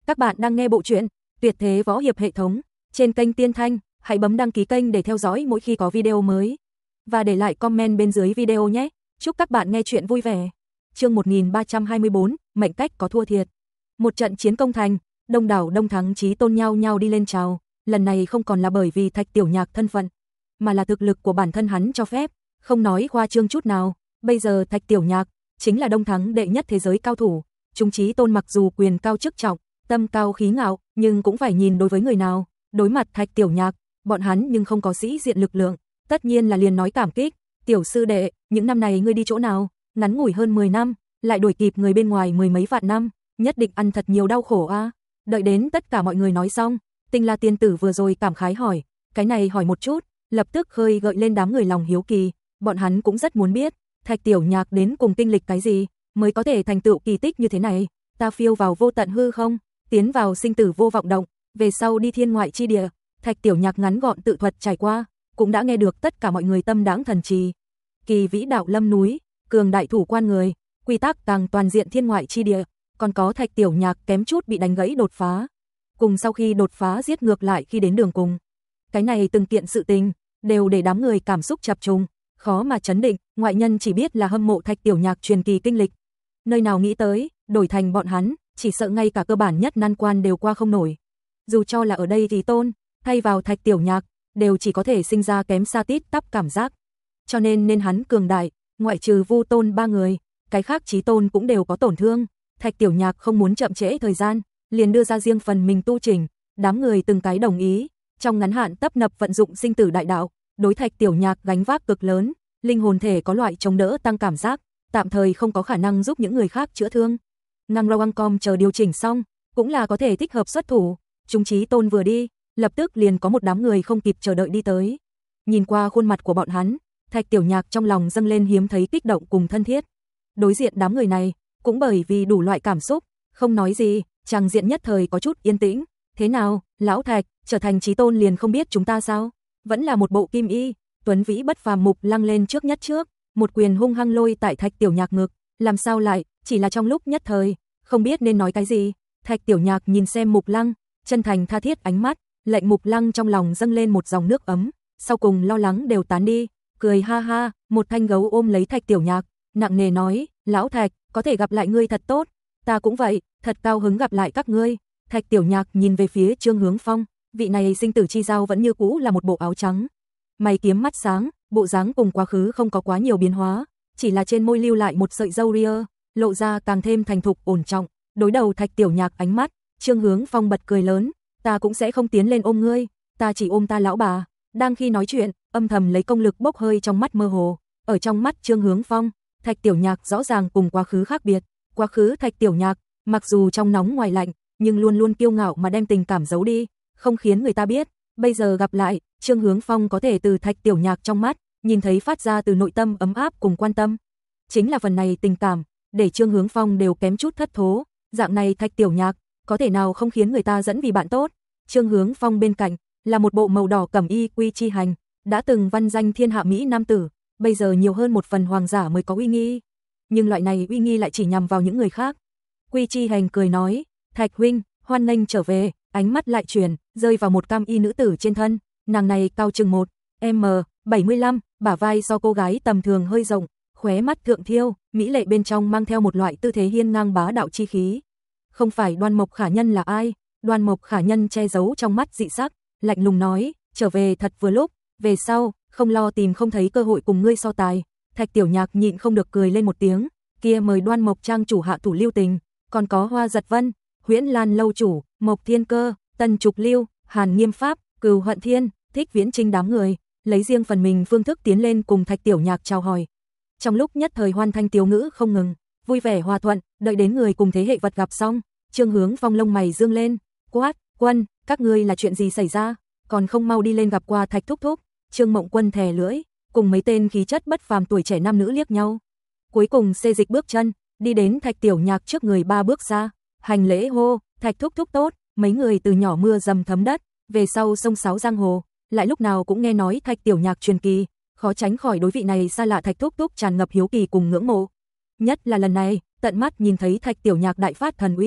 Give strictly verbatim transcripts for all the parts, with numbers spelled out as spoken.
Các bạn đang nghe bộ truyện Tuyệt thế võ hiệp hệ thống trên kênh Tiên Thanh, hãy bấm đăng ký kênh để theo dõi mỗi khi có video mới và để lại comment bên dưới video nhé. Chúc các bạn nghe truyện vui vẻ. Chương một nghìn ba trăm hai mươi tư, mệnh cách có thua thiệt. Một trận chiến công thành, đông đảo Đông Thắng Chí Tôn nhau nhau đi lên chào, lần này không còn là bởi vì Thạch Tiểu Nhạc thân phận, mà là thực lực của bản thân hắn cho phép, không nói khoa trương chút nào, bây giờ Thạch Tiểu Nhạc chính là Đông Thắng đệ nhất thế giới cao thủ. Chúng Chí Tôn mặc dù quyền cao chức trọng, tâm cao khí ngạo, nhưng cũng phải nhìn đối với người nào, đối mặt Thạch Tiểu Nhạc, bọn hắn nhưng không có sĩ diện lực lượng, tất nhiên là liền nói cảm kích, tiểu sư đệ, những năm này ngươi đi chỗ nào, ngắn ngủi hơn mười năm, lại đuổi kịp người bên ngoài mười mấy vạn năm, nhất định ăn thật nhiều đau khổ a. À? Đợi đến tất cả mọi người nói xong, Tinh La tiên tử vừa rồi cảm khái hỏi, cái này hỏi một chút, lập tức khơi gợi lên đám người lòng hiếu kỳ, bọn hắn cũng rất muốn biết, Thạch Tiểu Nhạc đến cùng kinh lịch cái gì, mới có thể thành tựu kỳ tích như thế này, ta phiêu vào vô tận hư không, tiến vào sinh tử vô vọng động, về sau đi thiên ngoại chi địa, Thạch Tiểu Nhạc ngắn gọn tự thuật trải qua, cũng đã nghe được tất cả mọi người tâm đãng thần trì. Kỳ vĩ đạo lâm núi, cường đại thủ quan người, quy tắc càng toàn diện thiên ngoại chi địa, còn có Thạch Tiểu Nhạc kém chút bị đánh gãy đột phá. Cùng sau khi đột phá giết ngược lại khi đến đường cùng. Cái này từng kiện sự tình, đều để đám người cảm xúc chập trùng, khó mà chấn định, ngoại nhân chỉ biết là hâm mộ Thạch Tiểu Nhạc truyền kỳ kinh lịch. Nơi nào nghĩ tới, đổi thành bọn hắn, chỉ sợ ngay cả cơ bản nhất nan quan đều qua không nổi. Dù cho là ở đây thì tôn, thay vào Thạch Tiểu Nhạc, đều chỉ có thể sinh ra kém xa tít tắp cảm giác. Cho nên nên hắn cường đại, ngoại trừ Vu Tôn ba người, cái khác Chí Tôn cũng đều có tổn thương. Thạch Tiểu Nhạc không muốn chậm trễ thời gian, liền đưa ra riêng phần mình tu chỉnh, đám người từng cái đồng ý, trong ngắn hạn tấp nập vận dụng sinh tử đại đạo, đối Thạch Tiểu Nhạc gánh vác cực lớn, linh hồn thể có loại chống đỡ tăng cảm giác, tạm thời không có khả năng giúp những người khác chữa thương. Ngang Rau Com chờ điều chỉnh xong, cũng là có thể thích hợp xuất thủ, chúng Chí Tôn vừa đi, lập tức liền có một đám người không kịp chờ đợi đi tới. Nhìn qua khuôn mặt của bọn hắn, Thạch Tiểu Nhạc trong lòng dâng lên hiếm thấy kích động cùng thân thiết. Đối diện đám người này, cũng bởi vì đủ loại cảm xúc, không nói gì, chàng diện nhất thời có chút yên tĩnh. Thế nào, lão Thạch, trở thành Chí Tôn liền không biết chúng ta sao? Vẫn là một bộ kim y, tuấn vĩ bất phàm Mục Lăng lên trước nhất trước, một quyền hung hăng lôi tại Thạch Tiểu Nhạc ngực, làm sao lại, chỉ là trong lúc nhất thời, không biết nên nói cái gì. Thạch Tiểu Nhạc nhìn xem Mục Lăng, chân thành tha thiết ánh mắt, lệnh Mục Lăng trong lòng dâng lên một dòng nước ấm, sau cùng lo lắng đều tán đi, cười ha ha, một thanh gấu ôm lấy Thạch Tiểu Nhạc, nặng nề nói, lão Thạch, có thể gặp lại ngươi thật tốt, ta cũng vậy, thật cao hứng gặp lại các ngươi. Thạch Tiểu Nhạc nhìn về phía Trương Hướng Phong, vị này sinh tử chi giao vẫn như cũ là một bộ áo trắng, mày kiếm mắt sáng, bộ dáng cùng quá khứ không có quá nhiều biến hóa, chỉ là trên môi lưu lại một sợi râu ria, lộ ra càng thêm thành thục ổn trọng. Đối đầu Thạch Tiểu Nhạc ánh mắt, Trương Hướng Phong bật cười lớn, ta cũng sẽ không tiến lên ôm ngươi, ta chỉ ôm ta lão bà. Đang khi nói chuyện, âm thầm lấy công lực bốc hơi trong mắt mơ hồ, ở trong mắt Trương Hướng Phong, Thạch Tiểu Nhạc rõ ràng cùng quá khứ khác biệt. Quá khứ Thạch Tiểu Nhạc, mặc dù trong nóng ngoài lạnh, nhưng luôn luôn kiêu ngạo mà đem tình cảm giấu đi, không khiến người ta biết. Bây giờ gặp lại, Trương Hướng Phong có thể từ Thạch Tiểu Nhạc trong mắt, nhìn thấy phát ra từ nội tâm ấm áp cùng quan tâm. Chính là phần này tình cảm, để Trương Hướng Phong đều kém chút thất thố, dạng này Thạch Tiểu Nhạc, có thể nào không khiến người ta dẫn vì bạn tốt. Trương Hướng Phong bên cạnh, là một bộ màu đỏ cẩm y Quy Chi Hành, đã từng văn danh thiên hạ Mỹ nam tử, bây giờ nhiều hơn một phần hoàng giả mới có uy nghi. Nhưng loại này uy nghi lại chỉ nhằm vào những người khác. Quy Chi Hành cười nói, Thạch huynh, hoan nghênh trở về, ánh mắt lại chuyển, rơi vào một cam y nữ tử trên thân, nàng này cao chừng một M bảy mươi lăm, bả vai do cô gái tầm thường hơi rộng, khóe mắt thượng thiêu, mỹ lệ bên trong mang theo một loại tư thế hiên ngang bá đạo chi khí. Không phải Đoan Mộc Khả Nhân là ai? Đoan Mộc Khả Nhân che giấu trong mắt dị sắc, lạnh lùng nói, trở về thật vừa lúc, về sau, không lo tìm không thấy cơ hội cùng ngươi so tài. Thạch Tiểu Nhạc nhịn không được cười lên một tiếng, kia mời Đoan Mộc Trang chủ hạ thủ lưu tình, còn có Hoa Giật Vân, Huyễn Lan lâu chủ, Mộc Thiên Cơ, Tần Trục Lưu, Hàn Nghiêm Pháp, Cừu Hận Thiên, Thích Viễn Trinh đám người, lấy riêng phần mình phương thức tiến lên cùng Thạch Tiểu Nhạc chào hỏi. Trong lúc nhất thời hoan thanh tiếu ngữ không ngừng, vui vẻ hòa thuận, đợi đến người cùng thế hệ vật gặp xong, Trương Hướng Phong lông mày dương lên, quát, Quân, các ngươi là chuyện gì xảy ra, còn không mau đi lên gặp qua Thạch thúc thúc. Trương Mộng Quân thè lưỡi, cùng mấy tên khí chất bất phàm tuổi trẻ nam nữ liếc nhau, cuối cùng xê dịch bước chân, đi đến Thạch Tiểu Nhạc trước người ba bước ra, hành lễ hô, Thạch thúc thúc tốt. Mấy người từ nhỏ mưa dầm thấm đất, về sau sông sáo giang hồ, lại lúc nào cũng nghe nói Thạch Tiểu Nhạc truyền kỳ, khó tránh khỏi đối vị này xa lạ Thạch thúc thúc tràn ngập hiếu kỳ cùng ngưỡng mộ. Nhất là lần này, tận mắt nhìn thấy Thạch Tiểu Nhạc đại phát thần uy,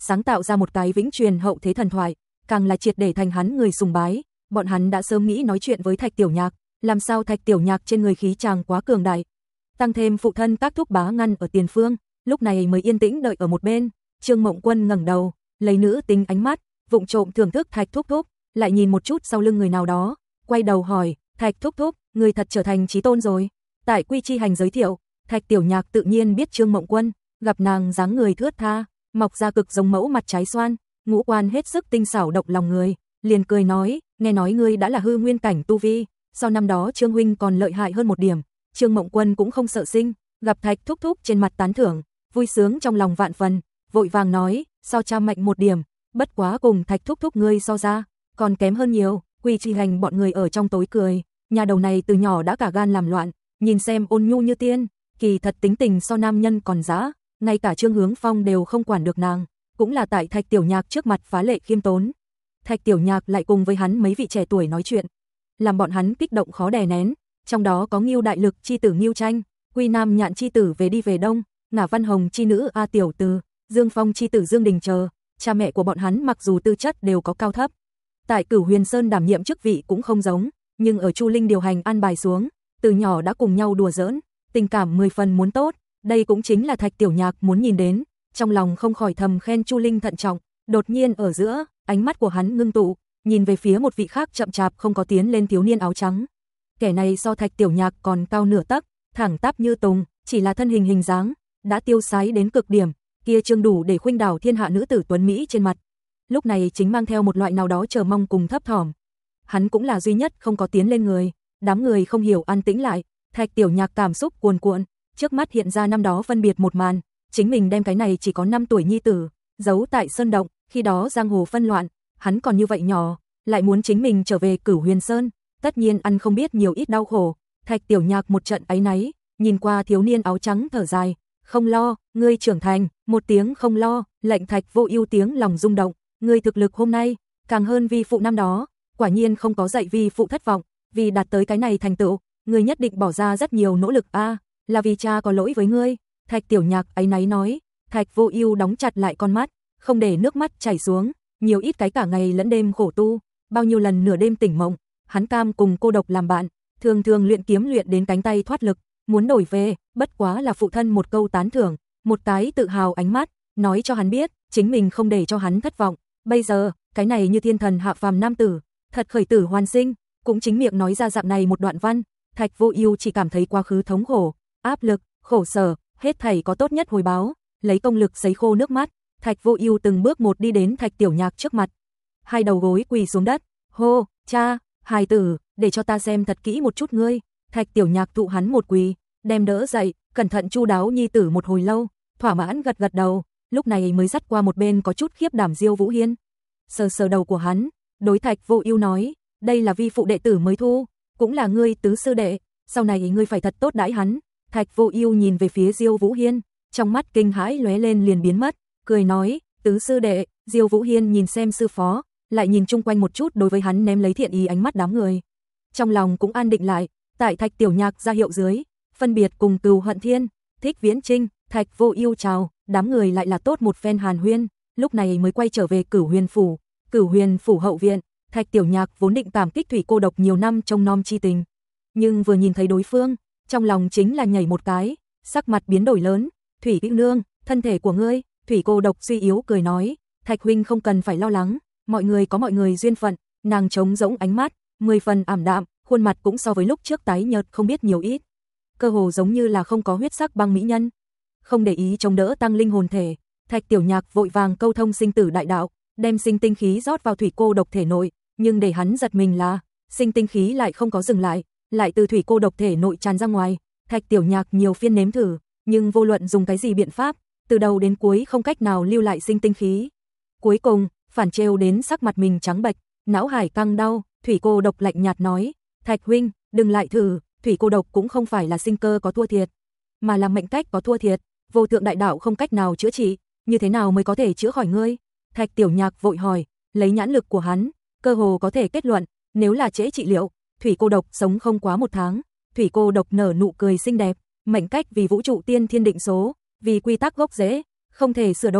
sáng tạo ra một cái vĩnh truyền hậu thế thần thoại, càng là triệt để thành hắn người sùng bái. Bọn hắn đã sớm nghĩ nói chuyện với Thạch Tiểu Nhạc, làm sao Thạch Tiểu Nhạc trên người khí chàng quá cường đại. Tăng thêm phụ thân các thúc bá ngăn ở tiền phương, lúc này mới yên tĩnh đợi ở một bên. Trương Mộng Quân ngẩng đầu, lấy nữ tính ánh mắt, vụng trộm thưởng thức Thạch thúc thúc, lại nhìn một chút sau lưng người nào đó, quay đầu hỏi, Thạch thúc thúc, người thật trở thành chí tôn rồi. Tại Quy Chi Hành giới thiệu, Thạch Tiểu Nhạc tự nhiên biết Trương Mộng Quân, gặp nàng dáng người thướt tha, mọc ra cực giống mẫu mặt trái xoan, ngũ quan hết sức tinh xảo động lòng người, liền cười nói, nghe nói ngươi đã là hư nguyên cảnh tu vi, so năm đó Trương huynh còn lợi hại hơn một điểm. Trương Mộng Quân cũng không sợ sinh, gặp Thạch thúc thúc trên mặt tán thưởng, vui sướng trong lòng vạn phần, vội vàng nói, so cha mạnh một điểm, bất quá cùng Thạch thúc thúc ngươi so ra, còn kém hơn nhiều. Quy Chi Hành bọn người ở trong tối cười, nhà đầu này từ nhỏ đã cả gan làm loạn, nhìn xem ôn nhu như tiên, kỳ thật tính tình so nam nhân còn dã, ngay cả Trương Hướng Phong đều không quản được nàng, cũng là tại Thạch Tiểu Nhạc trước mặt phá lệ khiêm tốn. Thạch Tiểu Nhạc lại cùng với hắn mấy vị trẻ tuổi nói chuyện, làm bọn hắn kích động khó đè nén, trong đó có Ngưu Đại Lực chi tử Ngưu Tranh, Quy Nam Nhạn chi tử Về Đi Về Đông, Ngả Văn Hồng chi nữ A Tiểu Từ, Dương Phong chi tử Dương Đình chờ, cha mẹ của bọn hắn mặc dù tư chất đều có cao thấp, tại Cửu Huyền Sơn đảm nhiệm chức vị cũng không giống, nhưng ở Chu Linh điều hành an bài xuống, từ nhỏ đã cùng nhau đùa giỡn, tình cảm mười phần muốn tốt, đây cũng chính là Thạch Tiểu Nhạc muốn nhìn đến, trong lòng không khỏi thầm khen Chu Linh thận trọng. Đột nhiên ở giữa, ánh mắt của hắn ngưng tụ, nhìn về phía một vị khác chậm chạp không có tiến lên thiếu niên áo trắng. Kẻ này so Thạch Tiểu Nhạc còn cao nửa tấc, thẳng tắp như tùng, chỉ là thân hình hình dáng đã tiêu sái đến cực điểm, kia trương đủ để khuynh đảo thiên hạ nữ tử tuấn mỹ trên mặt, lúc này chính mang theo một loại nào đó chờ mong cùng thấp thỏm. Hắn cũng là duy nhất không có tiến lên người, đám người không hiểu an tĩnh lại, Thạch Tiểu Nhạc cảm xúc cuồn cuộn, trước mắt hiện ra năm đó phân biệt một màn, chính mình đem cái này chỉ có năm tuổi nhi tử giấu tại sơn động, khi đó giang hồ phân loạn, hắn còn như vậy nhỏ, lại muốn chính mình trở về Cửu Huyền Sơn, tất nhiên ăn không biết nhiều ít đau khổ. Thạch Tiểu Nhạc một trận áy náy, nhìn qua thiếu niên áo trắng thở dài, không lo, ngươi trưởng thành. Một tiếng không lo, lệnh Thạch Vô Ưu tiếng lòng rung động, ngươi thực lực hôm nay càng hơn vi phụ năm đó, quả nhiên không có dạy vi phụ thất vọng, vì đạt tới cái này thành tựu, ngươi nhất định bỏ ra rất nhiều nỗ lực a, à, là vì cha có lỗi với ngươi. Thạch Tiểu Nhạc áy náy nói. Thạch Vô Ưu đóng chặt lại con mắt, không để nước mắt chảy xuống, nhiều ít cái cả ngày lẫn đêm khổ tu, bao nhiêu lần nửa đêm tỉnh mộng, hắn cam cùng cô độc làm bạn, thường thường luyện kiếm luyện đến cánh tay thoát lực, muốn đổi về, bất quá là phụ thân một câu tán thưởng, một cái tự hào ánh mắt, nói cho hắn biết, chính mình không để cho hắn thất vọng. Bây giờ, cái này như thiên thần hạ phàm nam tử, thật khởi tử hoàn sinh, cũng chính miệng nói ra dạng này một đoạn văn, Thạch Vô Ưu chỉ cảm thấy quá khứ thống khổ, áp lực, khổ sở, hết thảy có tốt nhất hồi báo, lấy công lực sấy khô nước mắt, Thạch Vô Ưu từng bước một đi đến Thạch Tiểu Nhạc trước mặt, hai đầu gối quỳ xuống đất, hô, cha, hài tử, để cho ta xem thật kỹ một chút ngươi. Thạch Tiểu Nhạc thụ hắn một quỳ, đem đỡ dậy, cẩn thận chu đáo nhi tử một hồi lâu, thỏa mãn gật gật đầu, lúc này mới dắt qua một bên có chút khiếp đảm Diêu Vũ Hiên, sờ sờ đầu của hắn, đối Thạch Vô Ưu nói, đây là vi phụ đệ tử mới thu, cũng là ngươi tứ sư đệ, sau này ngươi phải thật tốt đãi hắn. Thạch Vô Ưu nhìn về phía Diêu Vũ Hiên, trong mắt kinh hãi lóe lên liền biến mất, cười nói, tứ sư đệ. Diêu Vũ Hiên nhìn xem sư phó, lại nhìn chung quanh một chút, đối với hắn ném lấy thiện ý ánh mắt đám người, trong lòng cũng an định lại. Tại Thạch Tiểu Nhạc ra hiệu dưới, phân biệt cùng Cừu Hận Thiên, Thích Viễn Trinh, Thạch Vô Ưu chào, đám người lại là tốt một phen hàn huyên, lúc này mới quay trở về Cửu Huyền phủ. Cửu Huyền phủ hậu viện, Thạch Tiểu Nhạc vốn định cảm kích Thủy Cô Độc nhiều năm trông nom chi tình, nhưng vừa nhìn thấy đối phương, trong lòng chính là nhảy một cái, sắc mặt biến đổi lớn, "Thủy Kỹ Nương, thân thể của ngươi." Thủy Cô Độc suy yếu cười nói, "Thạch huynh không cần phải lo lắng, mọi người có mọi người duyên phận." Nàng trống rỗng ánh mắt, mười phần ảm đạm, khuôn mặt cũng so với lúc trước tái nhợt không biết nhiều ít, cơ hồ giống như là không có huyết sắc băng mỹ nhân. Không để ý chống đỡ tăng linh hồn thể, Thạch Tiểu Nhạc vội vàng câu thông sinh tử đại đạo, đem sinh tinh khí rót vào Thủy Cô Độc thể nội, nhưng để hắn giật mình là, sinh tinh khí lại không có dừng lại, lại từ Thủy Cô Độc thể nội tràn ra ngoài. Thạch Tiểu Nhạc nhiều phiên nếm thử, nhưng vô luận dùng cái gì biện pháp, từ đầu đến cuối không cách nào lưu lại sinh tinh khí. Cuối cùng, phản trêu đến sắc mặt mình trắng bệch, não hải căng đau. Thủy Cô Độc lạnh nhạt nói, "Thạch huynh, đừng lại thử." Thủy Cô Độc cũng không phải là sinh cơ có thua thiệt, mà là mệnh cách có thua thiệt, vô thượng đại đạo không cách nào chữa trị, như thế nào mới có thể chữa khỏi ngươi? Thạch Tiểu Nhạc vội hỏi, lấy nhãn lực của hắn, cơ hồ có thể kết luận, nếu là trễ trị liệu, Thủy Cô Độc sống không quá một tháng. Thủy Cô Độc nở nụ cười xinh đẹp, mệnh cách vì vũ trụ tiên thiên định số, vì quy tắc gốc rễ, không thể sửa đổi,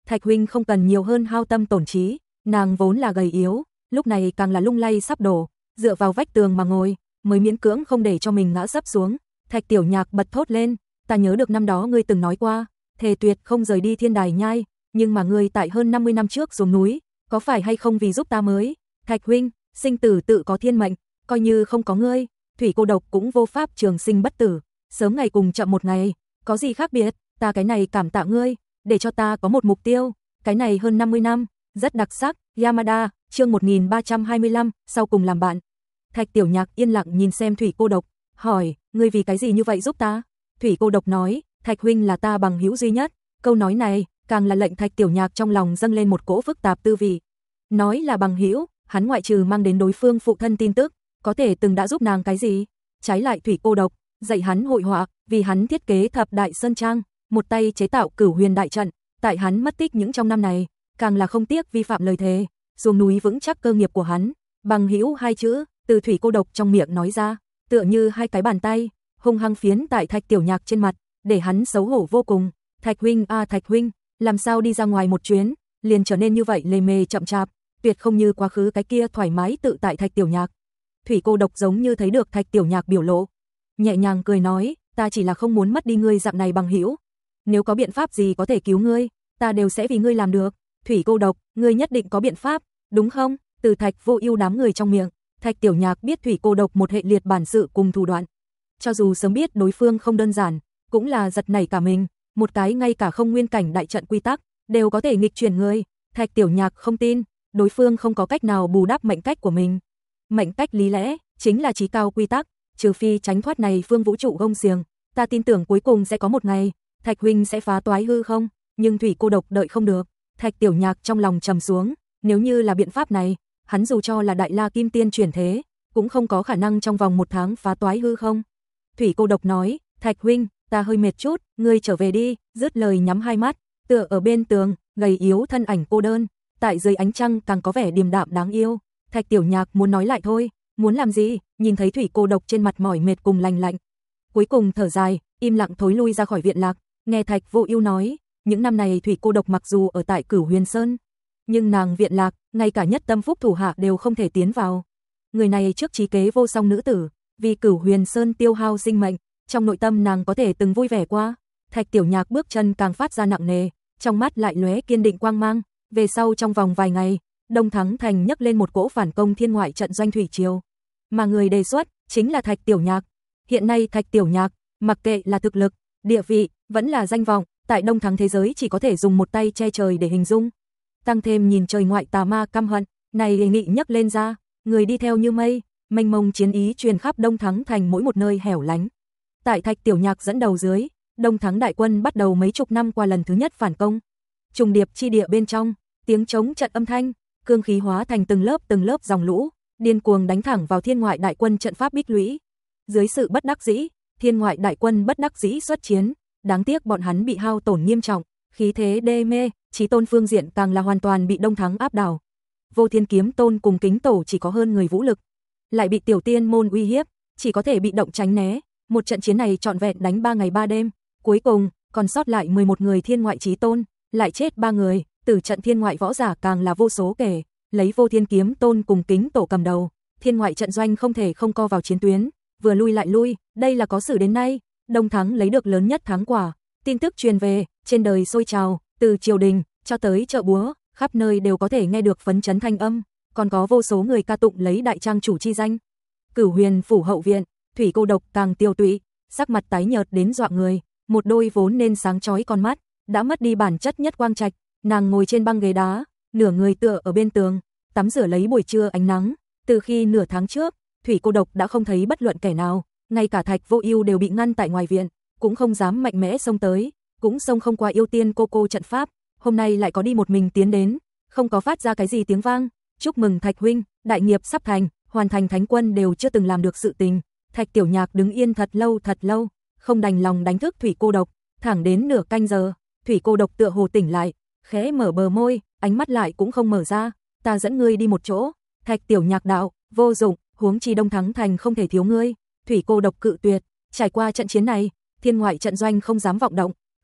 Thạch huynh không cần nhiều hơn hao tâm tổn trí, nàng vốn là gầy yếu, lúc này càng là lung lay sắp đổ, dựa vào vách tường mà ngồi, mới miễn cưỡng không để cho mình ngã sấp xuống. Thạch Tiểu Nhạc bật thốt lên, ta nhớ được năm đó ngươi từng nói qua, thề tuyệt không rời đi Thiên Đài Nhai, nhưng mà ngươi tại hơn năm mươi năm trước xuống núi, có phải hay không vì giúp ta mới? Thạch huynh, sinh tử tự có thiên mệnh, coi như không có ngươi, thủy cô độc cũng vô pháp trường sinh bất tử, sớm ngày cùng chậm một ngày, có gì khác biệt, ta cái này cảm tạ ngươi, để cho ta có một mục tiêu, cái này hơn năm mươi năm, rất đặc sắc. Yamada, chương một nghìn ba trăm hai mươi lăm, sau cùng làm bạn. Thạch Tiểu Nhạc yên lặng nhìn xem thủy cô độc, hỏi, ngươi vì cái gì như vậy giúp ta? Thủy cô độc nói, Thạch huynh là ta bằng hữu duy nhất. Câu nói này, càng là lệnh Thạch Tiểu Nhạc trong lòng dâng lên một cỗ phức tạp tư vị. Nói là bằng hữu, hắn ngoại trừ mang đến đối phương phụ thân tin tức, có thể từng đã giúp nàng cái gì? Trái lại thủy cô độc, dạy hắn hội họa, vì hắn thiết kế thập đại sơn trang, một tay chế tạo Cửu Huyền đại trận, tại hắn mất tích những trong năm này, càng là không tiếc vi phạm lời thề, xuống núi vững chắc cơ nghiệp của hắn. Bằng hữu hai chữ, từ thủy cô độc trong miệng nói ra, tựa như hai cái bàn tay, hung hăng phiến tại Thạch Tiểu Nhạc trên mặt, để hắn xấu hổ vô cùng. Thạch huynh a à, Thạch huynh, làm sao đi ra ngoài một chuyến, liền trở nên như vậy lề mề chậm chạp, tuyệt không như quá khứ cái kia thoải mái tự tại Thạch Tiểu Nhạc. Thủy cô độc giống như thấy được Thạch Tiểu Nhạc biểu lộ, nhẹ nhàng cười nói, ta chỉ là không muốn mất đi ngươi dạng này bằng hữu. Nếu có biện pháp gì có thể cứu ngươi, ta đều sẽ vì ngươi làm được. Thủy cô độc, ngươi nhất định có biện pháp, đúng không? Từ Thạch Vô Ưu đám người trong miệng, Thạch Tiểu Nhạc biết thủy cô độc một hệ liệt bản sự cùng thủ đoạn. Cho dù sớm biết đối phương không đơn giản, cũng là giật nảy cả mình, một cái ngay cả không nguyên cảnh đại trận quy tắc đều có thể nghịch chuyển người. Thạch Tiểu Nhạc không tin, đối phương không có cách nào bù đắp mệnh cách của mình. Mệnh cách lý lẽ chính là chí cao quy tắc, trừ phi tránh thoát này phương vũ trụ gông xiềng, ta tin tưởng cuối cùng sẽ có một ngày, Thạch huynh sẽ phá toái hư không, nhưng thủy cô độc đợi không được. Thạch Tiểu Nhạc trong lòng trầm xuống, nếu như là biện pháp này, hắn dù cho là đại la kim tiên chuyển thế, cũng không có khả năng trong vòng một tháng phá toái hư không. Thủy cô độc nói, Thạch huynh, ta hơi mệt chút, ngươi trở về đi. Dứt lời nhắm hai mắt, tựa ở bên tường, gầy yếu thân ảnh cô đơn, tại dưới ánh trăng càng có vẻ điềm đạm đáng yêu. Thạch Tiểu Nhạc muốn nói lại thôi, muốn làm gì, nhìn thấy thủy cô độc trên mặt mỏi mệt cùng lành lạnh, cuối cùng thở dài, im lặng thối lui ra khỏi viện lạc. Nghe Thạch Vô Ưu nói, những năm này thủy cô độc mặc dù ở tại Cửu Huyền Sơn, nhưng nàng viện lạc, ngay cả nhất tâm phúc thủ hạ đều không thể tiến vào. Người này trước trí kế vô song nữ tử, vì Cửu Huyền Sơn tiêu hao sinh mệnh, trong nội tâm nàng có thể từng vui vẻ qua. Thạch Tiểu Nhạc bước chân càng phát ra nặng nề, trong mắt lại lóe kiên định quang mang. Về sau trong vòng vài ngày, Đông Thắng Thành nhấc lên một cỗ phản công thiên ngoại trận doanh thủy triều, mà người đề xuất chính là Thạch Tiểu Nhạc. Hiện nay Thạch Tiểu Nhạc, mặc kệ là thực lực, địa vị, vẫn là danh vọng, tại Đông Thắng thế giới chỉ có thể dùng một tay che trời để hình dung. Tăng thêm nhìn trời ngoại tà ma căm hận, này đề nghị nhấc lên ra, người đi theo như mây, mênh mông chiến ý truyền khắp Đông Thắng Thành mỗi một nơi hẻo lánh. Tại Thạch Tiểu Nhạc dẫn đầu dưới, Đông Thắng đại quân bắt đầu mấy chục năm qua lần thứ nhất phản công. Trùng điệp chi địa bên trong, tiếng trống trận âm thanh, cương khí hóa thành từng lớp từng lớp dòng lũ, điên cuồng đánh thẳng vào thiên ngoại đại quân trận pháp bích lũy. Dưới sự bất đắc dĩ, thiên ngoại đại quân bất đắc dĩ xuất chiến, đáng tiếc bọn hắn bị hao tổn nghiêm trọng, khí thế đê mê, chí tôn phương diện càng là hoàn toàn bị Đông Thắng áp đảo. Vô Thiên Kiếm Tôn cùng Kính Tổ chỉ có hơn người vũ lực, lại bị Tiểu Tiên môn uy hiếp, chỉ có thể bị động tránh né. Một trận chiến này trọn vẹn đánh ba ngày ba đêm, cuối cùng còn sót lại mười một người thiên ngoại chí tôn, lại chết ba người, tử trận thiên ngoại võ giả càng là vô số kể, lấy Vô Thiên Kiếm Tôn cùng Kính Tổ cầm đầu, thiên ngoại trận doanh không thể không co vào chiến tuyến, vừa lui lại lui, đây là có sử đến nay, Đông Thắng lấy được lớn nhất thắng quả. Tin tức truyền về, trên đời sôi trào, từ triều đình cho tới chợ búa, khắp nơi đều có thể nghe được phấn chấn thanh âm, còn có vô số người ca tụng lấy đại trang chủ chi danh. Cửu Huyền phủ hậu viện, thủy cô độc càng tiêu tụy, sắc mặt tái nhợt đến dọa người, một đôi vốn nên sáng chói con mắt đã mất đi bản chất nhất quang trạch, nàng ngồi trên băng ghế đá, nửa người tựa ở bên tường, tắm rửa lấy buổi trưa ánh nắng. Từ khi nửa tháng trước, thủy cô độc đã không thấy bất luận kẻ nào, ngay cả Thạch Vô Ưu đều bị ngăn tại ngoài viện, cũng không dám mạnh mẽ xông tới, cũng xông không qua yêu tiên cô cô trận pháp, hôm nay lại có đi một mình tiến đến, không có phát ra cái gì tiếng vang. Chúc mừng Thạch huynh, đại nghiệp sắp thành, hoàn thành thánh quân đều chưa từng làm được sự tình. Thạch Tiểu Nhạc đứng yên thật lâu thật lâu, không đành lòng đánh thức thủy cô độc, thẳng đến nửa canh giờ, thủy cô độc tựa hồ tỉnh lại, khẽ mở bờ môi, ánh mắt lại cũng không mở ra. Ta dẫn ngươi đi một chỗ. Thạch Tiểu Nhạc đạo, vô dụng, huống chi Đông Thắng Thành không thể thiếu ngươi. Thủy cô độc cự tuyệt, trải qua trận chiến này, thiên ngoại trận doanh không dám vọng động,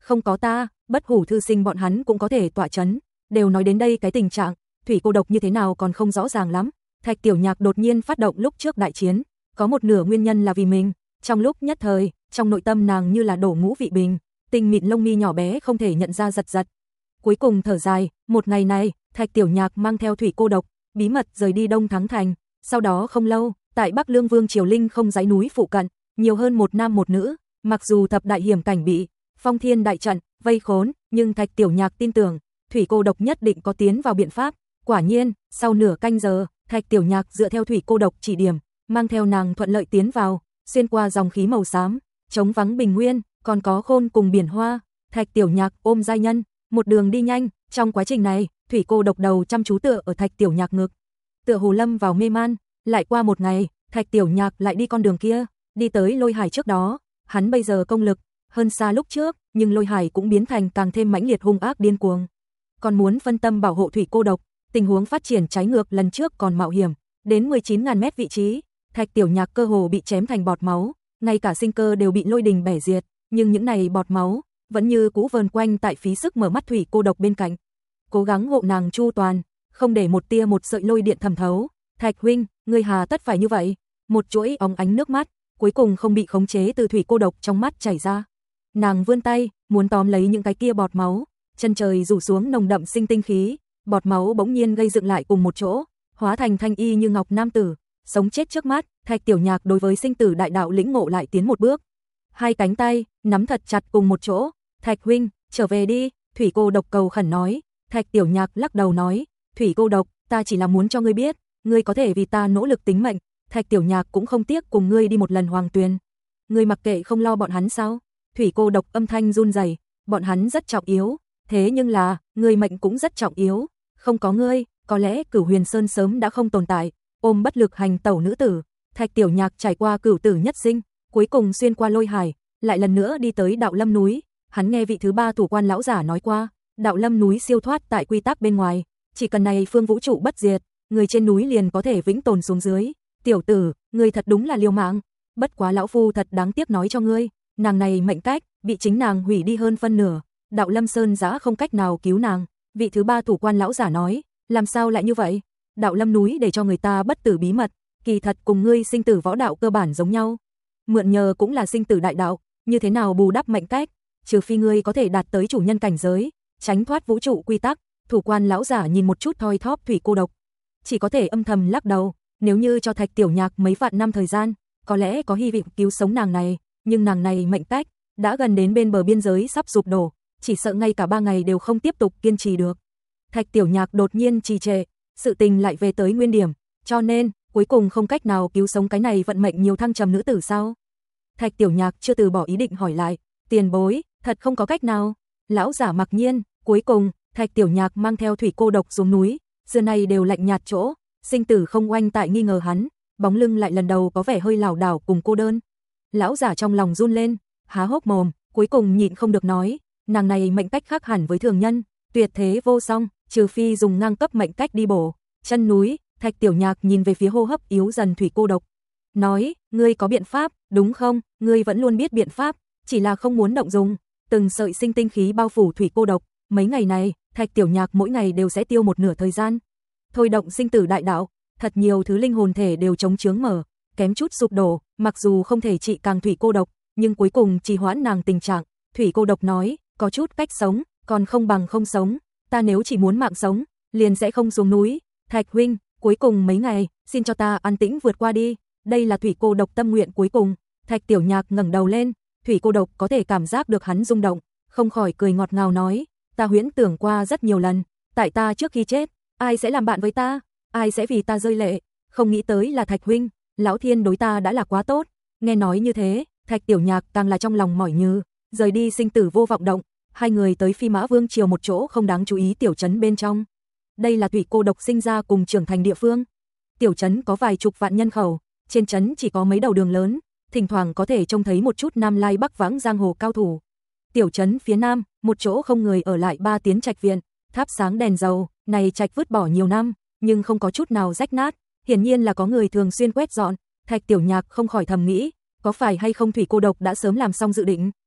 Không có ta, Bất Hủ thư sinh bọn hắn cũng có thể tọa chấn. Đều nói đến đây cái tình trạng, thủy cô độc như thế nào còn không rõ ràng lắm. Thạch Tiểu Nhạc đột nhiên phát động lúc trước đại chiến, có một nửa nguyên nhân là vì mình. Trong lúc nhất thời, trong nội tâm nàng như là đổ ngũ vị bình, tinh mịn lông mi nhỏ bé không thể nhận ra giật giật. Cuối cùng thở dài, một ngày này, Thạch Tiểu Nhạc mang theo thủy cô độc, bí mật rời đi Đông Thắng Thành. Sau đó không lâu, tại Bắc Lương Vương Triều Linh không dãy núi phụ cận, nhiều hơn một nam một nữ, mặc dù thập đại hiểm cảnh bị Phong Thiên đại trận vây khốn, nhưng Thạch Tiểu Nhạc tin tưởng, thủy cô độc nhất định có tiến vào biện pháp. Quả nhiên, sau nửa canh giờ, Thạch Tiểu Nhạc dựa theo thủy cô độc chỉ điểm, mang theo nàng thuận lợi tiến vào, xuyên qua dòng khí màu xám, trống vắng bình nguyên, còn có khôn cùng biển hoa. Thạch Tiểu Nhạc ôm giai nhân, một đường đi nhanh, trong quá trình này, thủy cô độc đầu chăm chú tựa ở Thạch Tiểu Nhạc ngực, tựa hồ lâm vào mê man. Lại qua một ngày, Thạch Tiểu Nhạc lại đi con đường kia, đi tới Lôi Hải trước đó, hắn bây giờ công lực hơn xa lúc trước, nhưng Lôi Hải cũng biến thành càng thêm mãnh liệt hung ác điên cuồng. Còn muốn phân tâm bảo hộ thủy cô độc, tình huống phát triển trái ngược lần trước còn mạo hiểm, đến mười chín nghìn mét vị trí, Thạch Tiểu Nhạc cơ hồ bị chém thành bọt máu, ngay cả sinh cơ đều bị lôi đình bẻ diệt, nhưng những này bọt máu vẫn như cũ vờn quanh tại phí sức mở mắt thủy cô độc bên cạnh, cố gắng hộ nàng chu toàn, không để một tia một sợi lôi điện thẩm thấu. Thạch huynh, ngươi hà tất phải như vậy? Một chuỗi óng ánh nước mắt, cuối cùng không bị khống chế từ thủy cô độc trong mắt chảy ra. Nàng vươn tay, muốn tóm lấy những cái kia bọt máu, chân trời rủ xuống nồng đậm sinh tinh khí, bọt máu bỗng nhiên gây dựng lại cùng một chỗ, hóa thành thanh y như ngọc nam tử, sống chết trước mắt. Thạch Tiểu Nhạc đối với sinh tử đại đạo lĩnh ngộ lại tiến một bước, hai cánh tay nắm thật chặt cùng một chỗ. Thạch huynh, trở về đi, thủy cô độc cầu khẩn nói. Thạch Tiểu Nhạc lắc đầu nói, thủy cô độc, ta chỉ là muốn cho ngươi biết, ngươi có thể vì ta nỗ lực tính mệnh, Thạch Tiểu Nhạc cũng không tiếc cùng ngươi đi một lần hoàng tuyền. Ngươi mặc kệ không lo bọn hắn sao? Thủy cô độc âm thanh run rẩy, bọn hắn rất trọng yếu, thế nhưng là, ngươi mệnh cũng rất trọng yếu, không có ngươi, có lẽ Cửu Huyền Sơn sớm đã không tồn tại. Ôm bất lực hành tẩu nữ tử, Thạch Tiểu Nhạc trải qua cửu tử nhất sinh, cuối cùng xuyên qua Lôi Hải, lại lần nữa đi tới Đạo Lâm núi. Hắn nghe vị thứ ba thủ quan lão giả nói qua, Đạo Lâm núi siêu thoát tại quy tắc bên ngoài, chỉ cần này phương vũ trụ bất diệt, người trên núi liền có thể vĩnh tồn xuống dưới. Tiểu tử, ngươi thật đúng là liều mạng. Bất quá lão phu thật đáng tiếc nói cho ngươi, nàng này mệnh cách bị chính nàng hủy đi hơn phân nửa, Đạo Lâm Sơn giã không cách nào cứu nàng. Vị thứ ba thủ quan lão giả nói, làm sao lại như vậy? Đạo Lâm núi để cho người ta bất tử bí mật, kỳ thật cùng ngươi sinh tử võ đạo cơ bản giống nhau. Mượn nhờ cũng là sinh tử đại đạo, như thế nào bù đắp mệnh cách, trừ phi ngươi có thể đạt tới chủ nhân cảnh giới, tránh thoát vũ trụ quy tắc. Thủ quan lão giả nhìn một chút thoi thóp thủy cô độc, chỉ có thể âm thầm lắc đầu, nếu như cho Thạch Tiểu Nhạc mấy vạn năm thời gian, có lẽ có hy vọng cứu sống nàng này, nhưng nàng này mệnh cách đã gần đến bên bờ biên giới sắp sụp đổ, chỉ sợ ngay cả ba ngày đều không tiếp tục kiên trì được. Thạch Tiểu Nhạc đột nhiên trì trệ, sự tình lại về tới nguyên điểm, cho nên cuối cùng không cách nào cứu sống cái này vận mệnh nhiều thăng trầm nữ tử sao? Thạch Tiểu Nhạc chưa từ bỏ ý định hỏi lại, tiền bối, thật không có cách nào? Lão giả mặc nhiên. Cuối cùng Thạch Tiểu Nhạc mang theo thủy cô độc xuống núi, xưa nay đều lạnh nhạt chỗ, sinh tử không oanh tại nghi ngờ hắn, bóng lưng lại lần đầu có vẻ hơi lảo đảo cùng cô đơn. Lão giả trong lòng run lên, há hốc mồm, cuối cùng nhịn không được nói, nàng này mệnh cách khác hẳn với thường nhân, tuyệt thế vô song, trừ phi dùng ngang cấp mệnh cách đi bổ chân núi. Thạch Tiểu Nhạc nhìn về phía hô hấp yếu dần thủy cô độc, nói, ngươi có biện pháp, đúng không? Ngươi vẫn luôn biết biện pháp, chỉ là không muốn động dùng. Từng sợi sinh tinh khí bao phủ thủy cô độc, mấy ngày này, Thạch Tiểu Nhạc mỗi ngày đều sẽ tiêu một nửa thời gian thôi động sinh tử đại đạo, thật nhiều thứ linh hồn thể đều chống chướng mở, kém chút sụp đổ, mặc dù không thể trị càng thủy cô độc, nhưng cuối cùng trì hoãn nàng tình trạng. Thủy cô độc nói, có chút cách sống, còn không bằng không sống, ta nếu chỉ muốn mạng sống, liền sẽ không xuống núi. Thạch huynh, cuối cùng mấy ngày, xin cho ta an tĩnh vượt qua đi, đây là thủy cô độc tâm nguyện cuối cùng. Thạch Tiểu Nhạc ngẩng đầu lên, thủy cô độc có thể cảm giác được hắn rung động, không khỏi cười ngọt ngào nói, ta huyễn tưởng qua rất nhiều lần, tại ta trước khi chết, ai sẽ làm bạn với ta, ai sẽ vì ta rơi lệ, không nghĩ tới là Thạch huynh, lão thiên đối ta đã là quá tốt. Nghe nói như thế, Thạch Tiểu Nhạc càng là trong lòng mỏi như, rời đi sinh tử vô vọng động, hai người tới Phi Mã Vương triều một chỗ không đáng chú ý tiểu trấn bên trong. Đây là thủy cô độc sinh ra cùng trưởng thành địa phương. Tiểu trấn có vài chục vạn nhân khẩu, trên trấn chỉ có mấy đầu đường lớn, thỉnh thoảng có thể trông thấy một chút Nam Lai Bắc vãng giang hồ cao thủ. Tiểu trấn phía nam, một chỗ không người ở lại ba tiến trạch viện, thắp sáng đèn dầu, này trạch vứt bỏ nhiều năm, nhưng không có chút nào rách nát, hiển nhiên là có người thường xuyên quét dọn. Thạch Tiểu Nhạc không khỏi thầm nghĩ, có phải hay không thủy cô độc đã sớm làm xong dự định.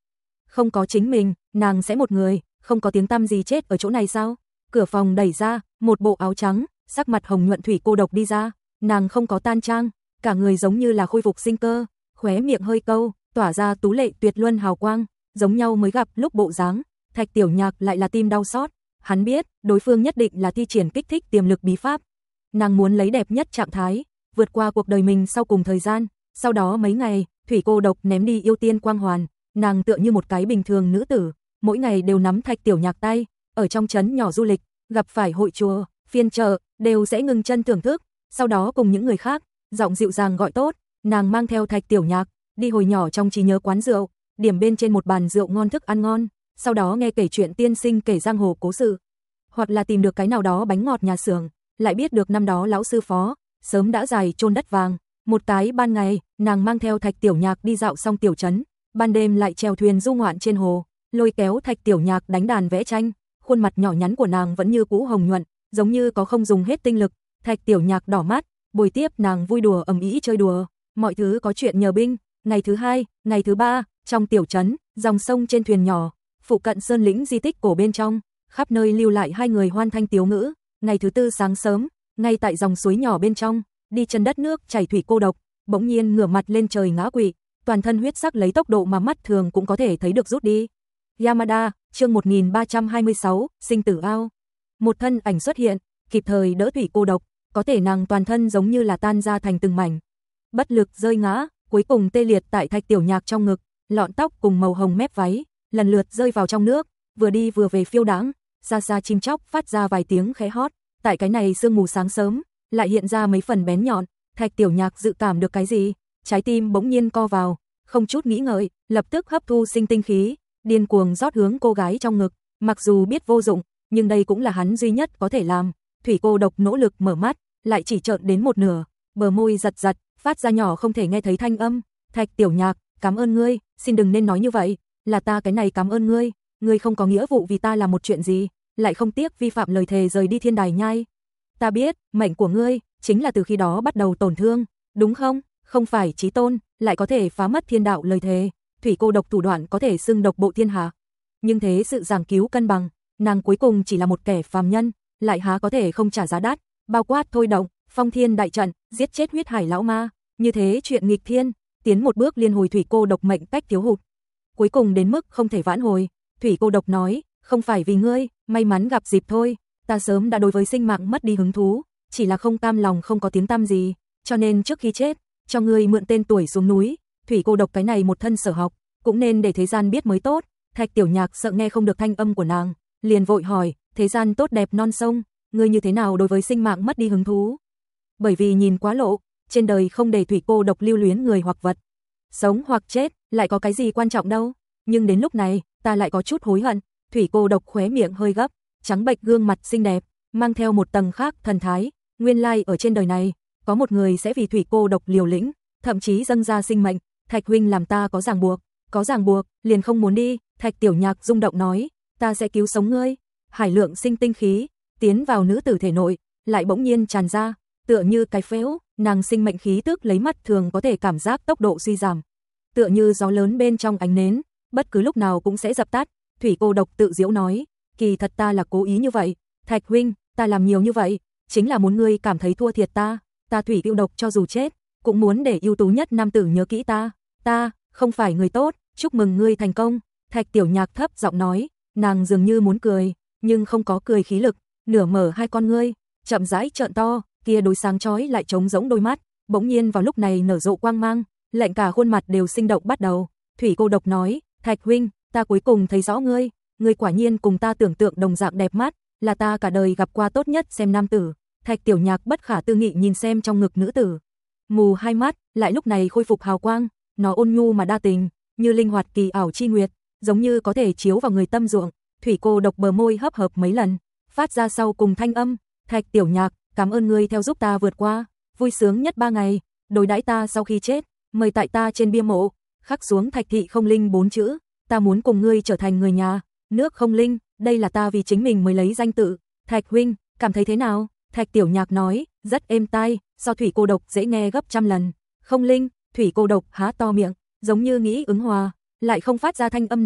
Không có chính mình, nàng sẽ một người, không có tiếng tăm gì chết ở chỗ này sao? Cửa phòng đẩy ra, một bộ áo trắng, sắc mặt hồng nhuận Thủy Cô Độc đi ra, nàng không có tan trang, cả người giống như là khôi phục sinh cơ, khóe miệng hơi câu, tỏa ra tú lệ tuyệt luân hào quang, giống nhau mới gặp lúc bộ dáng. Thạch Tiểu Nhạc lại là tim đau xót, hắn biết, đối phương nhất định là thi triển kích thích tiềm lực bí pháp. Nàng muốn lấy đẹp nhất trạng thái, vượt qua cuộc đời mình sau cùng thời gian, sau đó mấy ngày, Thủy Cô Độc ném đi yêu tiên quang hoàn, nàng tựa như một cái bình thường nữ tử, mỗi ngày đều nắm Thạch Tiểu Nhạc tay, ở trong trấn nhỏ du lịch, gặp phải hội chùa, phiên chợ, đều sẽ ngừng chân thưởng thức, sau đó cùng những người khác, giọng dịu dàng gọi tốt, nàng mang theo Thạch Tiểu Nhạc, đi hồi nhỏ trong trí nhớ quán rượu, điểm bên trên một bàn rượu ngon thức ăn ngon, sau đó nghe kể chuyện tiên sinh kể giang hồ cố sự, hoặc là tìm được cái nào đó bánh ngọt nhà xưởng, lại biết được năm đó lão sư phó sớm đã dài chôn đất vàng. Một cái ban ngày, nàng mang theo Thạch Tiểu Nhạc đi dạo xong tiểu trấn, ban đêm lại chèo thuyền du ngoạn trên hồ, lôi kéo Thạch Tiểu Nhạc đánh đàn vẽ tranh, khuôn mặt nhỏ nhắn của nàng vẫn như cũ hồng nhuận, giống như có không dùng hết tinh lực. Thạch Tiểu Nhạc đỏ mắt, buổi tiếp nàng vui đùa ầm ĩ chơi đùa, mọi thứ có chuyện nhờ binh. Ngày thứ hai, ngày thứ ba, trong tiểu trấn, dòng sông trên thuyền nhỏ, phụ cận sơn lĩnh di tích cổ bên trong, khắp nơi lưu lại hai người hoan thanh tiếu ngữ. Ngày thứ tư sáng sớm, ngay tại dòng suối nhỏ bên trong, đi chân đất nước chảy Thủy Cô Độc, bỗng nhiên ngửa mặt lên trời ngã quỵ, toàn thân huyết sắc lấy tốc độ mà mắt thường cũng có thể thấy được rút đi. Yamada, chương một nghìn ba trăm hai mươi sáu, sinh tử ao. Một thân ảnh xuất hiện, kịp thời đỡ Thủy Cô Độc, có thể nàng toàn thân giống như là tan ra thành từng mảnh, bất lực rơi ngã, cuối cùng tê liệt tại Thạch Tiểu Nhạc trong ngực, lọn tóc cùng màu hồng mép váy, lần lượt rơi vào trong nước, vừa đi vừa về phiêu đãng, xa xa chim chóc phát ra vài tiếng khẽ hót, tại cái này sương mù sáng sớm, lại hiện ra mấy phần bén nhọn. Thạch Tiểu Nhạc dự cảm được cái gì, trái tim bỗng nhiên co vào, không chút nghĩ ngợi, lập tức hấp thu sinh tinh khí, điên cuồng rót hướng cô gái trong ngực, mặc dù biết vô dụng, nhưng đây cũng là hắn duy nhất có thể làm. Thủy Cô Độc nỗ lực mở mắt, lại chỉ trợn đến một nửa, bờ môi giật giật, phát ra nhỏ không thể nghe thấy thanh âm. Thạch Tiểu Nhạc, cảm ơn ngươi, xin đừng nên nói như vậy, là ta cái này cảm ơn ngươi, ngươi không có nghĩa vụ vì ta làm một chuyện gì, lại không tiếc vi phạm lời thề rời đi Thiên Đài Nhai. Ta biết, mệnh của ngươi chính là từ khi đó bắt đầu tổn thương, đúng không? Không phải chí tôn, lại có thể phá mất thiên đạo lời thề. Thủy Cô Độc thủ đoạn có thể xưng độc bộ thiên hạ, nhưng thế sự giảng cứu cân bằng, nàng cuối cùng chỉ là một kẻ phàm nhân, lại há có thể không trả giá đắt, bao quát thôi động Phong Thiên đại trận, giết chết huyết hải lão ma, như thế chuyện nghịch thiên, tiến một bước liên hồi Thủy Cô Độc mệnh cách thiếu hụt, cuối cùng đến mức không thể vãn hồi. Thủy Cô Độc nói, không phải vì ngươi, may mắn gặp dịp thôi, ta sớm đã đối với sinh mạng mất đi hứng thú, chỉ là không cam lòng không có tiếng tăm gì, cho nên trước khi chết, cho ngươi mượn tên tuổi xuống núi. Thủy Cô Độc cái này một thân sở học, cũng nên để thế gian biết mới tốt. Thạch Tiểu Nhạc sợ nghe không được thanh âm của nàng, liền vội hỏi, thế gian tốt đẹp non sông, ngươi như thế nào đối với sinh mạng mất đi hứng thú? Bởi vì nhìn quá lộ, trên đời không để Thủy Cô Độc lưu luyến người hoặc vật, sống hoặc chết, lại có cái gì quan trọng đâu, nhưng đến lúc này, ta lại có chút hối hận. Thủy Cô Độc khóe miệng hơi gấp, trắng bệch gương mặt xinh đẹp, mang theo một tầng khác thần thái, nguyên lai ở trên đời này, có một người sẽ vì Thủy Cô Độc liều lĩnh, thậm chí dâng ra sinh mệnh. Thạch huynh làm ta có ràng buộc, có ràng buộc, liền không muốn đi. Thạch Tiểu Nhạc rung động nói, ta sẽ cứu sống ngươi. Hải lượng sinh tinh khí tiến vào nữ tử thể nội, lại bỗng nhiên tràn ra, tựa như cái phễu, nàng sinh mệnh khí tức lấy mắt thường có thể cảm giác tốc độ suy giảm, tựa như gió lớn bên trong ánh nến, bất cứ lúc nào cũng sẽ dập tắt. Thủy Cô Độc tự giễu nói, kỳ thật ta là cố ý như vậy, Thạch huynh, ta làm nhiều như vậy, chính là muốn ngươi cảm thấy thua thiệt ta, ta Thủy Cô Độc cho dù chết, cũng muốn để ưu tú nhất nam tử nhớ kỹ ta, ta không phải người tốt, chúc mừng ngươi thành công. Thạch Tiểu Nhạc thấp giọng nói, nàng dường như muốn cười, nhưng không có cười khí lực, nửa mở hai con ngươi, chậm rãi trợn to, kia đối sáng chói lại trống rỗng đôi mắt, bỗng nhiên vào lúc này nở rộ quang mang, lệnh cả khuôn mặt đều sinh động bắt đầu. Thủy Cô Độc nói, Thạch huynh, ta cuối cùng thấy rõ ngươi, ngươi quả nhiên cùng ta tưởng tượng đồng dạng đẹp mắt, là ta cả đời gặp qua tốt nhất xem nam tử. Thạch Tiểu Nhạc bất khả tư nghị nhìn xem trong ngực nữ tử, mù hai mắt, lại lúc này khôi phục hào quang, nó ôn nhu mà đa tình, như linh hoạt kỳ ảo chi nguyệt, giống như có thể chiếu vào người tâm ruộng. Thủy Cô Độc bờ môi hấp hợp mấy lần, phát ra sau cùng thanh âm, Thạch Tiểu Nhạc, cảm ơn ngươi theo giúp ta vượt qua vui sướng nhất ba ngày, đối đãi ta sau khi chết, mời tại ta trên bia mộ khắc xuống Thạch thị không linh bốn chữ, ta muốn cùng ngươi trở thành người nhà. Nước không linh, đây là ta vì chính mình mới lấy danh tự. Thạch huynh, cảm thấy thế nào? Thạch Tiểu Nhạc nói, rất êm tai, so Thủy Cô Độc dễ nghe gấp trăm lần. Không linh, Thủy Cô Độc há to miệng, giống như nghĩ ứng hòa, lại không phát ra thanh âm nào,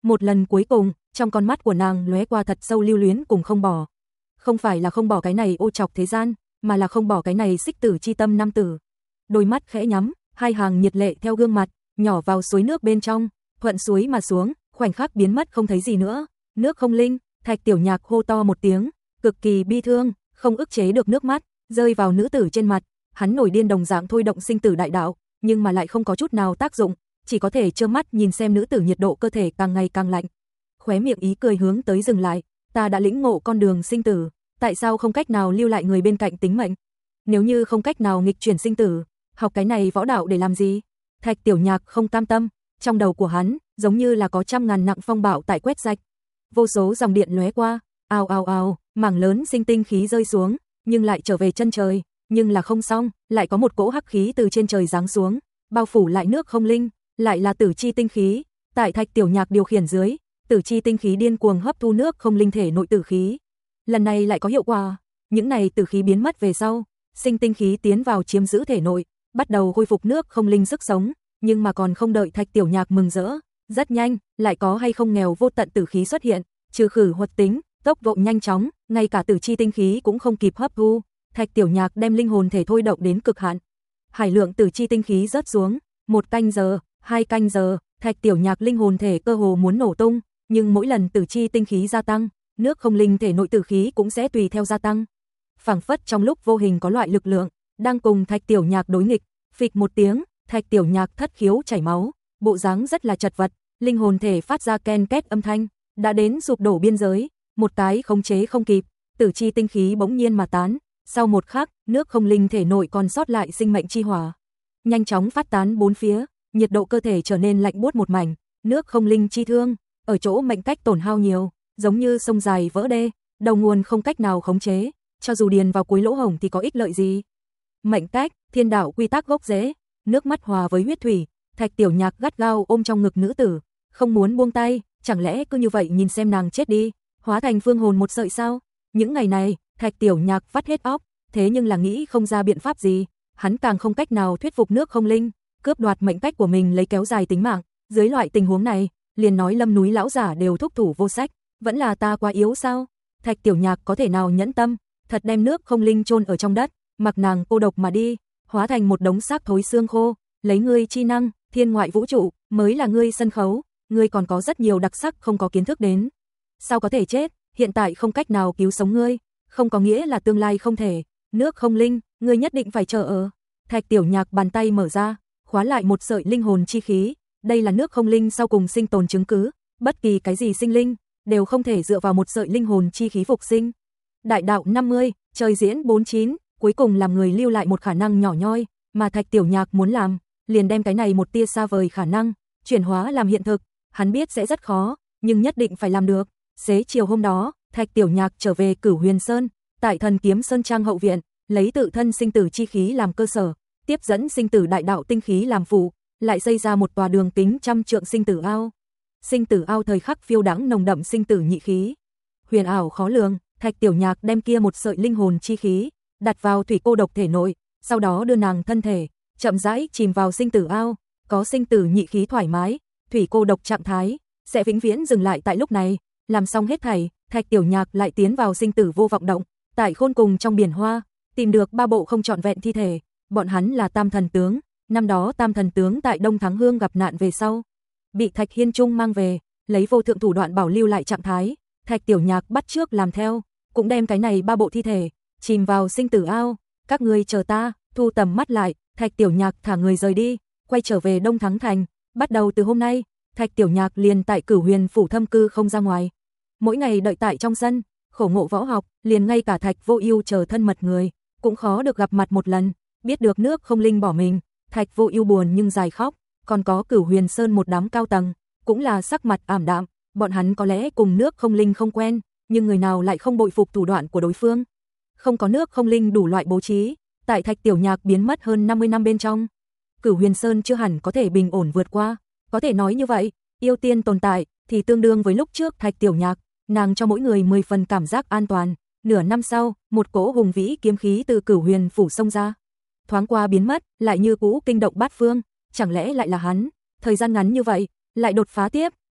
Một lần cuối cùng, trong con mắt của nàng lóe qua thật sâu lưu luyến cùng không bỏ. Không phải là không bỏ cái này ô trọc thế gian, mà là không bỏ cái này xích tử chi tâm nam tử. Đôi mắt khẽ nhắm, hai hàng nhiệt lệ theo gương mặt, nhỏ vào suối nước bên trong, thuận suối mà xuống, khoảnh khắc biến mất không thấy gì nữa. Nước không linh, Thạch Tiểu Nhạc hô to một tiếng, cực kỳ bi thương, không ức chế được nước mắt, rơi vào nữ tử trên mặt. Hắn nổi điên đồng dạng thôi động sinh tử đại đạo, nhưng mà lại không có chút nào tác dụng, chỉ có thể trơ mắt nhìn xem nữ tử nhiệt độ cơ thể càng ngày càng lạnh. Khóe miệng ý cười hướng tới dừng lại, ta đã lĩnh ngộ con đường sinh tử, tại sao không cách nào lưu lại người bên cạnh tính mệnh? Nếu như không cách nào nghịch chuyển sinh tử, học cái này võ đạo để làm gì? Thạch Tiểu Nhạc không cam tâm, trong đầu của hắn giống như là có trăm ngàn nặng phong bạo tại quét rạch. Vô số dòng điện lóe qua, ào ào ào, mảng lớn sinh tinh khí rơi xuống, nhưng lại trở về chân trời, nhưng là không xong, lại có một cỗ hắc khí từ trên trời giáng xuống, bao phủ lại nước không linh, lại là tử chi tinh khí, tại Thạch Tiểu Nhạc điều khiển dưới, tử chi tinh khí điên cuồng hấp thu nước không linh thể nội tử khí. Lần này lại có hiệu quả, những này tử khí biến mất về sau, sinh tinh khí tiến vào chiếm giữ thể nội, bắt đầu khôi phục nước không linh sức sống, nhưng mà còn không đợi Thạch Tiểu Nhạc mừng rỡ, rất nhanh, lại có hay không nghèo vô tận tử khí xuất hiện, trừ khử hoạt tính, tốc độ nhanh chóng, ngay cả tử chi tinh khí cũng không kịp hấp thu. Thạch Tiểu Nhạc đem linh hồn thể thôi động đến cực hạn. Hải lượng tử chi tinh khí rớt xuống, một canh giờ, hai canh giờ, Thạch Tiểu Nhạc linh hồn thể cơ hồ muốn nổ tung, nhưng mỗi lần tử chi tinh khí gia tăng, nước không linh thể nội tử khí cũng sẽ tùy theo gia tăng. Phảng phất trong lúc vô hình có loại lực lượng đang cùng Thạch Tiểu Nhạc đối nghịch, phịch một tiếng, Thạch Tiểu Nhạc thất khiếu chảy máu, bộ dáng rất là chật vật, linh hồn thể phát ra ken két âm thanh, đã đến sụp đổ biên giới, một cái khống chế không kịp, tử chi tinh khí bỗng nhiên mà tán. Sau một khắc, nước không linh thể nội còn sót lại sinh mệnh chi hỏa, nhanh chóng phát tán bốn phía, nhiệt độ cơ thể trở nên lạnh buốt một mảnh, nước không linh chi thương, ở chỗ mệnh cách tổn hao nhiều, giống như sông dài vỡ đê, đầu nguồn không cách nào khống chế, cho dù điền vào cuối lỗ hổng thì có ích lợi gì? Mệnh cách, thiên đạo quy tắc gốc rễ, nước mắt hòa với huyết thủy, Thạch Tiểu Nhạc gắt gao ôm trong ngực nữ tử, không muốn buông tay, chẳng lẽ cứ như vậy nhìn xem nàng chết đi, hóa thành phương hồn một sợi sao? Những ngày này, Thạch Tiểu Nhạc vắt hết óc, thế nhưng là nghĩ không ra biện pháp gì, hắn càng không cách nào thuyết phục nước không linh, cướp đoạt mệnh cách của mình lấy kéo dài tính mạng, dưới loại tình huống này, liền nói Lâm núi lão giả đều thúc thủ vô sách, vẫn là ta quá yếu sao? Thạch Tiểu Nhạc có thể nào nhẫn tâm, thật đem nước không linh chôn ở trong đất, mặc nàng cô độc mà đi, hóa thành một đống xác thối xương khô, lấy ngươi chi năng, thiên ngoại vũ trụ, mới là ngươi sân khấu, ngươi còn có rất nhiều đặc sắc không có kiến thức đến. Sao có thể chết, hiện tại không cách nào cứu sống ngươi, không có nghĩa là tương lai không thể, nước không linh, ngươi nhất định phải chờ ở. Thạch Tiểu Nhạc bàn tay mở ra, khóa lại một sợi linh hồn chi khí, đây là nước không linh sau cùng sinh tồn chứng cứ, bất kỳ cái gì sinh linh, đều không thể dựa vào một sợi linh hồn chi khí phục sinh. Đại đạo năm mươi, trời diễn bốn mươi chín, cuối cùng làm người lưu lại một khả năng nhỏ nhoi, mà Thạch Tiểu Nhạc muốn làm, liền đem cái này một tia xa vời khả năng, chuyển hóa làm hiện thực, hắn biết sẽ rất khó, nhưng nhất định phải làm được. Xế chiều hôm đó, Thạch Tiểu Nhạc trở về Cửu Huyền Sơn, tại Thần Kiếm Sơn Trang hậu viện, lấy tự thân sinh tử chi khí làm cơ sở, tiếp dẫn sinh tử đại đạo tinh khí làm phụ, lại xây ra một tòa đường kính trăm trượng sinh tử ao. Sinh tử ao thời khắc phiêu đãng nồng đậm sinh tử nhị khí. Huyền ảo khó lường, Thạch Tiểu Nhạc đem kia một sợi linh hồn chi khí đặt vào thủy cô độc thể nội, sau đó đưa nàng thân thể chậm rãi chìm vào sinh tử ao, có sinh tử nhị khí thoải mái, thủy cô độc trạng thái sẽ vĩnh viễn dừng lại tại lúc này. Làm xong hết thảy, Thạch Tiểu Nhạc lại tiến vào sinh tử vô vọng động, tại khôn cùng trong biển hoa, tìm được ba bộ không trọn vẹn thi thể, bọn hắn là Tam Thần Tướng, năm đó Tam Thần Tướng tại Đông Thắng Hương gặp nạn về sau, bị Thạch Hiên Trung mang về, lấy vô thượng thủ đoạn bảo lưu lại trạng thái, Thạch Tiểu Nhạc bắt trước làm theo, cũng đem cái này ba bộ thi thể chìm vào sinh tử ao, các ngươi chờ ta, thu tầm mắt lại, Thạch Tiểu Nhạc thả người rời đi, quay trở về Đông Thắng Thành, bắt đầu từ hôm nay, Thạch Tiểu Nhạc liền tại Cửu Huyền phủ thâm cư không ra ngoài. Mỗi ngày đợi tại trong sân, khổ ngộ võ học, liền ngay cả Thạch Vô Ưu chờ thân mật người, cũng khó được gặp mặt một lần, biết được nước không linh bỏ mình, Thạch Vô Ưu buồn nhưng dài khóc, còn có Cửu Huyền Sơn một đám cao tầng, cũng là sắc mặt ảm đạm, bọn hắn có lẽ cùng nước không linh không quen, nhưng người nào lại không bội phục thủ đoạn của đối phương. Không có nước không linh đủ loại bố trí, tại Thạch Tiểu Nhạc biến mất hơn năm mươi năm bên trong, Cửu Huyền Sơn chưa hẳn có thể bình ổn vượt qua, có thể nói như vậy, yêu tiên tồn tại thì tương đương với lúc trước Thạch Tiểu Nhạc, nàng cho mỗi người mười phần cảm giác an toàn. Nửa năm sau, một cỗ hùng vĩ kiếm khí từ Cửu Huyền phủ xông ra, thoáng qua biến mất, lại như cũ kinh động bát phương, chẳng lẽ lại là hắn? Thời gian ngắn như vậy, lại đột phá tiếp,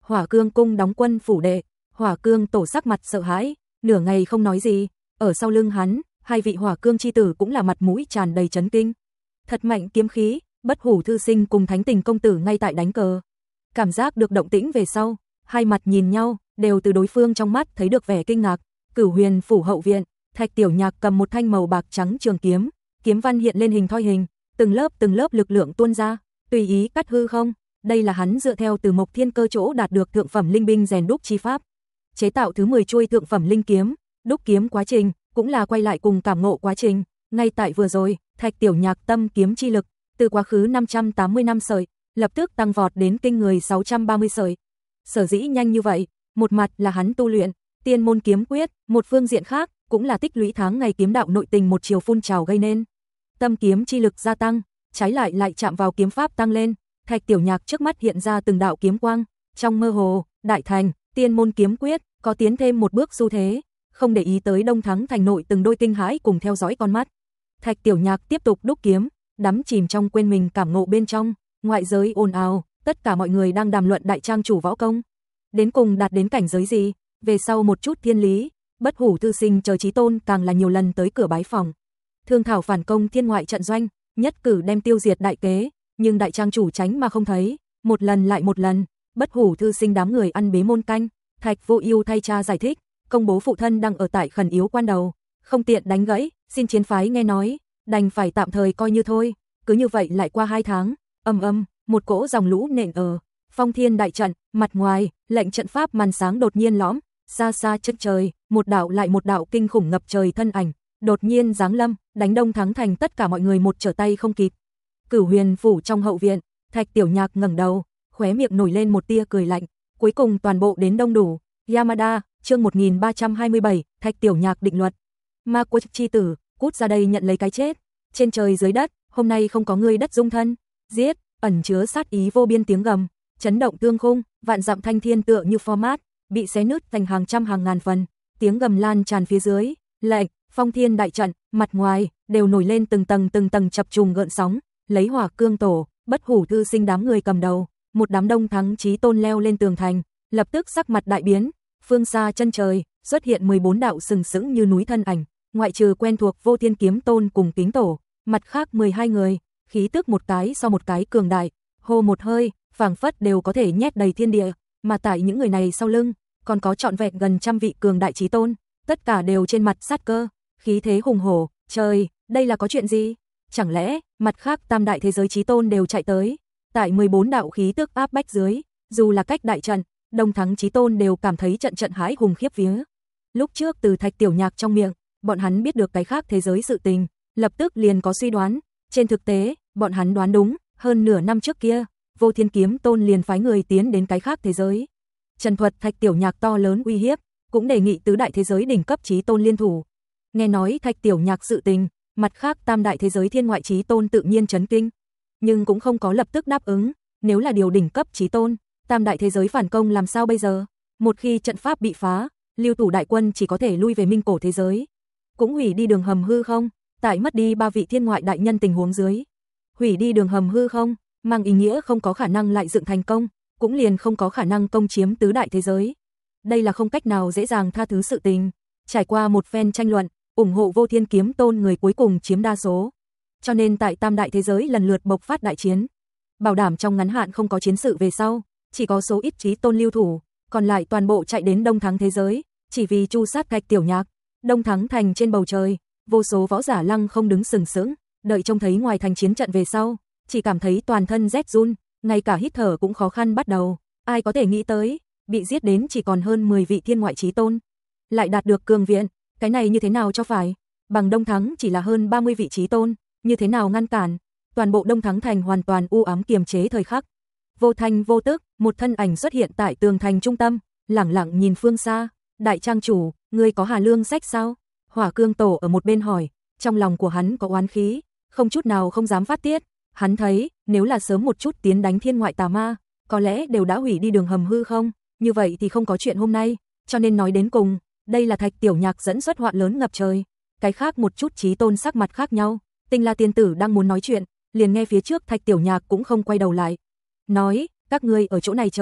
Hỏa Cương cung đóng quân phủ đệ, Hỏa Cương tổ sắc mặt sợ hãi, nửa ngày không nói gì, ở sau lưng hắn, hai vị Hỏa Cương chi tử cũng là mặt mũi tràn đầy chấn kinh. Thật mạnh kiếm khí, Bất Hủ thư sinh cùng Thánh Tình công tử ngay tại đánh cờ. Cảm giác được động tĩnh về sau, hai mặt nhìn nhau, đều từ đối phương trong mắt thấy được vẻ kinh ngạc. Cửu Huyền phủ hậu viện, Thạch Tiểu Nhạc cầm một thanh màu bạc trắng trường kiếm, kiếm văn hiện lên hình thoi hình, từng lớp từng lớp lực lượng tuôn ra, tùy ý cắt hư không. Đây là hắn dựa theo từ Mộc Thiên Cơ chỗ đạt được thượng phẩm linh binh rèn đúc chi pháp, chế tạo thứ mười chuôi thượng phẩm linh kiếm. Đúc kiếm quá trình cũng là quay lại cùng cảm ngộ quá trình. Ngay tại vừa rồi, Thạch Tiểu Nhạc tâm kiếm chi lực từ quá khứ năm trăm tám mươi năm sợi, lập tức tăng vọt đến kinh người sáu trăm ba mươi sợi. Sở dĩ nhanh như vậy, một mặt là hắn tu luyện Tiên môn kiếm quyết, một phương diện khác cũng là tích lũy tháng ngày kiếm đạo nội tình một chiều phun trào gây nên. Tâm kiếm chi lực gia tăng, trái lại lại chạm vào kiếm pháp tăng lên. Thạch Tiểu Nhạc trước mắt hiện ra từng đạo kiếm quang, trong mơ hồ, đại thành, tiên môn kiếm quyết có tiến thêm một bước xu thế, không để ý tới Đông Thắng thành nội từng đôi kinh hãi cùng theo dõi con mắt. Thạch Tiểu Nhạc tiếp tục đúc kiếm, đắm chìm trong quên mình cảm ngộ bên trong, ngoại giới ồn ào, tất cả mọi người đang đàm luận đại trang chủ võ công, đến cùng đạt đến cảnh giới gì, về sau một chút thiên lý, Bất Hủ thư sinh chờ chí tôn càng là nhiều lần tới cửa bái phòng. Thương thảo phản công thiên ngoại trận doanh, nhất cử đem tiêu diệt đại kế, nhưng đại trang chủ tránh mà không thấy, một lần lại một lần, Bất Hủ thư sinh đám người ăn bế môn canh. Thạch Vô Ưu thay cha giải thích, công bố phụ thân đang ở tại khẩn yếu quan đầu, không tiện đánh gãy, xin chiến phái nghe nói, đành phải tạm thời coi như thôi. Cứ như vậy lại qua hai tháng, ầm ầm, một cỗ dòng lũ nện ở Phong Thiên đại trận, mặt ngoài, lệnh trận pháp màn sáng đột nhiên lõm, xa xa chân trời, một đạo lại một đạo kinh khủng ngập trời thân ảnh, đột nhiên giáng lâm, đánh Đông Thắng thành tất cả mọi người một trở tay không kịp. Cửu Huyền phủ trong hậu viện, Thạch Tiểu Nhạc ngẩng đầu, khóe miệng nổi lên một tia cười lạnh, cuối cùng toàn bộ đến đông đủ. Yamada, chương một nghìn ba trăm hai mươi bảy, Thạch Tiểu Nhạc định luật. Ma Quốc chi tử, cút ra đây nhận lấy cái chết. Trên trời dưới đất, hôm nay không có ngươi đất dung thân. Giết, ẩn chứa sát ý vô biên tiếng gầm, chấn động tương khung, vạn dặm thanh thiên tựa như format, bị xé nứt thành hàng trăm hàng ngàn phần. Tiếng gầm lan tràn phía dưới, lệnh, Phong Thiên đại trận, mặt ngoài đều nổi lên từng tầng từng tầng chập trùng gợn sóng, lấy Hỏa Cương tổ, Bất Hủ thư sinh đám người cầm đầu, một đám Đông Thắng chí tôn leo lên tường thành, lập tức sắc mặt đại biến. Phương xa chân trời xuất hiện mười bốn đạo sừng sững như núi thân ảnh, ngoại trừ quen thuộc Vô Thiên kiếm tôn cùng Kính tổ, mặt khác mười hai người, khí tức một cái sau một cái cường đại, hô một hơi, phảng phất đều có thể nhét đầy thiên địa, mà tại những người này sau lưng, còn có trọn vẹn gần trăm vị cường đại chí tôn, tất cả đều trên mặt sát cơ, khí thế hùng hổ. Trời, đây là có chuyện gì? Chẳng lẽ mặt khác tam đại thế giới chí tôn đều chạy tới? Tại mười bốn đạo khí tức áp bách dưới, dù là cách đại trận, Đông Thắng chí tôn đều cảm thấy trận trận hãi hùng khiếp vía. Lúc trước từ Thạch Tiểu Nhạc trong miệng, bọn hắn biết được cái khác thế giới sự tình, lập tức liền có suy đoán. Trên thực tế, bọn hắn đoán đúng, hơn nửa năm trước kia, Vô Thiên kiếm tôn liền phái người tiến đến cái khác thế giới. Trần thuật Thạch Tiểu Nhạc to lớn uy hiếp, cũng đề nghị tứ đại thế giới đỉnh cấp chí tôn liên thủ. Nghe nói Thạch Tiểu Nhạc sự tình, mặt khác tam đại thế giới thiên ngoại chí tôn tự nhiên chấn kinh, nhưng cũng không có lập tức đáp ứng. Nếu là điều đỉnh cấp chí tôn, tam đại thế giới phản công làm sao bây giờ? Một khi trận pháp bị phá, Lưu Thủ đại quân chỉ có thể lui về Minh cổ thế giới, cũng hủy đi đường hầm hư không. Tại mất đi ba vị thiên ngoại đại nhân tình huống dưới, hủy đi đường hầm hư không, mang ý nghĩa không có khả năng lại dựng thành công, cũng liền không có khả năng công chiếm tứ đại thế giới. Đây là không cách nào dễ dàng tha thứ sự tình. Trải qua một phen tranh luận, ủng hộ Vô Thiên kiếm tôn người cuối cùng chiếm đa số. Cho nên tại tam đại thế giới lần lượt bộc phát đại chiến, bảo đảm trong ngắn hạn không có chiến sự về sau, chỉ có số ít chí tôn lưu thủ, còn lại toàn bộ chạy đến Đông Thắng thế giới, chỉ vì chu sát Thạch Tiểu Nhạc. Đông Thắng thành trên bầu trời, vô số võ giả lăng không đứng sừng sững, đợi trông thấy ngoài thành chiến trận về sau, chỉ cảm thấy toàn thân rét run, ngay cả hít thở cũng khó khăn bắt đầu. Ai có thể nghĩ tới, bị giết đến chỉ còn hơn mười vị thiên ngoại chí tôn, lại đạt được cường viện, cái này như thế nào cho phải? Bằng Đông Thắng chỉ là hơn ba mươi vị chí tôn, như thế nào ngăn cản? Toàn bộ Đông Thắng thành hoàn toàn u ám kiềm chế thời khắc. Vô thanh vô tức, một thân ảnh xuất hiện tại tường thành trung tâm, lẳng lặng nhìn phương xa. Đại trang chủ, ngươi có Hà Lương sách sao? Hỏa Cương tổ ở một bên hỏi, trong lòng của hắn có oán khí, không chút nào không dám phát tiết. Hắn thấy, nếu là sớm một chút tiến đánh thiên ngoại tà ma, có lẽ đều đã hủy đi đường hầm hư không, như vậy thì không có chuyện hôm nay. Cho nên nói đến cùng, đây là Thạch Tiểu Nhạc dẫn xuất hoạn lớn ngập trời. Cái khác một chút chí tôn sắc mặt khác nhau. Tinh La tiên tử đang muốn nói chuyện, liền nghe phía trước Thạch Tiểu Nhạc cũng không quay đầu lại, nói, các ngươi ở chỗ này chờ,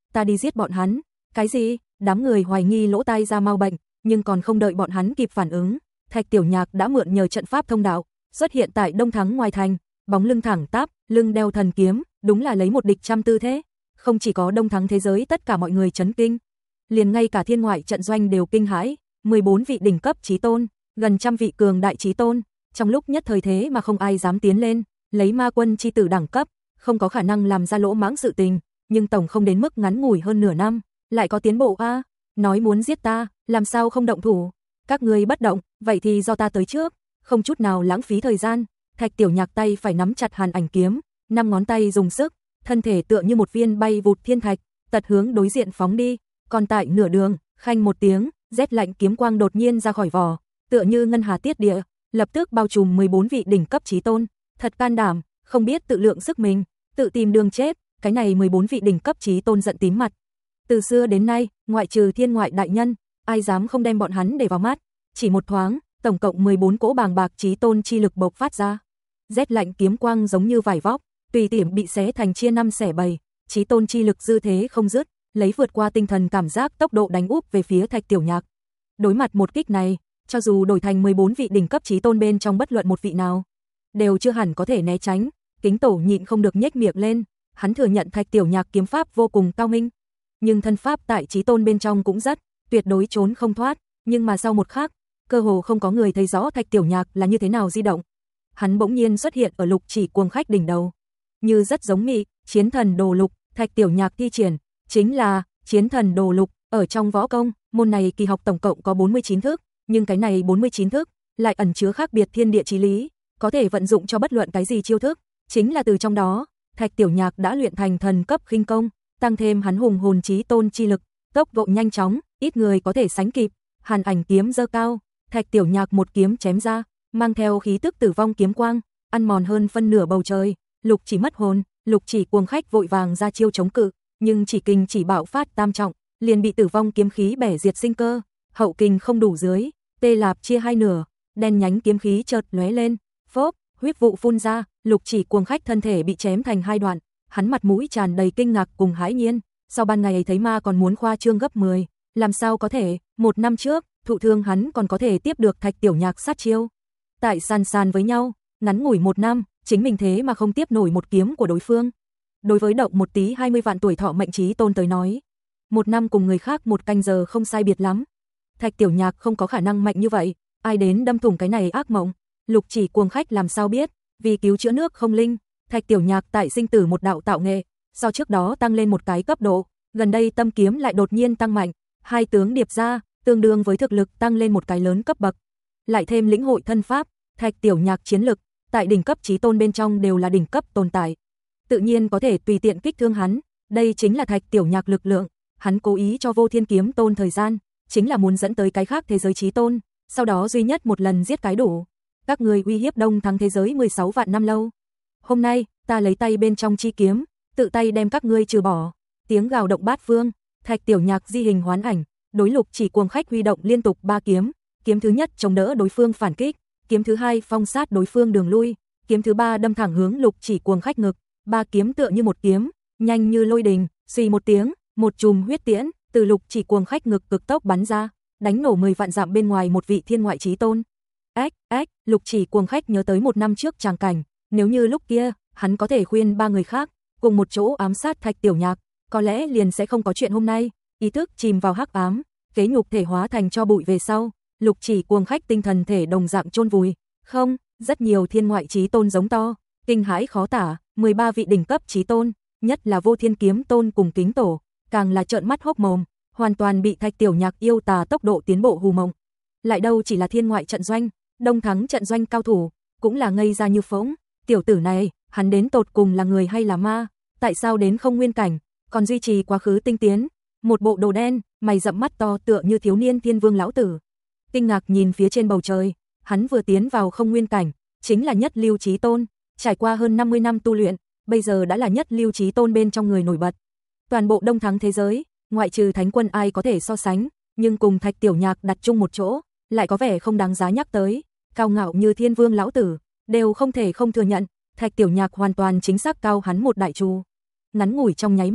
ta đi giết bọn hắn. Cái gì? Đám người hoài nghi lỗ tai ra mau bệnh, nhưng còn không đợi bọn hắn kịp phản ứng, Thạch Tiểu Nhạc đã mượn nhờ trận pháp thông đạo, xuất hiện tại Đông Thắng ngoài thành, bóng lưng thẳng tắp, lưng đeo thần kiếm, đúng là lấy một địch trăm tư thế. Không chỉ có Đông Thắng thế giới tất cả mọi người chấn kinh, liền ngay cả thiên ngoại trận doanh đều kinh hãi, mười bốn vị đỉnh cấp chí tôn, gần trăm vị cường đại chí tôn, trong lúc nhất thời thế mà không ai dám tiến lên, lấy ma quân chi tử đẳng cấp, không có khả năng làm ra lỗ mãng sự tình, nhưng tổng không đến mức ngắn ngủi hơn nửa năm, lại có tiến bộ a, nói muốn giết ta, làm sao không động thủ? Các ngươi bất động, vậy thì do ta tới trước, không chút nào lãng phí thời gian. Thạch Tiểu Nhạc tay phải nắm chặt Hàn Ảnh kiếm, năm ngón tay dùng sức, thân thể tựa như một viên bay vụt thiên thạch, tật hướng đối diện phóng đi, còn tại nửa đường, khanh một tiếng, rét lạnh kiếm quang đột nhiên ra khỏi vỏ, tựa như ngân hà tiết địa, lập tức bao trùm mười bốn vị đỉnh cấp chí tôn, thật can đảm, không biết tự lượng sức mình, tự tìm đường chết, cái này mười bốn vị đỉnh cấp chí tôn giận tím mặt. Từ xưa đến nay, ngoại trừ thiên ngoại đại nhân, ai dám không đem bọn hắn để vào mắt, chỉ một thoáng, tổng cộng mười bốn cỗ bàng bạc chí tôn chi lực bộc phát ra. Rét lạnh kiếm quang giống như vải vóc, tùy tiện bị xé thành chia năm xẻ bảy, chí tôn chi lực dư thế không dứt, lấy vượt qua tinh thần cảm giác tốc độ đánh úp về phía Thạch Tiểu Nhạc. Đối mặt một kích này, cho dù đổi thành mười bốn vị đỉnh cấp chí tôn bên trong bất luận một vị nào, đều chưa hẳn có thể né tránh. Kính Tổ nhịn không được nhếch miệng lên, hắn thừa nhận Thạch Tiểu Nhạc kiếm pháp vô cùng cao minh, nhưng thân pháp tại chí tôn bên trong cũng rất, tuyệt đối trốn không thoát, nhưng mà sau một khắc, cơ hồ không có người thấy rõ Thạch Tiểu Nhạc là như thế nào di động. Hắn bỗng nhiên xuất hiện ở Lục Chỉ Cuồng Khách đỉnh đầu, như rất giống mị, Chiến Thần Đồ Lục, Thạch Tiểu Nhạc thi triển, chính là Chiến Thần Đồ Lục, ở trong võ công, môn này kỳ học tổng cộng có bốn mươi chín thức, nhưng cái này bốn mươi chín thức lại ẩn chứa khác biệt thiên địa chí lý, có thể vận dụng cho bất luận cái gì chiêu thức, chính là từ trong đó, Thạch Tiểu Nhạc đã luyện thành thần cấp khinh công, tăng thêm hắn hùng hồn chí tôn chi lực, tốc độ nhanh chóng, ít người có thể sánh kịp. Hàn Ảnh kiếm giơ cao, Thạch Tiểu Nhạc một kiếm chém ra, mang theo khí tức tử vong kiếm quang, ăn mòn hơn phân nửa bầu trời. Lục Chỉ mất hồn, Lục Chỉ Cuồng Khách vội vàng ra chiêu chống cự, nhưng chỉ kình chỉ bạo phát tam trọng, liền bị tử vong kiếm khí bẻ diệt sinh cơ, hậu kình không đủ dưới, tê lạp chia hai nửa, đen nhánh kiếm khí chợt lóe lên, phốp, huyết vụ phun ra, Lục Chỉ Cuồng Khách thân thể bị chém thành hai đoạn, hắn mặt mũi tràn đầy kinh ngạc cùng hãi nhiên, sau ban ngày thấy ma còn muốn khoa trương gấp mười, làm sao có thể, một năm trước, thụ thương hắn còn có thể tiếp được Thạch Tiểu Nhạc sát chiêu. Tại sàn sàn với nhau, ngắn ngủi một năm, chính mình thế mà không tiếp nổi một kiếm của đối phương. Đối với động một tí hai mươi vạn tuổi thọ mệnh chí tôn tới nói, một năm cùng người khác một canh giờ không sai biệt lắm. Thạch Tiểu Nhạc không có khả năng mạnh như vậy, ai đến đâm thủng cái này ác mộng. Lục Chỉ Cuồng Khách làm sao biết, vì cứu chữa nước không linh, Thạch Tiểu Nhạc tại sinh tử một đạo tạo nghệ, sau trước đó tăng lên một cái cấp độ, gần đây tâm kiếm lại đột nhiên tăng mạnh, hai tướng điệp ra, tương đương với thực lực tăng lên một cái lớn cấp bậc. Lại thêm lĩnh hội thân pháp, Thạch Tiểu Nhạc chiến lực tại đỉnh cấp chí tôn bên trong đều là đỉnh cấp tồn tại, tự nhiên có thể tùy tiện kích thương hắn, đây chính là Thạch Tiểu Nhạc lực lượng. Hắn cố ý cho Vô Thiên Kiếm Tôn thời gian, chính là muốn dẫn tới cái khác thế giới chí tôn, sau đó duy nhất một lần giết cái đủ. Các người uy hiếp Đông Thắng thế giới mười sáu vạn năm lâu, hôm nay ta lấy tay bên trong chi kiếm, tự tay đem các ngươi trừ bỏ. Tiếng gào động bát phương, Thạch Tiểu Nhạc di hình hoán ảnh, đối Lục Chỉ Cuồng Khách huy động liên tục ba kiếm, kiếm thứ nhất chống đỡ đối phương phản kích, kiếm thứ hai phong sát đối phương đường lui, kiếm thứ ba đâm thẳng hướng Lục Chỉ Cuồng Khách ngực, ba kiếm tựa như một kiếm, nhanh như lôi đình, suy một tiếng, một chùm huyết tiễn từ Lục Chỉ Cuồng Khách ngực cực tốc bắn ra, đánh nổ mười vạn dặm bên ngoài một vị thiên ngoại chí tôn. Ách, ách, Lục Chỉ Cuồng Khách nhớ tới một năm trước tràng cảnh, nếu như lúc kia, hắn có thể khuyên ba người khác cùng một chỗ ám sát Thạch Tiểu Nhạc, có lẽ liền sẽ không có chuyện hôm nay. Ý thức chìm vào hắc ám, kế nhục thể hóa thành cho bụi về sau, Lục Chỉ Cuồng Khách tinh thần thể đồng dạng chôn vùi. Không, rất nhiều thiên ngoại chí tôn giống to, kinh hãi khó tả, mười ba vị đỉnh cấp chí tôn, nhất là Vô Thiên Kiếm Tôn cùng Kính Tổ, càng là trợn mắt hốc mồm, hoàn toàn bị Thạch Tiểu Nhạc yêu tà tốc độ tiến bộ hù mộng. Lại đâu chỉ là thiên ngoại trận doanh, Đông Thắng trận doanh cao thủ, cũng là ngây ra như phỗng, tiểu tử này, hắn đến tột cùng là người hay là ma, tại sao đến không nguyên cảnh, còn duy trì quá khứ tinh tiến, một bộ đồ đen, mày rậm mắt to tựa như thiếu niên thiên vương lão tử. Kinh ngạc nhìn phía trên bầu trời, hắn vừa tiến vào không nguyên cảnh, chính là nhất lưu chí tôn, trải qua hơn năm mươi năm tu luyện, bây giờ đã là nhất lưu chí tôn bên trong người nổi bật. Toàn bộ Đông Thắng thế giới, ngoại trừ Thánh Quân ai có thể so sánh, nhưng cùng Thạch Tiểu Nhạc đặt chung một chỗ, lại có vẻ không đáng giá nhắc tới, cao ngạo như thiên vương lão tử, đều không thể không thừa nhận, Thạch Tiểu Nhạc hoàn toàn chính xác cao hắn một đại chu. Ngắn ngủi trong nháy mắt,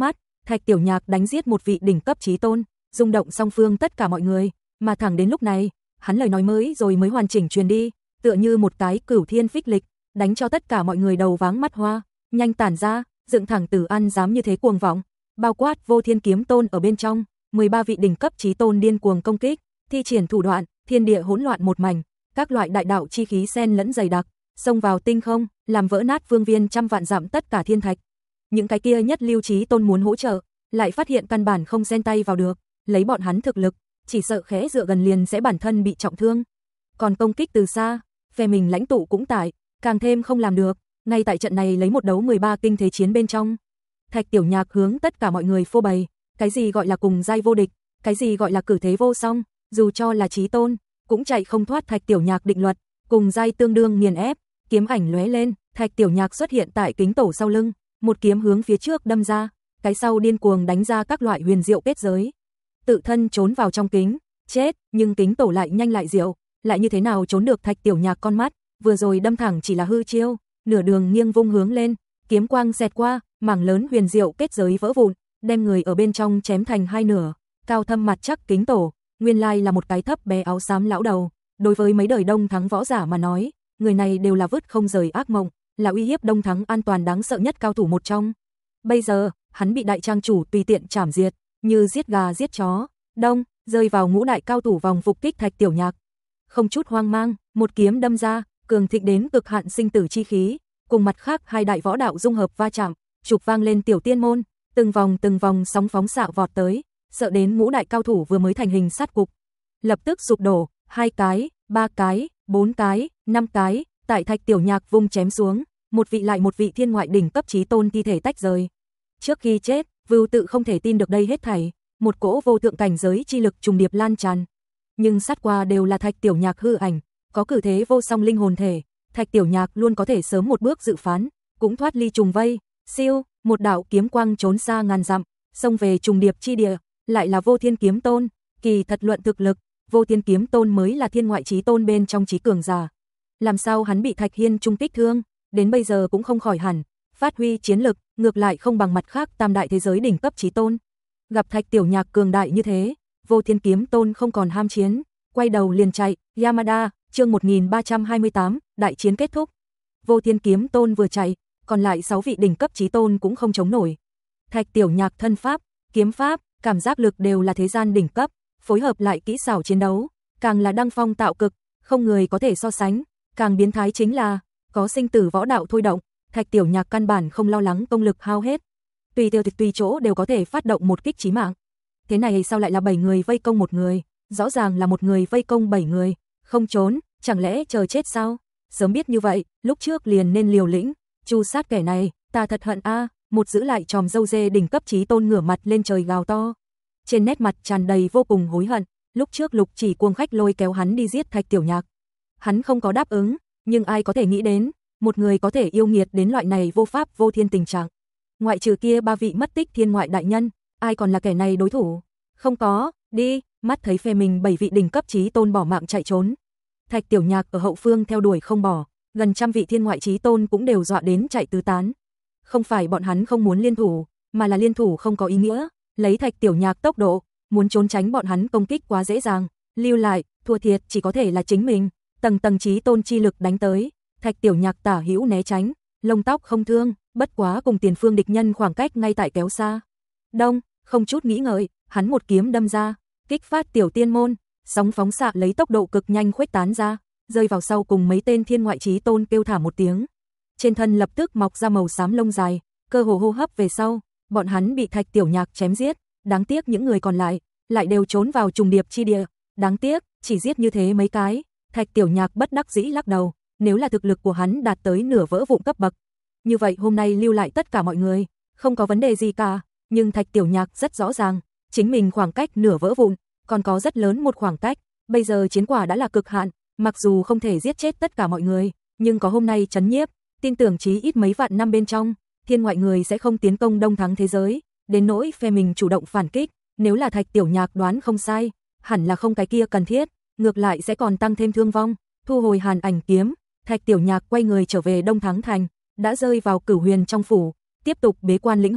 Thạch Tiểu Nhạc đánh giết một vị đỉnh cấp chí tôn, rung động song phương tất cả mọi người, mà thẳng đến lúc này, hắn lời nói mới rồi mới hoàn chỉnh truyền đi, tựa như một cái cửu thiên phích lịch, đánh cho tất cả mọi người đầu váng mắt hoa, nhanh tản ra, dựng thẳng Tử An dám như thế cuồng vọng, bao quát Vô Thiên Kiếm Tôn ở bên trong, mười ba vị đỉnh cấp chí tôn điên cuồng công kích, thi triển thủ đoạn, thiên địa hỗn loạn một mảnh, các loại đại đạo chi khí xen lẫn dày đặc, xông vào tinh không, làm vỡ nát phương viên trăm vạn dặm tất cả thiên thạch. Những cái kia nhất lưu chí tôn muốn hỗ trợ, lại phát hiện căn bản không xen tay vào được, lấy bọn hắn thực lực, chỉ sợ khẽ dựa gần liền sẽ bản thân bị trọng thương. Còn công kích từ xa, phe mình lãnh tụ cũng tại, càng thêm không làm được, ngay tại trận này lấy một đấu mười ba kinh thế chiến bên trong. Thạch Tiểu Nhạc hướng tất cả mọi người phô bày, cái gì gọi là cùng giai vô địch, cái gì gọi là cử thế vô song, dù cho là chí tôn, cũng chạy không thoát Thạch Tiểu Nhạc định luật, cùng giai tương đương nghiền ép, kiếm ảnh lóe lên, Thạch Tiểu Nhạc xuất hiện tại kính tổ sau lưng, một kiếm hướng phía trước đâm ra, cái sau điên cuồng đánh ra các loại huyền diệu kết giới. Tự thân trốn vào trong kính, chết, nhưng kính tổ lại nhanh lại diệu, lại như thế nào trốn được Thạch Tiểu Nhạc con mắt, vừa rồi đâm thẳng chỉ là hư chiêu, nửa đường nghiêng vung hướng lên, kiếm quang xẹt qua, mảng lớn huyền diệu kết giới vỡ vụn, đem người ở bên trong chém thành hai nửa. Cao thâm mặt chắc kính tổ, nguyên lai là một cái thấp bé áo xám lão đầu, đối với mấy đời Đông Thắng võ giả mà nói, người này đều là vứt không rời ác mộng, là uy hiếp Đông Thắng an toàn đáng sợ nhất cao thủ một trong. Bây giờ, hắn bị đại trang chủ tùy tiện chảm diệt, như giết gà giết chó, đông, rơi vào ngũ đại cao thủ vòng phục kích Thạch Tiểu Nhạc. Không chút hoang mang, một kiếm đâm ra, cường thịnh đến cực hạn sinh tử chi khí, cùng mặt khác hai đại võ đạo dung hợp va chạm, trục vang lên tiểu tiên môn, từng vòng từng vòng sóng phóng xạ vọt tới, sợ đến ngũ đại cao thủ vừa mới thành hình sát cục, lập tức sụp đổ, hai cái, ba cái, bốn cái, năm cái, tại Thạch Tiểu Nhạc vung chém xuống, một vị lại một vị thiên ngoại đỉnh cấp chí tôn thi thể tách rời. Trước khi chết, Vưu Tự không thể tin được đây hết thảy, một cỗ vô thượng cảnh giới chi lực trùng điệp lan tràn. Nhưng sát qua đều là Thạch Tiểu Nhạc hư ảnh, có cử thế vô song linh hồn thể, Thạch Tiểu Nhạc luôn có thể sớm một bước dự phán, cũng thoát ly trùng vây, siêu, một đạo kiếm quang trốn xa ngàn dặm, xông về trùng điệp chi địa, lại là Vô Thiên Kiếm Tôn, kỳ thật luận thực lực, Vô Thiên Kiếm Tôn mới là thiên ngoại chí tôn bên trong chí cường giả. Làm sao hắn bị Thạch Hiên trung kích thương, đến bây giờ cũng không khỏi hẳn, phát huy chiến lực, ngược lại không bằng mặt khác tam đại thế giới đỉnh cấp chí tôn. Gặp Thạch Tiểu Nhạc cường đại như thế, Vô Thiên Kiếm Tôn không còn ham chiến, quay đầu liền chạy. Yamada, chương một nghìn ba trăm hai mươi tám, đại chiến kết thúc. Vô Thiên Kiếm Tôn vừa chạy, còn lại sáu vị đỉnh cấp chí tôn cũng không chống nổi. Thạch Tiểu Nhạc thân pháp, kiếm pháp, cảm giác lực đều là thế gian đỉnh cấp, phối hợp lại kỹ xảo chiến đấu, càng là đăng phong tạo cực, không người có thể so sánh, càng biến thái chính là có sinh tử võ đạo thôi động, Thạch Tiểu Nhạc căn bản không lo lắng công lực hao hết. Tùy tiêu tùy chỗ đều có thể phát động một kích chí mạng. Thế này sao lại là bảy người vây công một người, rõ ràng là một người vây công bảy người, không trốn, chẳng lẽ chờ chết sao? Sớm biết như vậy, lúc trước liền nên liều lĩnh, chu sát kẻ này, ta thật hận a, một giữ lại tròm dâu dê đỉnh cấp chí tôn ngửa mặt lên trời gào to. Trên nét mặt tràn đầy vô cùng hối hận, lúc trước Lục Chỉ cuồng khách lôi kéo hắn đi giết Thạch Tiểu Nhạc. Hắn không có đáp ứng, nhưng ai có thể nghĩ đến, một người có thể yêu nghiệt đến loại này vô pháp vô thiên tình trạng. Ngoại trừ kia ba vị mất tích thiên ngoại đại nhân, ai còn là kẻ này đối thủ? Không có, đi, mắt thấy phe mình bảy vị đỉnh cấp chí tôn bỏ mạng chạy trốn. Thạch Tiểu Nhạc ở hậu phương theo đuổi không bỏ, gần trăm vị thiên ngoại chí tôn cũng đều dọa đến chạy tứ tán. Không phải bọn hắn không muốn liên thủ, mà là liên thủ không có ý nghĩa, lấy Thạch Tiểu Nhạc tốc độ, muốn trốn tránh bọn hắn công kích quá dễ dàng, lưu lại, thua thiệt chỉ có thể là chính mình. Tầng tầng chí tôn chi lực đánh tới, Thạch Tiểu Nhạc tả hữu né tránh, lông tóc không thương, bất quá cùng tiền phương địch nhân khoảng cách ngay tại kéo xa. Đông, không chút nghĩ ngợi, hắn một kiếm đâm ra, kích phát tiểu tiên môn, sóng phóng xạ lấy tốc độ cực nhanh khuếch tán ra, rơi vào sau cùng mấy tên thiên ngoại chí tôn kêu thả một tiếng. Trên thân lập tức mọc ra màu xám lông dài, cơ hồ hô hấp về sau, bọn hắn bị Thạch Tiểu Nhạc chém giết, đáng tiếc những người còn lại lại đều trốn vào trùng điệp chi địa, đáng tiếc, chỉ giết như thế mấy cái. Thạch Tiểu Nhạc bất đắc dĩ lắc đầu, nếu là thực lực của hắn đạt tới nửa vỡ vụn cấp bậc, như vậy hôm nay lưu lại tất cả mọi người, không có vấn đề gì cả, nhưng Thạch Tiểu Nhạc rất rõ ràng, chính mình khoảng cách nửa vỡ vụn, còn có rất lớn một khoảng cách, bây giờ chiến quả đã là cực hạn, mặc dù không thể giết chết tất cả mọi người, nhưng có hôm nay chấn nhiếp, tin tưởng chí ít mấy vạn năm bên trong, thiên ngoại người sẽ không tiến công Đông Thắng thế giới, đến nỗi phe mình chủ động phản kích, nếu là Thạch Tiểu Nhạc đoán không sai, hẳn là không cái kia cần thiết, ngược lại sẽ còn tăng thêm thương vong. Thu hồi Hàn Ảnh kiếm, Thạch Tiểu Nhạc quay người trở về Đông Thắng thành, đã rơi vào Cửu Huyền trong phủ, tiếp tục bế quan lĩnh hội,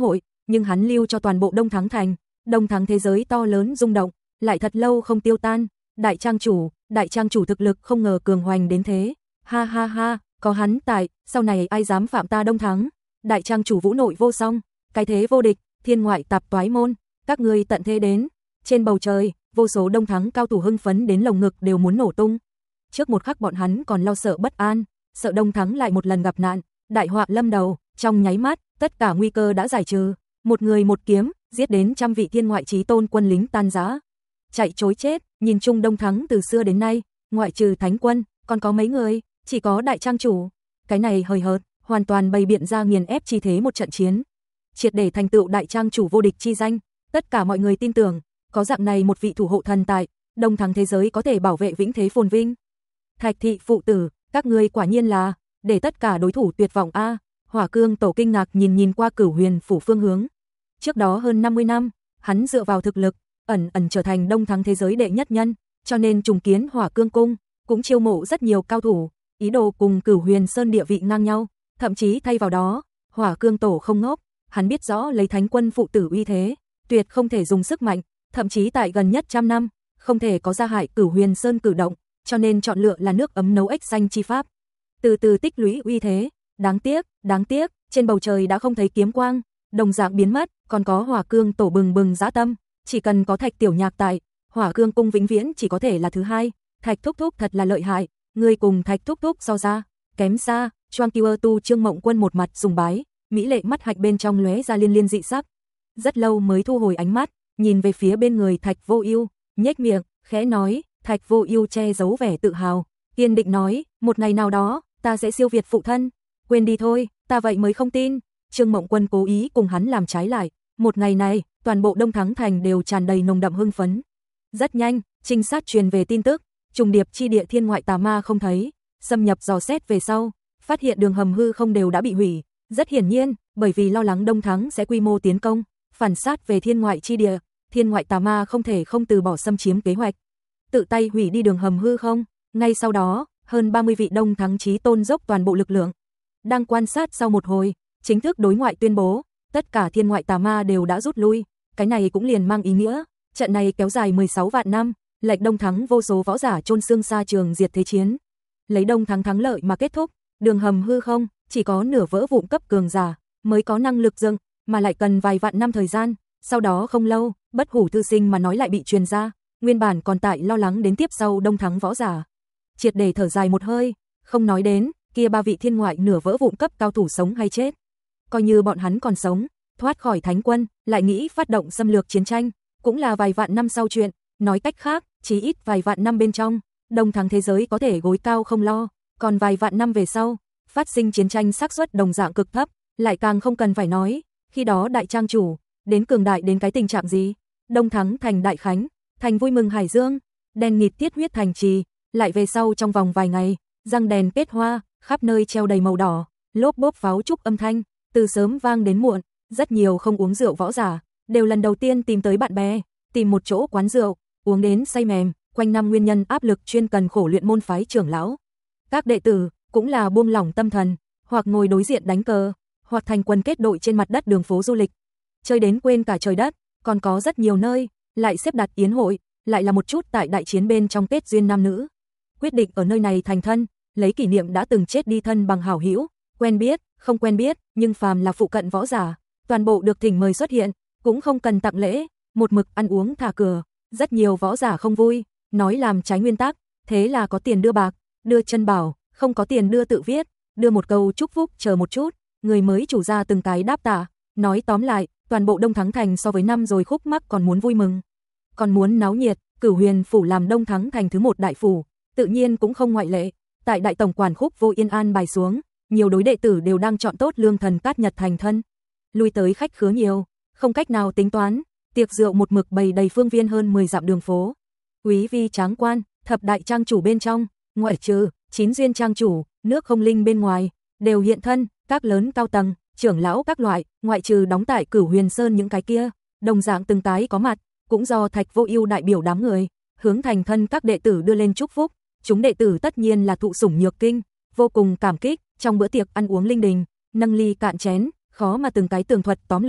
nhưng hắn lưu cho toàn bộ Đông Thắng Thành, Đông Thắng thế giới to lớn rung động, lại thật lâu không tiêu tan. Đại trang chủ, đại trang chủ thực lực không ngờ cường hoành đến thế. Ha ha ha, có hắn tại, sau này ai dám phạm ta Đông Thắng. Đại trang chủ vũ nội vô song, cái thế vô địch, thiên ngoại tạp toái môn, các ngươi tận thế đến. Trên bầu trời, vô số Đông Thắng cao thủ hưng phấn đến lồng ngực đều muốn nổ tung. Trước một khắc bọn hắn còn lo sợ bất an, sợ Đông Thắng lại một lần gặp nạn, đại họa lâm đầu, trong nháy mắt, tất cả nguy cơ đã giải trừ, một người một kiếm, giết đến trăm vị thiên ngoại chí tôn quân lính tan rã. Chạy trối chết, nhìn chung Đông Thắng từ xưa đến nay, ngoại trừ thánh quân, còn có mấy người, chỉ có đại trang chủ. Cái này hời hợt, hoàn toàn bày biện ra nghiền ép chi thế một trận chiến. Triệt để thành tựu đại trang chủ vô địch chi danh, tất cả mọi người tin tưởng, có dạng này một vị thủ hộ thần tại, Đông Thắng thế giới có thể bảo vệ vĩnh thế phồn vinh. Thạch thị phụ tử, các ngươi quả nhiên là, để tất cả đối thủ tuyệt vọng a. Hỏa Cương Tổ kinh ngạc nhìn nhìn qua Cửu Huyền phủ phương hướng. Trước đó hơn năm mươi năm, hắn dựa vào thực lực, ẩn ẩn trở thành Đông Thắng thế giới đệ nhất nhân, cho nên trùng kiến Hỏa Cương cung, cũng chiêu mộ rất nhiều cao thủ, ý đồ cùng Cửu Huyền Sơn địa vị ngang nhau, thậm chí thay vào đó, Hỏa Cương Tổ không ngốc, hắn biết rõ lấy thánh quân phụ tử uy thế, tuyệt không thể dùng sức mạnh, thậm chí tại gần nhất trăm năm, không thể có gia hại Cửu Huyền Sơn cử động, cho nên chọn lựa là nước ấm nấu ếch xanh chi pháp. Từ từ tích lũy uy thế, đáng tiếc, đáng tiếc, trên bầu trời đã không thấy kiếm quang, đồng dạng biến mất, còn có Hỏa Cương Tổ bừng bừng dã tâm, chỉ cần có Thạch tiểu nhạc tại, Hỏa Cương cung vĩnh viễn chỉ có thể là thứ hai. Thạch thúc thúc thật là lợi hại, ngươi cùng Thạch thúc thúc so ra, kém xa. Choang Kiêu Tu Trương Mộng Quân một mặt sùng bái, mỹ lệ mắt hạnh bên trong lóe ra liên liên dị sắc. Rất lâu mới thu hồi ánh mắt, nhìn về phía bên người Thạch Vô Ưu, nhếch miệng, khẽ nói. Thạch Vô Ưu che giấu vẻ tự hào, kiên định nói, một ngày nào đó, ta sẽ siêu việt phụ thân. Quên đi thôi, ta vậy mới không tin. Trương Mộng Quân cố ý cùng hắn làm trái lại. Một ngày này, toàn bộ Đông Thắng Thành đều tràn đầy nồng đậm hưng phấn. Rất nhanh, trinh sát truyền về tin tức, trùng điệp chi địa thiên ngoại tà ma không thấy, xâm nhập dò xét về sau, phát hiện đường hầm hư không đều đã bị hủy. Rất hiển nhiên, bởi vì lo lắng Đông Thắng sẽ quy mô tiến công, phản sát về thiên ngoại chi địa, thiên ngoại tà ma không thể không từ bỏ xâm chiếm kế hoạch, tự tay hủy đi đường hầm hư không. Ngay sau đó, hơn ba mươi vị Đông Thắng chí tôn dốc toàn bộ lực lượng. Đang quan sát sau một hồi, chính thức đối ngoại tuyên bố, tất cả thiên ngoại tà ma đều đã rút lui, cái này cũng liền mang ý nghĩa, trận này kéo dài mười sáu vạn năm, lệch Đông Thắng vô số võ giả chôn xương xa trường diệt thế chiến. Lấy Đông Thắng thắng lợi mà kết thúc, đường hầm hư không, chỉ có nửa vỡ vụn cấp cường giả mới có năng lực dựng, mà lại cần vài vạn năm thời gian, sau đó không lâu, bất hủ thư sinh mà nói lại bị truyền ra, nguyên bản còn tại lo lắng đến tiếp sau Đông Thắng võ giả. Triệt để thở dài một hơi, không nói đến, kia ba vị thiên ngoại nửa vỡ vụn cấp cao thủ sống hay chết. Coi như bọn hắn còn sống, thoát khỏi thánh quân, lại nghĩ phát động xâm lược chiến tranh, cũng là vài vạn năm sau chuyện, nói cách khác, chỉ ít vài vạn năm bên trong, Đông Thắng thế giới có thể gối cao không lo, còn vài vạn năm về sau, phát sinh chiến tranh xác suất đồng dạng cực thấp, lại càng không cần phải nói, khi đó đại trang chủ, đến cường đại đến cái tình trạng gì? Đông Thắng thành đại khánh, thành vui mừng hải dương, đèn nghịt tiết huyết thành trì, lại về sau trong vòng vài ngày, răng đèn kết hoa, khắp nơi treo đầy màu đỏ, lốp bốp pháo trúc âm thanh, từ sớm vang đến muộn, rất nhiều không uống rượu võ giả, đều lần đầu tiên tìm tới bạn bè, tìm một chỗ quán rượu, uống đến say mềm, quanh năm nguyên nhân áp lực chuyên cần khổ luyện môn phái trưởng lão. Các đệ tử cũng là buông lỏng tâm thần, hoặc ngồi đối diện đánh cờ, hoặc thành quân kết đội trên mặt đất đường phố du lịch, chơi đến quên cả trời đất, còn có rất nhiều nơi lại xếp đặt yến hội, lại là một chút tại đại chiến bên trong kết duyên nam nữ. Quyết định ở nơi này thành thân, lấy kỷ niệm đã từng chết đi thân bằng hảo hữu, quen biết, không quen biết, nhưng phàm là phụ cận võ giả, toàn bộ được thỉnh mời xuất hiện, cũng không cần tặng lễ, một mực ăn uống thả cửa. Rất nhiều võ giả không vui, nói làm trái nguyên tắc, thế là có tiền đưa bạc, đưa chân bảo, không có tiền đưa tự viết, đưa một câu chúc phúc chờ một chút, người mới chủ ra từng cái đáp tạ, nói tóm lại, toàn bộ Đông Thắng thành so với năm rồi khúc mắc còn muốn vui mừng, còn muốn náo nhiệt. Cửu Huyền phủ làm Đông Thắng thành thứ một đại phủ, tự nhiên cũng không ngoại lệ. Tại đại tổng quản Khúc Vô Yên an bài xuống, nhiều đối đệ tử đều đang chọn tốt lương thần cát nhật thành thân. Lui tới khách khứa nhiều, không cách nào tính toán, tiệc rượu một mực bày đầy phương viên hơn mười dặm đường phố. Quý vi tráng quan, thập đại trang chủ bên trong, ngoại trừ chín duyên trang chủ, nước không linh bên ngoài, đều hiện thân, các lớn cao tầng, trưởng lão các loại, ngoại trừ đóng tại Cửu Huyền Sơn những cái kia, đồng dạng từng tái có mặt, cũng do Thạch Vô Ưu đại biểu đám người, hướng thành thân các đệ tử đưa lên chúc phúc. Chúng đệ tử tất nhiên là thụ sủng nhược kinh, vô cùng cảm kích, trong bữa tiệc ăn uống linh đình, nâng ly cạn chén, khó mà từng cái tường thuật tóm lược,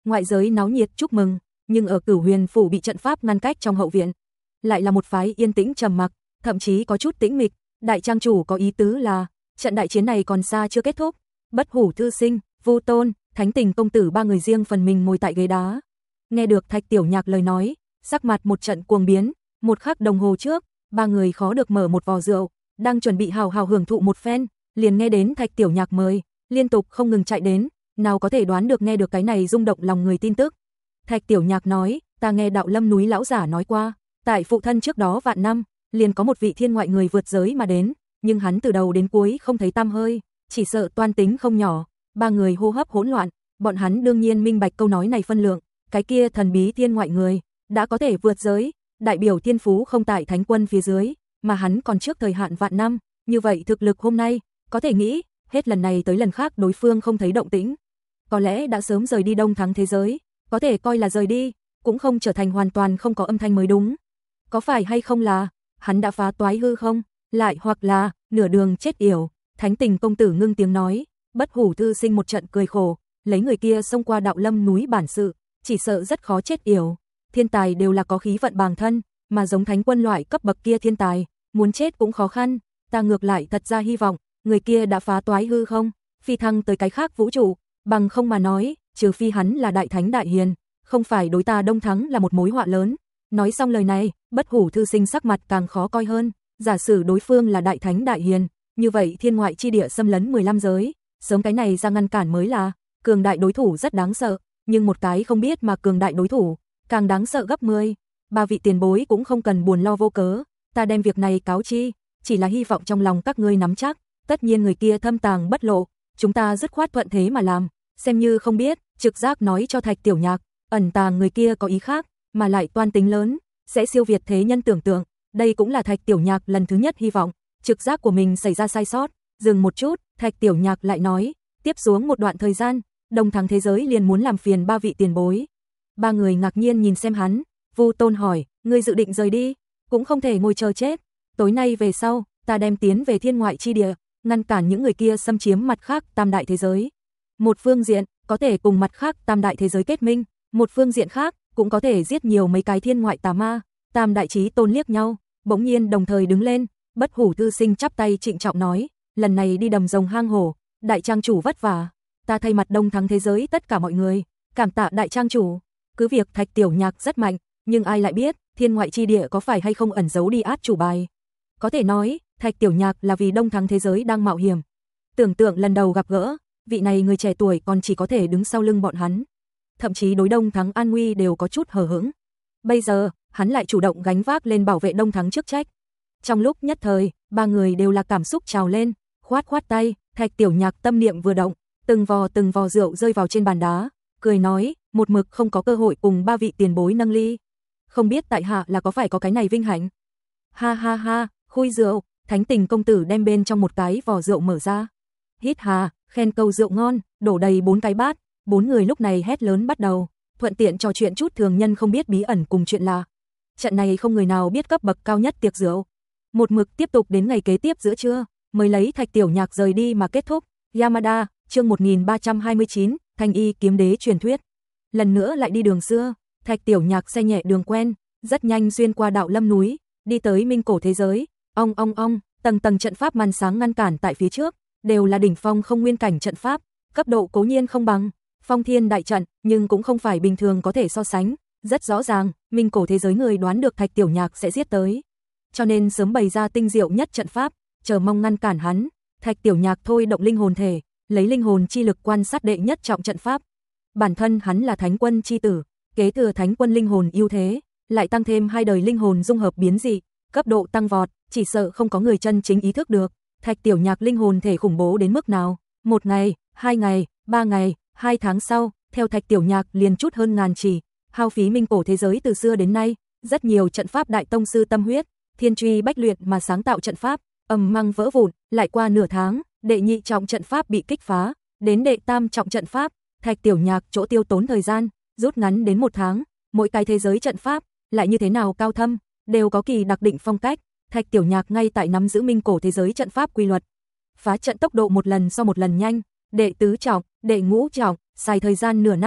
ngoại giới náo nhiệt chúc mừng, nhưng ở Cửu Huyền phủ bị trận pháp ngăn cách trong hậu viện, lại là một phái yên tĩnh trầm mặc, thậm chí có chút tĩnh mịch. Đại trang chủ có ý tứ là, trận đại chiến này còn xa chưa kết thúc. Bất Hủ thư sinh, Vu Tôn, Thánh Tình công tử ba người riêng phần mình ngồi tại ghế đá. Nghe được Thạch Tiểu Nhạc lời nói, sắc mặt một trận cuồng biến, một khắc đồng hồ trước, ba người khó được mở một vò rượu, đang chuẩn bị hào hào hưởng thụ một phen, liền nghe đến Thạch Tiểu Nhạc mời, liên tục không ngừng chạy đến, nào có thể đoán được nghe được cái này rung động lòng người tin tức. Thạch Tiểu Nhạc nói, ta nghe Đạo Lâm núi lão giả nói qua, tại phụ thân trước đó vạn năm, liền có một vị thiên ngoại người vượt giới mà đến, nhưng hắn từ đầu đến cuối không thấy tăm hơi, chỉ sợ toan tính không nhỏ. Ba người hô hấp hỗn loạn, bọn hắn đương nhiên minh bạch câu nói này phân lượng, cái kia thần bí thiên ngoại người đã có thể vượt giới, đại biểu thiên phú không tại thánh quân phía dưới, mà hắn còn trước thời hạn vạn năm, như vậy thực lực hôm nay, có thể nghĩ, hết lần này tới lần khác đối phương không thấy động tĩnh, có lẽ đã sớm rời đi Đông Thắng thế giới, có thể coi là rời đi, cũng không trở thành hoàn toàn không có âm thanh mới đúng. Có phải hay không là hắn đã phá toái hư không, lại hoặc là nửa đường chết yểu. Thánh Tình công tử ngưng tiếng nói. Bất Hủ thư sinh một trận cười khổ, lấy người kia xông qua Đạo Lâm núi bản sự, chỉ sợ rất khó chết yểu. Thiên tài đều là có khí vận bàng thân, mà giống thánh quân loại cấp bậc kia thiên tài, muốn chết cũng khó khăn. Ta ngược lại thật ra hy vọng, người kia đã phá toái hư không, phi thăng tới cái khác vũ trụ, bằng không mà nói, trừ phi hắn là đại thánh đại hiền, không phải đối ta Đông Thắng là một mối họa lớn. Nói xong lời này, Bất Hủ thư sinh sắc mặt càng khó coi hơn, giả sử đối phương là đại thánh đại hiền, như vậy thiên ngoại chi địa xâm lấn mười lăm giới, sớm cái này ra ngăn cản mới là, cường đại đối thủ rất đáng sợ, nhưng một cái không biết mà cường đại đối thủ, càng đáng sợ gấp mười. Ba vị tiền bối cũng không cần buồn lo vô cớ, ta đem việc này cáo chi, chỉ là hy vọng trong lòng các ngươi nắm chắc, tất nhiên người kia thâm tàng bất lộ, chúng ta dứt khoát thuận thế mà làm, xem như không biết, trực giác nói cho Thạch Tiểu Nhạc, ẩn tàng người kia có ý khác, mà lại toan tính lớn, sẽ siêu việt thế nhân tưởng tượng, đây cũng là Thạch Tiểu Nhạc lần thứ nhất hy vọng, trực giác của mình xảy ra sai sót. Dừng một chút, Thạch Tiểu Nhạc lại nói, tiếp xuống một đoạn thời gian, Đông Thắng thế giới liền muốn làm phiền ba vị tiền bối. Ba người ngạc nhiên nhìn xem hắn, Vu Tôn hỏi, ngươi dự định rời đi, cũng không thể ngồi chờ chết, tối nay về sau, ta đem tiến về thiên ngoại chi địa, ngăn cản những người kia xâm chiếm mặt khác tam đại thế giới. Một phương diện, có thể cùng mặt khác tam đại thế giới kết minh, một phương diện khác, cũng có thể giết nhiều mấy cái thiên ngoại tà ma. Tam đại chí tôn liếc nhau, bỗng nhiên đồng thời đứng lên, Bất Hủ thư sinh chắp tay trịnh trọng nói, lần này đi đầm rồng hang hổ, đại trang chủ vất vả, ta thay mặt Đông Thắng thế giới tất cả mọi người, cảm tạ đại trang chủ. Cứ việc Thạch Tiểu Nhạc rất mạnh, nhưng ai lại biết, thiên ngoại chi địa có phải hay không ẩn giấu đi át chủ bài. Có thể nói, Thạch Tiểu Nhạc là vì Đông Thắng thế giới đang mạo hiểm. Tưởng tượng lần đầu gặp gỡ, vị này người trẻ tuổi còn chỉ có thể đứng sau lưng bọn hắn, thậm chí đối Đông Thắng an nguy đều có chút hờ hững. Bây giờ, hắn lại chủ động gánh vác lên bảo vệ Đông Thắng chức trách. Trong lúc nhất thời, ba người đều là cảm xúc trào lên, khoát khoát tay, Thạch Tiểu Nhạc tâm niệm vừa động, từng vò từng vò rượu rơi vào trên bàn đá, cười nói, một mực không có cơ hội cùng ba vị tiền bối nâng ly, không biết tại hạ là có phải có cái này vinh hạnh. Ha ha ha, khui rượu, Thánh Tình công tử đem bên trong một cái vò rượu mở ra. Hít hà, khen câu rượu ngon, đổ đầy bốn cái bát, bốn người lúc này hét lớn bắt đầu, thuận tiện trò chuyện chút thường nhân không biết bí ẩn cùng chuyện lạ. Trận này không người nào biết cấp bậc cao nhất tiệc rượu. Một mực tiếp tục đến ngày kế tiếp giữa trưa, mới lấy Thạch Tiểu Nhạc rời đi mà kết thúc. Yamada, chương một nghìn ba trăm hai mươi chín, Thanh Y kiếm đế truyền thuyết. Lần nữa lại đi đường xưa, Thạch Tiểu Nhạc xe nhẹ đường quen, rất nhanh xuyên qua Đạo Lâm núi, đi tới Minh cổ thế giới. Ong ong ong, tầng tầng trận pháp màn sáng ngăn cản tại phía trước, đều là đỉnh phong không nguyên cảnh trận pháp, cấp độ cố nhiên không bằng Phong Thiên đại trận, nhưng cũng không phải bình thường có thể so sánh. Rất rõ ràng, Minh cổ thế giới người đoán được Thạch Tiểu Nhạc sẽ giết tới, cho nên sớm bày ra tinh diệu nhất trận pháp, chờ mong ngăn cản hắn. Thạch Tiểu Nhạc thôi động linh hồn thể, lấy linh hồn chi lực quan sát đệ nhất trọng trận pháp. Bản thân hắn là thánh quân chi tử, kế thừa thánh quân linh hồn ưu thế, lại tăng thêm hai đời linh hồn dung hợp biến dị, cấp độ tăng vọt, chỉ sợ không có người chân chính ý thức được Thạch Tiểu Nhạc linh hồn thể khủng bố đến mức nào. Một ngày, hai ngày, ba ngày, hai tháng sau, theo Thạch Tiểu Nhạc liền chút hơn ngàn chỉ, hao phí Minh cổ thế giới từ xưa đến nay, rất nhiều trận pháp đại tông sư tâm huyết, thiên truy bách luyện mà sáng tạo trận pháp, ầm mang vỡ vụn. Lại qua nửa tháng, đệ nhị trọng trận pháp bị kích phá, đến đệ tam trọng trận pháp, Thạch Tiểu Nhạc chỗ tiêu tốn thời gian rút ngắn đến một tháng. Mỗi cái thế giới trận pháp lại như thế nào cao thâm, đều có kỳ đặc định phong cách. Thạch Tiểu Nhạc ngay tại nắm giữ Minh cổ thế giới trận pháp quy luật, phá trận tốc độ một lần so một lần nhanh. Đệ tứ trọng, đệ ngũ trọng, xài thời gian nửa năm,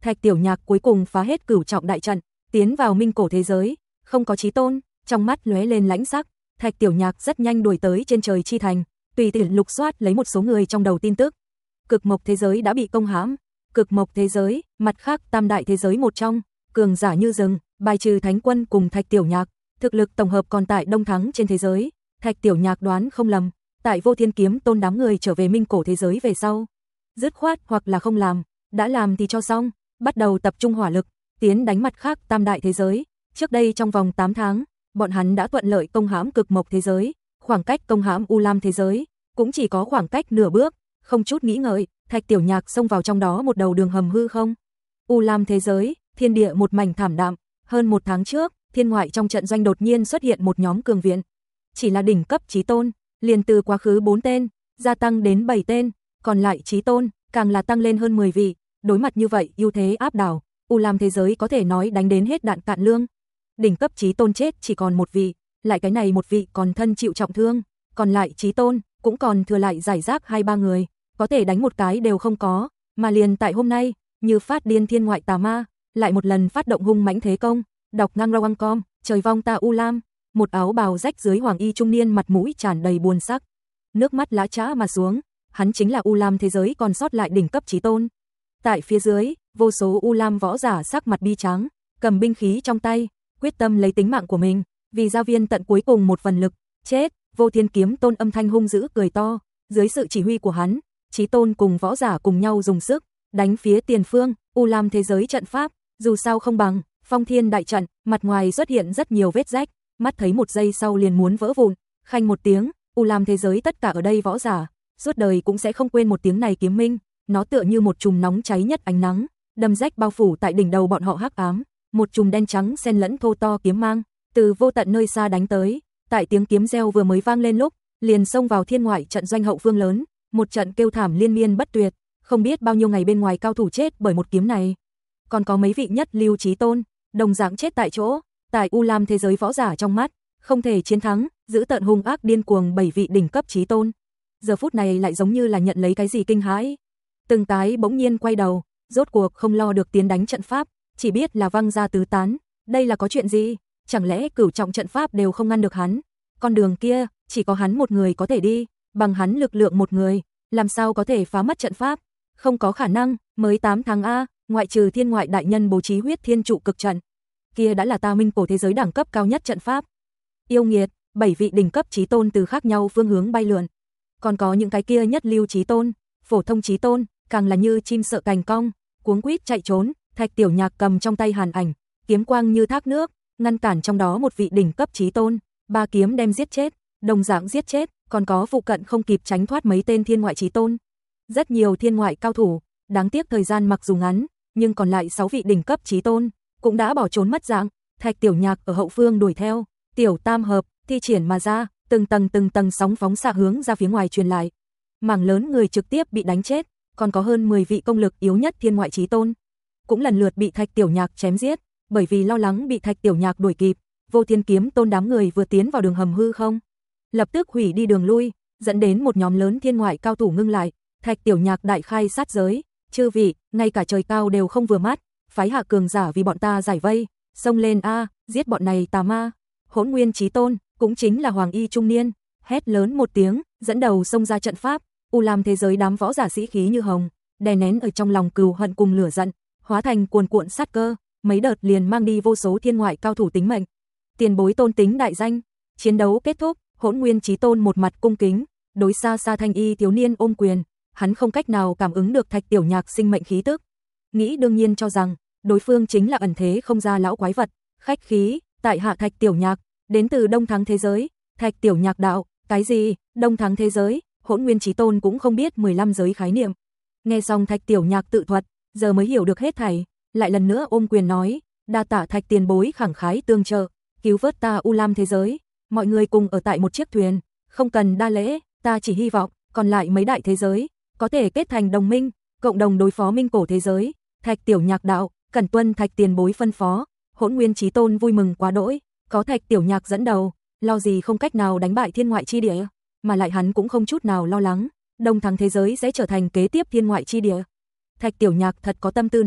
Thạch Tiểu Nhạc cuối cùng phá hết cửu trọng đại trận, tiến vào minh cổ thế giới, không có chí tôn, trong mắt lóe lên lãnh sắc, Thạch Tiểu Nhạc rất nhanh đuổi tới trên trời chi thành, tùy tiện lục soát lấy một số người trong đầu tin tức. Cực Mộc thế giới đã bị công hãm, Cực Mộc thế giới, mặt khác tam đại thế giới một trong, cường giả như rừng, bài trừ Thánh Quân cùng Thạch Tiểu Nhạc, thực lực tổng hợp còn tại đông thắng trên thế giới, Thạch Tiểu Nhạc đoán không lầm, tại Vô Thiên Kiếm Tôn đám người trở về minh cổ thế giới về sau, dứt khoát hoặc là không làm, đã làm thì cho xong, bắt đầu tập trung hỏa lực, tiến đánh mặt khác tam đại thế giới. Trước đây trong vòng tám tháng, bọn hắn đã thuận lợi công hãm Cực Mộc thế giới, khoảng cách công hãm U Lam thế giới cũng chỉ có khoảng cách nửa bước, không chút nghĩ ngợi, Thạch Tiểu Nhạc xông vào trong đó một đầu đường hầm hư không. U Lam thế giới, thiên địa một mảnh thảm đạm, hơn một tháng trước, thiên ngoại trong trận doanh đột nhiên xuất hiện một nhóm cường viện, chỉ là đỉnh cấp chí tôn, liền từ quá khứ bốn tên, gia tăng đến bảy tên, còn lại chí tôn càng là tăng lên hơn mười vị, đối mặt như vậy ưu thế áp đảo, U Lam thế giới có thể nói đánh đến hết đạn cạn lương. Đỉnh cấp chí tôn chết chỉ còn một vị, lại cái này một vị còn thân chịu trọng thương, còn lại chí tôn cũng còn thừa lại giải rác hai ba người, có thể đánh một cái đều không có, mà liền tại hôm nay, như phát điên thiên ngoại tà ma, lại một lần phát động hung mãnh thế công, đọc ngang rawang com, trời vong ta U Lam, một áo bào rách dưới hoàng y trung niên mặt mũi tràn đầy buồn sắc, nước mắt lã chã mà xuống, hắn chính là U Lam thế giới còn sót lại đỉnh cấp chí tôn. Tại phía dưới, vô số U Lam võ giả sắc mặt bi trắng, cầm binh khí trong tay, quyết tâm lấy tính mạng của mình, vì gia viên tận cuối cùng một phần lực, chết. Vô Thiên Kiếm Tôn âm thanh hung dữ cười to, dưới sự chỉ huy của hắn, chí tôn cùng võ giả cùng nhau dùng sức, đánh phía tiền phương, U Lam thế giới trận pháp, dù sao không bằng Phong Thiên đại trận, mặt ngoài xuất hiện rất nhiều vết rách, mắt thấy một giây sau liền muốn vỡ vụn, khanh một tiếng, U Lam thế giới tất cả ở đây võ giả, suốt đời cũng sẽ không quên một tiếng này kiếm minh, nó tựa như một chùm nóng cháy nhất ánh nắng, đâm rách bao phủ tại đỉnh đầu bọn họ hắc ám, một chùm đen trắng xen lẫn thô to kiếm mang, từ vô tận nơi xa đánh tới, tại tiếng kiếm reo vừa mới vang lên lúc, liền xông vào thiên ngoại trận doanh hậu phương lớn, một trận kêu thảm liên miên bất tuyệt, không biết bao nhiêu ngày bên ngoài cao thủ chết bởi một kiếm này, còn có mấy vị nhất lưu chí tôn, đồng dạng chết tại chỗ, tại U Lam thế giới võ giả trong mắt, không thể chiến thắng, giữ tận hung ác điên cuồng bảy vị đỉnh cấp chí tôn. Giờ phút này lại giống như là nhận lấy cái gì kinh hãi. Từng cái bỗng nhiên quay đầu, rốt cuộc không lo được tiến đánh trận pháp, chỉ biết là văng ra tứ tán, đây là có chuyện gì? Chẳng lẽ cửu trọng trận pháp đều không ngăn được hắn? Con đường kia, chỉ có hắn một người có thể đi, bằng hắn lực lượng một người, làm sao có thể phá mất trận pháp? Không có khả năng, mới tám tháng a, ngoại trừ thiên ngoại đại nhân bố trí huyết thiên trụ cực trận, kia đã là ta minh cổ thế giới đẳng cấp cao nhất trận pháp. Yêu nghiệt, bảy vị đỉnh cấp chí tôn từ khác nhau phương hướng bay lượn. Còn có những cái kia nhất lưu chí tôn, phổ thông chí tôn, càng là như chim sợ cành cong, cuống quýt chạy trốn, Thạch Tiểu Nhạc cầm trong tay hàn ảnh, kiếm quang như thác nước, ngăn cản trong đó một vị đỉnh cấp chí tôn, ba kiếm đem giết chết, đồng dạng giết chết, còn có phụ cận không kịp tránh thoát mấy tên thiên ngoại chí tôn. Rất nhiều thiên ngoại cao thủ, đáng tiếc thời gian mặc dù ngắn, nhưng còn lại sáu vị đỉnh cấp chí tôn cũng đã bỏ trốn mất dạng, Thạch Tiểu Nhạc ở hậu phương đuổi theo, tiểu tam hợp thi triển mà ra, từng tầng từng tầng sóng phóng xạ hướng ra phía ngoài truyền lại. Mảng lớn người trực tiếp bị đánh chết, còn có hơn mười vị công lực yếu nhất thiên ngoại chí tôn cũng lần lượt bị Thạch Tiểu Nhạc chém giết, bởi vì lo lắng bị Thạch Tiểu Nhạc đuổi kịp, Vô Thiên Kiếm Tôn đám người vừa tiến vào đường hầm hư không, lập tức hủy đi đường lui, dẫn đến một nhóm lớn thiên ngoại cao thủ ngưng lại. Thạch Tiểu Nhạc đại khai sát giới, chư vị, ngay cả trời cao đều không vừa mắt, phái hạ cường giả vì bọn ta giải vây, xông lên a, giết bọn này tà ma. Hỗn Nguyên Chí Tôn, cũng chính là Hoàng Y trung niên, hét lớn một tiếng, dẫn đầu xông ra trận pháp. U Lam thế giới đám võ giả sĩ khí như hồng, đè nén ở trong lòng cừu hận cùng lửa giận, hóa thành cuồn cuộn sát cơ, mấy đợt liền mang đi vô số thiên ngoại cao thủ tính mệnh. Tiền bối tôn tính đại danh, chiến đấu kết thúc, Hỗn Nguyên Chí Tôn một mặt cung kính, đối xa xa thanh y thiếu niên ôm quyền, hắn không cách nào cảm ứng được Thạch Tiểu Nhạc sinh mệnh khí tức, nghĩ đương nhiên cho rằng đối phương chính là ẩn thế không ra lão quái vật, khách khí, tại hạ Thạch Tiểu Nhạc, đến từ Đông Thắng thế giới. Thạch Tiểu Nhạc đạo, cái gì? Đông Thắng thế giới? Hỗn Nguyên Chí Tôn cũng không biết mười lăm giới khái niệm. Nghe xong Thạch Tiểu Nhạc tự thuật, giờ mới hiểu được hết thảy, lại lần nữa ôm quyền nói, đa tạ Thạch tiền bối khẳng khái tương trợ, cứu vớt ta U Lam thế giới, mọi người cùng ở tại một chiếc thuyền, không cần đa lễ, ta chỉ hy vọng còn lại mấy đại thế giới có thể kết thành đồng minh, cộng đồng đối phó minh cổ thế giới. Thạch Tiểu Nhạc đạo, cẩn tuân Thạch tiền bối phân phó. Hỗn Nguyên Chí Tôn vui mừng quá đỗi, có Thạch Tiểu Nhạc dẫn đầu, lo gì không cách nào đánh bại thiên ngoại chi địa, mà lại hắn cũng không chút nào lo lắng, Đông Thắng thế giới sẽ trở thành kế tiếp thiên ngoại chi địa. Thạch Tiểu Nhạc thật có tâm tư này,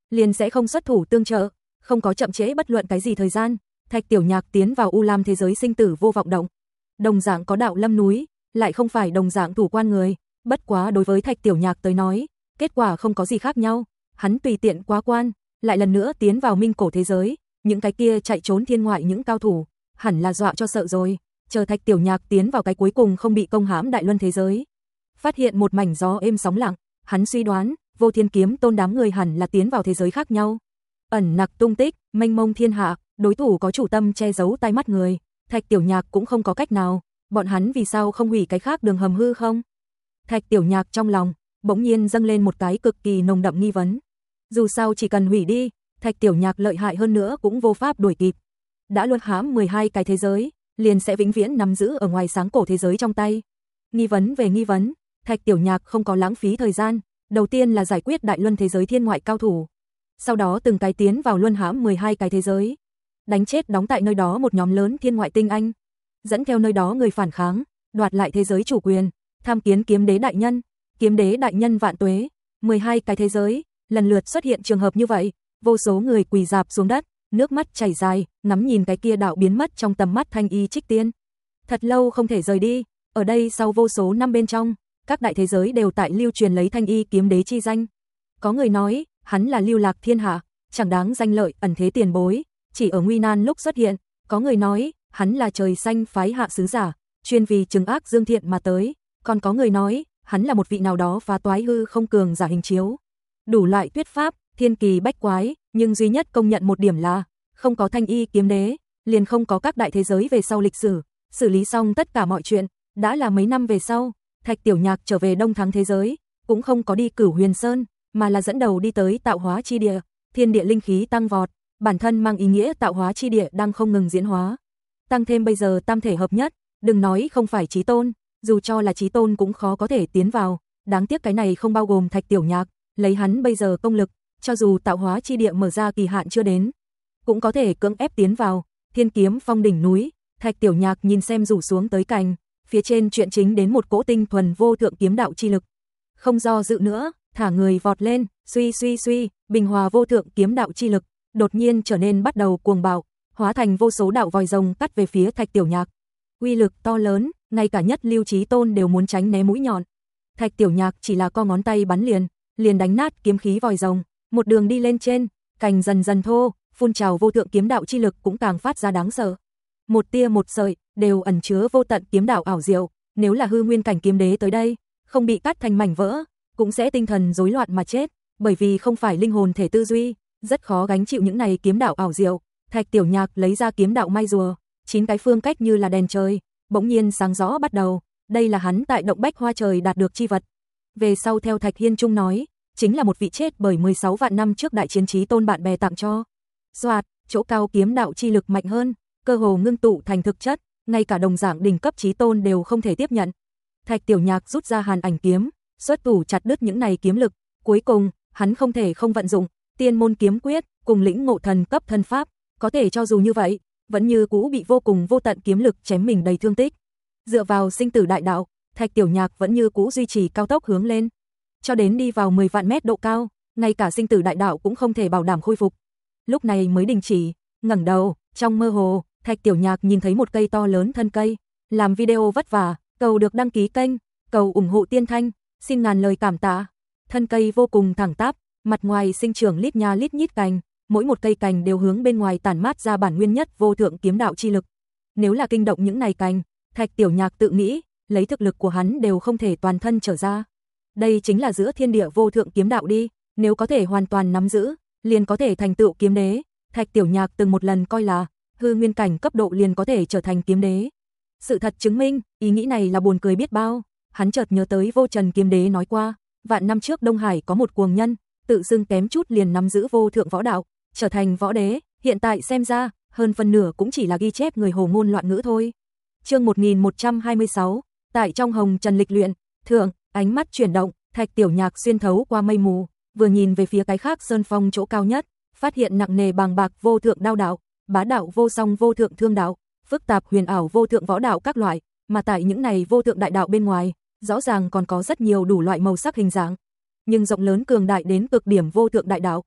liền sẽ không xuất thủ tương trợ, không có chậm trễ bất luận cái gì thời gian, Thạch Tiểu Nhạc tiến vào U Lam thế giới sinh tử vô vọng động. Đồng dạng có đạo lâm núi, lại không phải đồng dạng thủ quan người, bất quá đối với Thạch Tiểu Nhạc tới nói, kết quả không có gì khác nhau, hắn tùy tiện quá quan, lại lần nữa tiến vào minh cổ thế giới, những cái kia chạy trốn thiên ngoại những cao thủ, hẳn là dọa cho sợ rồi, chờ Thạch Tiểu Nhạc tiến vào cái cuối cùng không bị công hãm đại luân thế giới. Phát hiện một mảnh gió êm sóng lặng, hắn suy đoán, Vô Thiên Kiếm Tôn đám người hẳn là tiến vào thế giới khác nhau. Ẩn nặc tung tích, mênh mông thiên hạ, đối thủ có chủ tâm che giấu tai mắt người, Thạch Tiểu Nhạc cũng không có cách nào, bọn hắn vì sao không hủy cái khác đường hầm hư không? Thạch Tiểu Nhạc trong lòng bỗng nhiên dâng lên một cái cực kỳ nồng đậm nghi vấn. Dù sao chỉ cần hủy đi, Thạch Tiểu Nhạc lợi hại hơn nữa cũng vô pháp đuổi kịp. Đã luân hãm mười hai cái thế giới, liền sẽ vĩnh viễn nắm giữ ở ngoài sáng cổ thế giới trong tay. Nghi vấn về nghi vấn, Thạch Tiểu Nhạc không có lãng phí thời gian, đầu tiên là giải quyết đại luân thế giới thiên ngoại cao thủ. Sau đó từng cái tiến vào luân hãm mười hai cái thế giới, đánh chết đóng tại nơi đó một nhóm lớn thiên ngoại tinh anh, dẫn theo nơi đó người phản kháng, đoạt lại thế giới chủ quyền, tham kiến kiếm đế đại nhân, kiếm đế đại nhân vạn tuế. mười hai cái thế giới, lần lượt xuất hiện trường hợp như vậy, vô số người quỳ rạp xuống đất, nước mắt chảy dài, ngắm nhìn cái kia đạo biến mất trong tầm mắt Thanh Y Trích Tiên. Thật lâu không thể rời đi, ở đây sau vô số năm bên trong, các đại thế giới đều tại lưu truyền lấy Thanh Y kiếm đế chi danh. Có người nói, hắn là lưu lạc thiên hạ, chẳng đáng danh lợi, ẩn thế tiền bối, chỉ ở nguy nan lúc xuất hiện. Có người nói, hắn là trời xanh phái hạ sứ giả, chuyên vì trừng ác dương thiện mà tới. Còn có người nói, hắn là một vị nào đó phá toái hư không cường giả hình chiếu. Đủ loại thuyết pháp, thiên kỳ bách quái, nhưng duy nhất công nhận một điểm là, không có Thanh Y kiếm đế, liền không có các đại thế giới về sau lịch sử. Xử lý xong tất cả mọi chuyện, đã là mấy năm về sau, Thạch Tiểu Nhạc trở về Đông Thắng thế giới, cũng không có đi Cửu Huyền Sơn, mà là dẫn đầu đi tới tạo hóa chi địa, thiên địa linh khí tăng vọt, bản thân mang ý nghĩa tạo hóa chi địa đang không ngừng diễn hóa. Tăng thêm bây giờ tam thể hợp nhất, đừng nói không phải chí tôn, dù cho là chí tôn cũng khó có thể tiến vào, đáng tiếc cái này không bao gồm Thạch Tiểu Nhạc, lấy hắn bây giờ công lực, cho dù tạo hóa chi địa mở ra kỳ hạn chưa đến, cũng có thể cưỡng ép tiến vào. Thiên Kiếm Phong đỉnh núi, Thạch Tiểu Nhạc nhìn xem rủ xuống tới cành, phía trên chuyện chính đến một cỗ tinh thuần vô thượng kiếm đạo chi lực. Không do dự nữa, thả người vọt lên, suy suy suy, bình hòa vô thượng kiếm đạo chi lực, đột nhiên trở nên bắt đầu cuồng bạo, hóa thành vô số đạo vòi rồng cắt về phía Thạch Tiểu Nhạc. Uy lực to lớn, ngay cả nhất lưu chí tôn đều muốn tránh né mũi nhọn. Thạch Tiểu Nhạc chỉ là co ngón tay bắn liền, liền đánh nát kiếm khí vòi rồng, một đường đi lên trên, cành dần dần thô, phun trào vô thượng kiếm đạo chi lực cũng càng phát ra đáng sợ. Một tia một sợi, đều ẩn chứa vô tận kiếm đạo ảo diệu, nếu là hư nguyên cảnh kiếm đế tới đây, không bị cắt thành mảnh vỡ, cũng sẽ tinh thần rối loạn mà chết, bởi vì không phải linh hồn thể tư duy, rất khó gánh chịu những này kiếm đạo ảo diệu. Thạch Tiểu Nhạc lấy ra kiếm đạo mai rùa, chín cái phương cách như là đèn trời, bỗng nhiên sáng rõ bắt đầu, đây là hắn tại động bách hoa trời đạt được chi vật. Về sau theo Thạch Hiên Trung nói, chính là một vị chết bởi mười sáu vạn năm trước đại chiến chí tôn bạn bè tặng cho. Soạt, chỗ cao kiếm đạo chi lực mạnh hơn, cơ hồ ngưng tụ thành thực chất, ngay cả đồng dạng đỉnh cấp chí tôn đều không thể tiếp nhận. Thạch Tiểu Nhạc rút ra Hàn Ảnh kiếm, xuất thủ chặt đứt những này kiếm lực, cuối cùng, hắn không thể không vận dụng Tiên môn kiếm quyết, cùng lĩnh ngộ thần cấp thân pháp, có thể cho dù như vậy, vẫn như cũ bị vô cùng vô tận kiếm lực chém mình đầy thương tích. Dựa vào sinh tử đại đạo, Thạch Tiểu Nhạc vẫn như cũ duy trì cao tốc hướng lên, cho đến đi vào mười vạn mét độ cao, ngay cả sinh tử đại đạo cũng không thể bảo đảm khôi phục. Lúc này mới đình chỉ, ngẩng đầu, trong mơ hồ, Thạch Tiểu Nhạc nhìn thấy một cây to lớn thân cây, làm video vất vả, cầu được đăng ký kênh, cầu ủng hộ Tiên Thanh, xin ngàn lời cảm tạ. Thân cây vô cùng thẳng tắp, mặt ngoài sinh trưởng lít nha lít nhít cành, mỗi một cây cành đều hướng bên ngoài tản mát ra bản nguyên nhất vô thượng kiếm đạo chi lực. Nếu là kinh động những này cành, Thạch Tiểu Nhạc tự nghĩ, lấy thực lực của hắn đều không thể toàn thân trở ra. Đây chính là giữa thiên địa vô thượng kiếm đạo đi, nếu có thể hoàn toàn nắm giữ, liền có thể thành tựu kiếm đế. Thạch Tiểu Nhạc từng một lần coi là hư nguyên cảnh cấp độ liền có thể trở thành kiếm đế. Sự thật chứng minh, ý nghĩ này là buồn cười biết bao. Hắn chợt nhớ tới Vô Trần kiếm đế nói qua, vạn năm trước Đông Hải có một cuồng nhân, tự xưng kém chút liền nắm giữ vô thượng võ đạo, trở thành võ đế, hiện tại xem ra, hơn phần nửa cũng chỉ là ghi chép người hồ ngôn loạn ngữ thôi. Chương một nghìn một trăm hai mươi sáu, tại trong hồng trần lịch luyện, thượng, ánh mắt chuyển động, Thạch Tiểu Nhạc xuyên thấu qua mây mù, vừa nhìn về phía cái khác sơn phong chỗ cao nhất, phát hiện nặng nề bàng bạc vô thượng đao đạo, bá đạo vô song vô thượng thương đạo, phức tạp huyền ảo vô thượng võ đạo các loại, mà tại những này vô thượng đại đạo bên ngoài, rõ ràng còn có rất nhiều đủ loại màu sắc hình dạng, nhưng rộng lớn cường đại đến cực điểm vô thượng đại đạo.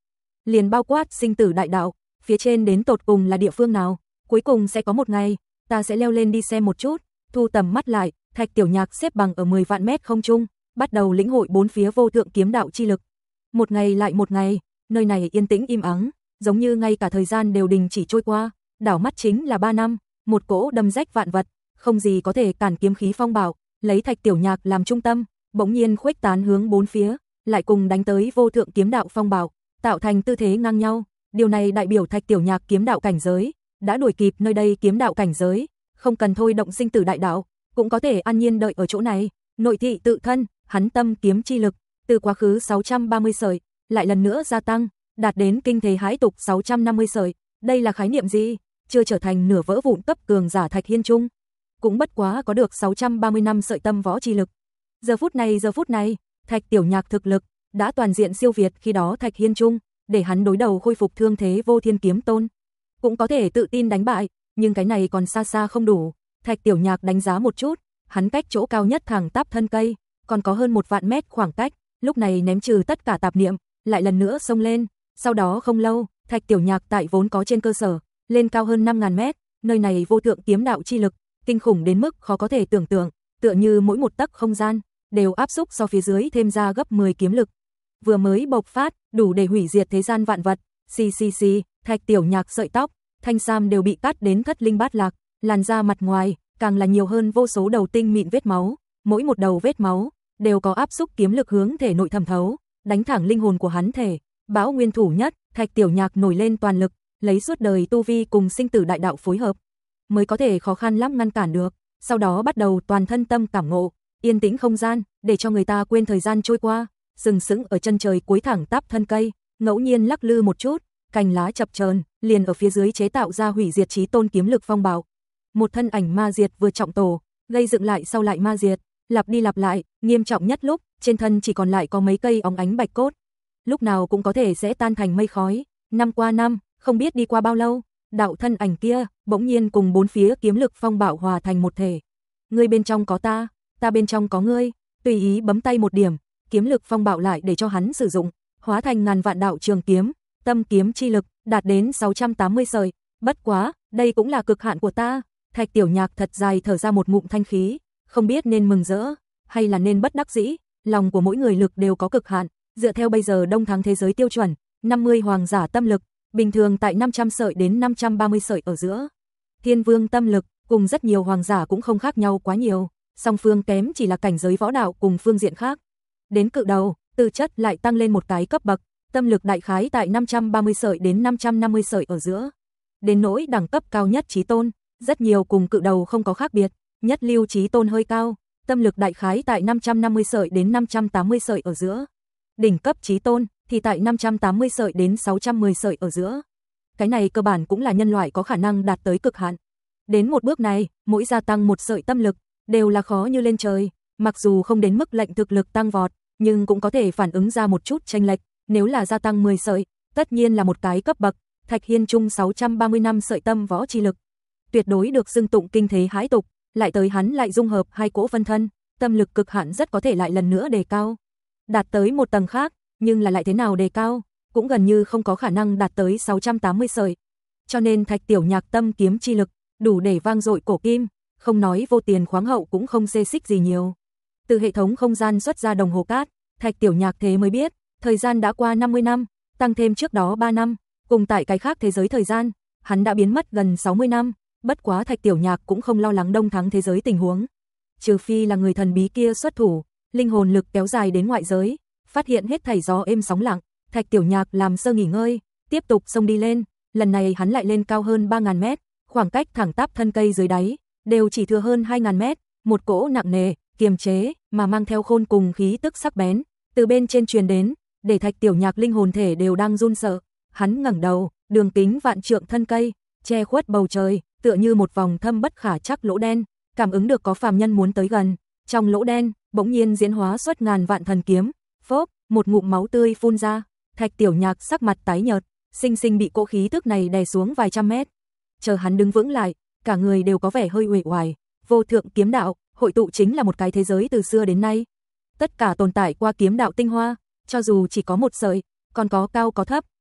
liền bao quát sinh tử đại đạo, phía trên đến tột cùng là địa phương nào, cuối cùng sẽ có một ngày, ta sẽ leo lên đi xem một chút. Thu tầm mắt lại, Thạch Tiểu Nhạc xếp bằng ở mười vạn mét không trung, bắt đầu lĩnh hội bốn phía vô thượng kiếm đạo chi lực. Một ngày lại một ngày, nơi này yên tĩnh im ắng, giống như ngay cả thời gian đều đình chỉ trôi qua, đảo mắt chính là ba năm, một cỗ đâm rách vạn vật, không gì có thể cản kiếm khí phong bạo, lấy Thạch Tiểu Nhạc làm trung tâm, bỗng nhiên khuếch tán hướng bốn phía, lại cùng đánh tới vô thượng kiếm đạo phong bạo, tạo thành tư thế ngang nhau. Điều này đại biểu Thạch Tiểu Nhạc kiếm đạo cảnh giới đã đuổi kịp nơi đây kiếm đạo cảnh giới, không cần thôi động sinh tử đại đạo, cũng có thể an nhiên đợi ở chỗ này. Nội thị tự thân, hắn tâm kiếm chi lực từ quá khứ sáu trăm ba mươi sợi, lại lần nữa gia tăng, đạt đến kinh thế hãi tục sáu trăm năm mươi sợi. Đây là khái niệm gì? Chưa trở thành nửa vỡ vụn cấp cường giả Thạch Hiên Trung, cũng bất quá có được sáu trăm ba mươi năm sợi tâm võ chi lực. Giờ phút này, giờ phút này, Thạch Tiểu Nhạc thực lực đã toàn diện siêu việt khi đó Thạch Hiên Trung, để hắn đối đầu khôi phục thương thế Vô Thiên Kiếm Tôn, cũng có thể tự tin đánh bại, nhưng cái này còn xa xa không đủ. Thạch Tiểu Nhạc đánh giá một chút, hắn cách chỗ cao nhất thẳng tắp thân cây, còn có hơn một vạn mét khoảng cách, lúc này ném trừ tất cả tạp niệm, lại lần nữa xông lên. Sau đó không lâu, Thạch Tiểu Nhạc tại vốn có trên cơ sở, lên cao hơn năm ngàn mét, nơi này vô thượng kiếm đạo chi lực, kinh khủng đến mức khó có thể tưởng tượng, tựa như mỗi một tấc không gian đều áp xúc so phía dưới thêm ra gấp mười kiếm lực. Vừa mới bộc phát, đủ để hủy diệt thế gian vạn vật. Xì xì xì, Thạch Tiểu Nhạc sợi tóc, thanh sam đều bị cắt đến thất linh bát lạc, làn da mặt ngoài càng là nhiều hơn vô số đầu tinh mịn vết máu, mỗi một đầu vết máu đều có áp xúc kiếm lực hướng thể nội thẩm thấu, đánh thẳng linh hồn của hắn thể. Bão nguyên thủ nhất, Thạch Tiểu Nhạc nổi lên toàn lực, lấy suốt đời tu vi cùng sinh tử đại đạo phối hợp, mới có thể khó khăn lắm ngăn cản được. Sau đó bắt đầu toàn thân tâm cảm ngộ, yên tĩnh không gian, để cho người ta quên thời gian trôi qua, sừng sững ở chân trời cuối thẳng tắp thân cây, ngẫu nhiên lắc lư một chút, cành lá chập chờn, liền ở phía dưới chế tạo ra hủy diệt chí tôn kiếm lực phong bạo. Một thân ảnh ma diệt vừa trọng tổ, gây dựng lại sau lại ma diệt, lặp đi lặp lại, nghiêm trọng nhất lúc, trên thân chỉ còn lại có mấy cây óng ánh bạch cốt, lúc nào cũng có thể sẽ tan thành mây khói. Năm qua năm, không biết đi qua bao lâu, đạo thân ảnh kia bỗng nhiên cùng bốn phía kiếm lực phong bạo hòa thành một thể. Ngươi bên trong có ta, ta bên trong có ngươi, tùy ý bấm tay một điểm, kiếm lực phong bạo lại để cho hắn sử dụng, hóa thành ngàn vạn đạo trường kiếm, tâm kiếm chi lực đạt đến sáu trăm tám mươi sợi. Bất quá, đây cũng là cực hạn của ta. Thạch Tiểu Nhạc thật dài thở ra một ngụm thanh khí, không biết nên mừng rỡ hay là nên bất đắc dĩ. Lòng của mỗi người lực đều có cực hạn, dựa theo bây giờ Đông Thắng thế giới tiêu chuẩn, năm mươi hoàng giả tâm lực bình thường tại năm trăm sợi đến năm trăm ba mươi sợi ở giữa. Thiên Vương tâm lực cùng rất nhiều hoàng giả cũng không khác nhau quá nhiều, song phương kém chỉ là cảnh giới võ đạo cùng phương diện khác. Đến cự đầu, tư chất lại tăng lên một cái cấp bậc, tâm lực đại khái tại năm trăm ba mươi sợi đến năm trăm năm mươi sợi ở giữa. Đến nỗi đẳng cấp cao nhất chí tôn, rất nhiều cùng cự đầu không có khác biệt, nhất lưu chí tôn hơi cao, tâm lực đại khái tại năm trăm năm mươi sợi đến năm trăm tám mươi sợi ở giữa. Đỉnh cấp chí tôn thì tại năm trăm tám mươi sợi đến sáu trăm mười sợi ở giữa. Cái này cơ bản cũng là nhân loại có khả năng đạt tới cực hạn. Đến một bước này, mỗi gia tăng một sợi tâm lực đều là khó như lên trời, mặc dù không đến mức lệnh thực lực tăng vọt, nhưng cũng có thể phản ứng ra một chút chênh lệch. Nếu là gia tăng mười sợi, tất nhiên là một cái cấp bậc. Thạch Hiên Trung sáu trăm ba mươi năm sợi tâm võ chi lực, tuyệt đối được xưng tụng kinh thế hãi tục, lại tới hắn lại dung hợp hai cỗ phân thân, tâm lực cực hạn rất có thể lại lần nữa đề cao, đạt tới một tầng khác, nhưng là lại thế nào đề cao, cũng gần như không có khả năng đạt tới sáu trăm tám mươi sợi. Cho nên Thạch Tiểu Nhạc tâm kiếm chi lực đủ để vang dội cổ kim, không nói vô tiền khoáng hậu cũng không xê xích gì nhiều. Từ hệ thống không gian xuất ra đồng hồ cát, Thạch Tiểu Nhạc thế mới biết, thời gian đã qua năm mươi năm, tăng thêm trước đó ba năm, cùng tại cái khác thế giới thời gian, hắn đã biến mất gần sáu mươi năm. Bất quá Thạch Tiểu Nhạc cũng không lo lắng Đông Thắng thế giới tình huống, trừ phi là người thần bí kia xuất thủ, linh hồn lực kéo dài đến ngoại giới, phát hiện hết thảy gió êm sóng lặng, Thạch Tiểu Nhạc làm sơ nghỉ ngơi, tiếp tục xông đi lên. Lần này hắn lại lên cao hơn ba ngàn mét, khoảng cách thẳng tắp thân cây dưới đáy đều chỉ thừa hơn hai ngàn mét. Một cỗ nặng nề, kiềm chế mà mang theo khôn cùng khí tức sắc bén từ bên trên truyền đến, để Thạch Tiểu Nhạc linh hồn thể đều đang run sợ. Hắn ngẩng đầu, đường kính vạn trượng thân cây che khuất bầu trời, tựa như một vòng thâm bất khả trắc lỗ đen, cảm ứng được có phàm nhân muốn tới gần. Trong lỗ đen, bỗng nhiên diễn hóa xuất ngàn vạn thần kiếm, phốc, một ngụm máu tươi phun ra. Thạch Tiểu Nhạc sắc mặt tái nhợt, sinh sinh bị cỗ khí tức này đè xuống vài trăm mét. Chờ hắn đứng vững lại, cả người đều có vẻ hơi uể oải. Vô thượng kiếm đạo, hội tụ chính là một cái thế giới từ xưa đến nay. Tất cả tồn tại qua kiếm đạo tinh hoa, cho dù chỉ có một sợi, còn có cao có thấp,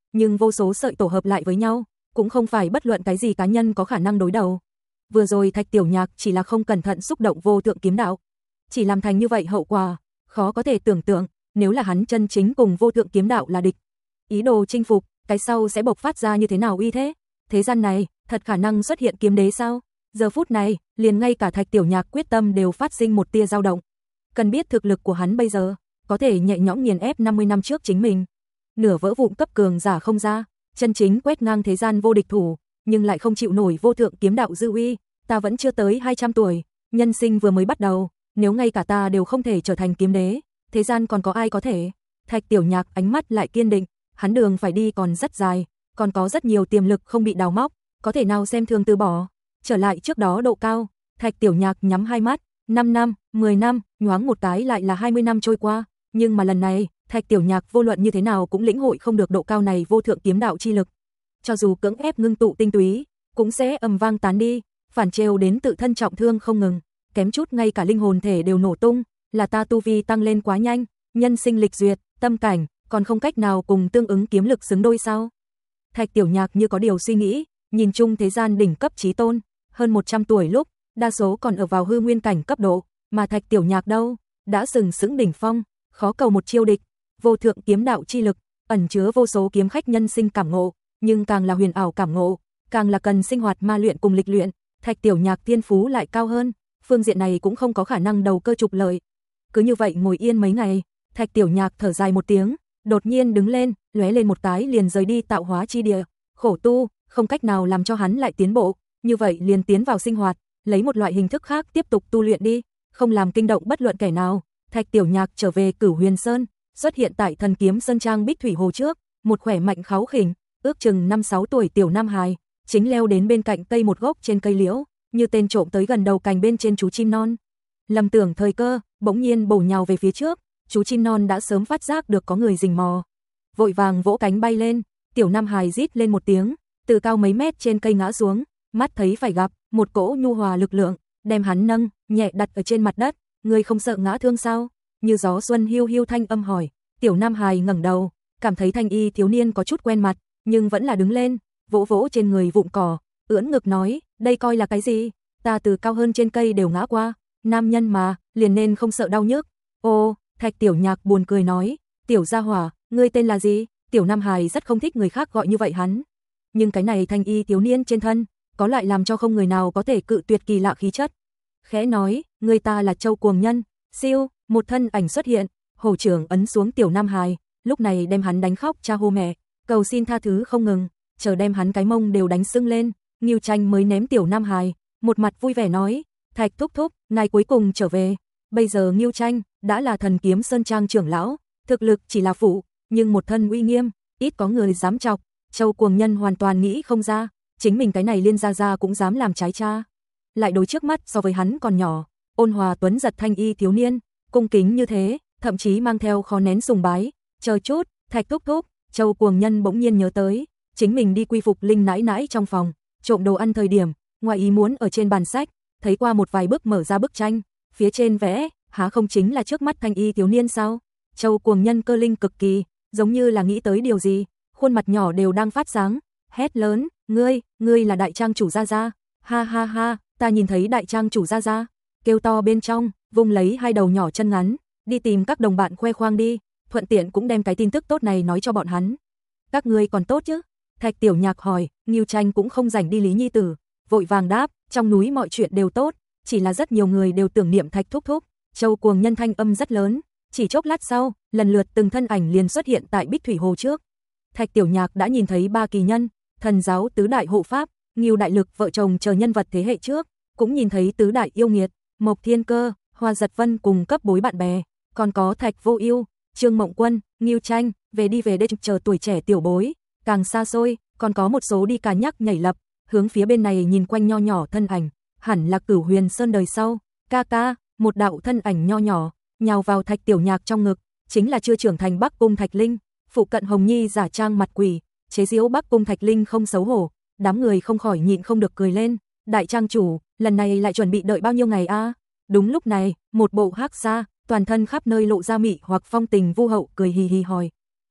nhưng vô số sợi tổ hợp lại với nhau, cũng không phải bất luận cái gì cá nhân có khả năng đối đầu. Vừa rồi Thạch Tiểu Nhạc chỉ là không cẩn thận xúc động vô thượng kiếm đạo, chỉ làm thành như vậy hậu quả, khó có thể tưởng tượng, nếu là hắn chân chính cùng vô thượng kiếm đạo là địch, ý đồ chinh phục, cái sau sẽ bộc phát ra như thế nào uy thế? Thế gian này, thật khả năng xuất hiện kiếm đế sao? Giờ phút này, liền ngay cả Thạch Tiểu Nhạc quyết tâm đều phát sinh một tia dao động. Cần biết thực lực của hắn bây giờ, có thể nhẹ nhõm nghiền ép năm mươi năm trước chính mình. Nửa vỡ vụn cấp cường giả không ra, chân chính quét ngang thế gian vô địch thủ, nhưng lại không chịu nổi vô thượng kiếm đạo dư uy, ta vẫn chưa tới hai trăm tuổi, nhân sinh vừa mới bắt đầu, nếu ngay cả ta đều không thể trở thành kiếm đế, thế gian còn có ai có thể? Thạch Tiểu Nhạc ánh mắt lại kiên định, hắn đường phải đi còn rất dài, còn có rất nhiều tiềm lực không bị đào móc, có thể nào xem thường từ bỏ. Trở lại trước đó độ cao, Thạch Tiểu Nhạc nhắm hai mắt, năm năm, mười năm, nhoáng một cái lại là hai mươi năm trôi qua, nhưng mà lần này, Thạch Tiểu Nhạc vô luận như thế nào cũng lĩnh hội không được độ cao này vô thượng kiếm đạo chi lực. Cho dù cưỡng ép ngưng tụ tinh túy, cũng sẽ ầm vang tán đi, phản trêu đến tự thân trọng thương không ngừng, kém chút ngay cả linh hồn thể đều nổ tung, là ta tu vi tăng lên quá nhanh, nhân sinh lịch duyệt, tâm cảnh, còn không cách nào cùng tương ứng kiếm lực xứng đôi sao? Thạch Tiểu Nhạc như có điều suy nghĩ, nhìn chung thế gian đỉnh cấp chí tôn, hơn một trăm tuổi lúc, đa số còn ở vào hư nguyên cảnh cấp độ, mà Thạch Tiểu Nhạc đâu, đã sừng sững đỉnh phong, khó cầu một chiêu địch, vô thượng kiếm đạo chi lực, ẩn chứa vô số kiếm khách nhân sinh cảm ngộ, nhưng càng là huyền ảo cảm ngộ, càng là cần sinh hoạt ma luyện cùng lịch luyện, Thạch Tiểu Nhạc thiên phú lại cao hơn, phương diện này cũng không có khả năng đầu cơ trục lợi. Cứ như vậy ngồi yên mấy ngày, Thạch Tiểu Nhạc thở dài một tiếng, đột nhiên đứng lên, lóe lên một cái liền rời đi tạo hóa chi địa, khổ tu, không cách nào làm cho hắn lại tiến bộ, như vậy liền tiến vào sinh hoạt, lấy một loại hình thức khác tiếp tục tu luyện đi, không làm kinh động bất luận kẻ nào. Thạch Tiểu Nhạc trở về Cửu Huyền Sơn, xuất hiện tại Thần Kiếm Sơn Trang Bích Thủy Hồ trước, một khỏe mạnh kháu khỉnh, ước chừng năm sáu tuổi tiểu nam hài, chính leo đến bên cạnh cây một gốc trên cây liễu, như tên trộm tới gần đầu cành bên trên chú chim non. Lầm tưởng thời cơ, bỗng nhiên bổ nhào về phía trước, chú chim non đã sớm phát giác được có người rình mò, vội vàng vỗ cánh bay lên, tiểu nam hài rít lên một tiếng, từ cao mấy mét trên cây ngã xuống, mắt thấy phải gặp một cỗ nhu hòa lực lượng, đem hắn nâng, nhẹ đặt ở trên mặt đất, ngươi không sợ ngã thương sao? Như gió xuân hiu hiu thanh âm hỏi. Tiểu nam hài ngẩng đầu, cảm thấy thanh y thiếu niên có chút quen mặt, nhưng vẫn là đứng lên, vỗ vỗ trên người vụn cỏ, ưỡn ngực nói, đây coi là cái gì? Ta từ cao hơn trên cây đều ngã qua, nam nhân mà, liền nên không sợ đau nhức. Ô, Thạch Tiểu Nhạc buồn cười nói, tiểu gia hỏa, ngươi tên là gì? Tiểu nam hài rất không thích người khác gọi như vậy hắn, nhưng cái này thanh y thiếu niên trên thân, có lại làm cho không người nào có thể cự tuyệt kỳ lạ khí chất. Khẽ nói, người ta là Châu Cuồng Nhân. Siêu, một thân ảnh xuất hiện, hổ trưởng ấn xuống tiểu nam hài, lúc này đem hắn đánh khóc cha hô mẹ, cầu xin tha thứ không ngừng, chờ đem hắn cái mông đều đánh sưng lên. Ngưu Tranh mới ném tiểu nam hài, một mặt vui vẻ nói, Thạch thúc thúc, ngài cuối cùng trở về. Bây giờ Ngưu Tranh đã là Thần Kiếm Sơn Trang trưởng lão, thực lực chỉ là phụ, nhưng một thân uy nghiêm, ít có người dám chọc. Châu Cuồng Nhân hoàn toàn nghĩ không ra, chính mình cái này liên gia gia cũng dám làm trái cha. Lại đối trước mắt so với hắn còn nhỏ, ôn hòa tuấn giật thanh y thiếu niên, cung kính như thế, thậm chí mang theo khó nén sùng bái. Chờ chút, Thạch thúc thúc, Châu Cuồng Nhân bỗng nhiên nhớ tới, chính mình đi quy phục Linh nãi nãi trong phòng, trộm đồ ăn thời điểm, ngoài ý muốn ở trên bàn sách, thấy qua một vài bức mở ra bức tranh, phía trên vẽ, há không chính là trước mắt thanh y thiếu niên sao? Châu Cuồng Nhân cơ linh cực kỳ, giống như là nghĩ tới điều gì, khuôn mặt nhỏ đều đang phát sáng, hét lớn, ngươi, ngươi là đại trang chủ gia gia, ha ha ha, ta nhìn thấy đại trang chủ gia gia, kêu to bên trong, vung lấy hai đầu nhỏ chân ngắn, đi tìm các đồng bạn khoe khoang đi, thuận tiện cũng đem cái tin tức tốt này nói cho bọn hắn. Các ngươi còn tốt chứ? Thạch Tiểu Nhạc hỏi. Ngưu Tranh cũng không rảnh đi lý nhi tử, vội vàng đáp, trong núi mọi chuyện đều tốt, chỉ là rất nhiều người đều tưởng niệm Thạch thúc thúc. Châu Cuồng Nhân thanh âm rất lớn, chỉ chốc lát sau, lần lượt từng thân ảnh liền xuất hiện tại Bích Thủy Hồ trước. Thạch Tiểu Nhạc đã nhìn thấy ba kỳ nhân, thần giáo tứ đại hộ pháp, Ngưu Đại Lực vợ chồng chờ nhân vật thế hệ trước, cũng nhìn thấy tứ đại yêu nghiệt, Mộc Thiên Cơ, Hoa Giật Vân cùng cấp bối bạn bè, còn có Thạch Vô Ưu, Trương Mộng Quân, Ngưu Tranh, về đi về đây chờ tuổi trẻ tiểu bối, càng xa xôi, còn có một số đi cả nhắc nhảy lập, hướng phía bên này nhìn quanh nho nhỏ thân ảnh, hẳn là Cửu Huyền Sơn đời sau. Ca ca, một đạo thân ảnh nho nhỏ, nhào vào Thạch Tiểu Nhạc trong ngực, chính là chưa trưởng thành Bắc Cung Thạch Linh. Phụ cận Hồng Nhi giả trang mặt quỷ, chế giễu Bắc Cung Thạch Linh không xấu hổ, đám người không khỏi nhịn không được cười lên. Đại trang chủ, lần này lại chuẩn bị đợi bao nhiêu ngày a? À? Đúng lúc này, một bộ hắc sa, toàn thân khắp nơi lộ ra mị hoặc phong tình vu hậu cười hì hì hỏi.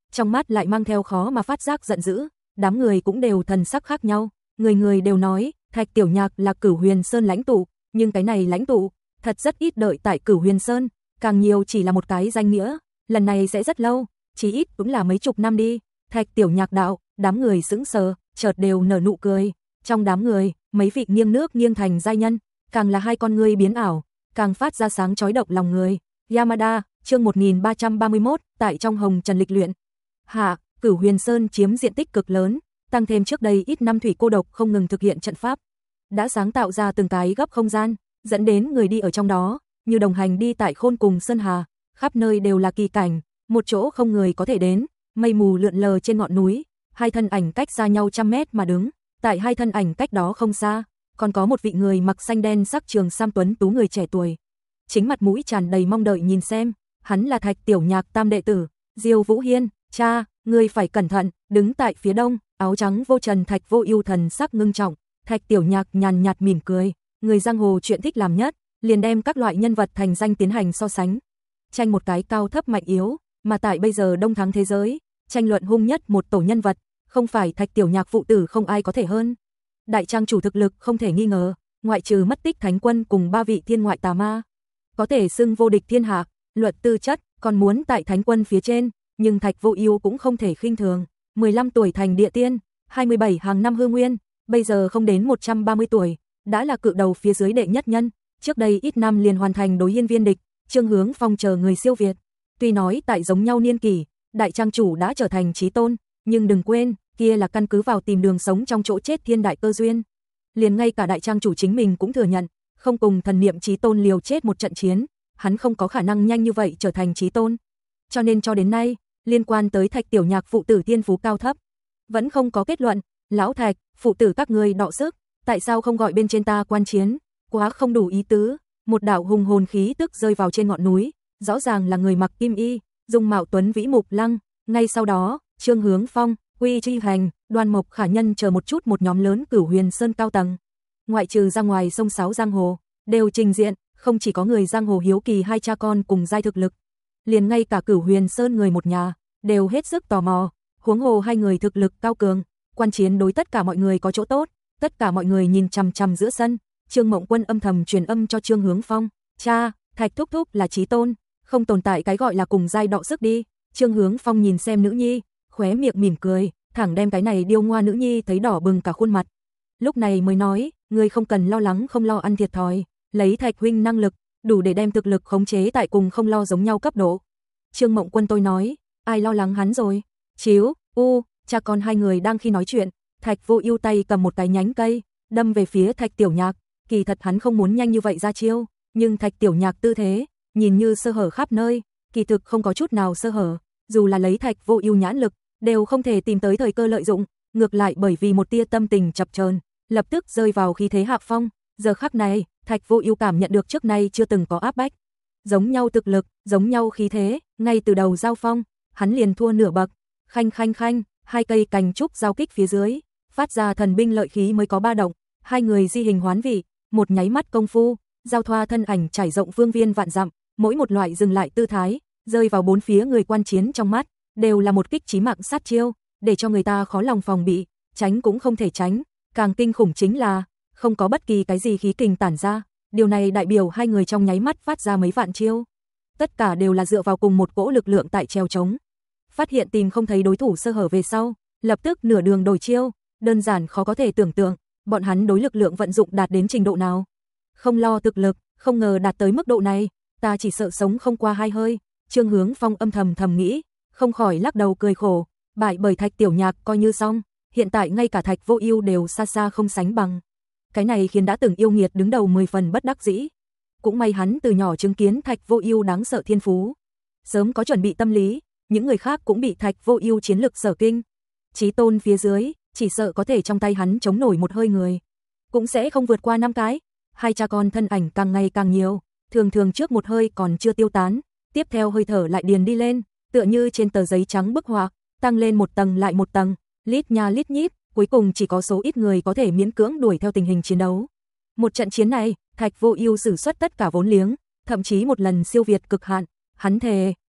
trong mắt lại mang theo khó mà phát giác giận dữ, đám người cũng đều thần sắc khác nhau, người người đều nói, Thạch Tiểu Nhạc là Cửu Huyền Sơn lãnh tụ, nhưng cái này lãnh tụ, thật rất ít đợi tại Cửu Huyền Sơn, càng nhiều chỉ là một cái danh nghĩa, lần này sẽ rất lâu, chỉ ít cũng là mấy chục năm đi. Thạch Tiểu Nhạc đạo, đám người sững sờ, chợt đều nở nụ cười, trong đám người, mấy vị nghiêng nước nghiêng thành giai nhân, càng là hai con ngươi biến ảo, càng phát ra sáng chói động lòng người. Yamada, chương một nghìn ba trăm ba mươi mốt, tại trong Hồng Trần lịch luyện. Hạ, Cửu Huyền Sơn chiếm diện tích cực lớn, tăng thêm trước đây ít năm thủy cô độc không ngừng thực hiện trận pháp, đã sáng tạo ra từng cái gấp không gian, dẫn đến người đi ở trong đó, như đồng hành đi tại Khôn cùng Sơn Hà, khắp nơi đều là kỳ cảnh, một chỗ không người có thể đến, mây mù lượn lờ trên ngọn núi, hai thân ảnh cách xa nhau trăm mét mà đứng, tại hai thân ảnh cách đó không xa, còn có một vị người mặc xanh đen sắc trường sam tuấn tú người trẻ tuổi. Chính mặt mũi tràn đầy mong đợi nhìn xem, hắn là Thạch Tiểu Nhạc tam đệ tử, Diêu Vũ Hiên, cha, ngươi phải cẩn thận, đứng tại phía đông, áo trắng vô trần Thạch Vô Ưu thần sắc ngưng trọng, Thạch Tiểu Nhạc nhàn nhạt mỉm cười, người giang hồ chuyện thích làm nhất, liền đem các loại nhân vật thành danh tiến hành so sánh, tranh một cái cao thấp mạnh yếu, mà tại bây giờ đông thắng thế giới, tranh luận hung nhất một tổ nhân vật, không phải Thạch Tiểu Nhạc phụ tử không ai có thể hơn. Đại trang chủ thực lực không thể nghi ngờ, ngoại trừ mất tích thánh quân cùng ba vị thiên ngoại tà ma, có thể xưng vô địch thiên hạ, luận tư chất, còn muốn tại thánh quân phía trên, nhưng Thạch Vô Ưu cũng không thể khinh thường, mười lăm tuổi thành địa tiên, hai mươi bảy hàng năm hư nguyên, bây giờ không đến một trăm ba mươi tuổi, đã là cự đầu phía dưới đệ nhất nhân, trước đây ít năm liền hoàn thành đối hiên viên địch, Trương Hướng Phong chờ người siêu việt. Tuy nói tại giống nhau niên kỷ, đại trang chủ đã trở thành chí tôn, nhưng đừng quên, kia là căn cứ vào tìm đường sống trong chỗ chết thiên đại cơ duyên. Liền ngay cả đại trang chủ chính mình cũng thừa nhận, không cùng thần niệm chí tôn liều chết một trận chiến, hắn không có khả năng nhanh như vậy trở thành chí tôn. Cho nên cho đến nay, liên quan tới Thạch Tiểu Nhạc phụ tử thiên phú cao thấp, vẫn không có kết luận. Lão Thạch, phụ tử các ngươi đọ sức, tại sao không gọi bên trên ta quan chiến, quá không đủ ý tứ. Một đạo hùng hồn khí tức rơi vào trên ngọn núi, rõ ràng là người mặc kim y, dung mạo tuấn vĩ mục lăng, ngay sau đó, Trương Hướng Phong, Quy Chi Hành, Đoan Mộc Khả Nhân chờ một chút một nhóm lớn Cửu Huyền Sơn cao tầng, ngoại trừ ra ngoài sông sáo giang hồ, đều trình diện, không chỉ có người giang hồ hiếu kỳ hai cha con cùng giai thực lực, liền ngay cả Cửu Huyền Sơn người một nhà đều hết sức tò mò, huống hồ hai người thực lực cao cường, quan chiến đối tất cả mọi người có chỗ tốt, tất cả mọi người nhìn chằm chằm giữa sân. Trương Mộng Quân âm thầm truyền âm cho Trương Hướng Phong, cha, Thạch thúc thúc là chí tôn, không tồn tại cái gọi là cùng giai đọ sức đi. Trương Hướng Phong nhìn xem nữ nhi, khóe miệng mỉm cười, thẳng đem cái này điêu ngoa nữ nhi thấy đỏ bừng cả khuôn mặt. Lúc này mới nói, ngươi không cần lo lắng không lo ăn thiệt thòi, lấy Thạch huynh năng lực, đủ để đem thực lực khống chế tại cùng không lo giống nhau cấp độ. Trương Mộng Quân tôi nói, ai lo lắng hắn rồi? Chiếu, u, cha con hai người đang khi nói chuyện, Thạch Vô Ưu tay cầm một cái nhánh cây, đâm về phía Thạch Tiểu Nhạc. Kỳ thật hắn không muốn nhanh như vậy ra chiêu, nhưng Thạch Tiểu Nhạc tư thế, nhìn như sơ hở khắp nơi, kỳ thực không có chút nào sơ hở, dù là lấy Thạch Vô Ưu nhãn lực, đều không thể tìm tới thời cơ lợi dụng, ngược lại bởi vì một tia tâm tình chập chờn, lập tức rơi vào khí thế hạ phong. Giờ khắc này, Thạch Vô Ưu cảm nhận được trước nay chưa từng có áp bách, giống nhau thực lực, giống nhau khí thế, ngay từ đầu giao phong, hắn liền thua nửa bậc. Khanh khanh khanh, hai cây cành trúc giao kích phía dưới, phát ra thần binh lợi khí mới có ba động, hai người di hình hoán vị, một nháy mắt công phu, giao thoa thân ảnh trải rộng phương viên vạn dặm, mỗi một loại dừng lại tư thái, rơi vào bốn phía người quan chiến trong mắt, đều là một kích chí mạng sát chiêu, để cho người ta khó lòng phòng bị, tránh cũng không thể tránh, càng kinh khủng chính là không có bất kỳ cái gì khí kình tản ra, điều này đại biểu hai người trong nháy mắt phát ra mấy vạn chiêu, tất cả đều là dựa vào cùng một cỗ lực lượng tại treo trống. Phát hiện tìm không thấy đối thủ sơ hở về sau, lập tức nửa đường đổi chiêu, đơn giản khó có thể tưởng tượng, bọn hắn đối lực lượng vận dụng đạt đến trình độ nào. Không lo thực lực, không ngờ đạt tới mức độ này, ta chỉ sợ sống không qua hai hơi. Trương Hướng Phong âm thầm thầm nghĩ, không khỏi lắc đầu cười khổ, bại bởi Thạch Tiểu Nhạc coi như xong, hiện tại ngay cả Thạch Vô Ưu đều xa xa không sánh bằng. Cái này khiến đã từng yêu nghiệt đứng đầu mười phần bất đắc dĩ. Cũng may hắn từ nhỏ chứng kiến Thạch Vô Ưu đáng sợ thiên phú, sớm có chuẩn bị tâm lý, những người khác cũng bị Thạch Vô Ưu chiến lực sở kinh. Chí tôn phía dưới, chỉ sợ có thể trong tay hắn chống nổi một hơi người, cũng sẽ không vượt qua năm cái. Hai cha con thân ảnh càng ngày càng nhiều, thường thường trước một hơi còn chưa tiêu tán, tiếp theo hơi thở lại điền đi lên, tựa như trên tờ giấy trắng bức họa, tăng lên một tầng lại một tầng, lít nha lít nhít, cuối cùng chỉ có số ít người có thể miễn cưỡng đuổi theo tình hình chiến đấu. Một trận chiến này, Thạch Vô Ưu sử xuất tất cả vốn liếng, thậm chí một lần siêu việt cực hạn, hắn thề,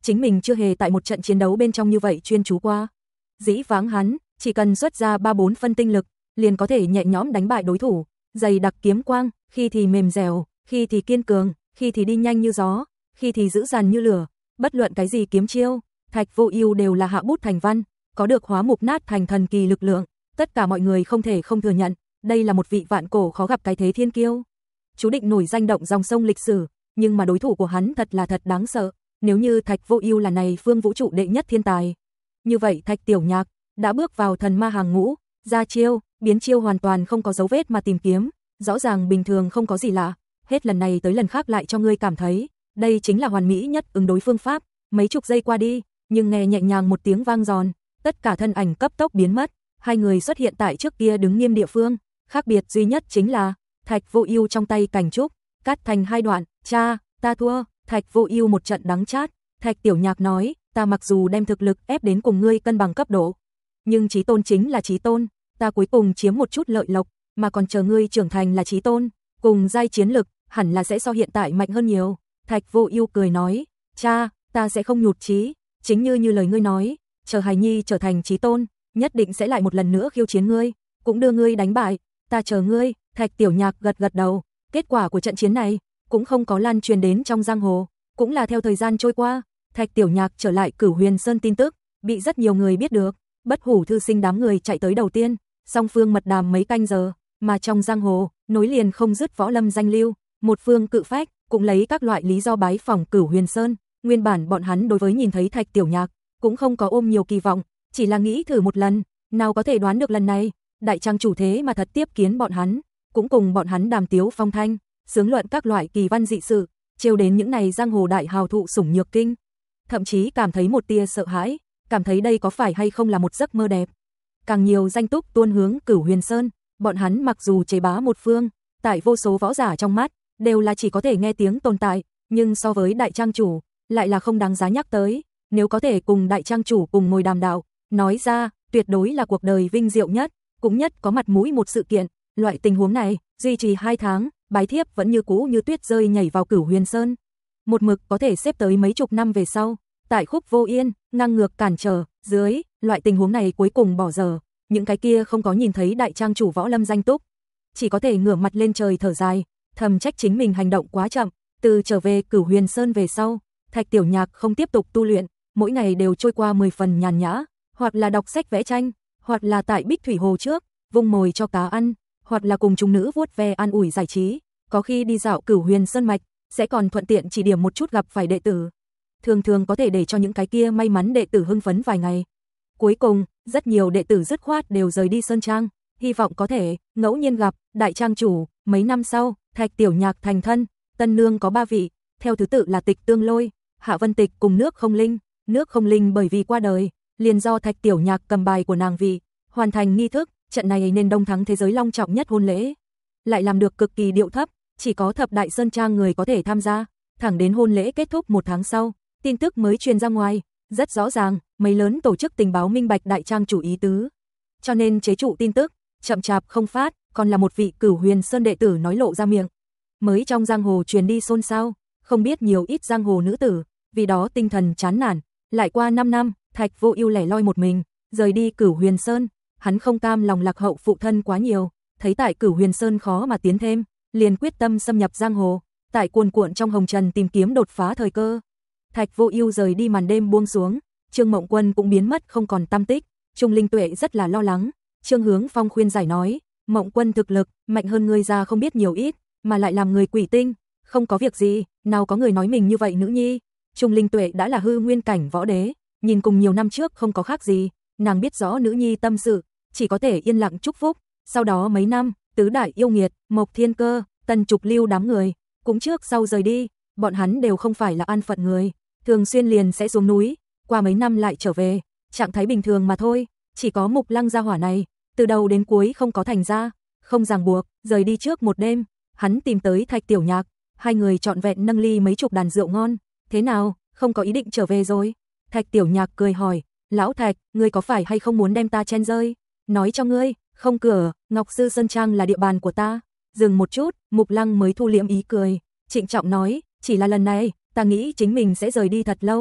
chính mình chưa hề tại một trận chiến đấu bên trong như vậy chuyên chú qua. Dĩ vãng hắn, chỉ cần xuất ra ba bốn phân tinh lực, liền có thể nhẹ nhõm đánh bại đối thủ, dày đặc kiếm quang, khi thì mềm dẻo, khi thì kiên cường, khi thì đi nhanh như gió, khi thì dữ dằn như lửa, bất luận cái gì kiếm chiêu, Thạch Vô Ưu đều là hạ bút thành văn, có được hóa mục nát thành thần kỳ lực lượng, tất cả mọi người không thể không thừa nhận, đây là một vị vạn cổ khó gặp cái thế thiên kiêu. Chú định nổi danh động dòng sông lịch sử, nhưng mà đối thủ của hắn thật là thật đáng sợ, nếu như Thạch Vô Ưu là này phương vũ trụ đệ nhất thiên tài, như vậy Thạch Tiểu Nhạc đã bước vào thần ma hàng ngũ, ra chiêu, biến chiêu hoàn toàn không có dấu vết mà tìm kiếm, rõ ràng bình thường không có gì lạ, hết lần này tới lần khác lại cho ngươi cảm thấy, đây chính là hoàn mỹ nhất ứng đối phương pháp. Mấy chục giây qua đi, nhưng nghe nhẹ nhàng một tiếng vang giòn, tất cả thân ảnh cấp tốc biến mất, hai người xuất hiện tại trước kia đứng nghiêm địa phương, khác biệt duy nhất chính là Thạch Vô Ưu trong tay cành trúc, cắt thành hai đoạn, "Cha, ta thua." Thạch Vô Ưu một trận đắng chát, Thạch Tiểu Nhạc nói, "Ta mặc dù đem thực lực ép đến cùng ngươi cân bằng cấp độ, nhưng chí tôn chính là chí tôn, ta cuối cùng chiếm một chút lợi lộc, mà còn chờ ngươi trưởng thành là chí tôn, cùng giai chiến lực, hẳn là sẽ so hiện tại mạnh hơn nhiều." Thạch Vô Ưu cười nói, "Cha, ta sẽ không nhụt chí, chính như như lời ngươi nói, chờ hài nhi trở thành chí tôn, nhất định sẽ lại một lần nữa khiêu chiến ngươi, cũng đưa ngươi đánh bại, ta chờ ngươi." Thạch Tiểu Nhạc gật gật đầu, kết quả của trận chiến này cũng không có lan truyền đến trong giang hồ, cũng là theo thời gian trôi qua, Thạch Tiểu Nhạc trở lại Cửu Huyền Sơn tin tức bị rất nhiều người biết được, Bất Hủ thư sinh đám người chạy tới đầu tiên, song phương mật đàm mấy canh giờ, mà trong giang hồ, nối liền không dứt võ lâm danh lưu, một phương cự phách cũng lấy các loại lý do bái phỏng Cửu Huyền Sơn. Nguyên bản bọn hắn đối với nhìn thấy Thạch Tiểu Nhạc cũng không có ôm nhiều kỳ vọng, chỉ là nghĩ thử một lần, nào có thể đoán được lần này, đại trang chủ thế mà thật tiếp kiến bọn hắn, cũng cùng bọn hắn đàm tiếu phong thanh, sướng luận các loại kỳ văn dị sự, trêu đến những này giang hồ đại hào thụ sủng nhược kinh, thậm chí cảm thấy một tia sợ hãi, cảm thấy đây có phải hay không là một giấc mơ đẹp. Càng nhiều danh túc tuôn hướng Cửu Huyền Sơn, bọn hắn mặc dù chế bá một phương, tại vô số võ giả trong mắt, đều là chỉ có thể nghe tiếng tồn tại, nhưng so với đại trang chủ, lại là không đáng giá nhắc tới, nếu có thể cùng đại trang chủ cùng ngồi đàm đạo, nói ra, tuyệt đối là cuộc đời vinh diệu nhất, cũng nhất có mặt mũi một sự kiện, loại tình huống này, duy trì hai tháng, bái thiếp vẫn như cũ như tuyết rơi nhảy vào Cửu Huyền Sơn. Một mực có thể xếp tới mấy chục năm về sau, tại Khúc Vô Yên, ngang ngược cản trở, dưới, loại tình huống này cuối cùng bỏ dở, những cái kia không có nhìn thấy đại trang chủ võ lâm danh túc, chỉ có thể ngửa mặt lên trời thở dài, thầm trách chính mình hành động quá chậm, từ trở về Cửu Huyền Sơn về sau, Thạch Tiểu Nhạc không tiếp tục tu luyện, mỗi ngày đều trôi qua mười phần nhàn nhã, hoặc là đọc sách vẽ tranh, hoặc là tại Bích Thủy Hồ trước, vung mồi cho cá ăn, hoặc là cùng chúng nữ vuốt ve an ủi giải trí, có khi đi dạo Cửu Huyền Sơn mạch, sẽ còn thuận tiện chỉ điểm một chút gặp phải đệ tử. Thường thường có thể để cho những cái kia may mắn đệ tử hưng phấn vài ngày. Cuối cùng, rất nhiều đệ tử dứt khoát đều rời đi Sơn Trang, hy vọng có thể ngẫu nhiên gặp đại trang chủ. Mấy năm sau, Thạch Tiểu Nhạc thành thân, tân nương có ba vị, theo thứ tự là Tịch Tương Lôi, Hạ Vân Tịch cùng Nước Không Linh. Nước Không Linh bởi vì qua đời, liền do Thạch Tiểu Nhạc cầm bài của nàng vị, hoàn thành nghi thức, trận này nên đông thắng thế giới long trọng nhất hôn lễ. Lại làm được cực kỳ điệu thấp, chỉ có thập đại Sơn Trang người có thể tham gia, thẳng đến hôn lễ kết thúc một tháng sau, tin tức mới truyền ra ngoài, rất rõ ràng, mấy lớn tổ chức tình báo minh bạch đại trang chủ ý tứ. Cho nên chế trụ tin tức, chậm chạp không phát, còn là một vị Cửu Huyền Sơn đệ tử nói lộ ra miệng. Mới trong giang hồ truyền đi xôn xao, không biết nhiều ít giang hồ nữ tử, vì đó tinh thần chán nản. Lại qua năm năm, Thạch Vô Ưu lẻ loi một mình, rời đi Cửu Huyền Sơn, hắn không cam lòng lạc hậu phụ thân quá nhiều, thấy tại Cửu Huyền Sơn khó mà tiến thêm, liền quyết tâm xâm nhập giang hồ, tại cuồn cuộn trong hồng trần tìm kiếm đột phá thời cơ. Thạch Vô Ưu rời đi màn đêm buông xuống, Trương Mộng Quân cũng biến mất không còn tăm tích, Trung Linh Tuệ rất là lo lắng, Trương Hướng Phong khuyên giải nói, Mộng Quân thực lực mạnh hơn ngươi ra không biết nhiều ít, mà lại làm người quỷ tinh, không có việc gì, nào có người nói mình như vậy nữ nhi. Trung Linh Tuệ đã là hư nguyên cảnh võ đế, nhìn cùng nhiều năm trước không có khác gì, nàng biết rõ nữ nhi tâm sự, chỉ có thể yên lặng chúc phúc. Sau đó mấy năm, tứ đại yêu nghiệt, Mộc Thiên Cơ, Tần Trục Lưu đám người, cũng trước sau rời đi, bọn hắn đều không phải là an phận người, thường xuyên liền sẽ xuống núi, qua mấy năm lại trở về, trạng thái bình thường mà thôi, chỉ có Mục Lăng gia hỏa này, từ đầu đến cuối không có thành ra, không ràng buộc, rời đi trước một đêm, hắn tìm tới Thạch Tiểu Nhạc, hai người trọn vẹn nâng ly mấy chục đàn rượu ngon, thế nào, không có ý định trở về rồi? Thạch Tiểu Nhạc cười hỏi, lão Thạch, ngươi có phải hay không muốn đem ta chen rơi? Nói cho ngươi, không cửa, Ngọc Sư Sơn Trang là địa bàn của ta. Dừng một chút, Mục Lăng mới thu liễm ý cười, trịnh trọng nói, chỉ là lần này, ta nghĩ chính mình sẽ rời đi thật lâu,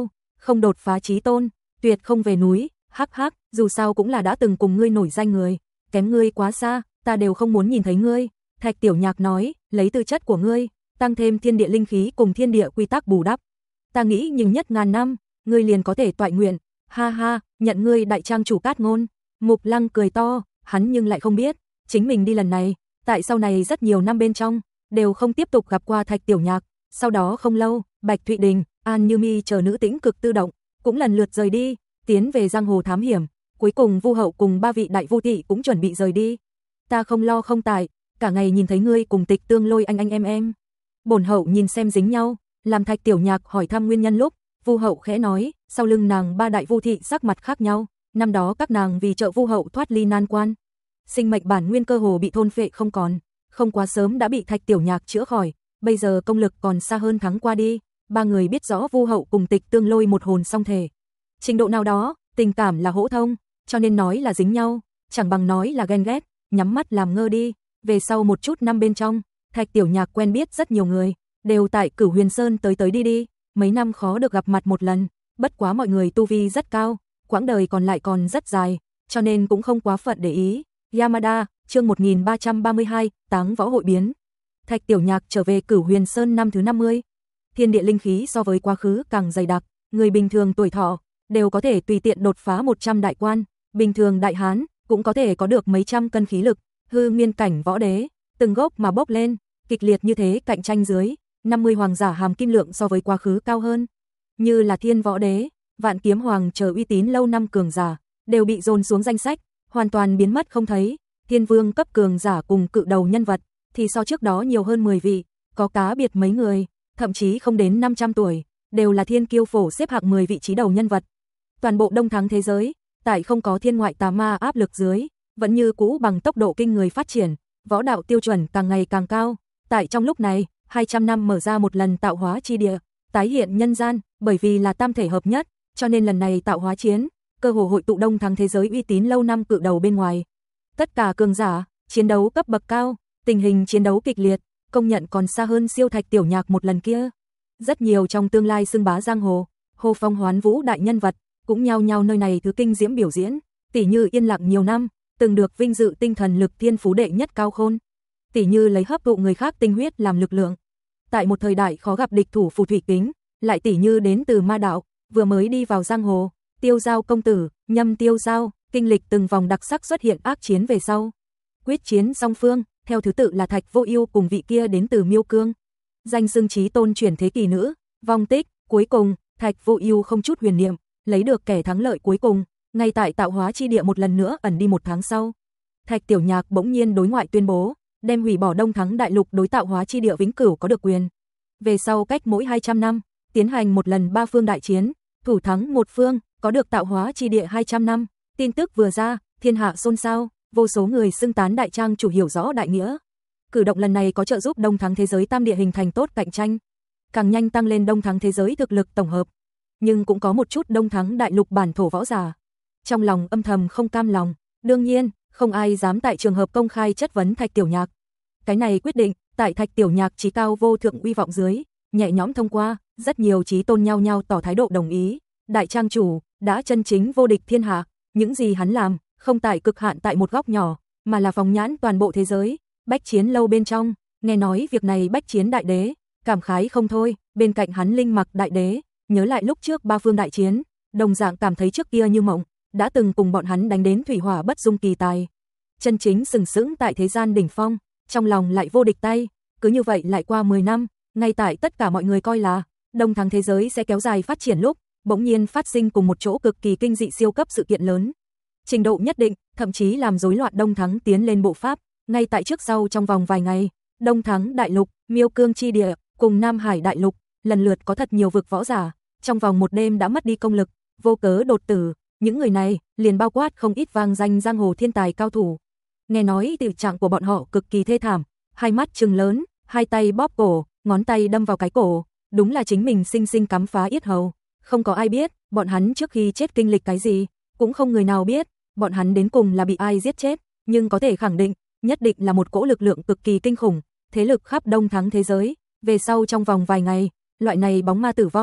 không đột phá chí tôn, tuyệt không về núi, hắc hắc, dù sao cũng là đã từng cùng ngươi nổi danh người, kém ngươi quá xa, ta đều không muốn nhìn thấy ngươi. Thạch Tiểu Nhạc nói, lấy tư chất của ngươi, tăng thêm thiên địa linh khí cùng thiên địa quy tắc bù đắp. Ta nghĩ nhưng nhất ngàn năm, ngươi liền có thể toại nguyện, ha ha, nhận ngươi đại trang chủ Cát Ngôn. Mục Lăng cười to, hắn nhưng lại không biết, chính mình đi lần này, tại sau này rất nhiều năm bên trong, đều không tiếp tục gặp qua Thạch Tiểu Nhạc. Sau đó không lâu, Bạch Thụy Đình, An Như Mi chờ nữ tĩnh cực tự động, cũng lần lượt rời đi, tiến về giang hồ thám hiểm. Cuối cùng Vu Hậu cùng ba vị đại vu thị cũng chuẩn bị rời đi. Ta không lo không tại, cả ngày nhìn thấy ngươi cùng Tịch Tương Lôi anh anh em em. Bổn Hậu nhìn xem dính nhau, làm Thạch Tiểu Nhạc hỏi thăm nguyên nhân lúc, Vu Hậu khẽ nói, sau lưng nàng ba đại vu thị sắc mặt khác nhau, năm đó các nàng vì trợ Vu Hậu thoát ly nan quan, sinh mệnh bản nguyên cơ hồ bị thôn phệ không còn, không quá sớm đã bị Thạch Tiểu Nhạc chữa khỏi, bây giờ công lực còn xa hơn thắng qua đi. Ba người biết rõ Vu Hậu cùng Tịch Tương Lôi một hồn song thể, trình độ nào đó, tình cảm là hỗ thông, cho nên nói là dính nhau, chẳng bằng nói là ghen ghét, nhắm mắt làm ngơ đi. Về sau một chút năm bên trong, Thạch Tiểu Nhạc quen biết rất nhiều người, đều tại Cửu Huyền Sơn tới tới đi đi, mấy năm khó được gặp mặt một lần, bất quá mọi người tu vi rất cao, quãng đời còn lại còn rất dài, cho nên cũng không quá phận để ý. Yamada, chương một nghìn ba trăm ba mươi hai, Táng Võ hội biến. Thạch Tiểu Nhạc trở về Cửu Huyền Sơn năm thứ năm mươi. Thiên địa linh khí so với quá khứ càng dày đặc, người bình thường tuổi thọ đều có thể tùy tiện đột phá một trăm đại quan, bình thường đại hán cũng có thể có được mấy trăm cân khí lực. Hư nguyên cảnh võ đế, từng gốc mà bốc lên, kịch liệt như thế cạnh tranh dưới, năm mươi hoàng giả hàm kim lượng so với quá khứ cao hơn. Như là Thiên Võ Đế, Vạn Kiếm Hoàng chờ uy tín lâu năm cường giả, đều bị dồn xuống danh sách, hoàn toàn biến mất không thấy. Thiên Vương cấp cường giả cùng cự đầu nhân vật, thì so trước đó nhiều hơn mười vị, có cá biệt mấy người, thậm chí không đến năm trăm tuổi, đều là thiên kiêu phổ xếp hạng mười vị trí đầu nhân vật. Toàn bộ đông thắng thế giới, tại không có thiên ngoại tà ma áp lực dưới, vẫn như cũ bằng tốc độ kinh người phát triển, võ đạo tiêu chuẩn càng ngày càng cao. Tại trong lúc này, hai trăm năm mở ra một lần tạo hóa chi địa, tái hiện nhân gian, bởi vì là tam thể hợp nhất, cho nên lần này tạo hóa chiến, cơ hồ hội tụ đông thắng thế giới uy tín lâu năm cự đầu bên ngoài. Tất cả cường giả, chiến đấu cấp bậc cao, tình hình chiến đấu kịch liệt, công nhận còn xa hơn siêu Thạch Tiểu Nhạc một lần kia. Rất nhiều trong tương lai xưng bá giang hồ, Hồ Phong Hoán Vũ đại nhân vật, cũng nhao nhao nơi này thứ kinh diễm biểu diễn, tỷ như yên lặng nhiều năm, từng được vinh dự tinh thần lực thiên phú đệ nhất Cao Khôn, tỷ như lấy hấp thụ người khác tinh huyết làm lực lượng, tại một thời đại khó gặp địch thủ Phù Thủy Kính, lại tỷ như đến từ ma đạo, vừa mới đi vào giang hồ, Tiêu Giao công tử, Nhâm Tiêu Giao, kinh lịch từng vòng đặc sắc xuất hiện ác chiến về sau. Quyết chiến song phương, theo thứ tự là Thạch Vô Ưu cùng vị kia đến từ Miêu Cương, danh xưng chí tôn chuyển thế kỳ nữ, vong tích, cuối cùng, Thạch Vô Ưu không chút huyền niệm, lấy được kẻ thắng lợi cuối cùng, ngay tại tạo hóa chi địa một lần nữa ẩn đi một tháng sau. Thạch Tiểu Nhạc bỗng nhiên đối ngoại tuyên bố, đem hủy bỏ Đông Thắng đại lục đối tạo hóa chi địa vĩnh cửu có được quyền. Về sau cách mỗi hai trăm năm, tiến hành một lần ba phương đại chiến, thủ thắng một phương, có được tạo hóa chi địa hai trăm năm. Tin tức vừa ra, thiên hạ xôn xao, vô số người xưng tán đại trang chủ hiểu rõ đại nghĩa. Cử động lần này có trợ giúp Đông Thắng thế giới tam địa hình thành tốt cạnh tranh, càng nhanh tăng lên Đông Thắng thế giới thực lực tổng hợp. Nhưng cũng có một chút Đông Thắng đại lục bản thổ võ giả, trong lòng âm thầm không cam lòng, đương nhiên, không ai dám tại trường hợp công khai chất vấn Thạch Tiểu Nhạc. Cái này quyết định, tại Thạch Tiểu Nhạc chí cao vô thượng uy vọng dưới, nhẹ nhõm thông qua, rất nhiều chí tôn nhau nhau tỏ thái độ đồng ý. Đại trang chủ đã chân chính vô địch thiên hạ, những gì hắn làm, không tại cực hạn tại một góc nhỏ, mà là phóng nhãn toàn bộ thế giới. Bách Chiến lâu bên trong, nghe nói việc này Bách Chiến đại đế cảm khái không thôi, bên cạnh hắn Linh Mặc đại đế, nhớ lại lúc trước ba phương đại chiến, đồng dạng cảm thấy trước kia như mộng, đã từng cùng bọn hắn đánh đến thủy hỏa bất dung kỳ tài, chân chính sừng sững tại thế gian đỉnh phong, trong lòng lại vô địch tay. Cứ như vậy lại qua mười năm, ngay tại tất cả mọi người coi là Đông Thắng thế giới sẽ kéo dài phát triển lúc, bỗng nhiên phát sinh cùng một chỗ cực kỳ kinh dị siêu cấp sự kiện lớn, trình độ nhất định, thậm chí làm rối loạn Đông Thắng tiến lên bộ pháp. Ngay tại trước sau trong vòng vài ngày, Đông Thắng đại lục, Miêu Cương chi địa cùng Nam Hải đại lục lần lượt có thật nhiều vực võ giả, trong vòng một đêm đã mất đi công lực, vô cớ đột tử. Những người này liền bao quát không ít vang danh giang hồ thiên tài cao thủ. Nghe nói tình trạng của bọn họ cực kỳ thê thảm, hai mắt trừng lớn, hai tay bóp cổ, ngón tay đâm vào cái cổ, đúng là chính mình sinh sinh cắm phá yết hầu. Không có ai biết, bọn hắn trước khi chết kinh lịch cái gì, cũng không người nào biết, bọn hắn đến cùng là bị ai giết chết, nhưng có thể khẳng định, nhất định là một cỗ lực lượng cực kỳ kinh khủng, thế lực khắp Đông Thắng thế giới. Về sau trong vòng vài ngày, loại này bóng ma tử vong,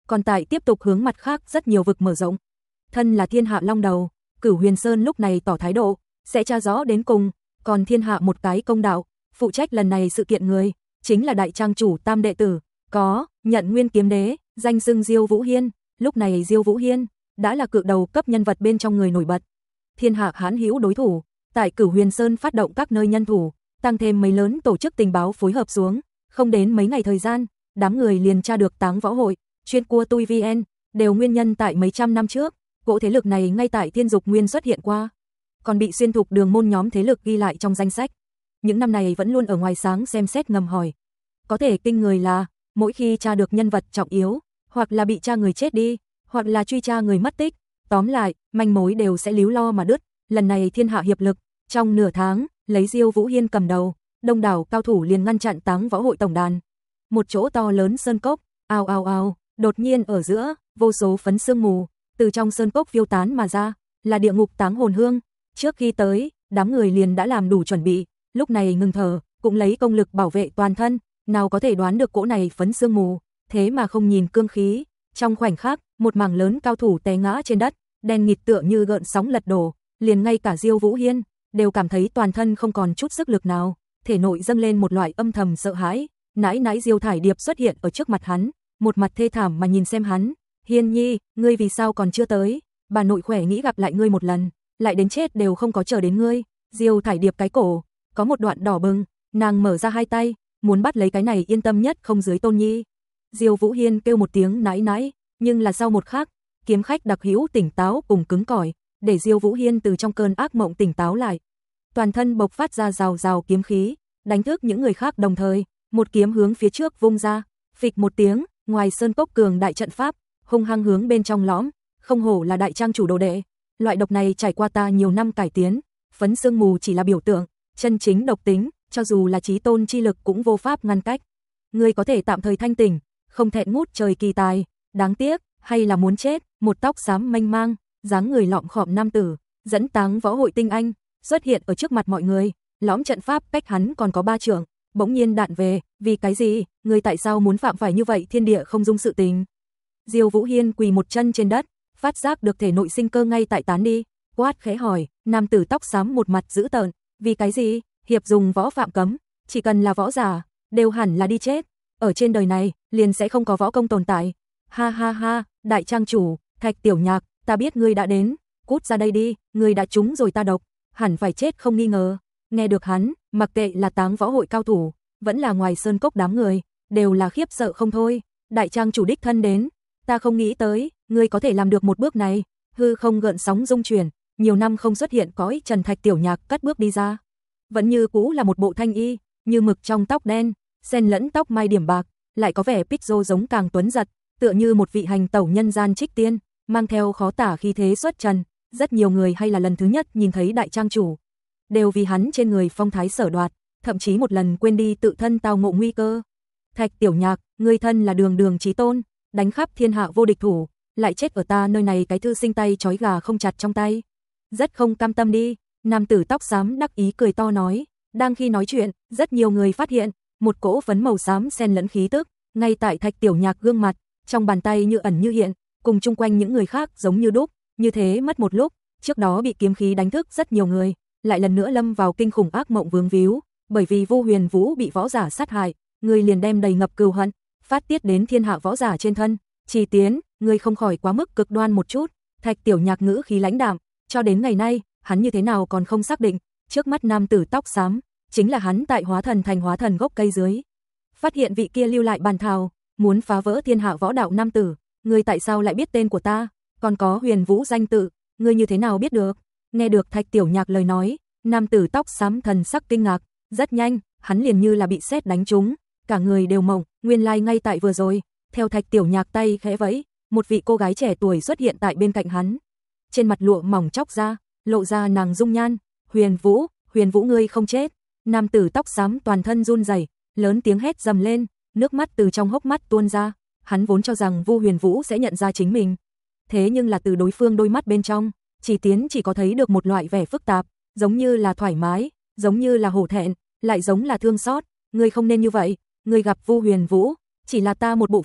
còn tại tiếp tục hướng mặt khác rất nhiều vực mở rộng. Thân là thiên hạ long đầu, Cửu Huyền Sơn lúc này tỏ thái độ, sẽ tra rõ đến cùng, còn thiên hạ một cái công đạo, phụ trách lần này sự kiện người, chính là đại trang chủ tam đệ tử, có, nhận nguyên kiếm đế, danh xưng Diêu Vũ Hiên, lúc này Diêu Vũ Hiên đã là cự đầu cấp nhân vật bên trong người nổi bật. Thiên hạ hán hữu đối thủ, tại Cửu Huyền Sơn phát động các nơi nhân thủ, tăng thêm mấy lớn tổ chức tình báo phối hợp xuống, không đến mấy ngày thời gian, đám người liền tra được Táng Võ Hội, chuyên cua tui vê en, đều nguyên nhân tại mấy trăm năm trước, cỗ thế lực này ngay tại Thiên Dục Nguyên xuất hiện qua, còn bị xuyên thục đường môn nhóm thế lực ghi lại trong danh sách. Những năm này vẫn luôn ở ngoài sáng xem xét ngầm hỏi. Có thể kinh người là, mỗi khi tra được nhân vật trọng yếu, hoặc là bị tra người chết đi, hoặc là truy tra người mất tích, tóm lại, manh mối đều sẽ líu lo mà đứt. Lần này thiên hạ hiệp lực, trong nửa tháng, lấy Diêu Vũ Hiên cầm đầu, đông đảo cao thủ liền ngăn chặn Táng Võ Hội tổng đàn. Một chỗ to lớn sơn cốc, ào ào ào, đột nhiên ở giữa, vô số phấn sương mù, từ trong sơn cốc phiêu tán mà ra, là địa ngục táng hồn hương. Trước khi tới, đám người liền đã làm đủ chuẩn bị, lúc này ngừng thở, cũng lấy công lực bảo vệ toàn thân, nào có thể đoán được cỗ này phấn sương mù, thế mà không nhìn cương khí. Trong khoảnh khắc, một mảng lớn cao thủ té ngã trên đất, đen nghịt tựa như gợn sóng lật đổ, liền ngay cả Diêu Vũ Hiên đều cảm thấy toàn thân không còn chút sức lực nào, thể nội dâng lên một loại âm thầm sợ hãi. Nãi nãi Diêu Thải Điệp xuất hiện ở trước mặt hắn, một mặt thê thảm mà nhìn xem hắn, "Hiên nhi, ngươi vì sao còn chưa tới? Bà nội khỏe nghĩ gặp lại ngươi một lần, lại đến chết đều không có chờ đến ngươi." Diêu Thải Điệp cái cổ có một đoạn đỏ bừng, nàng mở ra hai tay, muốn bắt lấy cái này yên tâm nhất không dưới Tôn Nhi. Diêu Vũ Hiên kêu một tiếng nãi nãi, nhưng là sau một khắc, kiếm khách đặc hữu tỉnh táo cùng cứng cỏi, để Diêu Vũ Hiên từ trong cơn ác mộng tỉnh táo lại. Toàn thân bộc phát ra rào rào kiếm khí, đánh thức những người khác đồng thời, một kiếm hướng phía trước vung ra, phịch một tiếng, ngoài sơn cốc cường đại trận pháp, hung hăng hướng bên trong lõm, không hổ là đại trang chủ đồ đệ. Loại độc này trải qua ta nhiều năm cải tiến, phấn sương mù chỉ là biểu tượng, chân chính độc tính, cho dù là chí tôn chi lực cũng vô pháp ngăn cách. Ngươi có thể tạm thời thanh tỉnh, không thẹn ngút trời kỳ tài, đáng tiếc, hay là muốn chết. Một tóc xám mênh mang, dáng người lọm khọm nam tử, dẫn Táng Võ Hội tinh anh, xuất hiện ở trước mặt mọi người, lõm trận pháp cách hắn còn có ba trượng, bỗng nhiên đạn về, vì cái gì, ngươi tại sao muốn phạm phải như vậy thiên địa không dung sự tình. Diêu Vũ Hiên quỳ một chân trên đất, phát giác được thể nội sinh cơ ngay tại tán đi, quát khẽ hỏi, nam tử tóc xám một mặt dữ tợn, vì cái gì, hiệp dùng võ phạm cấm, chỉ cần là võ giả, đều hẳn là đi chết, ở trên đời này, liền sẽ không có võ công tồn tại. Ha ha ha, đại trang chủ, Thạch Tiểu Nhạc, ta biết ngươi đã đến, cút ra đây đi, ngươi đã trúng rồi ta độc, hẳn phải chết không nghi ngờ. Nghe được hắn, mặc kệ là Táng Võ Hội cao thủ, vẫn là ngoài sơn cốc đám người, đều là khiếp sợ không thôi. Đại trang chủ đích thân đến, ta không nghĩ tới, ngươi có thể làm được một bước này. Hư không gợn sóng rung chuyển, nhiều năm không xuất hiện cõi trần Thạch Tiểu Nhạc cất bước đi ra, vẫn như cũ là một bộ thanh y, như mực trong tóc đen, xen lẫn tóc mai điểm bạc, lại có vẻ pích rô giống càng tuấn giật, tựa như một vị hành tẩu nhân gian trích tiên, mang theo khó tả khí thế xuất trần. Rất nhiều người hay là lần thứ nhất nhìn thấy đại trang chủ, đều vì hắn trên người phong thái sở đoạt, thậm chí một lần quên đi tự thân tao ngộ nguy cơ. Thạch Tiểu Nhạc, ngươi thân là đường đường chí tôn, đánh khắp thiên hạ vô địch thủ, lại chết ở ta nơi này cái thư sinh tay trói gà không chặt trong tay. Rất không cam tâm đi, nam tử tóc xám đắc ý cười to nói. Đang khi nói chuyện, rất nhiều người phát hiện, một cỗ phấn màu xám xen lẫn khí tức, ngay tại Thạch Tiểu Nhạc gương mặt, trong bàn tay như ẩn như hiện, cùng chung quanh những người khác giống như đúc, như thế mất một lúc, trước đó bị kiếm khí đánh thức rất nhiều người, lại lần nữa lâm vào kinh khủng ác mộng vướng víu, bởi vì Vu Huyền Vũ bị võ giả sát hại, người liền đem đầy ngập cừu hận, phát tiết đến thiên hạ võ giả trên thân. Chỉ Tiến, người không khỏi quá mức cực đoan một chút. Thạch Tiểu Nhạc ngữ khí lãnh đạm, cho đến ngày nay, hắn như thế nào còn không xác định, trước mắt nam tử tóc xám, chính là hắn tại Hóa Thần Thành Hóa Thần gốc cây dưới. Phát hiện vị kia lưu lại bàn thảo, muốn phá vỡ thiên hạ võ đạo nam tử, ngươi tại sao lại biết tên của ta, còn có Huyền Vũ danh tự, ngươi như thế nào biết được? Nghe được Thạch Tiểu Nhạc lời nói, nam tử tóc xám thần sắc kinh ngạc, rất nhanh, hắn liền như là bị sét đánh trúng, cả người đều mộng, nguyên lai like ngay tại vừa rồi, theo Thạch Tiểu Nhạc tay khẽ vẫy, một vị cô gái trẻ tuổi xuất hiện tại bên cạnh hắn. Trên mặt lụa mỏng chóc ra, lộ ra nàng dung nhan, "Huyền Vũ, Huyền Vũ ngươi không chết." Nam tử tóc xám toàn thân run rẩy, lớn tiếng hét dầm lên, nước mắt từ trong hốc mắt tuôn ra, hắn vốn cho rằng Vu Huyền Vũ sẽ nhận ra chính mình. Thế nhưng là từ đối phương đôi mắt bên trong, Chỉ Tiến chỉ có thấy được một loại vẻ phức tạp, giống như là thoải mái, giống như là hổ thẹn, lại giống là thương xót. "Ngươi không nên như vậy, ngươi gặp Vu Huyền Vũ, chỉ là ta một bộ phận,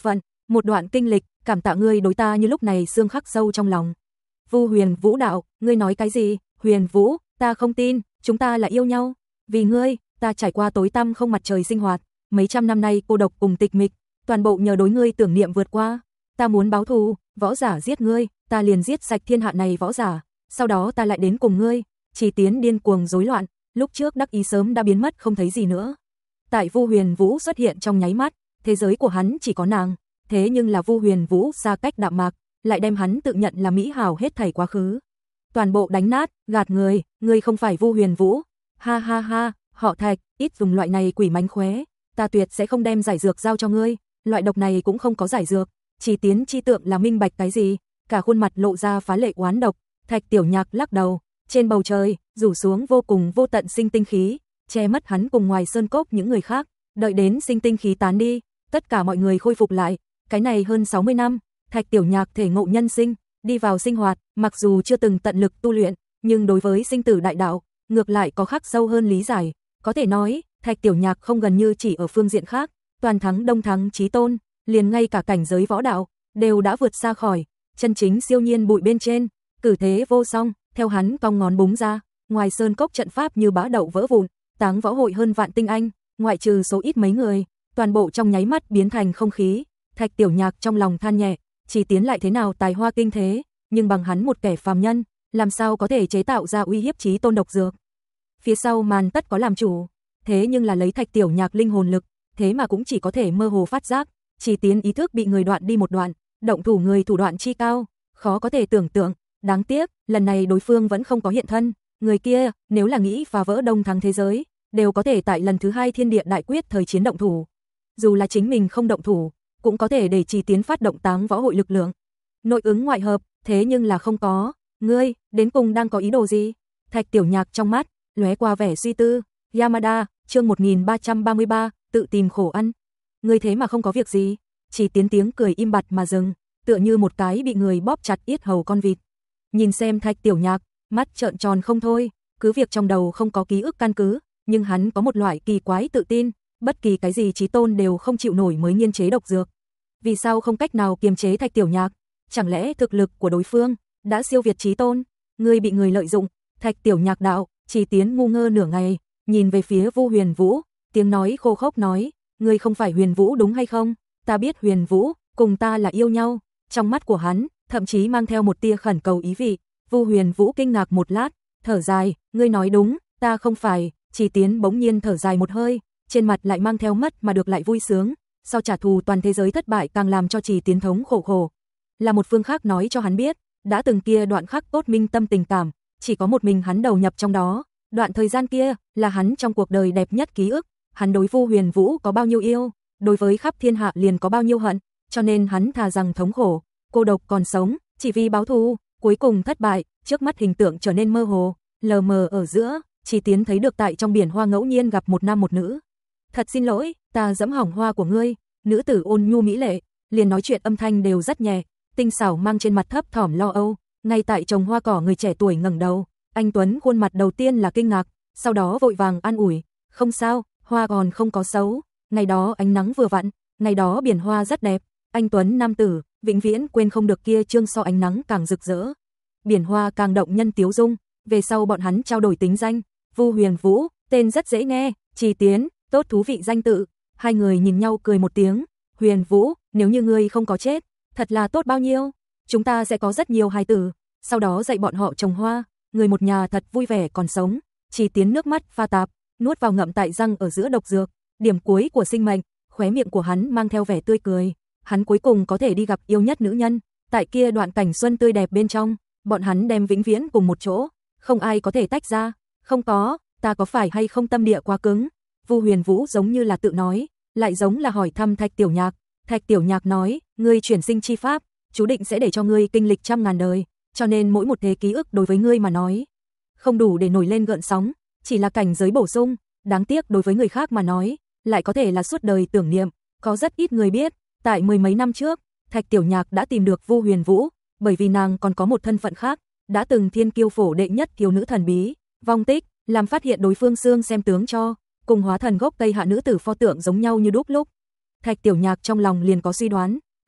một đoạn kinh lịch, cảm tạ ngươi đối ta như lúc này xương khắc sâu trong lòng. Vu Huyền Vũ đạo, ngươi nói cái gì? Huyền Vũ, ta không tin, chúng ta là yêu nhau. Vì ngươi, ta trải qua tối tăm không mặt trời sinh hoạt, mấy trăm năm nay cô độc cùng tịch mịch, toàn bộ nhờ đối ngươi tưởng niệm vượt qua. Ta muốn báo thù, võ giả giết ngươi, ta liền giết sạch thiên hạ này võ giả, sau đó ta lại đến cùng ngươi. Chỉ Tiến điên cuồng rối loạn, lúc trước đắc ý sớm đã biến mất không thấy gì nữa. Tại Vu Huyền Vũ xuất hiện trong nháy mắt, thế giới của hắn chỉ có nàng, thế nhưng là Vu Huyền Vũ xa cách đạm mạc, lại đem hắn tự nhận là mỹ hảo hết thảy quá khứ. Toàn bộ đánh nát, gạt người, ngươi không phải Vu Huyền Vũ. Ha ha ha, họ Thạch, ít dùng loại này quỷ mánh khóe, ta tuyệt sẽ không đem giải dược giao cho ngươi, loại độc này cũng không có giải dược. Chỉ Tiến chi tượng là minh bạch cái gì, cả khuôn mặt lộ ra phá lệ oán độc. Thạch Tiểu Nhạc lắc đầu, trên bầu trời rủ xuống vô cùng vô tận sinh tinh khí, che mất hắn cùng ngoài sơn cốc những người khác. Đợi đến sinh tinh khí tán đi, tất cả mọi người khôi phục lại. Cái này hơn sáu mươi năm, Thạch Tiểu Nhạc thể ngộ nhân sinh, đi vào sinh hoạt, mặc dù chưa từng tận lực tu luyện, nhưng đối với sinh tử đại đạo, ngược lại có khắc sâu hơn lý giải. Có thể nói, Thạch Tiểu Nhạc không gần như chỉ ở phương diện khác, toàn thắng đông thắng chí tôn, liền ngay cả cảnh giới võ đạo đều đã vượt xa khỏi, chân chính siêu nhiên bụi bên trên, cử thế vô song. Theo hắn cong ngón búng ra, ngoài sơn cốc trận pháp như bã đậu vỡ vụn, táng võ hội hơn vạn tinh anh, ngoại trừ số ít mấy người, toàn bộ trong nháy mắt biến thành không khí. Thạch Tiểu Nhạc trong lòng than nhẹ, Chỉ Tiến lại thế nào tài hoa kinh thế, nhưng bằng hắn một kẻ phàm nhân, làm sao có thể chế tạo ra uy hiếp chí tôn độc dược. Phía sau màn tất có làm chủ, thế nhưng là lấy Thạch Tiểu Nhạc linh hồn lực, thế mà cũng chỉ có thể mơ hồ phát giác, Chỉ Tiến ý thức bị người đoạn đi một đoạn, động thủ người thủ đoạn chi cao, khó có thể tưởng tượng. Đáng tiếc, lần này đối phương vẫn không có hiện thân, người kia, nếu là nghĩ phá vỡ đông thắng thế giới, đều có thể tại lần thứ hai thiên địa đại quyết thời chiến động thủ. Dù là chính mình không động thủ, cũng có thể để Chỉ Tiến phát động táng võ hội lực lượng. Nội ứng ngoại hợp, thế nhưng là không có. Ngươi, đến cùng đang có ý đồ gì? Thạch Tiểu Nhạc trong mắt lóe qua vẻ suy tư. Yamada, chương một nghìn ba trăm ba mươi ba, tự tìm khổ ăn. Ngươi thế mà không có việc gì? Chỉ Tiến tiếng cười im bặt mà dừng, tựa như một cái bị người bóp chặt yết hầu con vịt. Nhìn xem Thạch Tiểu Nhạc, mắt trợn tròn không thôi, cứ việc trong đầu không có ký ức căn cứ, nhưng hắn có một loại kỳ quái tự tin, bất kỳ cái gì chí tôn đều không chịu nổi mới nghiên chế độc dược. Vì sao không cách nào kiềm chế Thạch Tiểu Nhạc? Chẳng lẽ thực lực của đối phương đã siêu việt chí tôn? Ngươi bị người lợi dụng. Thạch Tiểu Nhạc đạo. Chỉ Tiến ngu ngơ nửa ngày, nhìn về phía Vu Huyền Vũ, tiếng nói khô khốc nói, ngươi không phải Huyền Vũ đúng hay không? Ta biết Huyền Vũ, cùng ta là yêu nhau. Trong mắt của hắn, thậm chí mang theo một tia khẩn cầu ý vị. Vu Huyền Vũ kinh ngạc một lát, thở dài, ngươi nói đúng, ta không phải. Chỉ Tiến bỗng nhiên thở dài một hơi, trên mặt lại mang theo mất mà được lại vui sướng. Sau trả thù toàn thế giới thất bại càng làm cho Chỉ Tiến thống khổ khổ. Là một phương khác nói cho hắn biết, đã từng kia đoạn khắc tốt minh tâm tình cảm, chỉ có một mình hắn đầu nhập trong đó. Đoạn thời gian kia là hắn trong cuộc đời đẹp nhất ký ức. Hắn đối Vu Huyền Vũ có bao nhiêu yêu, đối với khắp thiên hạ liền có bao nhiêu hận, cho nên hắn thà rằng thống khổ, cô độc còn sống, chỉ vì báo thù. Cuối cùng thất bại, trước mắt hình tượng trở nên mơ hồ, lờ mờ ở giữa, Chỉ Tiến thấy được tại trong biển hoa ngẫu nhiên gặp một nam một nữ. Thật xin lỗi, ta dẫm hỏng hoa của ngươi. Nữ tử ôn nhu mỹ lệ, liền nói chuyện âm thanh đều rất nhẹ, tinh xảo mang trên mặt thấp thỏm lo âu. Ngay tại trồng hoa cỏ người trẻ tuổi ngẩng đầu, anh tuấn khuôn mặt đầu tiên là kinh ngạc, sau đó vội vàng an ủi, không sao, hoa còn không có xấu, ngày đó ánh nắng vừa vặn, ngày đó biển hoa rất đẹp. Anh tuấn nam tử vĩnh viễn quên không được kia trương so ánh nắng càng rực rỡ, biển hoa càng động nhân tiếu dung. Về sau bọn hắn trao đổi tính danh, Vu Huyền Vũ, tên rất dễ nghe. Chỉ Tiến, tốt thú vị danh tự. Hai người nhìn nhau cười một tiếng. Huyền Vũ, nếu như ngươi không có chết, thật là tốt bao nhiêu. Chúng ta sẽ có rất nhiều hài tử, sau đó dạy bọn họ trồng hoa, người một nhà thật vui vẻ còn sống. Chỉ Tiến nước mắt pha tạp, nuốt vào ngậm tại răng ở giữa độc dược, điểm cuối của sinh mệnh, khóe miệng của hắn mang theo vẻ tươi cười. Hắn cuối cùng có thể đi gặp yêu nhất nữ nhân, tại kia đoạn cảnh xuân tươi đẹp bên trong, bọn hắn đem vĩnh viễn cùng một chỗ, không ai có thể tách ra. Không có, ta có phải hay không tâm địa quá cứng? Vu Huyền Vũ giống như là tự nói, lại giống là hỏi thăm Thạch Tiểu Nhạc. Thạch Tiểu Nhạc nói, ngươi chuyển sinh chi pháp, chú định sẽ để cho ngươi kinh lịch trăm ngàn đời, cho nên mỗi một thế ký ức đối với ngươi mà nói, không đủ để nổi lên gợn sóng, chỉ là cảnh giới bổ sung. Đáng tiếc đối với người khác mà nói, lại có thể là suốt đời tưởng niệm. Có rất ít người biết, tại mười mấy năm trước, Thạch Tiểu Nhạc đã tìm được Vu Huyền Vũ, bởi vì nàng còn có một thân phận khác, đã từng thiên kiêu phổ đệ nhất kiêu nữ thần bí, vong tích, làm phát hiện đối phương xương xem tướng cho, cùng hóa thần gốc Tây Hạ nữ tử pho tượng giống nhau như đúc lúc. Thạch Tiểu Nhạc trong lòng liền có suy đoán,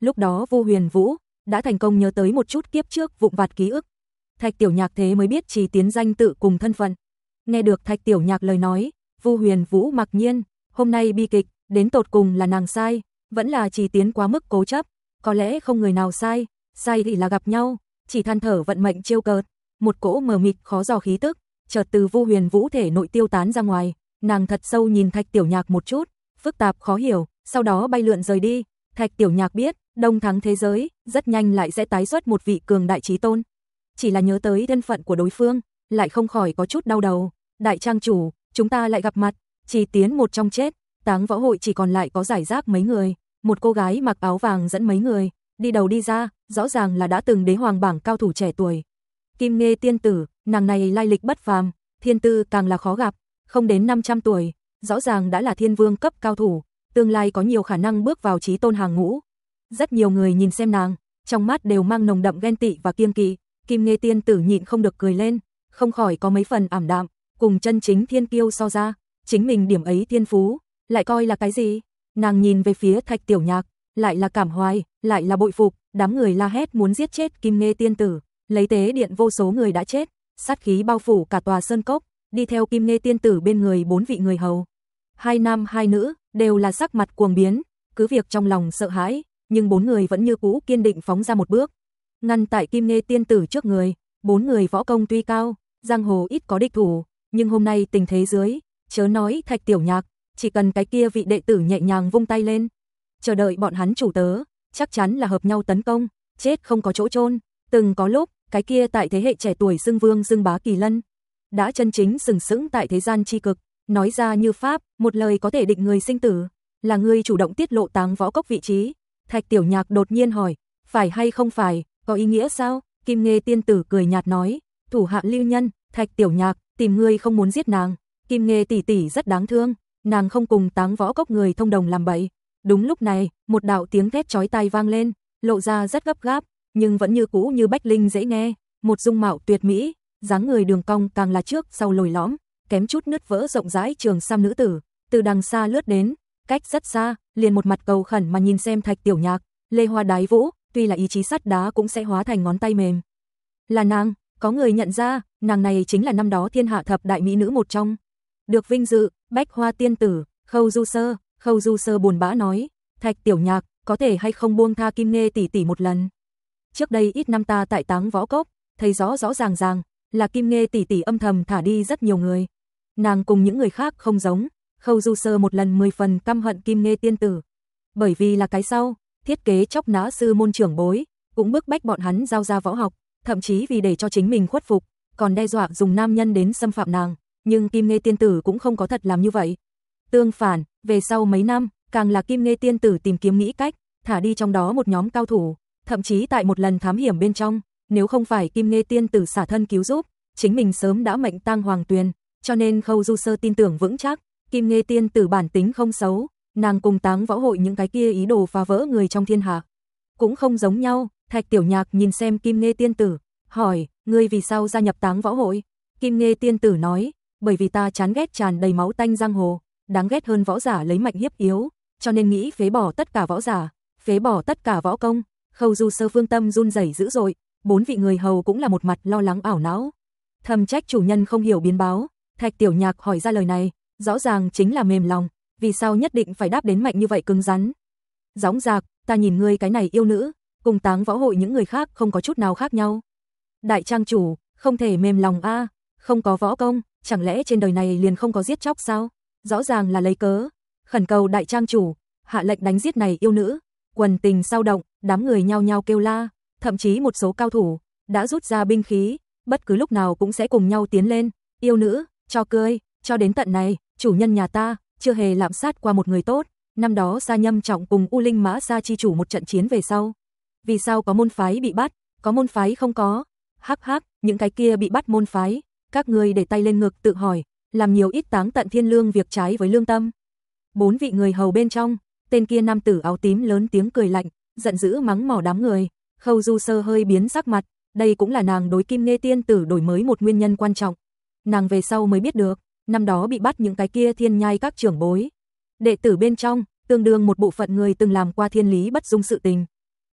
Lúc đó Vu Huyền Vũ đã thành công nhớ tới một chút kiếp trước vụn vặt ký ức. Thạch Tiểu Nhạc thế mới biết Trì Tiến danh tự cùng thân phận. Nghe được Thạch Tiểu Nhạc lời nói, Vu Huyền Vũ mặc nhiên, hôm nay bi kịch, đến tột cùng là nàng sai, vẫn là Trì Tiến quá mức cố chấp, có lẽ không người nào sai, sai thì là gặp nhau, chỉ than thở vận mệnh trêu cợt, một cỗ mờ mịt khó dò khí tức, chợt từ Vu Huyền Vũ thể nội tiêu tán ra ngoài, nàng thật sâu nhìn Thạch Tiểu Nhạc một chút, phức tạp khó hiểu, sau đó bay lượn rời đi. Thạch Tiểu Nhạc biết, đông thắng thế giới, rất nhanh lại sẽ tái xuất một vị cường đại chí tôn. Chỉ là nhớ tới thân phận của đối phương, lại không khỏi có chút đau đầu. Đại trang chủ, chúng ta lại gặp mặt, Trì Tiến một trong chết, Táng Võ Hội chỉ còn lại có giải rác mấy người, một cô gái mặc áo vàng dẫn mấy người, đi đầu đi ra, rõ ràng là đã từng đế hoàng bảng cao thủ trẻ tuổi. Kim Nghê tiên tử, nàng này lai lịch bất phàm, thiên tư càng là khó gặp, không đến năm trăm tuổi, rõ ràng đã là thiên vương cấp cao thủ, tương lai có nhiều khả năng bước vào chí tôn hàng ngũ. Rất nhiều người nhìn xem nàng, trong mắt đều mang nồng đậm ghen tị và kiêng kỵ, Kim Nghê tiên tử nhịn không được cười lên, không khỏi có mấy phần ảm đạm, cùng chân chính thiên kiêu so ra, chính mình điểm ấy thiên phú, lại coi là cái gì? Nàng nhìn về phía Thạch Tiểu Nhạc, lại là cảm hoài, lại là bội phục, đám người la hét muốn giết chết Kim Nghê tiên tử, lấy tế điện vô số người đã chết, sát khí bao phủ cả tòa sơn cốc, đi theo Kim Nghê tiên tử bên người bốn vị người hầu. Hai nam hai nữ, đều là sắc mặt cuồng biến, cứ việc trong lòng sợ hãi, nhưng bốn người vẫn như cũ kiên định phóng ra một bước. Ngăn tại Kim Nghê tiên tử trước người, bốn người võ công tuy cao, giang hồ ít có địch thủ, nhưng hôm nay tình thế dưới, chớ nói Thạch Tiểu Nhạc, chỉ cần cái kia vị đệ tử nhẹ nhàng vung tay lên, chờ đợi bọn hắn chủ tớ, chắc chắn là hợp nhau tấn công, chết không có chỗ chôn. Từng có lúc, cái kia tại thế hệ trẻ tuổi xưng vương xưng bá kỳ lân, đã chân chính sừng sững tại thế gian chi cực, nói ra như pháp, một lời có thể định người sinh tử, là ngươi chủ động tiết lộ Táng Võ Cốc vị trí. Thạch Tiểu Nhạc đột nhiên hỏi, phải hay không phải, có ý nghĩa sao? Kim Nghê tiên tử cười nhạt nói, thủ hạ lưu nhân, Thạch Tiểu Nhạc, tìm ngươi không muốn giết nàng, Kim Nghê tỷ tỷ rất đáng thương, nàng không cùng Táng Võ Cốc người thông đồng làm bậy. Đúng lúc này, một đạo tiếng thét chói tai vang lên, lộ ra rất gấp gáp, nhưng vẫn như cũ như bách linh dễ nghe, một dung mạo tuyệt mỹ, dáng người đường cong càng là trước sau lồi lõm, kém chút nứt vỡ rộng rãi trường sam nữ tử, từ đằng xa lướt đến, cách rất xa, liền một mặt cầu khẩn mà nhìn xem Thạch Tiểu Nhạc, lê hoa đái vũ, tuy là ý chí sắt đá cũng sẽ hóa thành ngón tay mềm. Là nàng, có người nhận ra, nàng này chính là năm đó thiên hạ thập đại mỹ nữ một trong. Được vinh dự, Bách Hoa tiên tử, Khâu Du Sơ. Khâu Du Sơ buồn bã nói, Thạch Tiểu Nhạc, có thể hay không buông tha Kim Nghê tỷ tỷ một lần. Trước đây ít năm ta tại Táng Võ Cốc, thấy rõ rõ ràng ràng, là Kim Nghê tỷ tỷ âm thầm thả đi rất nhiều người. Nàng cùng những người khác không giống, Khâu Du Sơ một lần mười phần căm hận Kim Nghê tiên tử. Bởi vì là cái sau, thiết kế chóc nã sư môn trưởng bối, cũng bức bách bọn hắn giao ra võ học, thậm chí vì để cho chính mình khuất phục, còn đe dọa dùng nam nhân đến xâm phạm nàng, nhưng Kim Nghê tiên tử cũng không có thật làm như vậy. Tương phản, về sau mấy năm, càng là Kim Nghê tiên tử tìm kiếm nghĩ cách, thả đi trong đó một nhóm cao thủ, thậm chí tại một lần thám hiểm bên trong, nếu không phải Kim Nghê tiên tử xả thân cứu giúp, chính mình sớm đã mệnh tang hoàng tuyền, cho nên Khâu Du Sơ tin tưởng vững chắc, Kim Nghê tiên tử bản tính không xấu, nàng cùng Táng Võ Hội những cái kia ý đồ phá vỡ người trong thiên hạ cũng không giống nhau. Thạch Tiểu Nhạc nhìn xem Kim Nghê tiên tử, hỏi, ngươi vì sao gia nhập Táng Võ Hội? Kim Nghê tiên tử nói, bởi vì ta chán ghét tràn đầy máu tanh giang hồ, đáng ghét hơn võ giả lấy mạnh hiếp yếu, cho nên nghĩ phế bỏ tất cả võ giả, phế bỏ tất cả võ công. Khâu Du Sơ phương tâm run rẩy dữ dội, bốn vị người hầu cũng là một mặt lo lắng ảo não, thầm trách chủ nhân không hiểu biến báo. Thạch Tiểu Nhạc hỏi ra lời này, rõ ràng chính là mềm lòng, vì sao nhất định phải đáp đến mạnh như vậy cứng rắn? Dõng dạc, ta nhìn ngươi cái này yêu nữ, cùng Táng Võ Hội những người khác không có chút nào khác nhau. Đại trang chủ, không thể mềm lòng a, không có võ công, chẳng lẽ trên đời này liền không có giết chóc sao? Rõ ràng là lấy cớ. Khẩn cầu đại trang chủ, hạ lệnh đánh giết này yêu nữ. Quần tình sao động, đám người nhao nhao kêu la, thậm chí một số cao thủ đã rút ra binh khí, bất cứ lúc nào cũng sẽ cùng nhau tiến lên. Yêu nữ, cho cười, cho đến tận này, chủ nhân nhà ta chưa hề lạm sát qua một người tốt. Năm đó Sa Nhâm Trọng cùng U Linh Mã Sa chi chủ một trận chiến về sau, vì sao có môn phái bị bắt, có môn phái không có? Hắc hắc, những cái kia bị bắt môn phái, các ngươi để tay lên ngực tự hỏi, làm nhiều ít táng tận thiên lương việc trái với lương tâm. Bốn vị người hầu bên trong, tên kia nam tử áo tím lớn tiếng cười lạnh, giận dữ mắng mỏ đám người. Khâu Du Sơ hơi biến sắc mặt, đây cũng là nàng đối Kim Nghê tiên tử đổi mới một nguyên nhân quan trọng. Nàng về sau mới biết được, năm đó bị bắt những cái kia thiên nhai các trưởng bối, đệ tử bên trong, tương đương một bộ phận người từng làm qua thiên lý bất dung sự tình.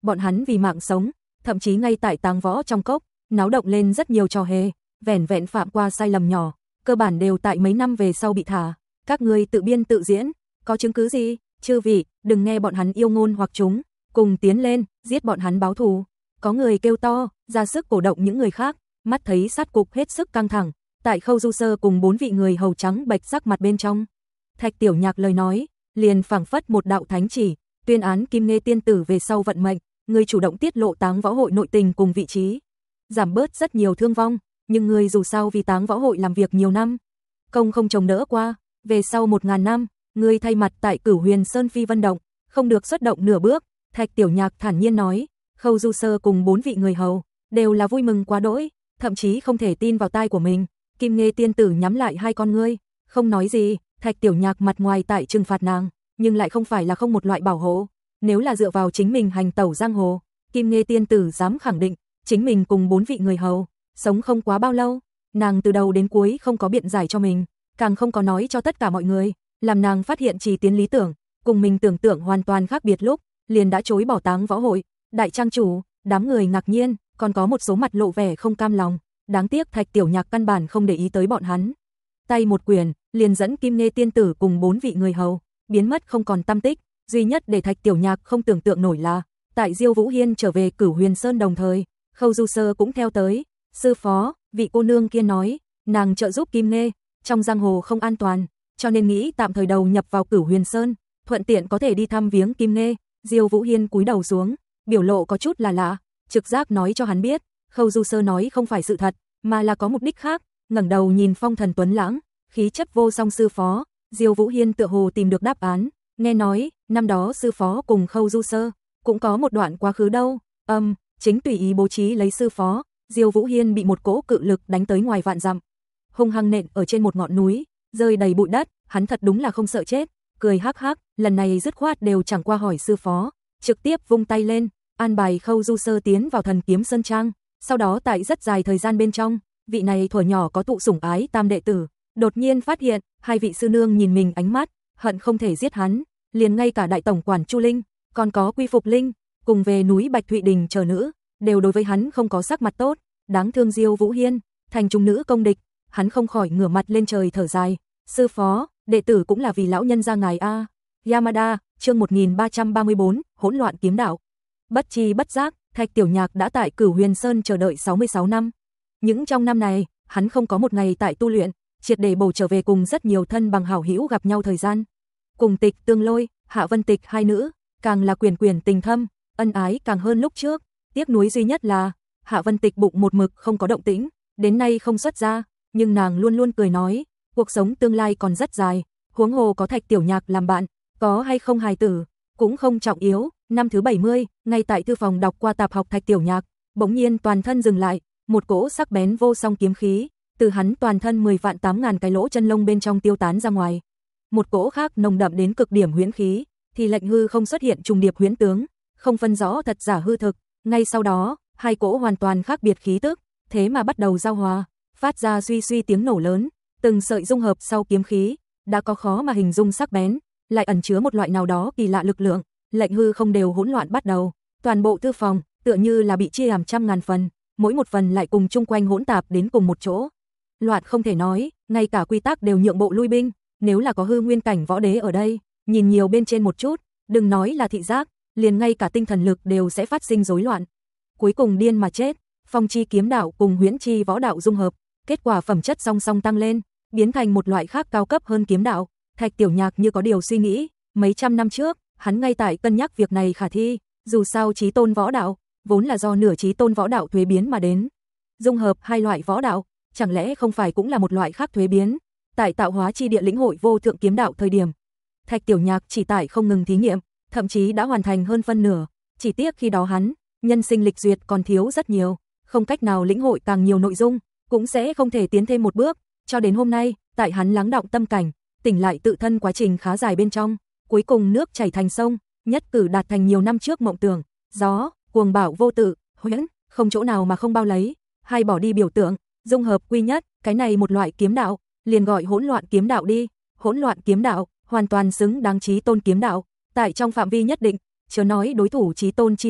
bọn hắn vì mạng sống, thậm chí ngay tại táng võ trong cốc, náo động lên rất nhiều trò hề, vẻn vẹn phạm qua sai lầm nhỏ, cơ bản đều tại mấy năm về sau bị thả. Các ngươi tự biên tự diễn, có chứng cứ gì? Chư vị, đừng nghe bọn hắn yêu ngôn hoặc chúng, cùng tiến lên, giết bọn hắn báo thù. Có người kêu to, ra sức cổ động những người khác, mắt thấy sát cục hết sức căng thẳng, tại Khâu Du Sơ cùng bốn vị người hầu trắng bệch sắc mặt bên trong. Thạch Tiểu Nhạc lời nói, liền phảng phất một đạo thánh chỉ, tuyên án Kim Nghê tiên tử về sau vận mệnh, người chủ động tiết lộ táng võ hội nội tình cùng vị trí, giảm bớt rất nhiều thương vong, nhưng người dù sao vì táng võ hội làm việc nhiều năm, công không trồng đỡ qua, về sau một ngàn năm, người thay mặt tại Cửu Huyền Sơn Phi Vân Động, không được xuất động nửa bước. Thạch Tiểu Nhạc thản nhiên nói, Khâu Du Sơ cùng bốn vị người hầu đều là vui mừng quá đỗi, thậm chí không thể tin vào tai của mình. Kim Nghê tiên tử nhắm lại hai con ngươi, không nói gì. Thạch Tiểu Nhạc mặt ngoài tại trừng phạt nàng, nhưng lại không phải là không một loại bảo hộ. Nếu là dựa vào chính mình hành tẩu giang hồ, Kim Nghê tiên tử dám khẳng định, chính mình cùng bốn vị người hầu sống không quá bao lâu. Nàng từ đầu đến cuối không có biện giải cho mình, càng không có nói cho tất cả mọi người, làm nàng phát hiện trì tiến lý tưởng cùng mình tưởng tượng hoàn toàn khác biệt lúc, liền đã chối bỏ táng võ hội. Đại trang chủ, đám người ngạc nhiên, còn có một số mặt lộ vẻ không cam lòng, đáng tiếc Thạch Tiểu Nhạc căn bản không để ý tới bọn hắn. Tay một quyền, liền dẫn Kim Nghê tiên tử cùng bốn vị người hầu biến mất không còn tăm tích. Duy nhất để Thạch Tiểu Nhạc không tưởng tượng nổi là, tại Diêu Vũ Hiên trở về Cửu Huyền Sơn đồng thời, Khâu Du Sơ cũng theo tới. Sư phó, vị cô nương kia nói, nàng trợ giúp Kim Nghê, trong giang hồ không an toàn, cho nên nghĩ tạm thời đầu nhập vào Cửu Huyền Sơn, thuận tiện có thể đi thăm viếng Kim Nghê. Diêu Vũ Hiên cúi đầu xuống, biểu lộ có chút là lạ, trực giác nói cho hắn biết, Khâu Du Sơ nói không phải sự thật, mà là có mục đích khác. Ngẩng đầu nhìn phong thần tuấn lãng, khí chất vô song sư phó, Diêu Vũ Hiên tựa hồ tìm được đáp án, nghe nói, năm đó sư phó cùng Khâu Du Sơ cũng có một đoạn quá khứ đâu. Âm, um, chính tùy ý bố trí lấy sư phó, Diêu Vũ Hiên bị một cỗ cự lực đánh tới ngoài vạn dặm, hung hăng nện ở trên một ngọn núi, rơi đầy bụi đất, hắn thật đúng là không sợ chết, cười hắc hắc, lần này dứt khoát đều chẳng qua hỏi sư phó, trực tiếp vung tay lên, an bài Khâu Du Sơ tiến vào Thần Kiếm Sơn Trang. Sau đó tại rất dài thời gian bên trong, vị này thuở nhỏ có tụ sủng ái tam đệ tử, đột nhiên phát hiện, hai vị sư nương nhìn mình ánh mắt, hận không thể giết hắn, liền ngay cả đại tổng quản Chu Linh, còn có Quy Phục Linh, cùng về núi Bạch Thụy Đình chờ nữ, đều đối với hắn không có sắc mặt tốt, đáng thương Diêu Vũ Hiên, thành trung nữ công địch, hắn không khỏi ngửa mặt lên trời thở dài, sư phó, đệ tử cũng là vì lão nhân gia ngài a. Yamada, chương một nghìn ba trăm ba mươi tư, hỗn loạn kiếm đạo. Bất chi bất giác, Thạch Tiểu Nhạc đã tại Cửu Huyền Sơn chờ đợi sáu mươi sáu năm. Những trong năm này, hắn không có một ngày tại tu luyện, triệt để bổ trở về cùng rất nhiều thân bằng hảo hữu gặp nhau thời gian. Cùng Tịch Tương Lôi, Hạ Vân Tịch hai nữ, càng là quyền quyền tình thâm, ân ái càng hơn lúc trước. Tiếc nuối duy nhất là, Hạ Vân Tịch bụng một mực không có động tĩnh, đến nay không xuất ra, nhưng nàng luôn luôn cười nói, cuộc sống tương lai còn rất dài, huống hồ có Thạch Tiểu Nhạc làm bạn, có hay không hài tử, cũng không trọng yếu. Năm thứ bảy mươi, ngay tại thư phòng đọc qua tạp học Thạch Tiểu Nhạc, bỗng nhiên toàn thân dừng lại, một cỗ sắc bén vô song kiếm khí, từ hắn toàn thân mười vạn tám ngàn cái lỗ chân lông bên trong tiêu tán ra ngoài. Một cỗ khác nồng đậm đến cực điểm huyễn khí, thì lệnh hư không xuất hiện trùng điệp huyễn tướng, không phân rõ thật giả hư thực. Ngay sau đó, hai cỗ hoàn toàn khác biệt khí tức, thế mà bắt đầu giao hòa, phát ra suy suy tiếng nổ lớn, từng sợi dung hợp sau kiếm khí, đã có khó mà hình dung sắc bén, lại ẩn chứa một loại nào đó kỳ lạ lực lượng. Lệnh hư không đều hỗn loạn bắt đầu, toàn bộ thư phòng tựa như là bị chia làm trăm ngàn phần, mỗi một phần lại cùng chung quanh hỗn tạp đến cùng một chỗ. Loạn không thể nói, ngay cả quy tắc đều nhượng bộ lui binh, nếu là có hư nguyên cảnh võ đế ở đây, nhìn nhiều bên trên một chút, đừng nói là thị giác, liền ngay cả tinh thần lực đều sẽ phát sinh rối loạn. Cuối cùng điên mà chết, phong chi kiếm đạo cùng huyễn chi võ đạo dung hợp, kết quả phẩm chất song song tăng lên, biến thành một loại khác cao cấp hơn kiếm đạo. Thạch Tiểu Nhạc như có điều suy nghĩ, mấy trăm năm trước, hắn ngay tại cân nhắc việc này khả thi, dù sao chí tôn võ đạo vốn là do nửa chí tôn võ đạo thuế biến mà đến. Dung hợp hai loại võ đạo, chẳng lẽ không phải cũng là một loại khác thuế biến? Tại tạo hóa chi địa lĩnh hội vô thượng kiếm đạo thời điểm, Thạch Tiểu Nhạc chỉ tại không ngừng thí nghiệm, thậm chí đã hoàn thành hơn phân nửa, chỉ tiếc khi đó hắn, nhân sinh lịch duyệt còn thiếu rất nhiều, không cách nào lĩnh hội càng nhiều nội dung, cũng sẽ không thể tiến thêm một bước, cho đến hôm nay, tại hắn lắng đọng tâm cảnh, tỉnh lại tự thân quá trình khá dài bên trong, cuối cùng nước chảy thành sông, nhất cử đạt thành nhiều năm trước mộng tưởng. Gió, cuồng bạo vô tự, huyễn, không chỗ nào mà không bao lấy, hay bỏ đi biểu tượng, dung hợp quy nhất, cái này một loại kiếm đạo, liền gọi hỗn loạn kiếm đạo đi. Hỗn loạn kiếm đạo, hoàn toàn xứng đáng chí tôn kiếm đạo, tại trong phạm vi nhất định, chớ nói đối thủ chí tôn chi lực,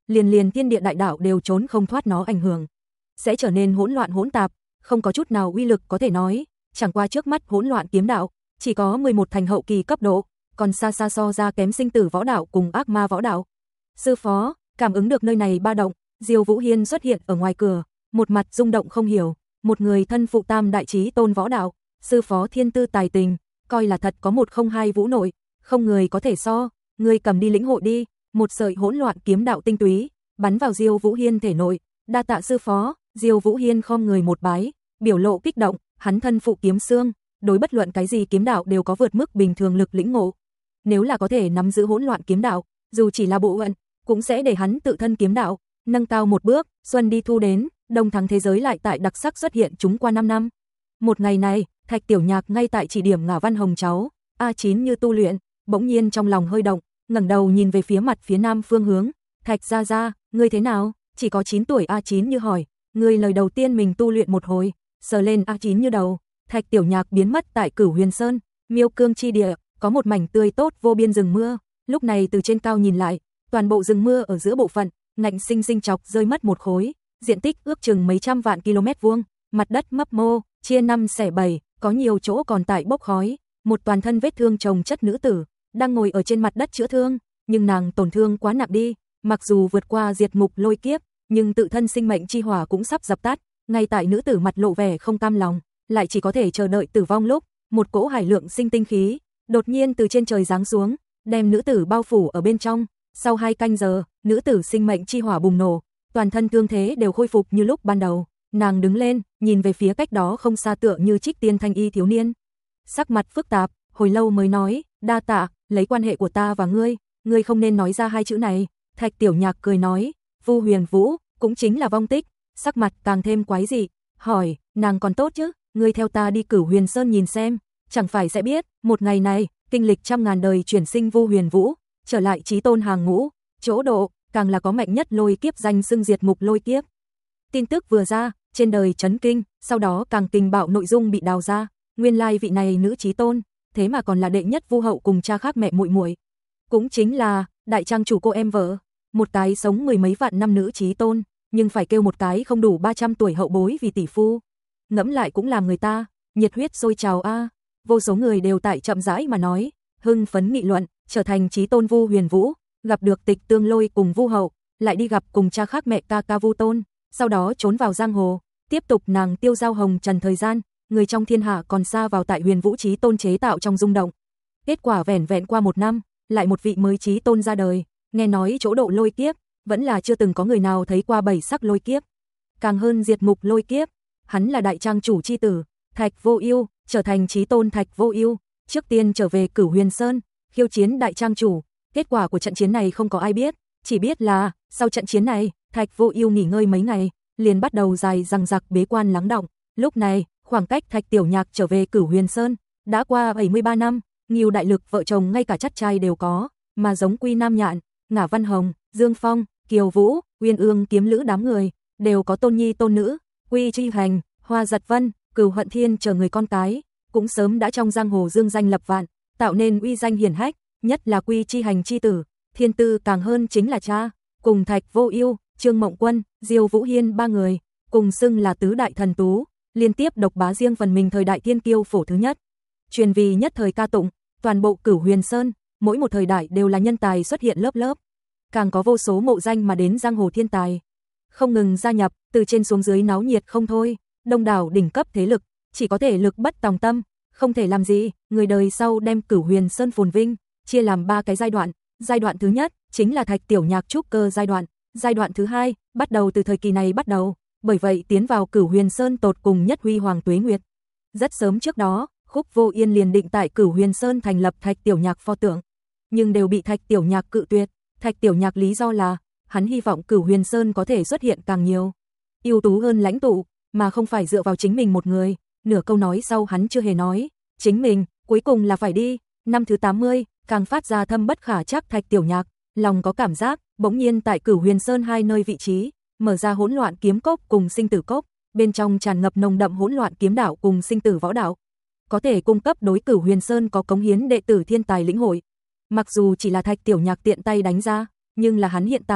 liền liền thiên địa đại đạo đều trốn không thoát nó ảnh hưởng, sẽ trở nên hỗn loạn hỗn tạp, không có chút nào uy lực có thể nói, chẳng qua trước mắt hỗn loạn kiếm đạo chỉ có mười một thành hậu kỳ cấp độ, còn xa xa so ra kém sinh tử võ đạo cùng ác ma võ đạo. Sư phó, cảm ứng được nơi này ba động, Diêu Vũ Hiên xuất hiện ở ngoài cửa, một mặt rung động không hiểu, một người thân phụ tam đại chí tôn võ đạo, sư phó thiên tư tài tình, coi là thật có một không hai vũ nội, không người có thể so, ngươi cầm đi lĩnh hội đi, một sợi hỗn loạn kiếm đạo tinh túy, bắn vào Diêu Vũ Hiên thể nội, đa tạ sư phó. Diêu Vũ Hiên khom người một bái, biểu lộ kích động, hắn thân phụ kiếm xương, đối bất luận cái gì kiếm đạo đều có vượt mức bình thường lực lĩnh ngộ. Nếu là có thể nắm giữ hỗn loạn kiếm đạo, dù chỉ là bộ phận, cũng sẽ để hắn tự thân kiếm đạo nâng cao một bước. Xuân đi thu đến, đông thắng thế giới lại tại đặc sắc xuất hiện chúng qua năm năm. Một ngày này, Thạch Tiểu Nhạc ngay tại chỉ điểm Ngả Văn Hồng cháu A chín như tu luyện, bỗng nhiên trong lòng hơi động, ngẩng đầu nhìn về phía mặt phía nam phương hướng. Thạch gia gia, ngươi thế nào? Chỉ có chín tuổi A chín như hỏi, ngươi lời đầu tiên mình tu luyện một hồi, sờ lên A chín như đầu. Thạch Tiểu Nhạc biến mất tại Cửu Huyền Sơn, Miêu Cương chi địa, có một mảnh tươi tốt vô biên rừng mưa, lúc này từ trên cao nhìn lại, toàn bộ rừng mưa ở giữa bộ phận, ngạnh sinh sinh chọc rơi mất một khối, diện tích ước chừng mấy trăm vạn km vuông, mặt đất mấp mô, chia năm xẻ bảy, có nhiều chỗ còn tại bốc khói, một toàn thân vết thương chồng chất nữ tử, đang ngồi ở trên mặt đất chữa thương, nhưng nàng tổn thương quá nặng đi, mặc dù vượt qua diệt ngục lôi kiếp, nhưng tự thân sinh mệnh chi hỏa cũng sắp dập tắt, ngay tại nữ tử mặt lộ vẻ không cam lòng, lại chỉ có thể chờ đợi tử vong lúc, một cỗ hải lượng sinh tinh khí đột nhiên từ trên trời giáng xuống, đem nữ tử bao phủ ở bên trong. Sau hai canh giờ, nữ tử sinh mệnh chi hỏa bùng nổ, toàn thân thương thế đều khôi phục như lúc ban đầu. Nàng đứng lên, nhìn về phía cách đó không xa tựa như trích tiên thanh y thiếu niên. Sắc mặt phức tạp, hồi lâu mới nói, đa tạ, lấy quan hệ của ta và ngươi, ngươi không nên nói ra hai chữ này. Thạch Tiểu Nhạc cười nói, Vu Huyền Vũ, cũng chính là vong tích, sắc mặt càng thêm quái dị, hỏi, nàng còn tốt chứ, ngươi theo ta đi Cửu Huyền Sơn nhìn xem, chẳng phải sẽ biết, một ngày này, kinh lịch trăm ngàn đời chuyển sinh Vu Huyền Vũ, trở lại chí tôn hàng ngũ, chỗ độ, càng là có mạnh nhất lôi kiếp danh xưng diệt mục lôi kiếp. Tin tức vừa ra, trên đời chấn kinh, sau đó càng kinh bạo nội dung bị đào ra, nguyên lai vị này nữ chí tôn, thế mà còn là đệ nhất Vu hậu cùng cha khác mẹ muội muội, cũng chính là đại trang chủ cô em vợ, một cái sống mười mấy vạn năm nữ chí tôn, nhưng phải kêu một cái không đủ ba trăm tuổi hậu bối vì tỷ phu. Ngẫm lại cũng làm người ta nhiệt huyết sôi trào a. Vô số người đều tại chậm rãi mà nói, hưng phấn nghị luận, trở thành chí tôn Vu Huyền Vũ, gặp được Tịch Tương Lôi cùng Vu hậu, lại đi gặp cùng cha khác mẹ ca ca Vu Tôn, sau đó trốn vào giang hồ, tiếp tục nàng tiêu giao hồng trần thời gian, người trong thiên hạ còn xa vào tại Huyền Vũ chí tôn chế tạo trong rung động. Kết quả vẻn vẹn qua một năm, lại một vị mới chí tôn ra đời, nghe nói chỗ độ lôi kiếp, vẫn là chưa từng có người nào thấy qua bảy sắc lôi kiếp. Càng hơn diệt mục lôi kiếp, hắn là đại trang chủ chi tử, Thạch Vô Ưu, trở thành chí tôn Thạch Vô Ưu, trước tiên trở về Cửu Huyền Sơn, khiêu chiến đại trang chủ. Kết quả của trận chiến này không có ai biết, chỉ biết là sau trận chiến này, Thạch Vô Ưu nghỉ ngơi mấy ngày, liền bắt đầu dài dằng dặc bế quan lắng đọng. Lúc này, khoảng cách Thạch Tiểu Nhạc trở về Cửu Huyền Sơn đã qua bảy mươi ba năm, Ngưu đại lực vợ chồng ngay cả chắt trai đều có, mà giống Quy Nam Nhạn, Ngả Văn Hồng, Dương Phong, Kiều Vũ, Uyên Ương kiếm lữ đám người đều có tôn nhi tôn nữ, Quy Chi Hành, Hoa Giật Vân, Cửu Hận Thiên chờ người con cái, cũng sớm đã trong giang hồ dương danh lập vạn, tạo nên uy danh hiển hách, nhất là Quy Chi Hành chi tử, thiên tư càng hơn chính là cha, cùng Thạch Vô Ưu, Trương Mộng Quân, Diêu Vũ Hiên ba người, cùng xưng là tứ đại thần tú, liên tiếp độc bá riêng phần mình thời đại thiên kiêu phổ thứ nhất. Truyền vì nhất thời ca tụng, toàn bộ Cửu Huyền Sơn, mỗi một thời đại đều là nhân tài xuất hiện lớp lớp. Càng có vô số mộ danh mà đến giang hồ thiên tài, không ngừng gia nhập, từ trên xuống dưới náo nhiệt không thôi, đông đảo đỉnh cấp thế lực, chỉ có thể lực bất tòng tâm, không thể làm gì, người đời sau đem Cửu Huyền Sơn phồn vinh chia làm ba cái giai đoạn, giai đoạn thứ nhất chính là Thạch Tiểu Nhạc trúc cơ giai đoạn, giai đoạn thứ hai bắt đầu từ thời kỳ này bắt đầu, bởi vậy tiến vào Cửu Huyền Sơn tột cùng nhất huy hoàng tuế nguyệt. Rất sớm trước đó, Khúc Vô Yên liền định tại Cửu Huyền Sơn thành lập Thạch Tiểu Nhạc pho tượng, nhưng đều bị Thạch Tiểu Nhạc cự tuyệt. Thạch Tiểu Nhạc lý do là, hắn hy vọng Cửu Huyền Sơn có thể xuất hiện càng nhiều ưu tú hơn lãnh tụ, mà không phải dựa vào chính mình một người. Nửa câu nói sau hắn chưa hề nói, chính mình, cuối cùng là phải đi. Năm thứ tám mươi, càng phát ra thâm bất khả trắc Thạch Tiểu Nhạc, lòng có cảm giác, bỗng nhiên tại Cửu Huyền Sơn hai nơi vị trí, mở ra hỗn loạn kiếm cốc cùng sinh tử cốc, bên trong tràn ngập nồng đậm hỗn loạn kiếm đạo cùng sinh tử võ đạo, có thể cung cấp đối Cửu Huyền Sơn có cống hiến đệ tử thiên tài lĩnh hội. Mặc dù chỉ là Thạch Tiểu Nhạc tiện tay đánh ra, nhưng là hắn hiện tại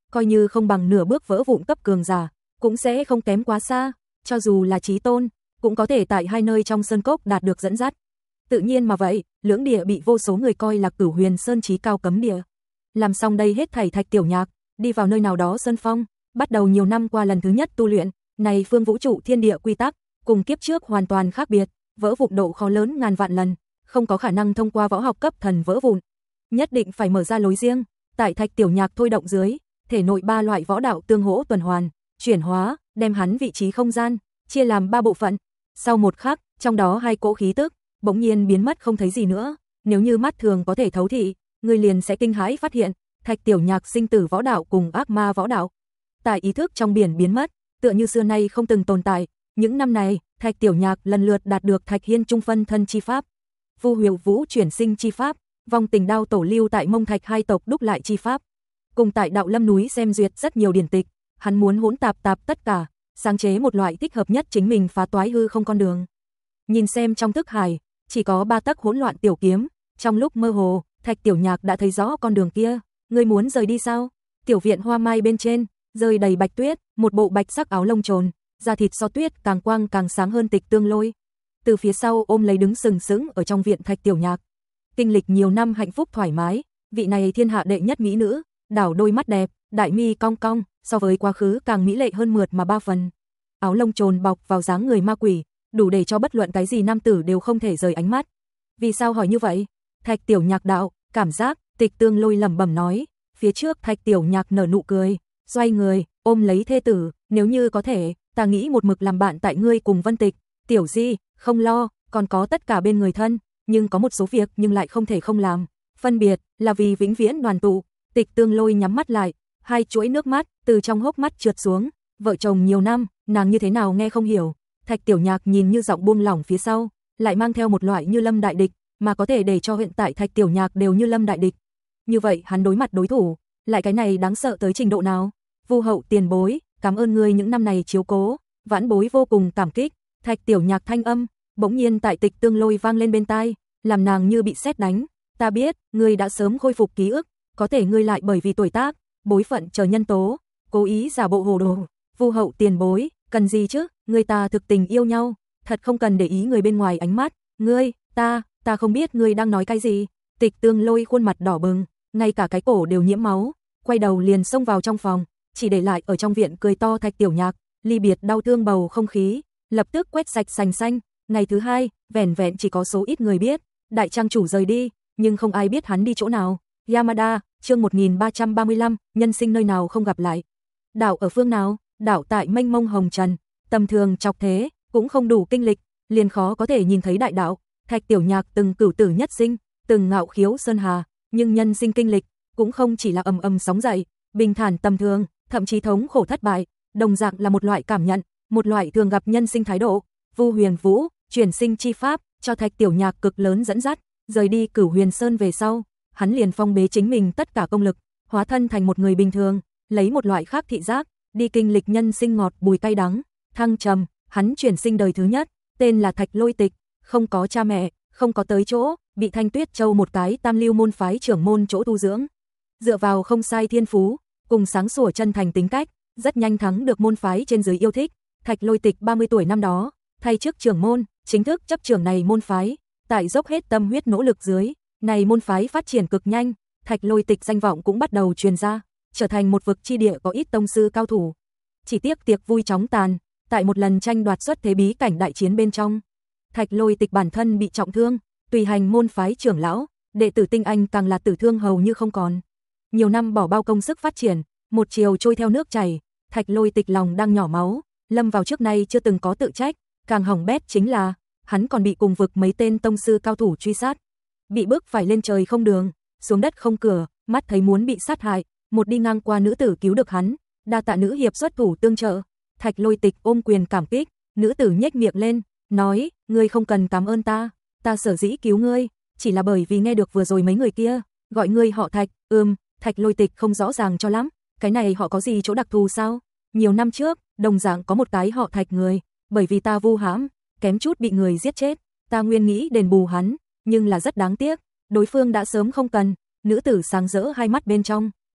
coi như không bằng nửa bước vỡ vụn cấp cường giả, cũng sẽ không kém quá xa, cho dù là chí tôn, cũng có thể tại hai nơi trong sơn cốc đạt được dẫn dắt. Tự nhiên mà vậy, lưỡng địa bị vô số người coi là Cửu Huyền Sơn chí cao cấm địa. Làm xong đây hết thảy Thạch Tiểu Nhạc, đi vào nơi nào đó sơn phong, bắt đầu nhiều năm qua lần thứ nhất tu luyện, này phương vũ trụ thiên địa quy tắc, cùng kiếp trước hoàn toàn khác biệt, vỡ vụn độ khó lớn ngàn vạn lần, không có khả năng thông qua võ học cấp thần vỡ vụn. Nhất định phải mở ra lối riêng, tại Thạch Tiểu Nhạc thôi động dưới, thể nội ba loại võ đạo tương hỗ tuần hoàn, chuyển hóa, đem hắn vị trí không gian chia làm ba bộ phận. Sau một khắc, trong đó hai cỗ khí tức bỗng nhiên biến mất không thấy gì nữa, nếu như mắt thường có thể thấu thị, người liền sẽ kinh hãi phát hiện, Thạch Tiểu Nhạc sinh tử võ đạo cùng ác ma võ đạo tại ý thức trong biển biến mất, tựa như xưa nay không từng tồn tại. Những năm này, Thạch Tiểu Nhạc lần lượt đạt được Thạch Hiên trung phân thân chi pháp, Vu Huyền Vũ chuyển sinh chi pháp, Vong Tình Đao tổ lưu tại Mông Thạch hai tộc đúc lại chi pháp. Cùng tại Đạo Lâm núi xem duyệt rất nhiều điển tịch, hắn muốn hỗn tạp tạp tất cả, sáng chế một loại thích hợp nhất chính mình phá toái hư không con đường. Nhìn xem trong thức hải, chỉ có ba tấc hỗn loạn tiểu kiếm, trong lúc mơ hồ, Thạch Tiểu Nhạc đã thấy rõ con đường kia. Ngươi muốn rời đi sao? Tiểu viện hoa mai bên trên, rơi đầy bạch tuyết, một bộ bạch sắc áo lông trồn, da thịt so tuyết càng quang càng sáng hơn Tịch Tương Lôi. Từ phía sau ôm lấy đứng sừng sững ở trong viện Thạch Tiểu Nhạc. Kinh lịch nhiều năm hạnh phúc thoải mái, vị này thiên hạ đệ nhất mỹ nữ, đảo đôi mắt đẹp, đại mi cong cong, so với quá khứ càng mỹ lệ hơn mượt mà ba phần. Áo lông trồn bọc vào dáng người ma quỷ, đủ để cho bất luận cái gì nam tử đều không thể rời ánh mắt. Vì sao hỏi như vậy? Thạch Tiểu Nhạc đạo, cảm giác, Tịch Tương Lôi lẩm bẩm nói. Phía trước Thạch Tiểu Nhạc nở nụ cười, xoay người, ôm lấy thê tử, nếu như có thể, ta nghĩ một mực làm bạn tại ngươi cùng Vân Tịch. Tiểu Di, không lo, còn có tất cả bên người thân, nhưng có một số việc nhưng lại không thể không làm. Phân biệt là vì vĩnh viễn đoàn tụ. Tịch Tương Lôi nhắm mắt lại, hai chuỗi nước mắt từ trong hốc mắt trượt xuống. Vợ chồng nhiều năm, nàng như thế nào nghe không hiểu. Thạch Tiểu Nhạc nhìn như giọng buông lỏng phía sau, lại mang theo một loại như lâm đại địch, mà có thể để cho hiện tại Thạch Tiểu Nhạc đều như lâm đại địch. Như vậy hắn đối mặt đối thủ, lại cái này đáng sợ tới trình độ nào? Vu hậu tiền bối, cảm ơn ngươi những năm này chiếu cố, vãn bối vô cùng cảm kích. Thạch Tiểu Nhạc thanh âm bỗng nhiên tại Tịch Tương Lôi vang lên bên tai, làm nàng như bị sét đánh. Ta biết, ngươi đã sớm khôi phục ký ức, có thể ngươi lại bởi vì tuổi tác, bối phận chờ nhân tố, cố ý giả bộ hồ đồ. Vu hậu tiền bối, cần gì chứ, người ta thực tình yêu nhau, thật không cần để ý người bên ngoài ánh mắt. Ngươi, ta, ta không biết ngươi đang nói cái gì. Tịch Tương Lôi khuôn mặt đỏ bừng, ngay cả cái cổ đều nhiễm máu, quay đầu liền xông vào trong phòng, chỉ để lại ở trong viện cười to Thạch Tiểu Nhạc. Ly biệt đau thương bầu không khí lập tức quét sạch sành xanh. Ngày thứ hai, vẻn vẹn chỉ có số ít người biết, đại trang chủ rời đi, nhưng không ai biết hắn đi chỗ nào. Yamada, chương một nghìn ba trăm ba mươi lăm, nhân sinh nơi nào không gặp lại. Đảo ở phương nào? Đảo tại mênh mông hồng trần, tầm thường chọc thế, cũng không đủ kinh lịch, liền khó có thể nhìn thấy đại đạo. Thạch Tiểu Nhạc từng cửu tử nhất sinh, từng ngạo khiếu sơn hà, nhưng nhân sinh kinh lịch cũng không chỉ là ầm ầm sóng dậy, bình thản tầm thường, thậm chí thống khổ thất bại, đồng dạng là một loại cảm nhận, một loại thường gặp nhân sinh thái độ. Vu Huyền Vũ, chuyển sinh chi pháp, cho Thạch Tiểu Nhạc cực lớn dẫn dắt, rời đi Cửu Huyền Sơn về sau, hắn liền phong bế chính mình tất cả công lực, hóa thân thành một người bình thường, lấy một loại khác thị giác, đi kinh lịch nhân sinh ngọt bùi cay đắng, thăng trầm. Hắn chuyển sinh đời thứ nhất, tên là Thạch Lôi Tịch, không có cha mẹ, không có tới chỗ, bị Thanh Tuyết Châu một cái tam lưu môn phái trưởng môn chỗ tu dưỡng. Dựa vào không sai thiên phú, cùng sáng sủa chân thành tính cách, rất nhanh thắng được môn phái trên dưới yêu thích. Thạch Lôi Tịch ba mươi tuổi năm đó, thay chức trưởng môn, chính thức chấp trưởng này môn phái, tại dốc hết tâm huyết nỗ lực dưới, này môn phái phát triển cực nhanh, Thạch Lôi Tịch danh vọng cũng bắt đầu truyền ra, trở thành một vực chi địa có ít tông sư cao thủ. Chỉ tiếc tiệc vui chóng tàn, tại một lần tranh đoạt xuất thế bí cảnh đại chiến bên trong, Thạch Lôi Tịch bản thân bị trọng thương, tùy hành môn phái trưởng lão, đệ tử tinh anh càng là tử thương hầu như không còn. Nhiều năm bỏ bao công sức phát triển, một chiều trôi theo nước chảy, Thạch Lôi Tịch lòng đang nhỏ máu, lâm vào trước nay chưa từng có tự trách, càng hỏng bét chính là hắn còn bị cùng vực mấy tên tông sư cao thủ truy sát, bị bức phải lên trời không đường, xuống đất không cửa, mắt thấy muốn bị sát hại, một đi ngang qua nữ tử cứu được hắn, đa tạ nữ hiệp xuất thủ tương trợ. Thạch Lôi Tịch ôm quyền cảm kích, nữ tử nhếch miệng lên, nói, ngươi không cần cảm ơn ta, ta sở dĩ cứu ngươi, chỉ là bởi vì nghe được vừa rồi mấy người kia gọi ngươi họ Thạch. Ừm, Thạch Lôi Tịch không rõ ràng cho lắm, cái này họ có gì chỗ đặc thù sao? Nhiều năm trước, đồng dạng có một cái họ Thạch người, bởi vì ta vu hãm, kém chút bị người giết chết, ta nguyên nghĩ đền bù hắn, nhưng là rất đáng tiếc, đối phương đã sớm không cần. Nữ tử sáng rỡ hai mắt bên trong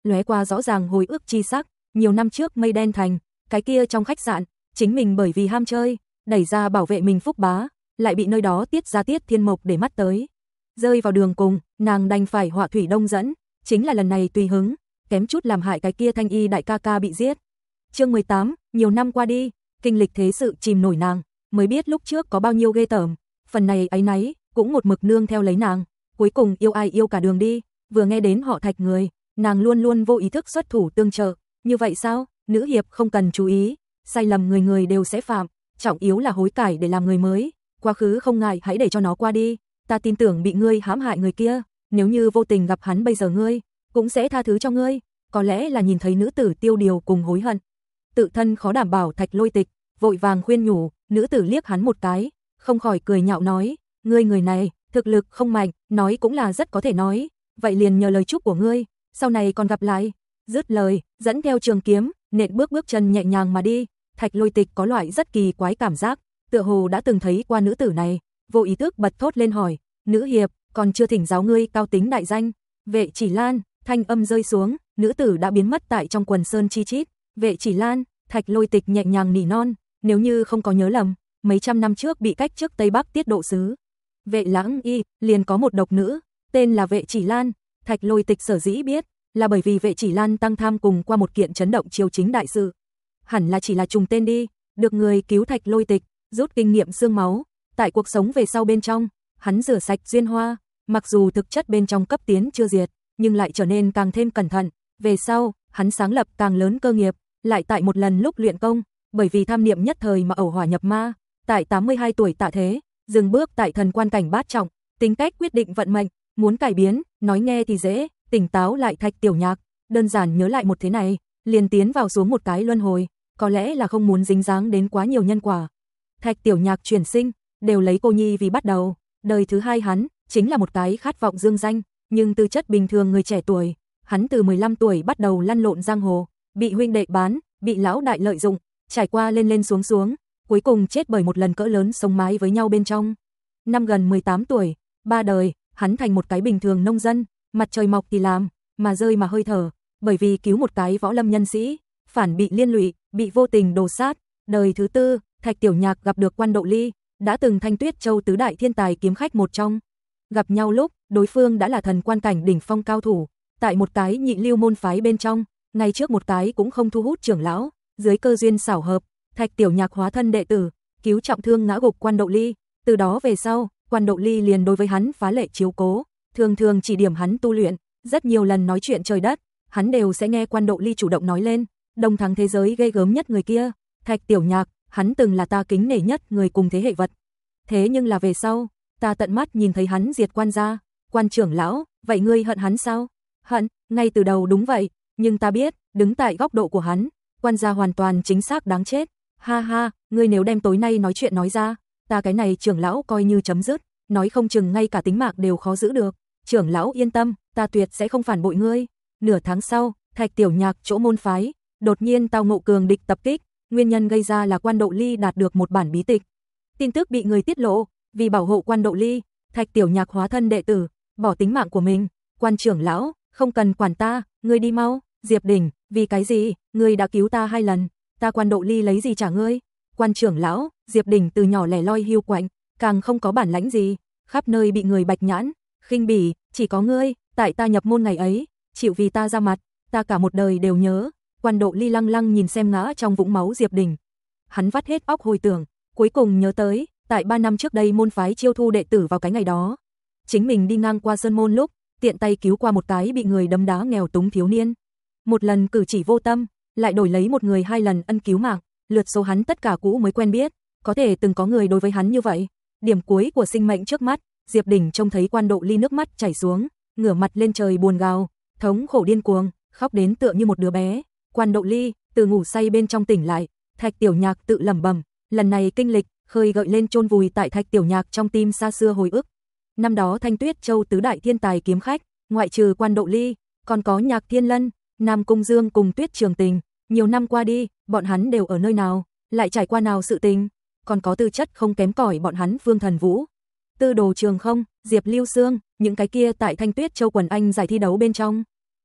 lóe qua rõ ràng hồi ức chi sắc, nhiều năm trước Mây Đen Thành, cái kia trong khách sạn, chính mình bởi vì ham chơi, đẩy ra bảo vệ mình Phúc Bá, lại bị nơi đó tiết ra Tiết Thiên Mộc để mắt tới. Rơi vào đường cùng, nàng đành phải họa thủy đông dẫn, chính là lần này tùy hứng, kém chút làm hại cái kia Thanh Y đại ca ca bị giết. Chương mười tám, nhiều năm qua đi, kinh lịch thế sự chìm nổi nàng, mới biết lúc trước có bao nhiêu ghê tởm, phần này áy náy, cũng một mực nương theo lấy nàng, cuối cùng yêu ai yêu cả đường đi, vừa nghe đến họ Thạch người, nàng luôn luôn vô ý thức xuất thủ tương trợ, như vậy sao? Nữ hiệp không cần chú ý, sai lầm người người đều sẽ phạm, trọng yếu là hối cải để làm người mới, quá khứ không ngại hãy để cho nó qua đi, ta tin tưởng bị ngươi hãm hại người kia, nếu như vô tình gặp hắn bây giờ ngươi, cũng sẽ tha thứ cho ngươi, có lẽ là nhìn thấy nữ tử tiêu điều cùng hối hận. Tự thân khó đảm bảo Thạch Lôi Tịch, vội vàng khuyên nhủ, nữ tử liếc hắn một cái, không khỏi cười nhạo nói, ngươi người này, thực lực không mạnh, nói cũng là rất có thể nói, vậy liền nhờ lời chúc của ngươi, sau này còn gặp lại. Dứt lời, dẫn theo trường kiếm, nện bước bước chân nhẹ nhàng mà đi, Thạch Lôi Tịch có loại rất kỳ quái cảm giác, tựa hồ đã từng thấy qua nữ tử này, vô ý thức bật thốt lên hỏi, nữ hiệp, còn chưa thỉnh giáo ngươi cao tính đại danh. Vệ Chỉ Lan, thanh âm rơi xuống, nữ tử đã biến mất tại trong quần sơn chi chít. Vệ Chỉ Lan, Thạch Lôi Tịch nhẹ nhàng nỉ non, nếu như không có nhớ lầm, mấy trăm năm trước bị cách chức Tây Bắc tiết độ sứ. Vệ Lãng Y, liền có một độc nữ, tên là Vệ Chỉ Lan, Thạch Lôi Tịch sở dĩ biết, là bởi vì Vệ Chỉ Lan tăng tham cùng qua một kiện chấn động triều chính đại sự. Hẳn là chỉ là trùng tên đi, được người cứu Thạch Lôi Tịch, rút kinh nghiệm xương máu, tại cuộc sống về sau bên trong, hắn rửa sạch duyên hoa, mặc dù thực chất bên trong cấp tiến chưa diệt, nhưng lại trở nên càng thêm cẩn thận, về sau, hắn sáng lập càng lớn cơ nghiệp, lại tại một lần lúc luyện công, bởi vì tham niệm nhất thời mà ẩu hỏa nhập ma, tại tám mươi hai tuổi tạ thế, dừng bước tại thần quan cảnh bát trọng, tính cách quyết định vận mệnh, muốn cải biến, nói nghe thì dễ, tỉnh táo lại Thạch Tiểu Nhạc, đơn giản nhớ lại một thế này, liền tiến vào xuống một cái luân hồi, có lẽ là không muốn dính dáng đến quá nhiều nhân quả. Thạch Tiểu Nhạc chuyển sinh, đều lấy cô nhi vì bắt đầu, đời thứ hai hắn, chính là một cái khát vọng dương danh, nhưng tư chất bình thường người trẻ tuổi, hắn từ mười lăm tuổi bắt đầu lăn lộn giang hồ, bị huynh đệ bán, bị lão đại lợi dụng, trải qua lên lên xuống xuống, cuối cùng chết bởi một lần cỡ lớn sống mái với nhau bên trong. Năm gần mười tám tuổi, ba đời, hắn thành một cái bình thường nông dân, mặt trời mọc thì làm, mà rơi mà hơi thở, bởi vì cứu một cái võ lâm nhân sĩ, phản bị liên lụy, bị vô tình đồ sát. Đời thứ tư, Thạch Tiểu Nhạc gặp được Quan Độ Ly, đã từng Thanh Tuyết Châu tứ đại thiên tài kiếm khách một trong. Gặp nhau lúc, đối phương đã là thần quan cảnh đỉnh phong cao thủ, tại một cái nhị lưu môn phái bên trong, ngay trước một cái cũng không thu hút trưởng lão, dưới cơ duyên xảo hợp, Thạch Tiểu Nhạc hóa thân đệ tử, cứu trọng thương ngã gục Quan Độ Ly, từ đó về sau, Quan Độ Ly liền đối với hắn phá lệ chiếu cố, thường thường chỉ điểm hắn tu luyện, rất nhiều lần nói chuyện trời đất, hắn đều sẽ nghe Quan Độ Ly chủ động nói lên, đồng thắng thế giới ghê gớm nhất người kia, Thạch Tiểu Nhạc, hắn từng là ta kính nể nhất người cùng thế hệ vật. Thế nhưng là về sau, ta tận mắt nhìn thấy hắn diệt Quan gia, Quan trưởng lão, vậy ngươi hận hắn sao? Hận, ngay từ đầu đúng vậy, nhưng ta biết, đứng tại góc độ của hắn, Quan gia hoàn toàn chính xác đáng chết. Ha ha, ngươi nếu đem tối nay nói chuyện nói ra, ta cái này trưởng lão coi như chấm dứt, nói không chừng ngay cả tính mạng đều khó giữ được. Trưởng lão yên tâm, ta tuyệt sẽ không phản bội ngươi. Nửa tháng sau, Thạch Tiểu Nhạc chỗ môn phái, đột nhiên tao ngộ cường địch tập kích, nguyên nhân gây ra là Quan Độ Ly đạt được một bản bí tịch. Tin tức bị người tiết lộ, vì bảo hộ Quan Độ Ly, Thạch Tiểu Nhạc hóa thân đệ tử, bỏ tính mạng của mình. Quan trưởng lão, không cần quản ta, ngươi đi mau. Diệp Đình, vì cái gì, ngươi đã cứu ta hai lần, ta Quan Độ Ly lấy gì trả ngươi? Quan trưởng lão, Diệp Đình từ nhỏ lẻ loi hiu quạnh, càng không có bản lãnh gì, khắp nơi bị người bạch nhãn, khinh bỉ, chỉ có ngươi, tại ta nhập môn ngày ấy, chịu vì ta ra mặt, ta cả một đời đều nhớ. Quan Độ Ly lăng lăng nhìn xem ngã trong vũng máu Diệp Đình. Hắn vắt hết óc hồi tưởng, cuối cùng nhớ tới, tại ba năm trước đây môn phái chiêu thu đệ tử vào cái ngày đó. Chính mình đi ngang qua sơn môn lúc, tiện tay cứu qua một cái bị người đấm đá nghèo túng thiếu niên. Một lần cử chỉ vô tâm, lại đổi lấy một người hai lần ân cứu mạng, lượt số hắn tất cả cũ mới quen biết, có thể từng có người đối với hắn như vậy. Điểm cuối của sinh mệnh trước mắt, Diệp Đình trông thấy Quan Độ Ly nước mắt chảy xuống, ngửa mặt lên trời buồn gào, thống khổ điên cuồng, khóc đến tựa như một đứa bé. Quan Độ Ly từ ngủ say bên trong tỉnh lại, Thạch Tiểu Nhạc tự lẩm bẩm, lần này kinh lịch khơi gợi lên chôn vùi tại Thạch Tiểu Nhạc trong tim xa xưa hồi ức. Năm đó Thanh Tuyết Châu tứ đại thiên tài kiếm khách, ngoại trừ Quan Độ Ly, còn có Nhạc Thiên Lân, Nam Cung Dương cùng Tuyết Trường Tình, nhiều năm qua đi, bọn hắn đều ở nơi nào, lại trải qua nào sự tình, còn có tư chất không kém cỏi bọn hắn Phương Thần Vũ, Tư Đồ Trường Không, Diệp Lưu Sương, những cái kia tại Thanh Tuyết Châu quần anh giải thi đấu bên trong.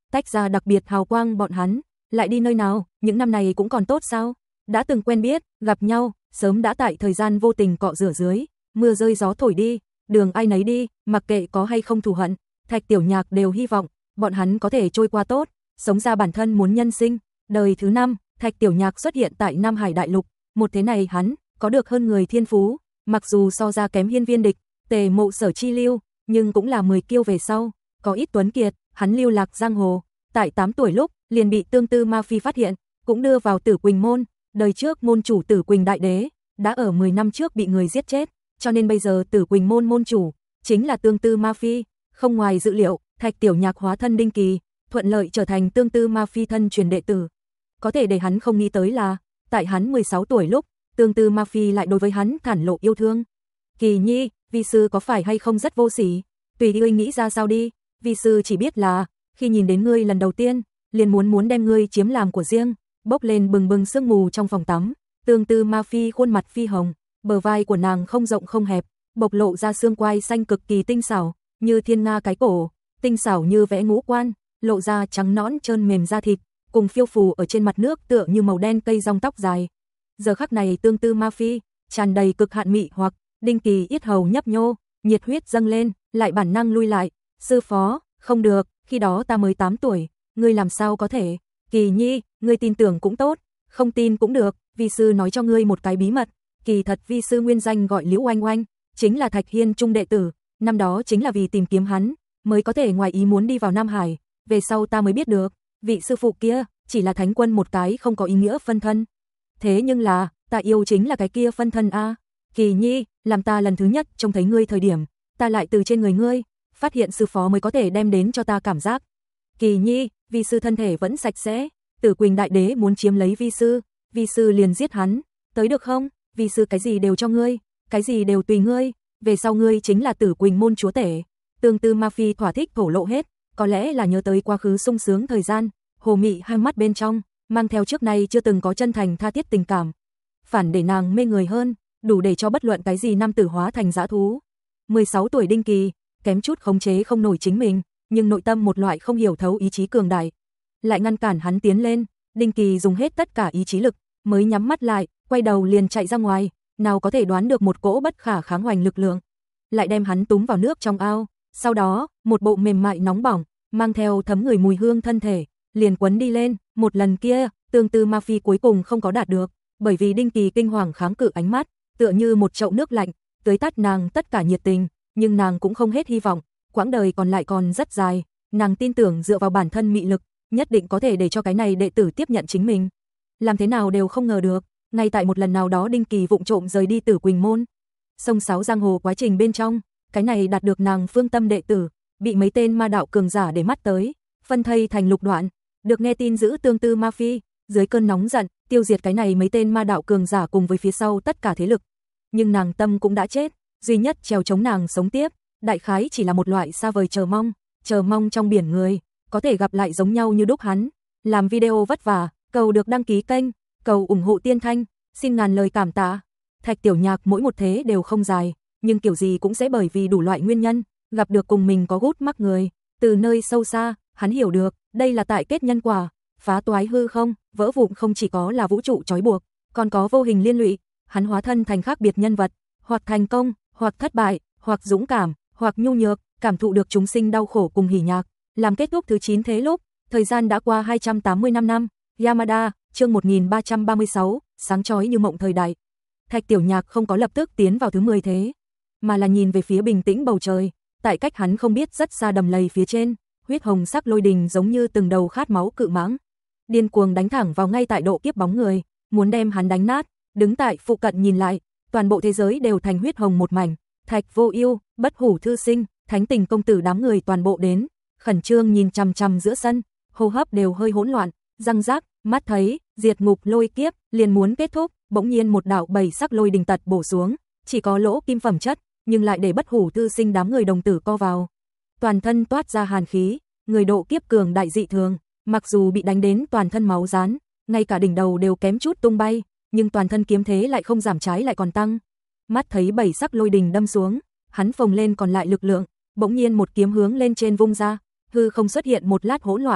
tách ra đặc biệt hào quang bọn hắn, lại đi nơi nào, những năm này cũng còn tốt sao? Đã từng quen biết, gặp nhau, sớm đã tại thời gian vô tình cọ rửa dưới, mưa rơi gió thổi đi, đường ai nấy đi, mặc kệ có hay không thù hận, Thạch Tiểu Nhạc đều hy vọng bọn hắn có thể trôi qua tốt, sống ra bản thân muốn nhân sinh. Đời thứ năm, Thạch Tiểu Nhạc xuất hiện tại Nam Hải Đại Lục, một thế này hắn có được hơn người thiên phú, mặc dù so ra kém Hiên Viên Địch, Tề Mộ Sở Chi Lưu, nhưng cũng là mười kiêu về sau, có ít tuấn kiệt, hắn lưu lạc giang hồ, tại tám tuổi lúc liền bị Tương Tư Ma Phi phát hiện, cũng đưa vào Tử Quỳnh môn, đời trước môn chủ Tử Quỳnh Đại Đế đã ở mười năm trước bị người giết chết, cho nên bây giờ Tử Quỳnh môn môn chủ chính là Tương Tư Ma Phi. Không ngoài dự liệu, Thạch Tiểu Nhạc hóa thân Đinh Kỳ, thuận lợi trở thành Tương Tư Ma Phi thân truyền đệ tử. Có thể để hắn không nghĩ tới là, tại hắn mười sáu tuổi lúc, Tương Tư Ma Phi lại đối với hắn thản lộ yêu thương. Kỳ nhi, vi sư có phải hay không rất vô sỉ? Tùy ngươi nghĩ ra sao đi, vi sư chỉ biết là, khi nhìn đến ngươi lần đầu tiên, liền muốn muốn đem ngươi chiếm làm của riêng, bốc lên bừng bừng sương mù trong phòng tắm. Tương Tư Ma Phi khuôn mặt phi hồng, bờ vai của nàng không rộng không hẹp, bộc lộ ra xương quai xanh cực kỳ tinh xảo, như thiên nga cái cổ, tinh xảo như vẽ ngũ quan, lộ ra trắng nõn trơn mềm da thịt, cùng phiêu phù ở trên mặt nước tựa như màu đen cây rong tóc dài. Giờ khắc này Tương Tư Ma Phi tràn đầy cực hạn mị hoặc, Đinh Kỳ yết hầu nhấp nhô, nhiệt huyết dâng lên, lại bản năng lui lại. Sư phó, không được, khi đó ta mới tám tuổi, ngươi làm sao có thể? Kỳ nhi, ngươi tin tưởng cũng tốt, không tin cũng được, vi sư nói cho ngươi một cái bí mật. Kỳ thật vi sư nguyên danh gọi Liễu Oanh Oanh, chính là Thạch Hiên trung đệ tử, năm đó chính là vì tìm kiếm hắn, mới có thể ngoài ý muốn đi vào Nam Hải, về sau ta mới biết được, vị sư phụ kia chỉ là thánh quân một cái không có ý nghĩa phân thân. Thế nhưng là, ta yêu chính là cái kia phân thân a. Kỳ nhi, làm ta lần thứ nhất trông thấy ngươi thời điểm, ta lại từ trên người ngươi phát hiện sư phó mới có thể đem đến cho ta cảm giác. Kỳ nhi, vi sư thân thể vẫn sạch sẽ, Tử Quỳnh Đại Đế muốn chiếm lấy vi sư, vi sư liền giết hắn, tới được không? Vi sư cái gì đều cho ngươi, cái gì đều tùy ngươi, về sau ngươi chính là Tử Quỳnh môn chúa tể. Tương Tư Ma Phi thỏa thích thổ lộ hết, có lẽ là nhớ tới quá khứ sung sướng thời gian, hồ mị hai mắt bên trong mang theo trước nay chưa từng có chân thành tha thiết tình cảm, phản để nàng mê người hơn, đủ để cho bất luận cái gì nam tử hóa thành dã thú. mười sáu tuổi Đinh Kỳ, kém chút khống chế không nổi chính mình, nhưng nội tâm một loại không hiểu thấu ý chí cường đại lại ngăn cản hắn tiến lên. Đinh Kỳ dùng hết tất cả ý chí lực, mới nhắm mắt lại, quay đầu liền chạy ra ngoài, nào có thể đoán được một cỗ bất khả kháng hoành lực lượng lại đem hắn túm vào nước trong ao, sau đó, một bộ mềm mại nóng bỏng, mang theo thấm người mùi hương thân thể, liền quấn đi lên. Một lần kia, Tương Tư Ma Phi cuối cùng không có đạt được, bởi vì Đinh Kỳ kinh hoàng kháng cự ánh mắt, tựa như một chậu nước lạnh, tưới tắt nàng tất cả nhiệt tình, nhưng nàng cũng không hết hy vọng, quãng đời còn lại còn rất dài, nàng tin tưởng dựa vào bản thân mị lực, nhất định có thể để cho cái này đệ tử tiếp nhận chính mình. Làm thế nào đều không ngờ được, ngay tại một lần nào đó Đinh Kỳ vụng trộm rời đi Tử Quỳnh môn. Sông sáo giang hồ quá trình bên trong, cái này đạt được nàng phương tâm đệ tử, bị mấy tên ma đạo cường giả để mắt tới, phân thây thành lục đoạn, được nghe tin giữ Tương Tư Ma Phi, dưới cơn nóng giận, tiêu diệt cái này mấy tên ma đạo cường giả cùng với phía sau tất cả thế lực. Nhưng nàng tâm cũng đã chết, duy nhất trèo chống nàng sống tiếp, đại khái chỉ là một loại xa vời chờ mong, chờ mong trong biển người, có thể gặp lại giống nhau như đúc hắn. Làm video vất vả, cầu được đăng ký kênh, cầu ủng hộ Tiên Thanh, xin ngàn lời cảm tạ. Thạch Tiểu Nhạc mỗi một thế đều không dài, nhưng kiểu gì cũng sẽ bởi vì đủ loại nguyên nhân, gặp được cùng mình có gút mắc người. Từ nơi sâu xa, hắn hiểu được, đây là tại kết nhân quả, phá toái hư không, vỡ vụn không chỉ có là vũ trụ trói buộc, còn có vô hình liên lụy. Hắn hóa thân thành khác biệt nhân vật, hoặc thành công, hoặc thất bại, hoặc dũng cảm, hoặc nhu nhược, cảm thụ được chúng sinh đau khổ cùng hỉ nhạc. Làm kết thúc thứ chín thế lúc, thời gian đã qua hai trăm tám mươi lăm năm. Yamada, chương một nghìn ba trăm ba mươi sáu, sáng chói như mộng thời đại. Thạch Tiểu Nhạc không có lập tức tiến vào thứ mười thế, mà là nhìn về phía bình tĩnh bầu trời, tại cách hắn không biết rất xa đầm lầy phía trên, huyết hồng sắc lôi đình giống như từng đầu khát máu cự mãng, điên cuồng đánh thẳng vào ngay tại độ kiếp bóng người, muốn đem hắn đánh nát. Đứng tại phụ cận nhìn lại, toàn bộ thế giới đều thành huyết hồng một mảnh. Thạch Vô Ưu, Bất Hủ Thư Sinh, Thánh Tình công tử đám người toàn bộ đến, khẩn trương nhìn chằm chằm giữa sân, hô hấp đều hơi hỗn loạn, răng rác, mắt thấy diệt ngục lôi kiếp liền muốn kết thúc, bỗng nhiên một đạo bảy sắc lôi đình tật bổ xuống, chỉ có lỗ kim phẩm chất, nhưng lại để Bất Hủ Thư Sinh đám người đồng tử co vào. Toàn thân toát ra hàn khí, người độ kiếp cường đại dị thường, mặc dù bị đánh đến toàn thân máu rán, ngay cả đỉnh đầu đều kém chút tung bay, nhưng toàn thân kiếm thế lại không giảm trái lại còn tăng. Mắt thấy bảy sắc lôi đình đâm xuống, hắn phồng lên còn lại lực lượng, bỗng nhiên một kiếm hướng lên trên vung ra, hư không xuất hiện một lát hỗn loạn,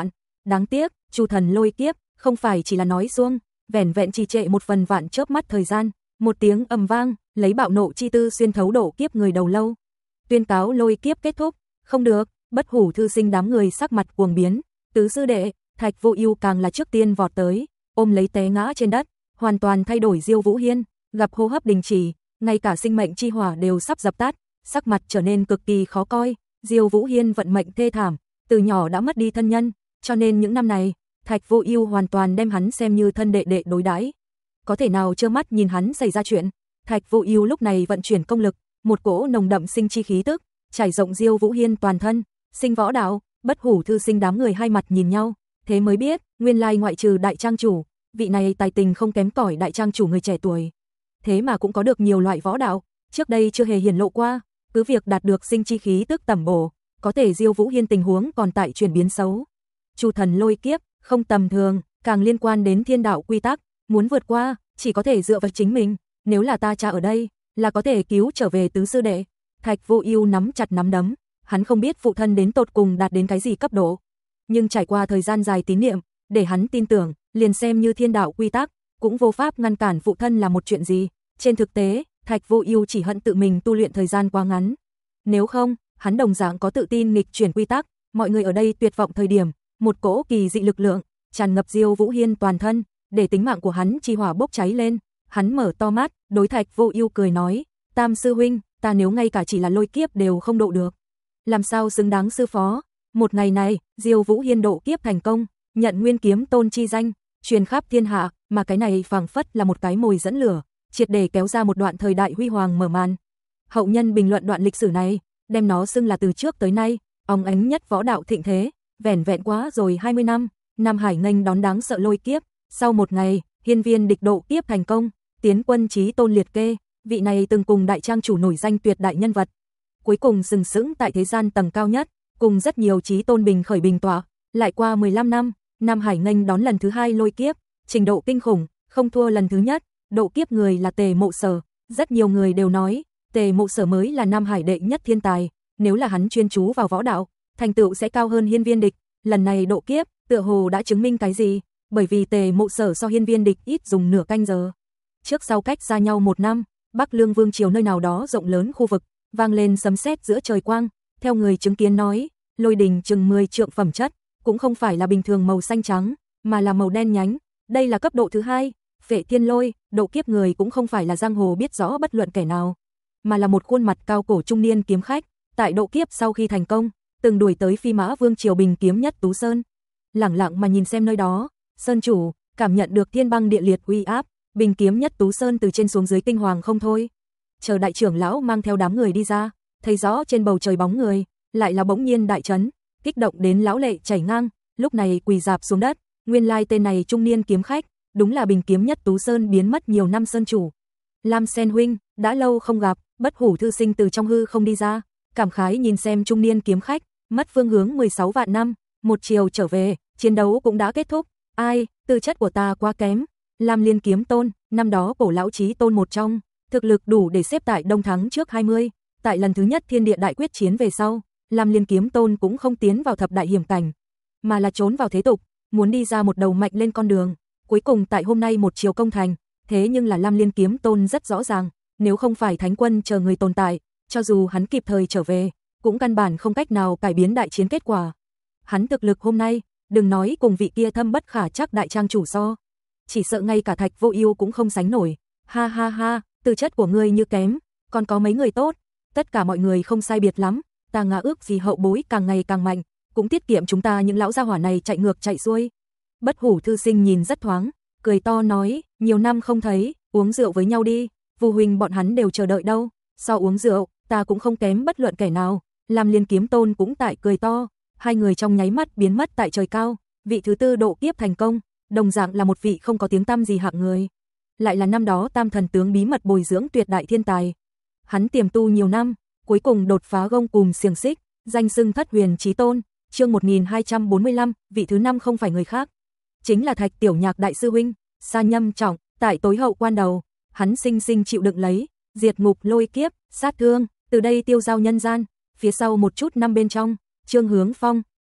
Đáng tiếc, Chu thần lôi kiếp, không phải chỉ là nói suông, vẻn vẹn trì trệ một phần vạn chớp mắt thời gian, một tiếng ầm vang, lấy bạo nộ chi tư xuyên thấu độ kiếp người đầu lâu. Tuyên cáo lôi kiếp kết thúc, không được, Bất Hủ thư sinh đám người sắc mặt cuồng biến, tứ sư đệ, Thạch Vô Ưu càng là trước tiên vọt tới, ôm lấy té ngã trên đất, hoàn toàn thay đổi Diêu Vũ Hiên, gặp hô hấp đình chỉ, ngay cả sinh mệnh chi hỏa đều sắp dập tắt, sắc mặt trở nên cực kỳ khó coi. Diêu Vũ Hiên vận mệnh thê thảm, từ nhỏ đã mất đi thân nhân, cho nên những năm này, Thạch Vô Ưu hoàn toàn đem hắn xem như thân đệ đệ đối đãi. Có thể nào trơ mắt nhìn hắn xảy ra chuyện? Thạch Vô Ưu lúc này vận chuyển công lực, một cỗ nồng đậm sinh chi khí tức trải rộng Diêu Vũ Hiên toàn thân. Sinh võ đạo, Bất Hủ thư sinh đám người hai mặt nhìn nhau, thế mới biết, nguyên lai ngoại trừ đại trang chủ, vị này tài tình không kém cỏi đại trang chủ người trẻ tuổi, thế mà cũng có được nhiều loại võ đạo, trước đây chưa hề hiển lộ qua, cứ việc đạt được sinh chi khí tức tầm bổ, có thể Diêu Vũ Hiên tình huống còn tại chuyển biến xấu. Chu thần lôi kiếp, không tầm thường, càng liên quan đến thiên đạo quy tắc, muốn vượt qua, chỉ có thể dựa vào chính mình, nếu là ta cha ở đây, là có thể cứu trở về tứ sư đệ. Thạch Vô Ưu nắm chặt nắm đấm, hắn không biết phụ thân đến tột cùng đạt đến cái gì cấp độ, nhưng trải qua thời gian dài tín niệm, để hắn tin tưởng, liền xem như thiên đạo quy tắc, cũng vô pháp ngăn cản phụ thân là một chuyện gì. Trên thực tế, Thạch Vô Ưu chỉ hận tự mình tu luyện thời gian quá ngắn. Nếu không, hắn đồng dạng có tự tin nghịch chuyển quy tắc, mọi người ở đây tuyệt vọng thời điểm, một cỗ kỳ dị lực lượng tràn ngập Diêu Vũ Hiên toàn thân, để tính mạng của hắn chi hỏa bốc cháy lên. Hắn mở to mắt, đối Thạch Vô Ưu cười nói: "Tam sư huynh, ta nếu ngay cả chỉ là lôi kiếp đều không độ được, làm sao xứng đáng sư phó?" Một ngày này, Diêu Vũ Hiên độ kiếp thành công, nhận Nguyên Kiếm Tôn chi danh, truyền khắp thiên hạ, mà cái này phảng phất là một cái mồi dẫn lửa, triệt để kéo ra một đoạn thời đại huy hoàng mở màn. Hậu nhân bình luận đoạn lịch sử này, đem nó xưng là từ trước tới nay, óng ánh nhất võ đạo thịnh thế, vẻn vẹn quá rồi hai mươi năm, Nam Hải nghênh đón đáng sợ lôi kiếp, sau một ngày, hiên viên địch độ kiếp thành công, tiến quân chí tôn liệt kê, vị này từng cùng đại trang chủ nổi danh tuyệt đại nhân vật, cuối cùng sừng sững tại thế gian tầng cao nhất, cùng rất nhiều chí tôn bình khởi bình tọa, lại qua mười lăm năm, Nam Hải nghênh đón lần thứ hai lôi kiếp, trình độ kinh khủng, không thua lần thứ nhất, độ kiếp người là Tề Mộ Sở, rất nhiều người đều nói, Tề Mộ Sở mới là Nam Hải đệ nhất thiên tài, nếu là hắn chuyên chú vào võ đạo, thành tựu sẽ cao hơn hiên viên địch, lần này độ kiếp, tựa hồ đã chứng minh cái gì, bởi vì Tề Mộ Sở so hiên viên địch ít dùng nửa canh giờ. Trước sau cách xa nhau một năm, Bắc Lương Vương triều nơi nào đó rộng lớn khu vực, vang lên sấm sét giữa trời quang, theo người chứng kiến nói, lôi đình chừng mười trượng phẩm chất, cũng không phải là bình thường màu xanh trắng, mà là màu đen nhánh, đây là cấp độ thứ hai. Phệ Thiên Lôi, độ kiếp người cũng không phải là giang hồ biết rõ bất luận kẻ nào, mà là một khuôn mặt cao cổ trung niên kiếm khách, tại độ kiếp sau khi thành công, từng đuổi tới Phi Mã Vương triều bình kiếm nhất Tú Sơn. Lẳng lặng mà nhìn xem nơi đó, sơn chủ cảm nhận được thiên băng địa liệt uy áp, bình kiếm nhất Tú Sơn từ trên xuống dưới kinh hoàng không thôi. Chờ đại trưởng lão mang theo đám người đi ra, thấy rõ trên bầu trời bóng người, lại là bỗng nhiên đại chấn, kích động đến lão lệ chảy ngang, lúc này quỳ rạp xuống đất, nguyên lai tên này trung niên kiếm khách, đúng là bình kiếm nhất Tú Sơn biến mất nhiều năm sơn chủ. Lam Sen huynh, đã lâu không gặp, Bất Hủ thư sinh từ trong hư không đi ra, cảm khái nhìn xem trung niên kiếm khách, mất phương hướng mười sáu vạn năm, một chiều trở về, chiến đấu cũng đã kết thúc, ai, tư chất của ta quá kém. Lam Liên Kiếm Tôn, năm đó cổ lão chí tôn một trong, thực lực đủ để xếp tại Đông Thắng trước hai mươi, tại lần thứ nhất thiên địa đại quyết chiến về sau, Lam Liên Kiếm Tôn cũng không tiến vào thập đại hiểm cảnh, mà là trốn vào thế tục, muốn đi ra một đầu mạnh lên con đường. Cuối cùng tại hôm nay một chiều công thành, thế nhưng là Lam Liên Kiếm Tôn rất rõ ràng, nếu không phải thánh quân chờ người tồn tại, cho dù hắn kịp thời trở về, cũng căn bản không cách nào cải biến đại chiến kết quả. Hắn thực lực hôm nay, đừng nói cùng vị kia thâm bất khả chắc đại trang chủ so, chỉ sợ ngay cả Thạch Vô Ưu cũng không sánh nổi. Ha ha ha, tư chất của ngươi như kém, còn có mấy người tốt, tất cả mọi người không sai biệt lắm, ta ngã ước gì hậu bối càng ngày càng mạnh, cũng tiết kiệm chúng ta những lão gia hỏa này chạy ngược chạy xuôi. Bất Hủ thư sinh nhìn rất thoáng, cười to nói, nhiều năm không thấy, uống rượu với nhau đi, Vu huynh bọn hắn đều chờ đợi đâu, so uống rượu, ta cũng không kém bất luận kẻ nào. Lam Liên Kiếm Tôn cũng tại cười to, hai người trong nháy mắt biến mất tại trời cao, vị thứ tư độ kiếp thành công, đồng dạng là một vị không có tiếng tăm gì hạng người, lại là năm đó Tam Thần tướng bí mật bồi dưỡng tuyệt đại thiên tài. Hắn tiềm tu nhiều năm, cuối cùng đột phá gông cùm xiềng xích, danh xưng Thất Huyền Chí Tôn. Chương một nghìn hai trăm bốn mươi lăm, vị thứ năm không phải người khác, chính là Thạch Tiểu Nhạc đại sư huynh. Sa Nhâm Trọng, tại tối hậu quan đầu, hắn sinh sinh chịu đựng lấy diệt ngục lôi kiếp, sát thương, từ đây tiêu giao nhân gian. Phía sau một chút năm bên trong, Trương Hướng Phong,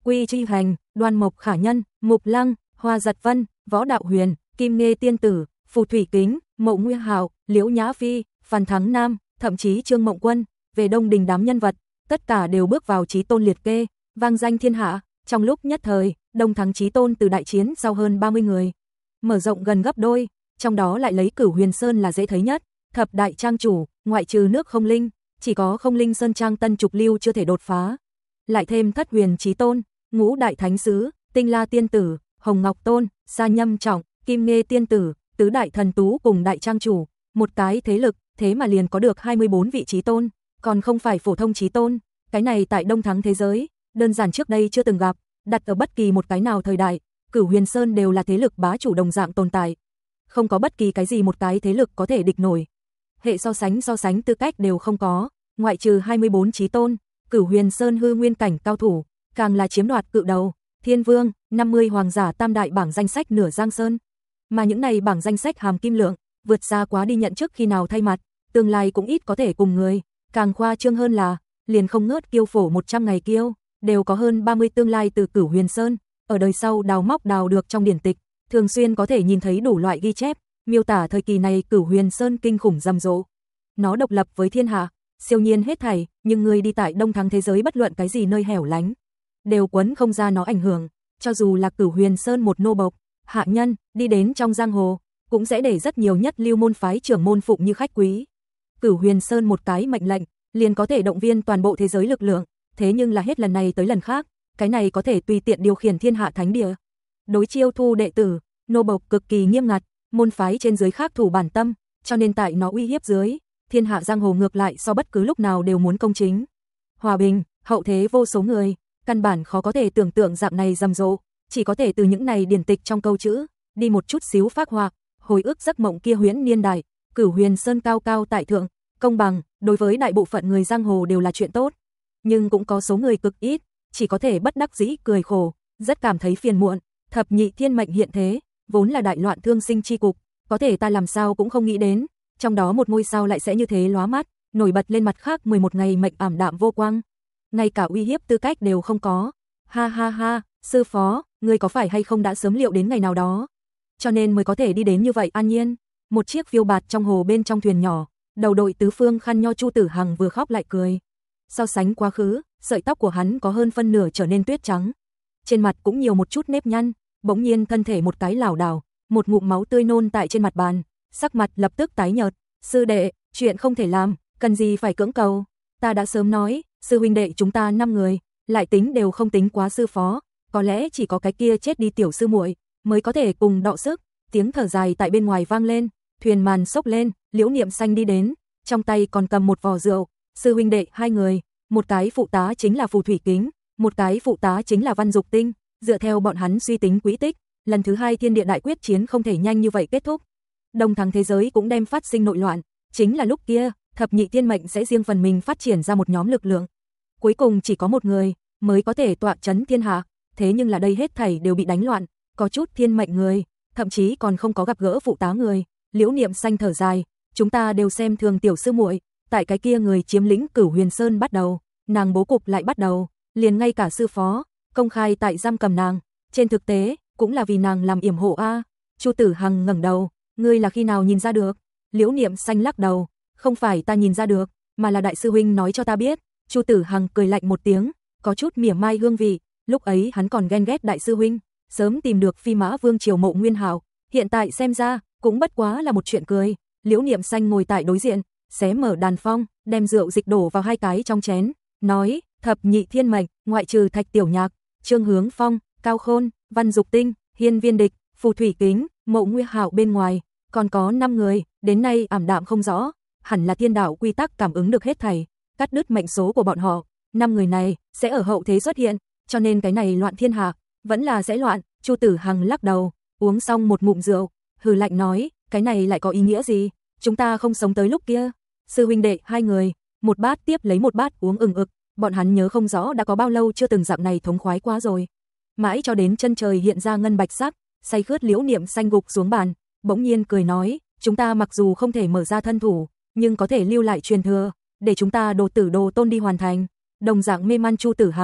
Quy Chi Hành, Đoan Mộc Khả Nhân, Mục Lăng, Hoa Giật Vân, Võ Đạo Huyền, Kim Nghê Tiên Tử, Phù Thủy Kính, Mộ Nguyên Hạo, Liễu Nhã Phi, Phan Thắng Nam, thậm chí Trương Mộng Quân, về Đông Đình đám nhân vật, tất cả đều bước vào chí tôn liệt kê, vang danh thiên hạ. Trong lúc nhất thời, Đông Thắng chí tôn từ đại chiến sau hơn ba mươi người, mở rộng gần gấp đôi, trong đó lại lấy Cửu Huyền Sơn là dễ thấy nhất. Thập đại trang chủ, ngoại trừ nước Không Linh, chỉ có Không Linh Sơn Trang Tân Trục Lưu chưa thể đột phá. Lại thêm Thất Huyền Chí Tôn, Ngũ Đại Thánh Sứ, Tinh La Tiên Tử, Hồng Ngọc Tôn, Sa Nhâm Trọng, Kim Nghê Tiên Tử, Tứ Đại Thần Tú cùng Đại Trang Chủ, một cái thế lực, thế mà liền có được hai mươi bốn vị Chí Tôn, còn không phải phổ thông Chí Tôn, cái này tại Đông Thắng thế giới, đơn giản trước đây chưa từng gặp, đặt ở bất kỳ một cái nào thời đại, Cửu Huyền Sơn đều là thế lực bá chủ đồng dạng tồn tại. Không có bất kỳ cái gì một cái thế lực có thể địch nổi. Hệ so sánh so sánh tư cách đều không có, ngoại trừ hai mươi bốn Chí Tôn, Cửu Huyền Sơn hư nguyên cảnh cao thủ, càng là chiếm đoạt cự đầu, Thiên Vương, năm mươi hoàng giả tam đại bảng danh sách nửa Giang Sơn. Mà những này bảng danh sách hàm kim lượng, vượt xa quá đi nhận chức khi nào thay mặt, tương lai cũng ít có thể cùng người, càng khoa trương hơn là, liền không ngớt kiêu phổ một trăm ngày kiêu, đều có hơn ba mươi tương lai từ Cửu Huyền Sơn, ở đời sau đào móc đào được trong điển tịch, thường xuyên có thể nhìn thấy đủ loại ghi chép, miêu tả thời kỳ này Cửu Huyền Sơn kinh khủng rầm rộ. Nó độc lập với thiên hạ, siêu nhiên hết thảy, nhưng người đi tại Đông Thắng thế giới bất luận cái gì nơi hẻo lánh, đều quấn không ra nó ảnh hưởng, cho dù là Cửu Huyền Sơn một nô bộc, hạ nhân, đi đến trong giang hồ, cũng sẽ để rất nhiều nhất lưu môn phái trưởng môn phụng như khách quý. Cửu Huyền Sơn một cái mệnh lệnh, liền có thể động viên toàn bộ thế giới lực lượng, thế nhưng là hết lần này tới lần khác, cái này có thể tùy tiện điều khiển thiên hạ thánh địa. Đối chiêu thu đệ tử, nô bộc cực kỳ nghiêm ngặt, môn phái trên dưới khác thủ bản tâm, cho nên tại nó uy hiếp dưới, thiên hạ giang hồ ngược lại so bất cứ lúc nào đều muốn công chính. Hòa bình, hậu thế vô số người, căn bản khó có thể tưởng tượng dạng này rầm rộ, chỉ có thể từ những này điển tịch trong câu chữ, đi một chút xíu phác họa, hồi ức giấc mộng kia huyễn niên đại, Cửu Huyền Sơn cao cao tại thượng, công bằng, đối với đại bộ phận người giang hồ đều là chuyện tốt. Nhưng cũng có số người cực ít, chỉ có thể bất đắc dĩ cười khổ, rất cảm thấy phiền muộn, thập nhị thiên mệnh hiện thế, vốn là đại loạn thương sinh chi cục, có thể ta làm sao cũng không nghĩ đến, trong đó một ngôi sao lại sẽ như thế lóa mắt, nổi bật lên mặt khác mười một ngày mệnh ảm đạm vô quang, ngay cả uy hiếp tư cách đều không có. Ha ha ha, sư phó, ngươi có phải hay không đã sớm liệu đến ngày nào đó, cho nên mới có thể đi đến như vậy an nhiên. Một chiếc phiêu bạt trong hồ bên trong thuyền nhỏ, đầu đội tứ phương khăn nho Chu Tử Hằng vừa khóc lại cười. So sánh quá khứ, sợi tóc của hắn có hơn phân nửa trở nên tuyết trắng, trên mặt cũng nhiều một chút nếp nhăn, bỗng nhiên thân thể một cái lảo đảo, một ngụm máu tươi nôn tại trên mặt bàn, sắc mặt lập tức tái nhợt. Sư đệ, chuyện không thể làm, cần gì phải cưỡng cầu, ta đã sớm nói, sư huynh đệ chúng ta năm người, lại tính đều không tính quá sư phó, có lẽ chỉ có cái kia chết đi tiểu sư muội mới có thể cùng đọ sức. Tiếng thở dài tại bên ngoài vang lên, thuyền màn xốc lên, Liễu Niệm Xanh đi đến, trong tay còn cầm một vò rượu. Sư huynh đệ hai người, một cái phụ tá chính là Phù Thủy Kính, một cái phụ tá chính là Văn Dục Tinh, dựa theo bọn hắn suy tính quỹ tích, lần thứ hai thiên địa đại quyết chiến không thể nhanh như vậy kết thúc. Đông Thắng thế giới cũng đem phát sinh nội loạn, chính là lúc kia, thập nhị thiên mệnh sẽ riêng phần mình phát triển ra một nhóm lực lượng. Cuối cùng chỉ có một người mới có thể tọa chấn thiên hạ, thế nhưng là đây hết thảy đều bị đánh loạn, có chút thiên mệnh người, thậm chí còn không có gặp gỡ phụ tá người. Liễu Niệm Xanh thở dài, chúng ta đều xem thường tiểu sư muội, tại cái kia người chiếm lĩnh Cửu Huyền Sơn bắt đầu, nàng bố cục lại bắt đầu, liền ngay cả sư phó công khai tại giam cầm nàng, trên thực tế cũng là vì nàng làm yểm hộ a. Chu Tử Hằng ngẩng đầu, ngươi là khi nào nhìn ra được? Liễu Niệm Xanh lắc đầu, không phải ta nhìn ra được, mà là đại sư huynh nói cho ta biết. Chu Tử Hằng cười lạnh một tiếng, có chút mỉa mai hương vị, lúc ấy hắn còn ghen ghét đại sư huynh, sớm tìm được Phi Mã Vương triều Mộ Nguyên Hạo, hiện tại xem ra cũng bất quá là một chuyện cười. Liễu Niệm Xanh ngồi tại đối diện, xé mở đàn phong, đem rượu dịch đổ vào hai cái trong chén, nói, thập nhị thiên mệnh, ngoại trừ Thạch Tiểu Nhạc, Trương Hướng Phong, Cao Khôn, Văn Dục Tinh, Hiên Viên Địch, Phù Thủy Kính, Mộ Nguyên Hạo bên ngoài, còn có năm người, đến nay ảm đạm không rõ, hẳn là thiên đạo quy tắc cảm ứng được hết thảy, cắt đứt mệnh số của bọn họ, năm người này sẽ ở hậu thế xuất hiện, cho nên cái này loạn thiên hạ, vẫn là sẽ loạn. Chu Tử Hằng lắc đầu, uống xong một ngụm rượu, hừ lạnh nói, cái này lại có ý nghĩa gì? Chúng ta không sống tới lúc kia. Sư huynh đệ hai người, một bát tiếp lấy một bát uống ừng ực, bọn hắn nhớ không rõ đã có bao lâu chưa từng dạng này thống khoái quá rồi. Mãi cho đến chân trời hiện ra ngân bạch sắc, say khướt Liễu Niệm Xanh gục xuống bàn, bỗng nhiên cười nói, chúng ta mặc dù không thể mở ra thân thủ, nhưng có thể lưu lại truyền thừa, để chúng ta đồ tử đồ tôn đi hoàn thành. Đồng dạng mê man Chu Tử Hằng,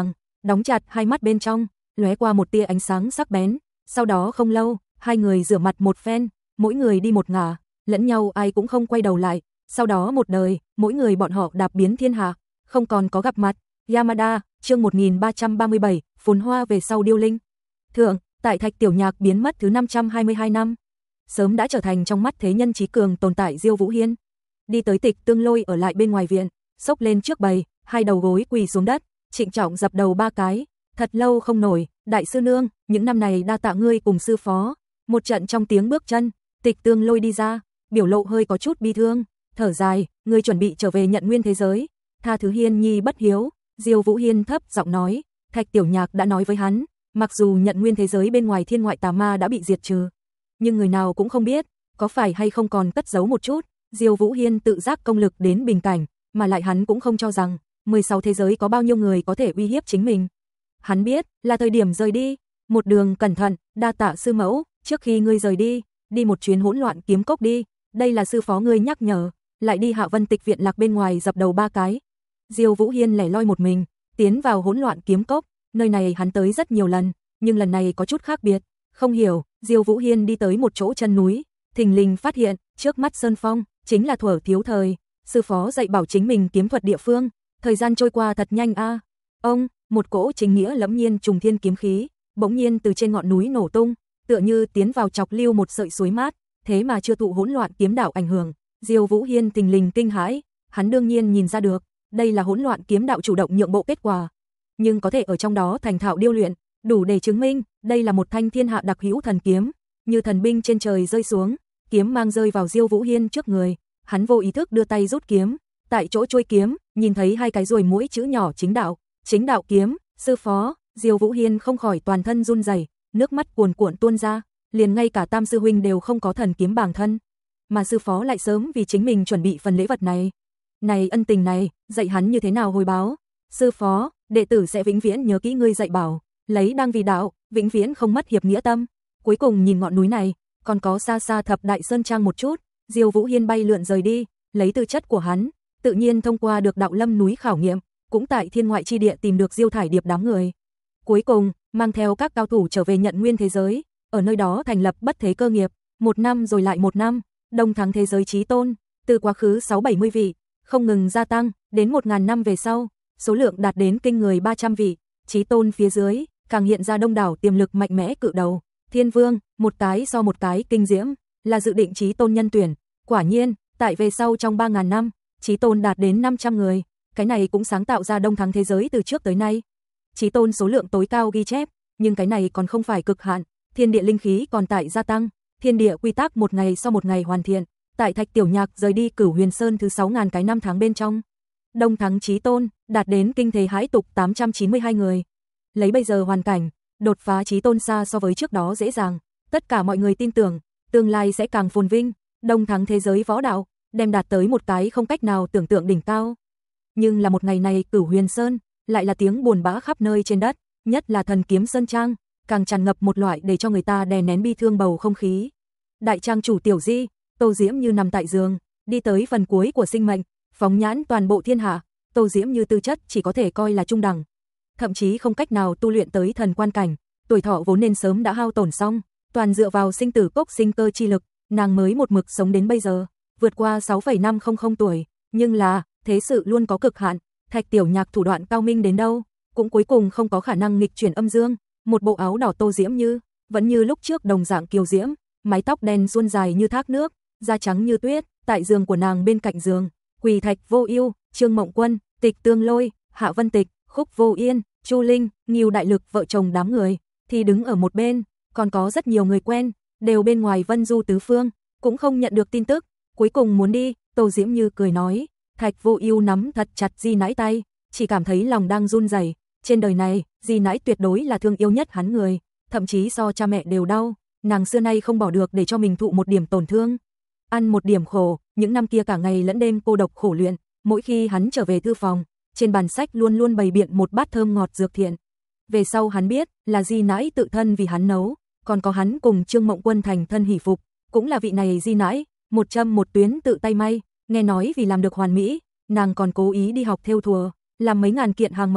đóng chặt hai mắt bên trong, lóe qua một tia ánh sáng sắc bén, sau đó không lâu, hai người rửa mặt một phen, mỗi người đi một ngả, lẫn nhau ai cũng không quay đầu lại, sau đó một đời, mỗi người bọn họ đạp biến thiên hạ, không còn có gặp mặt. Yamada, chương một nghìn ba trăm ba mươi bảy, phồn hoa về sau điêu linh. Thượng, tại Thạch Tiểu Nhạc biến mất thứ năm trăm hai mươi hai năm, sớm đã trở thành trong mắt thế nhân trí cường tồn tại Diêu Vũ Hiên. Đi tới Tịch Tương Lôi ở lại bên ngoài viện, xốc lên trước bầy, hai đầu gối quỳ xuống đất, trịnh trọng dập đầu ba cái, thật lâu không nổi, đại sư nương, những năm này đa tạ ngươi cùng sư phó. Một trận trong tiếng bước chân, Tịch Tương Lôi đi ra, biểu lộ hơi có chút bi thương, thở dài, ngươi chuẩn bị trở về nhận nguyên thế giới, tha thứ Hiên nhi bất hiếu. Diêu Vũ Hiên thấp giọng nói, Thạch Tiểu Nhạc đã nói với hắn, mặc dù nhận nguyên thế giới bên ngoài thiên ngoại tà ma đã bị diệt trừ, nhưng người nào cũng không biết, có phải hay không còn cất giấu một chút. Diêu Vũ Hiên tự giác công lực đến bình cảnh, mà lại hắn cũng không cho rằng mười sáu thế giới có bao nhiêu người có thể uy hiếp chính mình. Hắn biết, là thời điểm rời đi, một đường cẩn thận, đa tạ sư mẫu, trước khi ngươi rời đi, đi một chuyến hỗn loạn kiếm cốc đi, đây là sư phó ngươi nhắc nhở, lại đi Hạ Vân Tịch viện lạc bên ngoài dập đầu ba cái. Diêu Vũ Hiên lẻ loi một mình, tiến vào hỗn loạn kiếm cốc, nơi này hắn tới rất nhiều lần, nhưng lần này có chút khác biệt, không hiểu, Diêu Vũ Hiên đi tới một chỗ chân núi, thình lình phát hiện, trước mắt sơn phong, chính là thuở thiếu thời, sư phó dạy bảo chính mình kiếm thuật địa phương, thời gian trôi qua thật nhanh a. Ông, một cỗ chính nghĩa lẫm nhiên trùng thiên kiếm khí, bỗng nhiên từ trên ngọn núi nổ tung, tựa như tiến vào chọc lưu một sợi suối mát, thế mà chưa thụ hỗn loạn kiếm đạo ảnh hưởng. Diêu Vũ Hiên thình lình kinh hãi, hắn đương nhiên nhìn ra được, đây là hỗn loạn kiếm đạo chủ động nhượng bộ kết quả, nhưng có thể ở trong đó thành thạo điêu luyện, đủ để chứng minh đây là một thanh thiên hạ đặc hữu thần kiếm, như thần binh trên trời rơi xuống, kiếm mang rơi vào Diêu Vũ Hiên trước người, hắn vô ý thức đưa tay rút kiếm, tại chỗ trôi kiếm, nhìn thấy hai cái ruồi mũi chữ nhỏ chính đạo, chính đạo kiếm, sư phó. Diêu Vũ Hiên không khỏi toàn thân run rẩy, nước mắt cuồn cuộn tuôn ra, liền ngay cả Tam sư huynh đều không có thần kiếm bản thân, mà sư phó lại sớm vì chính mình chuẩn bị phần lễ vật này. Này ân tình này, dạy hắn như thế nào hồi báo? Sư phó, đệ tử sẽ vĩnh viễn nhớ kỹ ngươi dạy bảo, lấy đang vì đạo, vĩnh viễn không mất hiệp nghĩa tâm. Cuối cùng nhìn ngọn núi này, còn có xa xa Thập Đại Sơn Trang một chút, Diêu Vũ Hiên bay lượn rời đi, lấy tư chất của hắn, tự nhiên thông qua được đạo lâm núi khảo nghiệm, cũng tại thiên ngoại chi địa tìm được Diêu Thải Điệp đám người. Cuối cùng, mang theo các cao thủ trở về nhận nguyên thế giới, ở nơi đó thành lập bất thế cơ nghiệp, một năm rồi lại một năm, đông thắng thế giới chí tôn, từ quá khứ sáu bảy mươi vị, không ngừng gia tăng, đến một nghìn năm về sau, số lượng đạt đến kinh người ba trăm vị, chí tôn phía dưới, càng hiện ra đông đảo tiềm lực mạnh mẽ cự đầu, thiên vương, một cái so một cái kinh diễm, là dự định chí tôn nhân tuyển, quả nhiên, tại về sau trong ba nghìn năm, chí tôn đạt đến năm trăm người, cái này cũng sáng tạo ra đông thắng thế giới từ trước tới nay. Chí tôn số lượng tối cao ghi chép, nhưng cái này còn không phải cực hạn, thiên địa linh khí còn tại gia tăng, thiên địa quy tắc một ngày sau một ngày hoàn thiện, tại Thạch Tiểu Nhạc rời đi Cửu Huyền Sơn thứ sáu nghìn cái năm tháng bên trong, đông thắng chí tôn đạt đến kinh thế hãi tục tám trăm chín mươi hai người. Lấy bây giờ hoàn cảnh, đột phá chí tôn xa so với trước đó dễ dàng, tất cả mọi người tin tưởng, tương lai sẽ càng phồn vinh, đông thắng thế giới võ đạo đem đạt tới một cái không cách nào tưởng tượng đỉnh cao. Nhưng là một ngày này Cửu Huyền Sơn lại là tiếng buồn bã khắp nơi trên đất, nhất là Thần Kiếm Sơn Trang, càng tràn ngập một loại để cho người ta đè nén bi thương bầu không khí. Đại trang chủ Tiểu Di, Tô Diễm Như nằm tại giường, đi tới phần cuối của sinh mệnh, phóng nhãn toàn bộ thiên hạ, Tô Diễm Như tư chất chỉ có thể coi là trung đẳng, thậm chí không cách nào tu luyện tới thần quan cảnh, tuổi thọ vốn nên sớm đã hao tổn xong, toàn dựa vào sinh tử cốc sinh cơ chi lực, nàng mới một mực sống đến bây giờ, vượt qua sáu phẩy năm không không tuổi, nhưng là, thế sự luôn có cực hạn, Thạch Tiểu Nhạc thủ đoạn cao minh đến đâu, cũng cuối cùng không có khả năng nghịch chuyển âm dương, một bộ áo đỏ Tô Diễm Như, vẫn như lúc trước đồng dạng kiều diễm, mái tóc đen suôn dài như thác nước, da trắng như tuyết, tại giường của nàng bên cạnh giường, quỳ Thạch Vô Ưu, Trương Mộng Quân, Tịch Tương Lôi, Hạ Vân Tịch, Khúc Vô Yên, Chu Linh, Ngưu Đại Lực vợ chồng đám người, thì đứng ở một bên, còn có rất nhiều người quen, đều bên ngoài Vân Du tứ phương, cũng không nhận được tin tức, cuối cùng muốn đi, Tô Diễm Như cười nói, Thạch Vô Ưu nắm thật chặt Di Nãi tay, chỉ cảm thấy lòng đang run rẩy, trên đời này, Di Nãi tuyệt đối là thương yêu nhất hắn người, thậm chí so cha mẹ đều đau, nàng xưa nay không bỏ được để cho mình thụ một điểm tổn thương, ăn một điểm khổ, những năm kia cả ngày lẫn đêm cô độc khổ luyện, mỗi khi hắn trở về thư phòng, trên bàn sách luôn luôn bày biện một bát thơm ngọt dược thiện. Về sau hắn biết, là Di Nãi tự thân vì hắn nấu, còn có hắn cùng Trương Mộng Quân thành thân hỷ phục, cũng là vị này Di Nãi, một châm một tuyến tự tay may, nghe nói vì làm được hoàn mỹ, nàng còn cố ý đi học thêu thùa, làm mấy ngàn kiện hàng mẫu,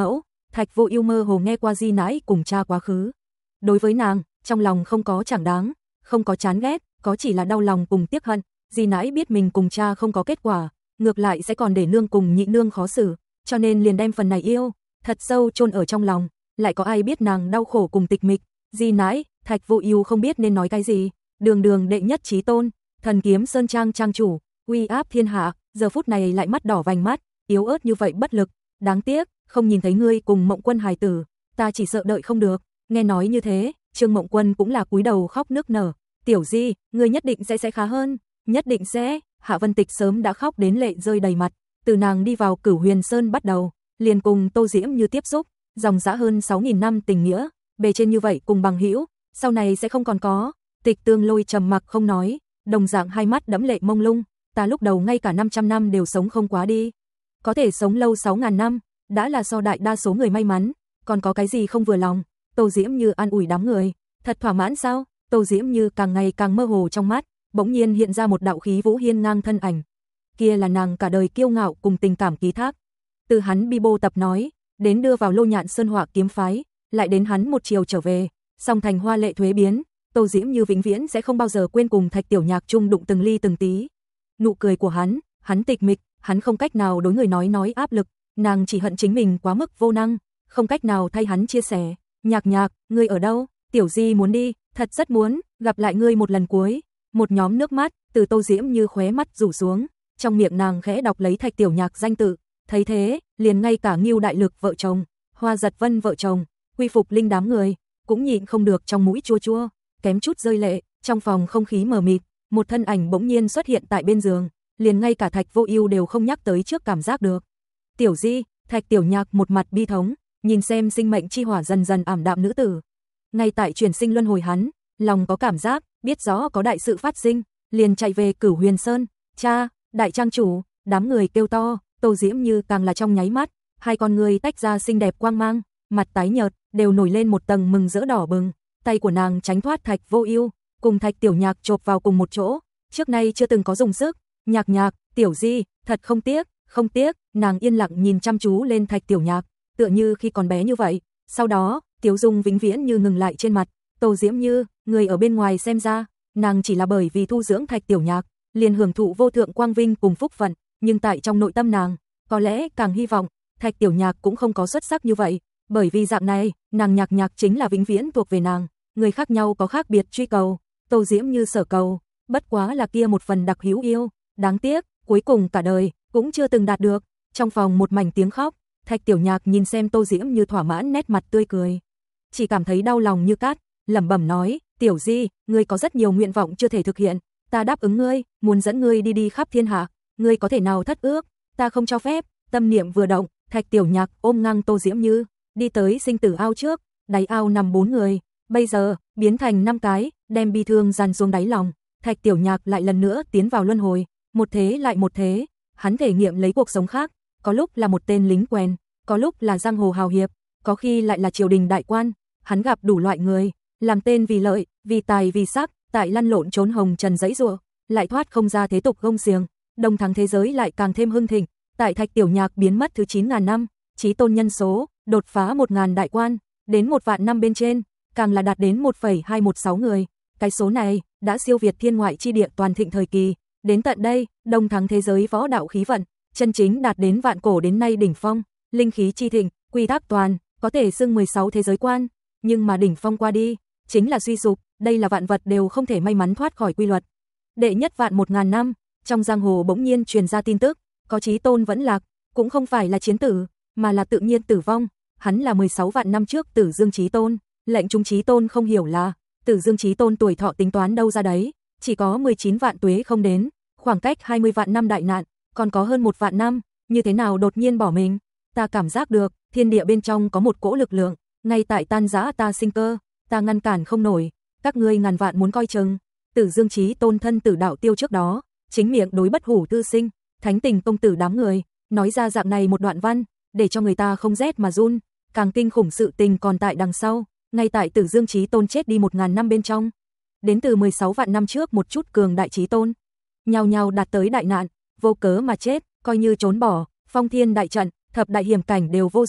Thạch Vô Ưu mơ hồ nghe qua Di Nãi cùng cha quá khứ. Đối với nàng, trong lòng không có chẳng đáng, không có chán ghét, có chỉ là đau lòng cùng tiếc hận. Di Nãi biết mình cùng cha không có kết quả, ngược lại sẽ còn để nương cùng nhị nương khó xử, cho nên liền đem phần này yêu thật sâu chôn ở trong lòng, lại có ai biết nàng đau khổ cùng tịch mịch. Di Nãi, Thạch Vô Ưu không biết nên nói cái gì. Đường đường đệ nhất chí tôn, Thần Kiếm Sơn trang trang chủ, uy áp thiên hạ, giờ phút này lại mắt đỏ vành mắt, yếu ớt như vậy bất lực, đáng tiếc, không nhìn thấy ngươi cùng Mộng Quân hài tử, ta chỉ sợ đợi không được. Nghe nói như thế, Trương Mộng Quân cũng là cúi đầu khóc nức nở. Tiểu Di, ngươi nhất định sẽ sẽ khá hơn, nhất định sẽ. Hạ Vân Tịch sớm đã khóc đến lệ rơi đầy mặt, từ nàng đi vào Cửu Huyền Sơn bắt đầu, liền cùng Tô Diễm Như tiếp xúc, dòng dã hơn sáu nghìn năm tình nghĩa, bề trên như vậy cùng bằng hữu, sau này sẽ không còn có. Tịch Tương Lôi trầm mặc không nói, đồng dạng hai mắt đẫm lệ mông lung, ta lúc đầu ngay cả năm trăm năm đều sống không quá đi, có thể sống lâu sáu nghìn năm, đã là so đại đa số người may mắn, còn có cái gì không vừa lòng. Tô Diễm Như an ủi đám người, thật thỏa mãn sao? Tô Diễm Như càng ngày càng mơ hồ trong mắt, bỗng nhiên hiện ra một đạo khí vũ hiên ngang thân ảnh. Kia là nàng cả đời kiêu ngạo cùng tình cảm ký thác. Từ hắn bi bô tập nói, đến đưa vào Lô Nhạn Sơn Hỏa kiếm phái, lại đến hắn một chiều trở về, song thành hoa lệ thuế biến, Tô Diễm Như vĩnh viễn sẽ không bao giờ quên cùng Thạch Tiểu Nhạc chung đụng từng ly từng tí. Nụ cười của hắn, hắn tịch mịch, hắn không cách nào đối người nói nói áp lực, nàng chỉ hận chính mình quá mức vô năng, không cách nào thay hắn chia sẻ. Nhạc Nhạc, ngươi ở đâu? Tiểu Di muốn đi, thật rất muốn gặp lại ngươi một lần cuối. Một nhóm nước mắt từ Tô Diễm Như khóe mắt rủ xuống, trong miệng nàng khẽ đọc lấy Thạch Tiểu Nhạc danh tự, thấy thế, liền ngay cả Ngưu Đại Lực vợ chồng, Hoa Giật Vân vợ chồng, Quy Phục Linh đám người cũng nhịn không được trong mũi chua chua, kém chút rơi lệ. Trong phòng không khí mờ mịt, một thân ảnh bỗng nhiên xuất hiện tại bên giường, liền ngay cả Thạch Vô Ưu đều không nhắc tới trước cảm giác được. Tiểu Di, Thạch Tiểu Nhạc một mặt bi thống, nhìn xem sinh mệnh chi hỏa dần dần ảm đạm nữ tử. Ngay tại chuyển sinh luân hồi hắn, lòng có cảm giác, biết rõ có đại sự phát sinh, liền chạy về Cửu Huyền Sơn. Cha, đại trang chủ, đám người kêu to. Tô Diễm Như càng là trong nháy mắt, hai con người tách ra xinh đẹp quang mang, mặt tái nhợt, đều nổi lên một tầng mừng rỡ đỏ bừng. Tay của nàng tránh thoát Thạch Vô Ưu, cùng Thạch Tiểu Nhạc chộp vào cùng một chỗ, trước nay chưa từng có dùng sức. Nhạc Nhạc, Tiểu Di, thật không tiếc, không tiếc. Nàng yên lặng nhìn chăm chú lên Thạch Tiểu Nhạc, tựa như khi còn bé như vậy. Sau đó, tiếu dung vĩnh viễn như ngừng lại trên mặt. Tô Diễm Như, người ở bên ngoài xem ra, nàng chỉ là bởi vì thu dưỡng Thạch Tiểu Nhạc, liền hưởng thụ vô thượng quang vinh cùng phúc phận, nhưng tại trong nội tâm nàng, có lẽ càng hy vọng Thạch Tiểu Nhạc cũng không có xuất sắc như vậy, bởi vì dạng này, nàng Nhạc Nhạc chính là vĩnh viễn thuộc về nàng, người khác nhau có khác biệt truy cầu, Tô Diễm Như sở cầu, bất quá là kia một phần đặc hữu yêu, đáng tiếc, cuối cùng cả đời cũng chưa từng đạt được. Trong phòng một mảnh tiếng khóc, Thạch Tiểu Nhạc nhìn xem Tô Diễm Như thỏa mãn nét mặt tươi cười, chỉ cảm thấy đau lòng như cát, lẩm bẩm nói, Tiểu Di, ngươi có rất nhiều nguyện vọng chưa thể thực hiện, ta đáp ứng ngươi, muốn dẫn ngươi đi đi khắp thiên hạ, ngươi có thể nào thất ước, ta không cho phép. Tâm niệm vừa động, Thạch Tiểu Nhạc ôm ngang Tô Diễm Như, đi tới sinh tử ao trước, đáy ao nằm bốn người, bây giờ biến thành năm cái, đem bi thương dàn xuống đáy lòng. Thạch Tiểu Nhạc lại lần nữa tiến vào luân hồi, một thế lại một thế, hắn thể nghiệm lấy cuộc sống khác, có lúc là một tên lính quèn, có lúc là giang hồ hào hiệp, có khi lại là triều đình đại quan, hắn gặp đủ loại người, làm tên vì lợi, vì tài vì sắc, tại lăn lộn trốn hồng trần giãy giụa, lại thoát không ra thế tục gông xiềng, đông thắng thế giới lại càng thêm hưng thịnh. Tại Thạch Tiểu Nhạc biến mất thứ chín nghìn năm, chí tôn nhân số đột phá một nghìn đại quan, đến một vạn năm bên trên, càng là đạt đến một phẩy hai một sáu người. Cái số này đã siêu việt thiên ngoại chi địa toàn thịnh thời kỳ. Đến tận đây, đông thắng thế giới võ đạo khí vận chân chính đạt đến vạn cổ đến nay đỉnh phong, linh khí chi thịnh, quy tắc toàn, có thể xưng mười sáu thế giới quan, nhưng mà đỉnh phong qua đi, chính là suy sụp, đây là vạn vật đều không thể may mắn thoát khỏi quy luật. Đệ nhất vạn một nghìn năm, trong giang hồ bỗng nhiên truyền ra tin tức, có chí tôn vẫn lạc, cũng không phải là chiến tử, mà là tự nhiên tử vong. Hắn là mười sáu vạn năm trước Tử Dương Chí Tôn, lệnh chúng chí tôn không hiểu là, Tử Dương Chí Tôn tuổi thọ tính toán đâu ra đấy, chỉ có mười chín vạn tuế không đến, khoảng cách hai mươi vạn năm đại nạn, còn có hơn một vạn năm, như thế nào đột nhiên bỏ mình? Ta cảm giác được, thiên địa bên trong có một cỗ lực lượng, ngay tại tan rã ta sinh cơ, ta ngăn cản không nổi, các ngươi ngàn vạn muốn coi chừng. Tử Dương Chí Tôn thân tử đạo tiêu trước đó, chính miệng đối Bất Hủ Tư Sinh, Thánh Tình công tử đám người, nói ra dạng này một đoạn văn, để cho người ta không rét mà run, càng kinh khủng sự tình còn tại đằng sau, ngay tại Tử Dương Chí Tôn chết đi một nghìn năm bên trong. Đến từ mười sáu vạn năm trước một chút cường đại chí tôn, nhao nhao đạt tới đại nạn, vô cớ mà chết, coi như trốn bỏ, phong thiên đại trận, thập đại hiểm cảnh đều vô dụng,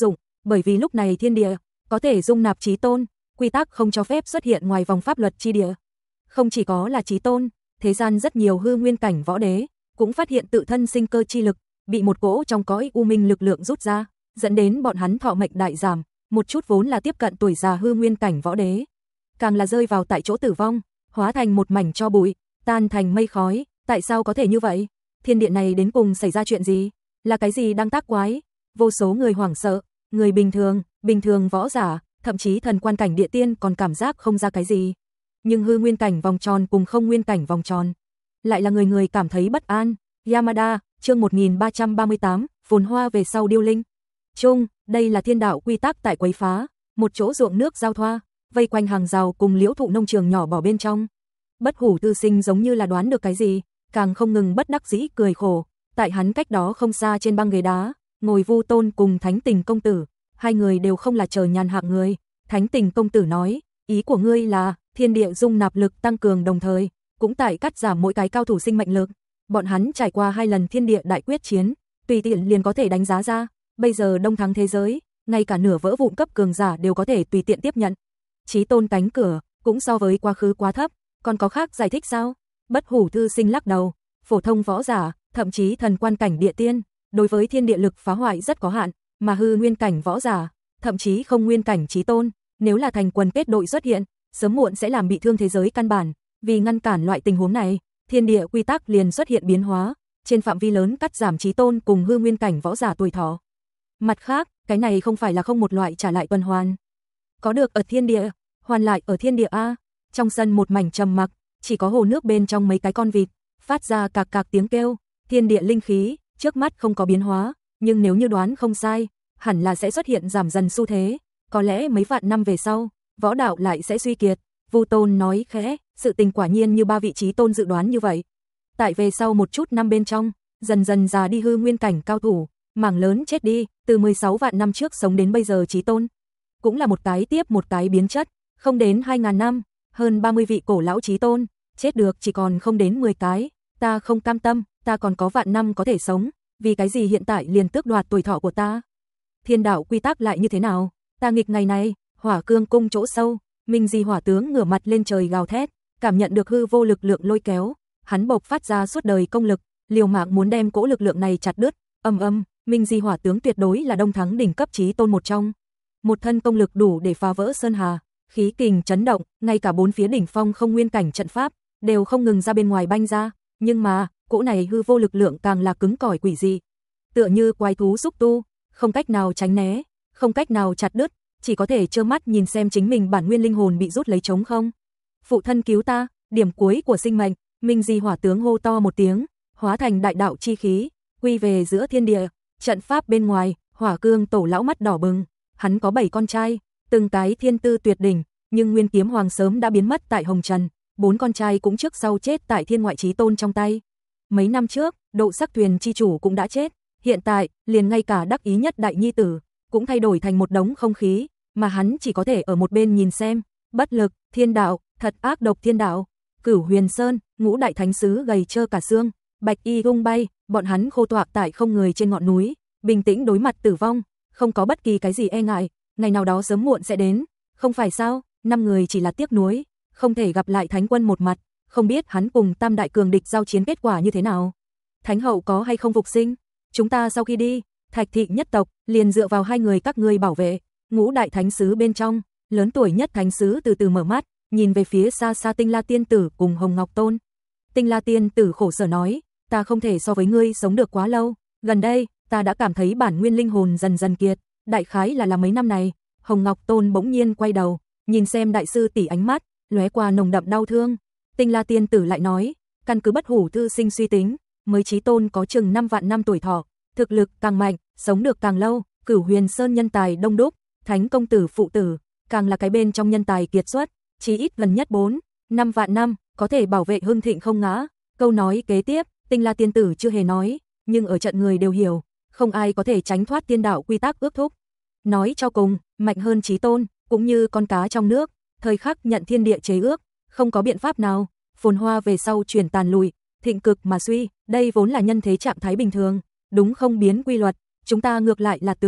bởi vì lúc này thiên địa có thể dung nạp chí tôn, quy tắc không cho phép xuất hiện ngoài vòng pháp luật chi địa. Không chỉ có là chí tôn, thế gian rất nhiều hư nguyên cảnh võ đế cũng phát hiện tự thân sinh cơ chi lực bị một cỗ trong cõi u minh lực lượng rút ra, dẫn đến bọn hắn thọ mệnh đại giảm, một chút vốn là tiếp cận tuổi già hư nguyên cảnh võ đế, càng là rơi vào tại chỗ tử vong, hóa thành một mảnh tro bụi, tan thành mây khói. Tại sao có thể như vậy? Thiên địa này đến cùng xảy ra chuyện gì? Là cái gì đang tác quái? Vô số người hoảng sợ, người bình thường, bình thường võ giả, thậm chí thần quan cảnh địa tiên còn cảm giác không ra cái gì. Nhưng hư nguyên cảnh vòng tròn cùng không nguyên cảnh vòng tròn, lại là người người cảm thấy bất an. Yamada, chương một nghìn ba trăm ba mươi tám, phồn hoa về sau điêu linh. Chung, đây là thiên đạo quy tắc tại quấy phá, một chỗ ruộng nước giao thoa, vây quanh hàng rào cùng liễu thụ nông trường nhỏ bỏ bên trong. Bất Hủ Tư Sinh giống như là đoán được cái gì, càng không ngừng bất đắc dĩ cười khổ, tại hắn cách đó không xa trên băng ghế đá, ngồi Vu Tôn cùng Thánh Tình công tử, hai người đều không là chờ nhàn hạng người. Thánh Tình công tử nói, ý của ngươi là thiên địa dung nạp lực tăng cường đồng thời, cũng tại cắt giảm mỗi cái cao thủ sinh mệnh lực. Bọn hắn trải qua hai lần thiên địa đại quyết chiến, tùy tiện liền có thể đánh giá ra, bây giờ đông thắng thế giới, ngay cả nửa vỡ vụn cấp cường giả đều có thể tùy tiện tiếp nhận. Chí tôn cánh cửa, cũng so với quá khứ quá thấp, còn có khác giải thích sao? Bất Hủ Thư Sinh lắc đầu, phổ thông võ giả, thậm chí thần quan cảnh địa tiên, đối với thiên địa lực phá hoại rất có hạn, mà hư nguyên cảnh võ giả, thậm chí không nguyên cảnh chí tôn, nếu là thành quần kết đội xuất hiện, sớm muộn sẽ làm bị thương thế giới căn bản, vì ngăn cản loại tình huống này, thiên địa quy tắc liền xuất hiện biến hóa, trên phạm vi lớn cắt giảm chí tôn cùng hư nguyên cảnh võ giả tuổi thọ. Mặt khác, cái này không phải là không một loại trả lại tuần hoàn. Có được ở thiên địa, hoàn lại ở thiên địa a. Trong sân một mảnh trầm mặc, chỉ có hồ nước bên trong mấy cái con vịt phát ra cạc cạc tiếng kêu. Thiên địa linh khí trước mắt không có biến hóa, nhưng nếu như đoán không sai, hẳn là sẽ xuất hiện giảm dần xu thế, có lẽ mấy vạn năm về sau, võ đạo lại sẽ suy kiệt. Vu Tôn nói khẽ, sự tình quả nhiên như ba vị chí tôn dự đoán như vậy. Tại về sau một chút năm bên trong, dần dần già đi hư nguyên cảnh cao thủ, mảng lớn chết đi, từ mười sáu vạn năm trước sống đến bây giờ chí tôn, cũng là một cái tiếp một cái biến chất, không đến hai ngàn năm, hơn ba mươi vị cổ lão chí tôn, chết được chỉ còn không đến mười cái, ta không cam tâm, ta còn có vạn năm có thể sống, vì cái gì hiện tại liền tước đoạt tuổi thọ của ta? Thiên đạo quy tắc lại như thế nào? Ta nghịch ngày này, Hỏa Cương cung chỗ sâu, Minh Di hỏa tướng ngửa mặt lên trời gào thét, cảm nhận được hư vô lực lượng lôi kéo, hắn bộc phát ra suốt đời công lực, liều mạng muốn đem cỗ lực lượng này chặt đứt. Âm âm, Minh Di hỏa tướng tuyệt đối là đông thắng đỉnh cấp chí tôn một trong, một thân công lực đủ để phá vỡ sơn hà, khí kình chấn động, ngay cả bốn phía đỉnh phong không nguyên cảnh trận pháp đều không ngừng ra bên ngoài banh ra, nhưng mà, cỗ này hư vô lực lượng càng là cứng cỏi quỷ dị, tựa như quái thú xúc tu, không cách nào tránh né, không cách nào chặt đứt, chỉ có thể trơ mắt nhìn xem chính mình bản nguyên linh hồn bị rút lấy trống không. Phụ thân cứu ta, điểm cuối của sinh mệnh, Minh Di hỏa tướng hô to một tiếng, hóa thành đại đạo chi khí, quy về giữa thiên địa. Trận pháp bên ngoài, Hỏa Cương tổ lão mắt đỏ bừng, hắn có bảy con trai, từng cái thiên tư tuyệt đỉnh, nhưng Nguyên Kiếm Hoàng sớm đã biến mất tại hồng trần, bốn con trai cũng trước sau chết tại thiên ngoại chí tôn trong tay. Mấy năm trước, Độ Sắc Thuyền chi chủ cũng đã chết, hiện tại, liền ngay cả đắc ý nhất đại nhi tử cũng thay đổi thành một đống không khí, mà hắn chỉ có thể ở một bên nhìn xem. Bất lực, thiên đạo, thật ác độc thiên đạo. Cửu Huyền Sơn, ngũ đại thánh sứ gầy trơ cả xương, bạch y tung bay, bọn hắn khô toạc tại không người trên ngọn núi, bình tĩnh đối mặt tử vong, không có bất kỳ cái gì e ngại, ngày nào đó sớm muộn sẽ đến, không phải sao? Năm người chỉ là tiếc nuối, không thể gặp lại Thánh Quân một mặt, không biết hắn cùng Tam đại cường địch giao chiến kết quả như thế nào. Thánh hậu có hay không phục sinh? Chúng ta sau khi đi, Thạch thị nhất tộc liền dựa vào hai người các ngươi bảo vệ. Ngũ đại thánh sứ bên trong, lớn tuổi nhất thánh sứ từ từ mở mắt, nhìn về phía xa xa Tinh La tiên tử cùng Hồng Ngọc Tôn. Tinh La tiên tử khổ sở nói, ta không thể so với ngươi sống được quá lâu, gần đây, ta đã cảm thấy bản nguyên linh hồn dần dần kiệt, đại khái là là mấy năm này. Hồng Ngọc Tôn bỗng nhiên quay đầu, nhìn xem đại sư tỷ, ánh mắt lóe qua nồng đậm đau thương. Tinh La tiên tử lại nói, căn cứ Bất Hủ Thư Sinh suy tính, mới chí tôn có chừng năm vạn năm tuổi thọ, thực lực càng mạnh, sống được càng lâu. Cửu Huyền Sơn nhân tài đông đúc, Thánh công tử phụ tử càng là cái bên trong nhân tài kiệt xuất, chí ít gần nhất bốn, năm vạn năm có thể bảo vệ hưng thịnh không ngã. Câu nói kế tiếp, Tinh La tiên tử chưa hề nói, nhưng ở trận người đều hiểu, không ai có thể tránh thoát thiên đạo quy tắc ước thúc. Nói cho cùng, mạnh hơn chí tôn, cũng như con cá trong nước, thời khắc nhận thiên địa chế ước, không có biện pháp nào, phồn hoa về sau chuyển tàn lùi, thịnh cực mà suy, đây vốn là nhân thế trạng thái bình thường, đúng không biến quy luật, chúng ta ngược lại là tướng,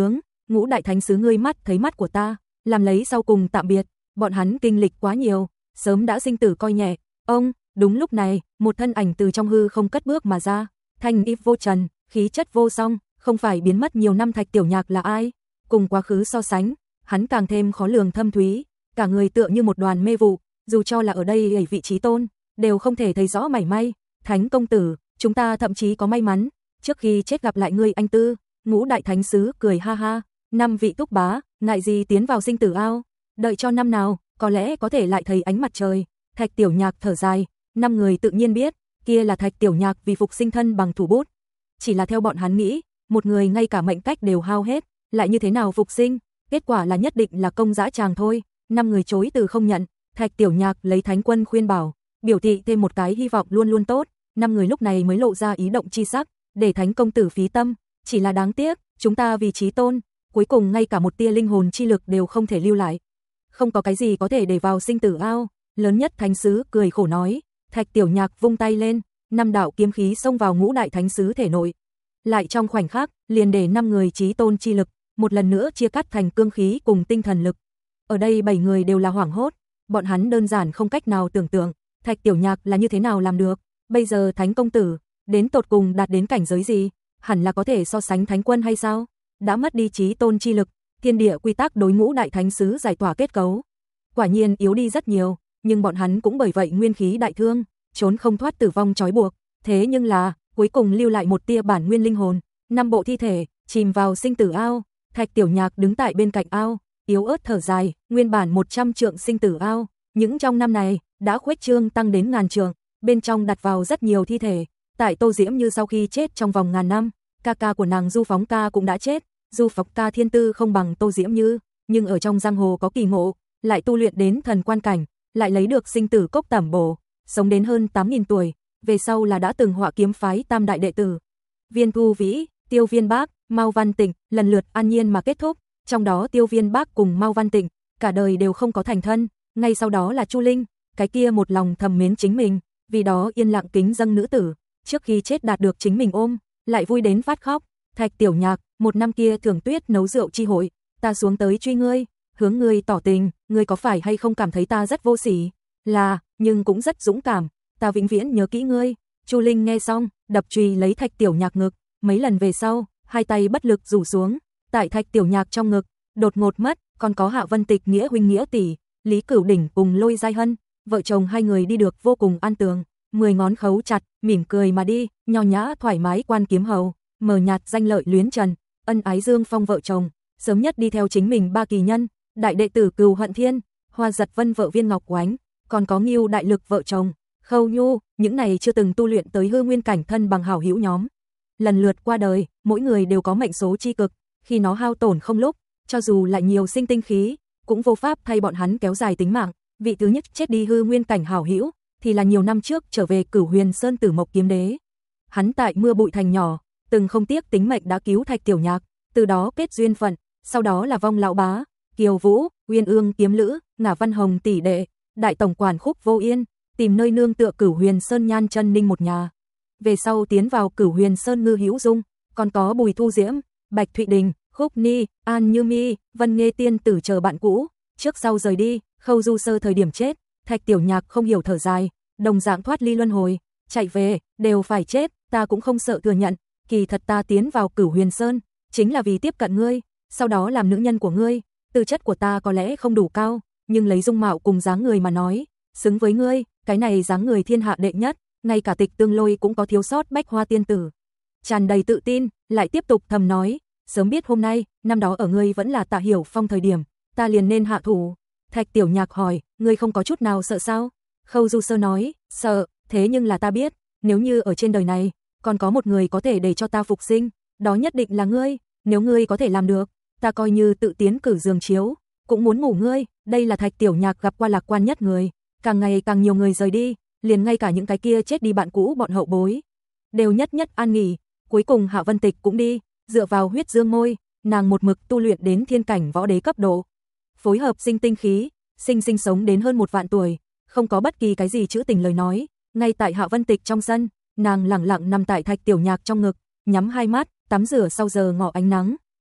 Ngũ đại thánh sứ ngươi mắt thấy mắt của ta, làm lấy sau cùng tạm biệt, bọn hắn kinh lịch quá nhiều, sớm đã sinh tử coi nhẹ. Ông, đúng lúc này, một thân ảnh từ trong hư không cất bước mà ra, thanh y vô trần, khí chất vô song, không phải biến mất nhiều năm Thạch Tiểu Nhạc là ai? Cùng quá khứ so sánh, hắn càng thêm khó lường thâm thúy, cả người tựa như một đoàn mê vụ, dù cho là ở đây ở vị trí tôn, đều không thể thấy rõ mảy may. Thánh công tử, chúng ta thậm chí có may mắn, trước khi chết gặp lại ngươi anh tư. Ngũ đại thánh sứ cười ha ha, năm vị túc bá, ngại gì tiến vào sinh tử ao, đợi cho năm nào, có lẽ có thể lại thấy ánh mặt trời. Thạch Tiểu Nhạc thở dài, năm người tự nhiên biết, kia là Thạch Tiểu Nhạc vì phục sinh thân bằng thủ bút. Chỉ là theo bọn hắn nghĩ, một người ngay cả mệnh cách đều hao hết, lại như thế nào phục sinh, kết quả là nhất định là công dã tràng thôi. Năm người chối từ không nhận, Thạch Tiểu Nhạc lấy Thánh Quân khuyên bảo, biểu thị thêm một cái hy vọng luôn luôn tốt, năm người lúc này mới lộ ra ý động chi sắc, để Thánh công tử phí tâm, chỉ là đáng tiếc, chúng ta vì chí tôn, cuối cùng ngay cả một tia linh hồn chi lực đều không thể lưu lại. Không có cái gì có thể để vào sinh tử ao, lớn nhất thánh sứ cười khổ nói. Thạch Tiểu Nhạc vung tay lên, năm đạo kiếm khí xông vào ngũ đại thánh sứ thể nội. Lại trong khoảnh khắc, liền để năm người chí tôn chi lực, một lần nữa chia cắt thành cương khí cùng tinh thần lực. Ở đây bảy người đều là hoảng hốt, bọn hắn đơn giản không cách nào tưởng tượng, Thạch Tiểu Nhạc là như thế nào làm được. Bây giờ Thánh công tử, đến tột cùng đạt đến cảnh giới gì, hẳn là có thể so sánh Thánh Quân hay sao? Đã mất đi chí tôn chi lực, thiên địa quy tắc đối ngũ đại thánh sứ giải tỏa kết cấu, quả nhiên yếu đi rất nhiều, nhưng bọn hắn cũng bởi vậy nguyên khí đại thương, trốn không thoát tử vong trói buộc. Thế nhưng là, cuối cùng lưu lại một tia bản nguyên linh hồn, năm bộ thi thể chìm vào sinh tử ao. Thạch Tiểu Nhạc đứng tại bên cạnh ao, yếu ớt thở dài, nguyên bản một trăm trượng sinh tử ao, những trong năm này đã khuếch trương tăng đến ngàn trượng, bên trong đặt vào rất nhiều thi thể. Tại Tô Diễm Như sau khi chết trong vòng ngàn năm, ca ca của nàng Du Phóng Ca cũng đã chết. Du Phóng Ca thiên tư không bằng Tô Diễm Như, nhưng ở trong giang hồ có kỳ ngộ, lại tu luyện đến thần quan cảnh, lại lấy được sinh tử cốc tẩm bổ, sống đến hơn tám nghìn tuổi, về sau là đã từng Họa Kiếm phái tam đại đệ tử. Viên Thu Vĩ, Tiêu Viên Bác, Mao Văn Tịnh lần lượt an nhiên mà kết thúc, trong đó Tiêu Viên Bác cùng Mao Văn Tịnh cả đời đều không có thành thân, ngay sau đó là Chu Linh, cái kia một lòng thầm mến chính mình, vì đó yên lặng kính dâng nữ tử, trước khi chết đạt được chính mình ôm, lại vui đến phát khóc. Thạch Tiểu Nhạc, một năm kia Thưởng Tuyết nấu rượu chi hội, ta xuống tới truy ngươi, hướng ngươi tỏ tình, ngươi có phải hay không cảm thấy ta rất vô sỉ? Là, nhưng cũng rất dũng cảm, ta vĩnh viễn nhớ kỹ ngươi. Chu Linh nghe xong, đập chùy lấy Thạch Tiểu Nhạc ngực, mấy lần về sau, hai tay bất lực rủ xuống, tại Thạch Tiểu Nhạc trong ngực, đột ngột mất, còn có Hạ Vân Tịch nghĩa huynh nghĩa tỷ, Lý Cửu Đỉnh cùng Lôi Giai Hân, vợ chồng hai người đi được vô cùng an tường, mười ngón khấu chặt, mỉm cười mà đi, nho nhã thoải mái quan kiếm hầu, mờ nhạt danh lợi luyến trần, ân ái Dương Phong vợ chồng, sớm nhất đi theo chính mình ba kỳ nhân, đại đệ tử Cừu Hận Thiên, Hoa Giật Vân vợ Viên Ngọc Oánh, còn có Ngưu Đại Lực vợ chồng, Khâu Nhu, những này chưa từng tu luyện tới hư nguyên cảnh thân bằng hảo hữu nhóm. Lần lượt qua đời, mỗi người đều có mệnh số chi cực, khi nó hao tổn không lúc, cho dù lại nhiều sinh tinh khí, cũng vô pháp thay bọn hắn kéo dài tính mạng. Vị thứ nhất chết đi hư nguyên cảnh hảo hữu, thì là nhiều năm trước trở về Cửu Huyền Sơn Tử Mộc Kiếm Đế. Hắn tại Mưa Bụi Thành nhỏ, từng không tiếc tính mệnh đã cứu Thạch Tiểu Nhạc, từ đó kết duyên phận, sau đó là Vong Lão Bá, Kiều Vũ, Uyên Ương Kiếm Lữ, Ngả Văn Hồng tỷ đệ, đại tổng quản Khúc Vô Yên, tìm nơi nương tựa Cửu Huyền Sơn Nhan Chân Ninh một nhà. Về sau tiến vào Cửu Huyền Sơn Ngư Hữu Dung, còn có Bùi Thu Diễm, Bạch Thụy Đình, Khúc Ni, An Như Mi, Vân Nghê Tiên tử chờ bạn cũ, trước sau rời đi. Khâu Du Sơ thời điểm chết, Thạch Tiểu Nhạc không hiểu thở dài, đồng dạng thoát ly luân hồi, chạy về, đều phải chết, ta cũng không sợ thừa nhận, kỳ thật ta tiến vào Cửu Huyền Sơn, chính là vì tiếp cận ngươi, sau đó làm nữ nhân của ngươi, tư chất của ta có lẽ không đủ cao, nhưng lấy dung mạo cùng dáng người mà nói, xứng với ngươi, cái này dáng người thiên hạ đệ nhất, ngay cả Tịch Tương Lôi cũng có thiếu sót Bách Hoa tiên tử. Tràn đầy tự tin, lại tiếp tục thầm nói, sớm biết hôm nay, năm đó ở ngươi vẫn là Tạ Hiểu Phong thời điểm, ta liền nên hạ thủ. Thạch Tiểu Nhạc hỏi, ngươi không có chút nào sợ sao? Khâu Du Sơ nói, sợ, thế nhưng là ta biết, nếu như ở trên đời này, còn có một người có thể để cho ta phục sinh, đó nhất định là ngươi, nếu ngươi có thể làm được, ta coi như tự tiến cử giường chiếu, cũng muốn ngủ ngươi. Đây là Thạch Tiểu Nhạc gặp qua lạc quan nhất người, càng ngày càng nhiều người rời đi, liền ngay cả những cái kia chết đi bạn cũ bọn hậu bối, đều nhất nhất an nghỉ, cuối cùng Hạ Vân Tịch cũng đi, dựa vào huyết dương môi, nàng một mực tu luyện đến thiên cảnh võ đế cấp độ, phối hợp sinh tinh khí, sinh sinh sống đến hơn một vạn tuổi, không có bất kỳ cái gì trữ tình lời nói. Ngay tại Hạ Vân Tịch trong sân, nàng lẳng lặng nằm tại Thạch Tiểu Nhạc trong ngực, nhắm hai mắt, tắm rửa sau giờ ngọ ánh nắng,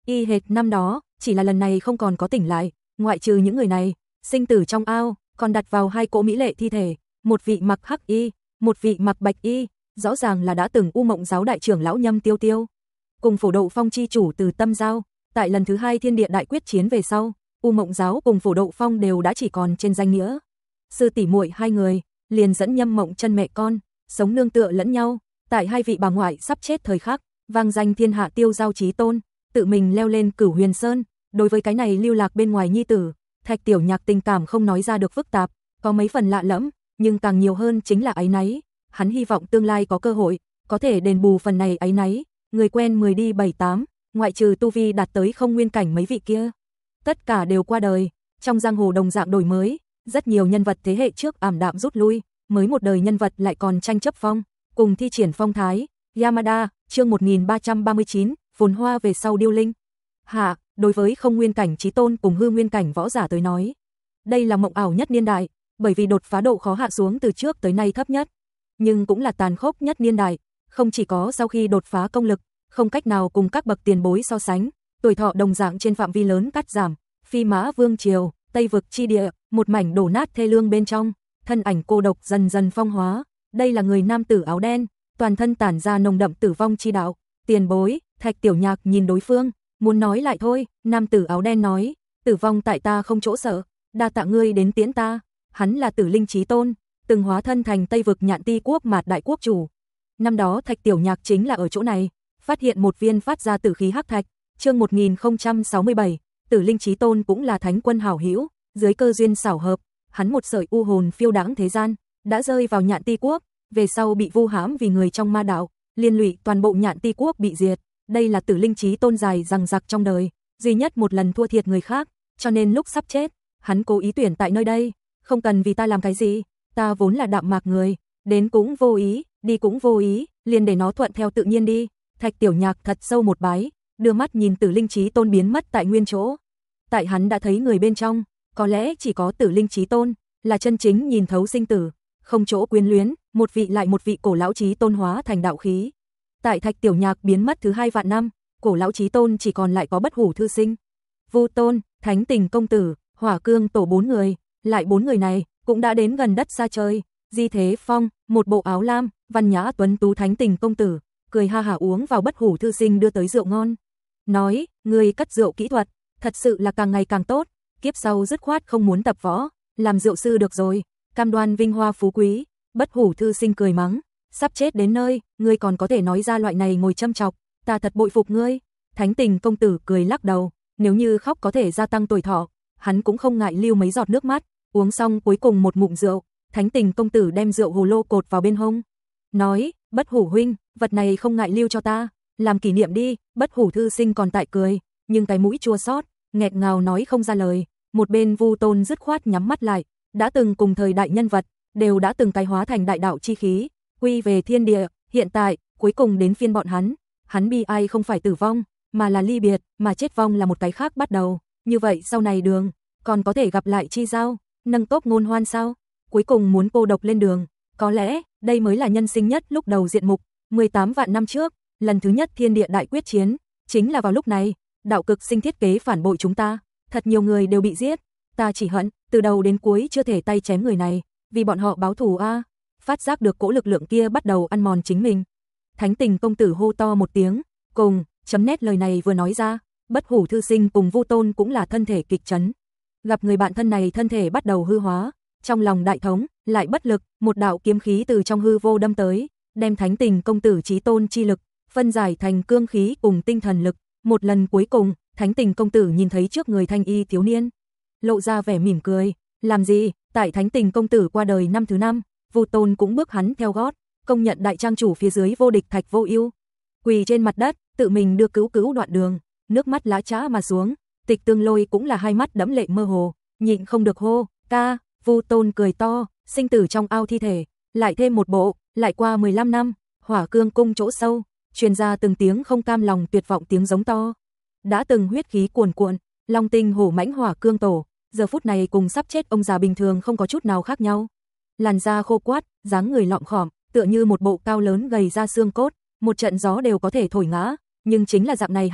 y hệt năm đó, chỉ là lần này không còn có tỉnh lại, ngoại trừ những người này, sinh tử trong ao, còn đặt vào hai cỗ mỹ lệ thi thể, một vị mặc hắc y, một vị mặc bạch y, rõ ràng là đã từng U Mộng giáo đại trưởng lão Nhâm Tiêu Tiêu. Cùng Phổ Độ Phong chi chủ Từ Tâm Giao, tại lần thứ hai thiên địa đại quyết chiến về sau, U Mộng giáo cùng Phổ Độ Phong đều đã chỉ còn trên danh nghĩa. Sư tỷ muội hai người, liền dẫn Nhâm Mộng chân mẹ con, sống nương tựa lẫn nhau, tại hai vị bà ngoại sắp chết thời khắc, vang danh thiên hạ tiêu giao chí tôn, tự mình leo lên Cửu Huyền Sơn, đối với cái này lưu lạc bên ngoài nhi tử, Thạch Tiểu Nhạc tình cảm không nói ra được phức tạp, có mấy phần lạ lẫm, nhưng càng nhiều hơn chính là áy náy, hắn hy vọng tương lai có cơ hội, có thể đền bù phần này áy náy, người quen mười đi bảy tám, ngoại trừ tu vi đạt tới không nguyên cảnh mấy vị kia, tất cả đều qua đời, trong giang hồ đồng dạng đổi mới, rất nhiều nhân vật thế hệ trước ảm đạm rút lui, mới một đời nhân vật lại còn tranh chấp phong, cùng thi triển phong thái. Yamada, chương một nghìn ba trăm ba mươi chín, phồn hoa về sau điêu linh. Hạ, đối với không nguyên cảnh chí tôn cùng hư nguyên cảnh võ giả tới nói, đây là mộng ảo nhất niên đại, bởi vì đột phá độ khó hạ xuống từ trước tới nay thấp nhất, nhưng cũng là tàn khốc nhất niên đại, không chỉ có sau khi đột phá công lực, không cách nào cùng các bậc tiền bối so sánh, tuổi thọ đồng dạng trên phạm vi lớn cắt giảm, Phi Mã Vương triều, Tây vực chi địa, một mảnh đổ nát thê lương bên trong, thân ảnh cô độc dần dần phong hóa, đây là người nam tử áo đen, toàn thân tản ra nồng đậm tử vong chi đạo, tiền bối. Thạch Tiểu Nhạc nhìn đối phương, muốn nói lại thôi, nam tử áo đen nói, tử vong tại ta không chỗ sợ, đa tạ ngươi đến tiễn ta, hắn là Tử Linh Chí Tôn, từng hóa thân thành Tây vực Nhạn Ti quốc Mạt đại quốc chủ. Năm đó Thạch Tiểu Nhạc chính là ở chỗ này, phát hiện một viên phát ra tử khí hắc thạch, chương một nghìn không trăm sáu mươi bảy, Tử Linh Chí Tôn cũng là thánh quân hảo hữu, dưới cơ duyên xảo hợp, hắn một sợi u hồn phiêu đãng thế gian, đã rơi vào Nhạn Ti quốc, về sau bị vu hãm vì người trong ma đạo, liên lụy toàn bộ Nhạn Ti quốc bị diệt. Đây là Tử Linh Chí Tôn dài rằng giặc trong đời, duy nhất một lần thua thiệt người khác, cho nên lúc sắp chết, hắn cố ý tuyển tại nơi đây, không cần vì ta làm cái gì, ta vốn là đạm mạc người, đến cũng vô ý, đi cũng vô ý, liền để nó thuận theo tự nhiên đi. Thạch Tiểu Nhạc thật sâu một bái, đưa mắt nhìn Tử Linh Chí Tôn biến mất tại nguyên chỗ. Tại hắn đã thấy người bên trong, có lẽ chỉ có Tử Linh Chí Tôn là chân chính nhìn thấu sinh tử, không chỗ quyến luyến, một vị lại một vị cổ lão chí tôn hóa thành đạo khí. Tại Thạch Tiểu Nhạc biến mất thứ hai vạn năm, cổ lão chí tôn chỉ còn lại có Bất Hủ Thư Sinh, Vu Tôn, Thánh Tình công tử, Hỏa Cương tổ bốn người, lại bốn người này cũng đã đến gần đất xa trời. Di Thế Phong, một bộ áo lam, văn nhã tuấn tú Thánh Tình công tử, cười ha hả uống vào Bất Hủ Thư Sinh đưa tới rượu ngon, nói: "Ngươi cất rượu kỹ thuật, thật sự là càng ngày càng tốt, kiếp sau dứt khoát không muốn tập võ, làm rượu sư được rồi, cam đoan vinh hoa phú quý." Bất Hủ Thư Sinh cười mắng: "Sắp chết đến nơi, ngươi còn có thể nói ra loại này ngồi châm chọc, ta thật bội phục ngươi." Thánh Tình công tử cười lắc đầu, nếu như khóc có thể gia tăng tuổi thọ, hắn cũng không ngại lưu mấy giọt nước mắt, uống xong cuối cùng một ngụm rượu, Thánh Tình công tử đem rượu hồ lô cột vào bên hông, nói: "Bất Hủ huynh, vật này không ngại lưu cho ta, làm kỷ niệm đi." Bất Hủ Thư Sinh còn tại cười, nhưng cái mũi chua xót, nghẹt ngào nói không ra lời. Một bên Vu Tôn dứt khoát nhắm mắt lại, đã từng cùng thời đại nhân vật, đều đã từng cái hóa thành đại đạo chi khí, quy về thiên địa, hiện tại, cuối cùng đến phiên bọn hắn, hắn bi ai không phải tử vong, mà là ly biệt, mà chết vong là một cái khác bắt đầu, như vậy sau này đường, còn có thể gặp lại chi sao, nâng tốc ngôn hoan sao, cuối cùng muốn cô độc lên đường, có lẽ, đây mới là nhân sinh nhất lúc đầu diện mục. Mười tám vạn năm trước, lần thứ nhất thiên địa đại quyết chiến, chính là vào lúc này, đạo cực sinh thiết kế phản bội chúng ta, thật nhiều người đều bị giết, ta chỉ hận, từ đầu đến cuối chưa thể tay chém người này, vì bọn họ báo thù a. Phát giác được cỗ lực lượng kia bắt đầu ăn mòn chính mình. Thánh Tình công tử hô to một tiếng, cùng, chấm nét lời này vừa nói ra, Bất Hủ Thư Sinh cùng Vu Tôn cũng là thân thể kịch chấn. Gặp người bạn thân này thân thể bắt đầu hư hóa, trong lòng đại thống, lại bất lực, một đạo kiếm khí từ trong hư vô đâm tới, đem Thánh Tình công tử chí tôn chi lực, phân giải thành cương khí cùng tinh thần lực. Một lần cuối cùng, Thánh Tình công tử nhìn thấy trước người thanh y thiếu niên, lộ ra vẻ mỉm cười, làm gì, tại Thánh Tình công tử qua đời năm thứ năm, Vu Tôn cũng bước hắn theo gót, công nhận đại trang chủ phía dưới vô địch Thạch Vô Ưu, quỳ trên mặt đất, tự mình đưa cứu cứu đoạn đường, nước mắt lã chã mà xuống. Tịch Tương Lôi cũng là hai mắt đẫm lệ mơ hồ, nhịn không được hô, "Ca!" Vu Tôn cười to, sinh tử trong ao thi thể, lại thêm một bộ, lại qua mười lăm năm, Hỏa Cương cung chỗ sâu, truyền ra từng tiếng không cam lòng tuyệt vọng tiếng giống to. Đã từng huyết khí cuồn cuộn, long tinh hổ mãnh Hỏa Cương tổ, giờ phút này cùng sắp chết ông già bình thường không có chút nào khác nhau. Làn da khô quắt, dáng người lọm khọm, tựa như một bộ cao lớn gầy ra xương cốt, một trận gió đều có thể thổi ngã, nhưng chính là dạng này hắn,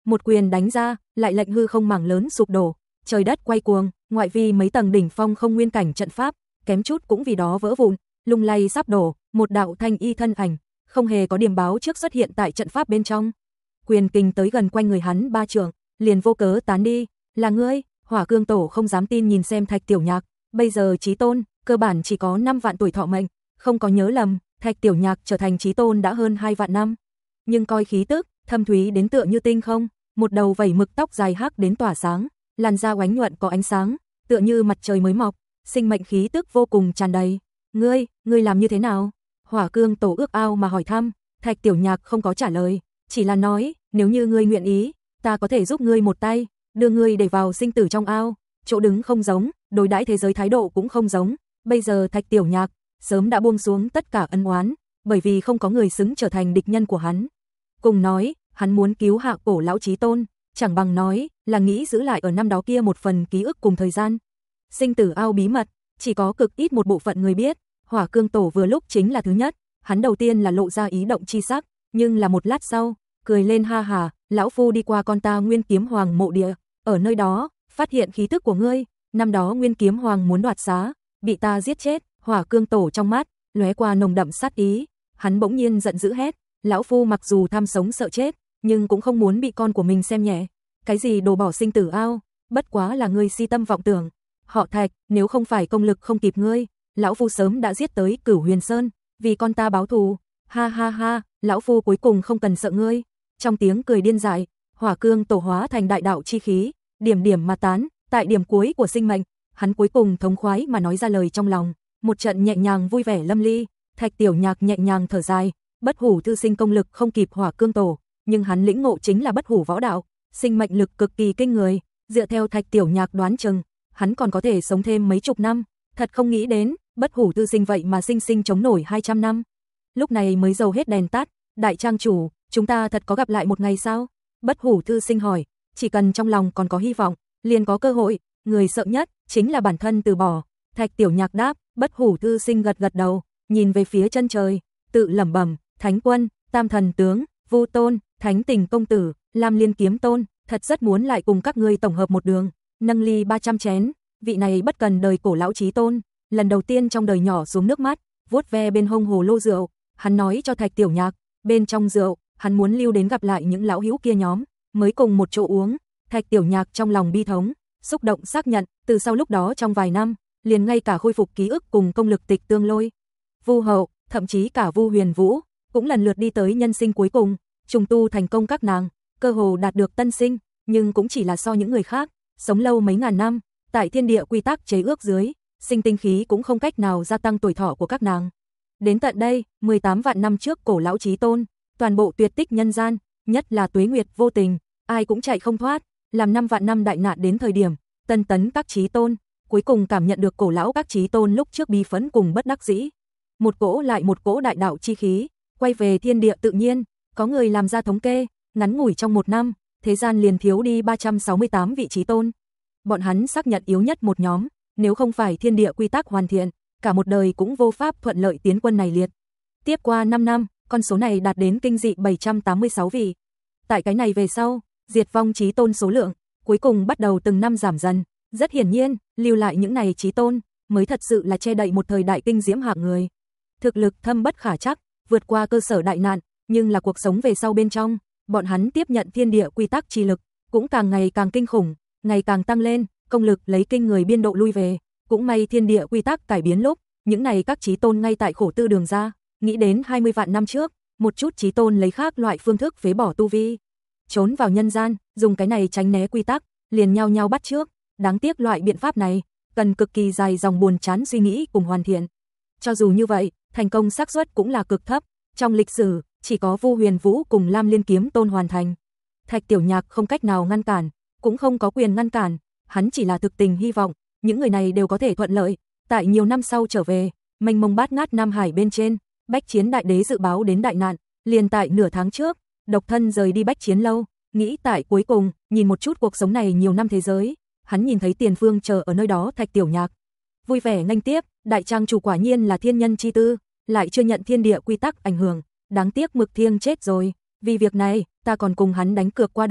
một quyền đánh ra, lại lệnh hư không mảng lớn sụp đổ, trời đất quay cuồng, ngoại vi mấy tầng đỉnh phong không nguyên cảnh trận pháp, kém chút cũng vì đó vỡ vụn, lung lay sắp đổ, một đạo thanh y thân ảnh, không hề có điểm báo trước xuất hiện tại trận pháp bên trong. Quyền kình tới gần quanh người hắn ba trượng, liền vô cớ tán đi, là ngươi? Hỏa Cương Tổ không dám tin nhìn xem Thạch Tiểu Nhạc, bây giờ chí tôn, cơ bản chỉ có năm vạn tuổi thọ mệnh, không có nhớ lầm, Thạch Tiểu Nhạc trở thành chí tôn đã hơn hai vạn năm. Nhưng coi khí tức, thâm thúy đến tựa như tinh không, một đầu vẩy mực tóc dài hắc đến tỏa sáng, làn da oánh nhuận có ánh sáng, tựa như mặt trời mới mọc, sinh mệnh khí tức vô cùng tràn đầy. Ngươi, ngươi làm như thế nào? Hỏa Cương Tổ ước ao mà hỏi thăm, Thạch Tiểu Nhạc không có trả lời, chỉ là nói, nếu như ngươi nguyện ý, ta có thể giúp ngươi một tay, đưa ngươi để vào sinh tử trong ao. Chỗ đứng không giống, đối đãi thế giới thái độ cũng không giống. Bây giờ Thạch Tiểu Nhạc sớm đã buông xuống tất cả ân oán, bởi vì không có người xứng trở thành địch nhân của hắn. Cùng nói, hắn muốn cứu hạ cổ lão chí tôn, chẳng bằng nói là nghĩ giữ lại ở năm đó kia một phần ký ức cùng thời gian. Sinh tử ao bí mật, chỉ có cực ít một bộ phận người biết, Hỏa Cương Tổ vừa lúc chính là thứ nhất, hắn đầu tiên là lộ ra ý động chi sắc, nhưng là một lát sau, cười lên ha hà, lão phu đi qua con ta Nguyên Kiếm Hoàng mộ địa, ở nơi đó, phát hiện khí tức của ngươi, năm đó Nguyên Kiếm Hoàng muốn đoạt xá, bị ta giết chết. Hỏa Cương Tổ trong mắt lóe qua nồng đậm sát ý, hắn bỗng nhiên giận dữ hét, lão phu mặc dù tham sống sợ chết, nhưng cũng không muốn bị con của mình xem nhẹ. Cái gì đồ bỏ sinh tử ao, bất quá là ngươi si tâm vọng tưởng. Họ Thạch, nếu không phải công lực không kịp ngươi, lão phu sớm đã giết tới Cửu Huyền Sơn, vì con ta báo thù. Ha ha ha, lão phu cuối cùng không cần sợ ngươi. Trong tiếng cười điên dại, Hỏa Cương Tổ hóa thành đại đạo chi khí, điểm điểm mà tán, tại điểm cuối của sinh mệnh, hắn cuối cùng thống khoái mà nói ra lời trong lòng, một trận nhẹ nhàng vui vẻ lâm ly. Thạch Tiểu Nhạc nhẹ nhàng thở dài, Bất Hủ thư sinh công lực không kịp Hỏa Cương Tổ, nhưng hắn lĩnh ngộ chính là bất hủ võ đạo, sinh mệnh lực cực kỳ kinh người, dựa theo Thạch Tiểu Nhạc đoán chừng, hắn còn có thể sống thêm mấy chục năm, thật không nghĩ đến, Bất Hủ thư sinh vậy mà sinh sinh chống nổi hai trăm năm. Lúc này mới dầu hết đèn tắt, đại trang chủ, chúng ta thật có gặp lại một ngày sao? Bất Hủ thư sinh hỏi, chỉ cần trong lòng còn có hy vọng, liền có cơ hội, người sợ nhất chính là bản thân từ bỏ. Thạch Tiểu Nhạc đáp, Bất Hủ thư sinh gật gật đầu, nhìn về phía chân trời, tự lẩm bẩm, Thánh Quân, Tam Thần Tướng, Vu Tôn, Thánh Tình Công Tử, Lam Liên Kiếm Tôn, thật rất muốn lại cùng các ngươi tổng hợp một đường, nâng ly ba trăm chén. Vị này bất cần đời cổ lão chí tôn, lần đầu tiên trong đời nhỏ xuống nước mắt, vuốt ve bên hông hồ lô rượu, hắn nói cho Thạch Tiểu Nhạc, bên trong rượu, hắn muốn lưu đến gặp lại những lão hữu kia nhóm, mới cùng một chỗ uống. Thạch Tiểu Nhạc trong lòng bi thống, xúc động xác nhận, từ sau lúc đó trong vài năm, liền ngay cả khôi phục ký ức cùng công lực Tịch Tương Lôi, Vu Hậu, thậm chí cả Vu Huyền Vũ, cũng lần lượt đi tới nhân sinh cuối cùng, trùng tu thành công các nàng, cơ hồ đạt được tân sinh, nhưng cũng chỉ là so những người khác, sống lâu mấy ngàn năm, tại thiên địa quy tắc chế ước dưới, sinh tinh khí cũng không cách nào gia tăng tuổi thọ của các nàng. Đến tận đây, mười tám vạn năm trước cổ lão chí tôn, toàn bộ tuyệt tích nhân gian, nhất là tuế nguyệt vô tình, ai cũng chạy không thoát, làm năm vạn năm đại nạn đến thời điểm, tân tấn các chí tôn, cuối cùng cảm nhận được cổ lão các chí tôn lúc trước bi phẫn cùng bất đắc dĩ. Một cỗ lại một cỗ đại đạo chi khí, quay về thiên địa tự nhiên, có người làm ra thống kê, ngắn ngủi trong một năm, thế gian liền thiếu đi ba trăm sáu mươi tám vị chí tôn. Bọn hắn xác nhận yếu nhất một nhóm, nếu không phải thiên địa quy tắc hoàn thiện, cả một đời cũng vô pháp thuận lợi tiến quân này liệt. Tiếp qua năm năm, con số này đạt đến kinh dị bảy trăm tám mươi sáu vị. Tại cái này về sau, diệt vong chí tôn số lượng, cuối cùng bắt đầu từng năm giảm dần. Rất hiển nhiên, lưu lại những này chí tôn, mới thật sự là che đậy một thời đại kinh diễm hạng người. Thực lực thâm bất khả trắc, vượt qua cơ sở đại nạn, nhưng là cuộc sống về sau bên trong, bọn hắn tiếp nhận thiên địa quy tắc chi lực, cũng càng ngày càng kinh khủng, ngày càng tăng lên, công lực lấy kinh người biên độ lui về, cũng may thiên địa quy tắc cải biến lúc, những này các chí tôn ngay tại khổ tư đường ra, nghĩ đến hai mươi vạn năm trước, một chút chí tôn lấy khác loại phương thức phế bỏ tu vi, trốn vào nhân gian, dùng cái này tránh né quy tắc, liền nhau nhau bắt trước, đáng tiếc loại biện pháp này cần cực kỳ dài dòng buồn chán suy nghĩ cùng hoàn thiện. Cho dù như vậy, thành công xác suất cũng là cực thấp, trong lịch sử chỉ có Vu Huyền Vũ cùng Lam Liên Kiếm Tôn hoàn thành. Thạch Tiểu Nhạc không cách nào ngăn cản, cũng không có quyền ngăn cản, hắn chỉ là thực tình hy vọng những người này đều có thể thuận lợi, tại nhiều năm sau trở về, mênh mông bát ngát Nam Hải bên trên, Bách Chiến Đại Đế dự báo đến đại nạn, liền tại nửa tháng trước, độc thân rời đi Bách Chiến lâu, nghĩ tại cuối cùng, nhìn một chút cuộc sống này nhiều năm thế giới, hắn nhìn thấy tiền phương chờ ở nơi đó Thạch Tiểu Nhạc, vui vẻ nghênh tiếp, đại trang chủ quả nhiên là thiên nhân chi tư, lại chưa nhận thiên địa quy tắc ảnh hưởng, đáng tiếc Mực Thiêng chết rồi, vì việc này, ta còn cùng hắn đánh cược qua đây,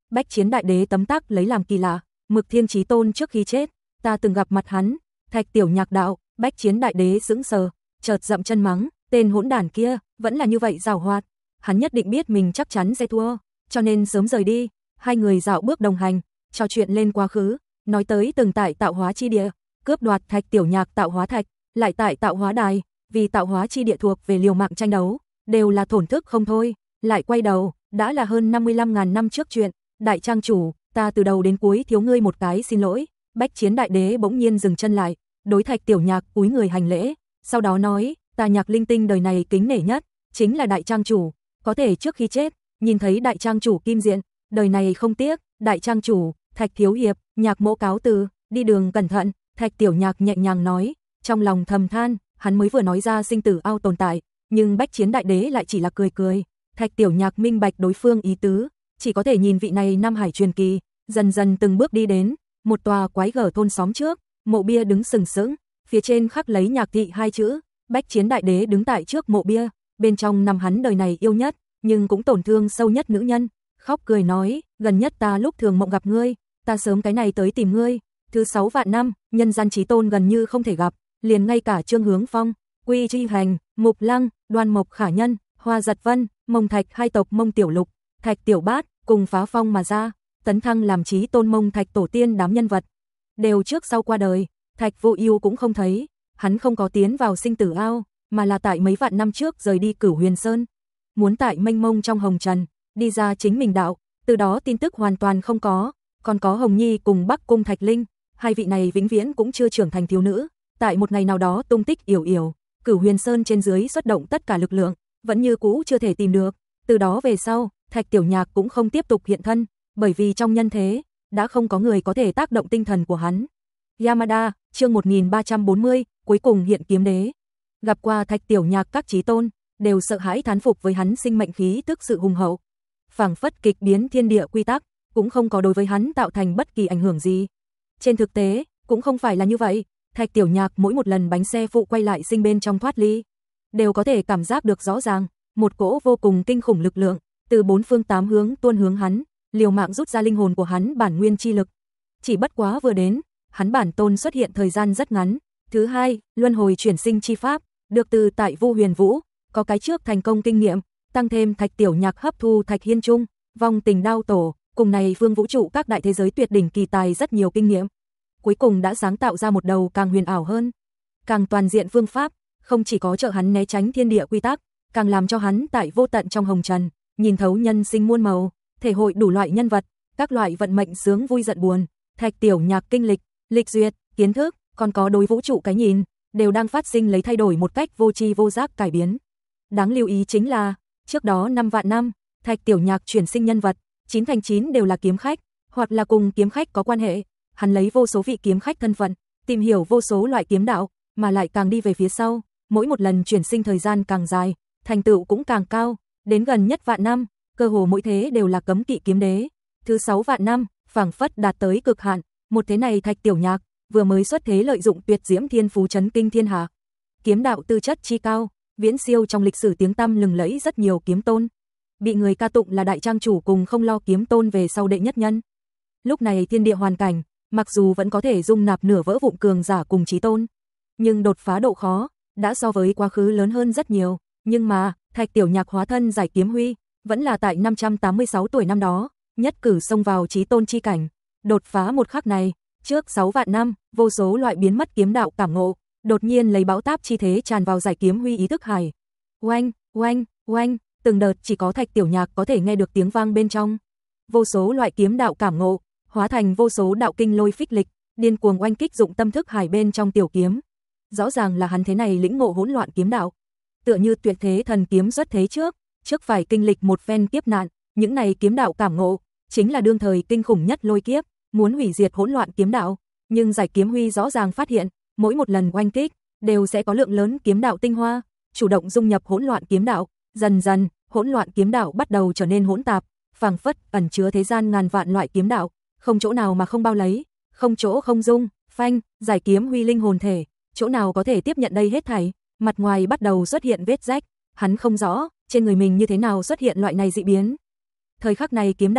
Bách Chiến Đại Đế tấm tắc lấy làm kỳ lạ, Mực Thiên Chí Tôn trước khi chết, ta từng gặp mặt hắn. Thạch Tiểu Nhạc đạo, Bách Chiến Đại Đế sững sờ, chợt dậm chân mắng, tên hỗn đản kia, vẫn là như vậy giàu hoạt. Hắn nhất định biết mình chắc chắn sẽ thua, cho nên sớm rời đi. Hai người dạo bước đồng hành, trò chuyện lên quá khứ, nói tới từng tại tạo hóa chi địa, cướp đoạt Thạch Tiểu Nhạc tạo hóa thạch, lại tại tạo hóa đài, vì tạo hóa chi địa thuộc về liều mạng tranh đấu, đều là thổn thức không thôi. Lại quay đầu, đã là hơn năm mươi lăm ngàn năm trước chuyện, đại trang chủ, ta từ đầu đến cuối thiếu ngươi một cái xin lỗi. Bách Chiến Đại Đế bỗng nhiên dừng chân lại, đối Thạch Tiểu Nhạc cúi người hành lễ, sau đó nói, ta Nhạc Linh Tinh đời này kính nể nhất, chính là đại trang chủ, có thể trước khi chết, nhìn thấy đại trang chủ kim diện, đời này không tiếc. Đại trang chủ, Thạch thiếu hiệp, Nhạc mỗ cáo từ, đi đường cẩn thận. Thạch Tiểu Nhạc nhẹ nhàng nói, trong lòng thầm than, hắn mới vừa nói ra sinh tử ao tồn tại, nhưng Bách Chiến Đại Đế lại chỉ là cười cười. Thạch Tiểu Nhạc minh bạch đối phương ý tứ, chỉ có thể nhìn vị này Nam Hải truyền kỳ, dần dần từng bước đi đến một tòa quái gở thôn xóm trước, mộ bia đứng sừng sững, phía trên khắc lấy Nhạc thị hai chữ. Bách Chiến Đại Đế đứng tại trước mộ bia, bên trong nằm hắn đời này yêu nhất, nhưng cũng tổn thương sâu nhất nữ nhân, khóc cười nói, gần nhất ta lúc thường mộng gặp ngươi, ta sớm cái này tới tìm ngươi. Thứ sáu vạn năm, nhân gian chí tôn gần như không thể gặp, liền ngay cả Trương Hướng Phong, Quy Chi Hành, Mục Lăng, Đoan Mộc Khả Nhân, Hoa Giật Vân, Mông Thạch hai tộc Mông Tiểu Lục, Thạch Tiểu Bát cùng phá phong mà ra, tấn thăng làm chí tôn Mông Thạch tổ tiên đám nhân vật đều trước sau qua đời. Thạch Vô Ưu cũng không thấy, hắn không có tiến vào sinh tử ao, mà là tại mấy vạn năm trước rời đi Cửu Huyền Sơn, muốn tại mênh mông trong hồng trần đi ra chính mình đạo, từ đó tin tức hoàn toàn không có. Còn có Hồng Nhi cùng Bắc Cung Thạch Linh, hai vị này vĩnh viễn cũng chưa trưởng thành thiếu nữ, tại một ngày nào đó tung tích yểu yểu, Cửu Huyền Sơn trên dưới xuất động tất cả lực lượng, vẫn như cũ chưa thể tìm được. Từ đó về sau, Thạch Tiểu Nhạc cũng không tiếp tục hiện thân, bởi vì trong nhân thế đã không có người có thể tác động tinh thần của hắn. Yamada, chương một nghìn ba trăm bốn mươi, cuối cùng hiện kiếm đế. Gặp qua Thạch Tiểu Nhạc các chí tôn đều sợ hãi thán phục với hắn sinh mệnh khí tức sự hùng hậu, phảng phất kịch biến thiên địa quy tắc, cũng không có đối với hắn tạo thành bất kỳ ảnh hưởng gì. Trên thực tế, cũng không phải là như vậy, Thạch Tiểu Nhạc mỗi một lần bánh xe phụ quay lại sinh bên trong thoát ly, đều có thể cảm giác được rõ ràng, một cỗ vô cùng kinh khủng lực lượng từ bốn phương tám hướng tuôn hướng hắn, liều mạng rút ra linh hồn của hắn bản nguyên chi lực. Chỉ bất quá vừa đến, hắn bản tôn xuất hiện thời gian rất ngắn. Thứ hai, luân hồi chuyển sinh chi pháp, được từ tại Vu Huyền Vũ, có cái trước thành công kinh nghiệm, tăng thêm Thạch Tiểu Nhạc hấp thu Thạch Hiên Trung, Vong Tình Đao Tổ, cùng này phương vũ trụ các đại thế giới tuyệt đỉnh kỳ tài rất nhiều kinh nghiệm. Cuối cùng đã sáng tạo ra một đầu càng huyền ảo hơn, càng toàn diện phương pháp, không chỉ có trợ hắn né tránh thiên địa quy tắc, càng làm cho hắn tại vô tận trong hồng trần, nhìn thấu nhân sinh muôn màu, thể hội đủ loại nhân vật, các loại vận mệnh sướng vui giận buồn. Thạch Tiểu Nhạc kinh lịch, lịch duyệt, kiến thức, còn có đối vũ trụ cái nhìn, đều đang phát sinh lấy thay đổi một cách vô tri vô giác cải biến. Đáng lưu ý chính là, trước đó năm vạn năm, Thạch Tiểu Nhạc chuyển sinh nhân vật, chín thành chín đều là kiếm khách, hoặc là cùng kiếm khách có quan hệ. Hắn lấy vô số vị kiếm khách thân phận, tìm hiểu vô số loại kiếm đạo, mà lại càng đi về phía sau, mỗi một lần chuyển sinh thời gian càng dài, thành tựu cũng càng cao, đến gần nhất vạn năm, cơ hồ mỗi thế đều là cấm kỵ kiếm đế. Thứ sáu vạn năm, phảng phất đạt tới cực hạn, một thế này Thạch Tiểu Nhạc vừa mới xuất thế lợi dụng tuyệt diễm thiên phú chấn kinh thiên hạ. Kiếm đạo tư chất chi cao, viễn siêu trong lịch sử tiếng tăm lừng lẫy rất nhiều kiếm tôn, bị người ca tụng là đại trang chủ cùng không lo kiếm tôn về sau đệ nhất nhân. Lúc này thiên địa hoàn cảnh, mặc dù vẫn có thể dung nạp nửa vỡ vụn cường giả cùng chí tôn, nhưng đột phá độ khó đã so với quá khứ lớn hơn rất nhiều. Nhưng mà, Thạch Tiểu Nhạc hóa thân giải kiếm huy, vẫn là tại năm trăm tám mươi sáu tuổi năm đó, nhất cử xông vào chí tôn chi cảnh. Đột phá một khắc này, trước sáu vạn năm, vô số loại biến mất kiếm đạo cảm ngộ, đột nhiên lấy bão táp chi thế tràn vào giải kiếm huy ý thức hải. Oanh, oanh, oanh, từng đợt chỉ có Thạch Tiểu Nhạc có thể nghe được tiếng vang bên trong. Vô số loại kiếm đạo cảm ngộ, hóa thành vô số đạo kinh lôi phích lịch, điên cuồng oanh kích dụng tâm thức hải bên trong tiểu kiếm. Rõ ràng là hắn thế này lĩnh ngộ hỗn loạn kiếm đạo, tựa như tuyệt thế thần kiếm xuất thế trước, trước phải kinh lịch một phen kiếp nạn, những này kiếm đạo cảm ngộ chính là đương thời kinh khủng nhất lôi kiếp, muốn hủy diệt hỗn loạn kiếm đạo. Nhưng giải kiếm huy rõ ràng phát hiện, mỗi một lần oanh kích đều sẽ có lượng lớn kiếm đạo tinh hoa, chủ động dung nhập hỗn loạn kiếm đạo, dần dần, hỗn loạn kiếm đạo bắt đầu trở nên hỗn tạp, phảng phất ẩn chứa thế gian ngàn vạn loại kiếm đạo, không chỗ nào mà không bao lấy, không chỗ không dung. Phanh, giải kiếm huy linh hồn thể, chỗ nào có thể tiếp nhận đây hết thảy, mặt ngoài bắt đầu xuất hiện vết rách, hắn không rõ trên người mình như thế nào xuất hiện loại này dị biến. Thời khắc này kiếm đạo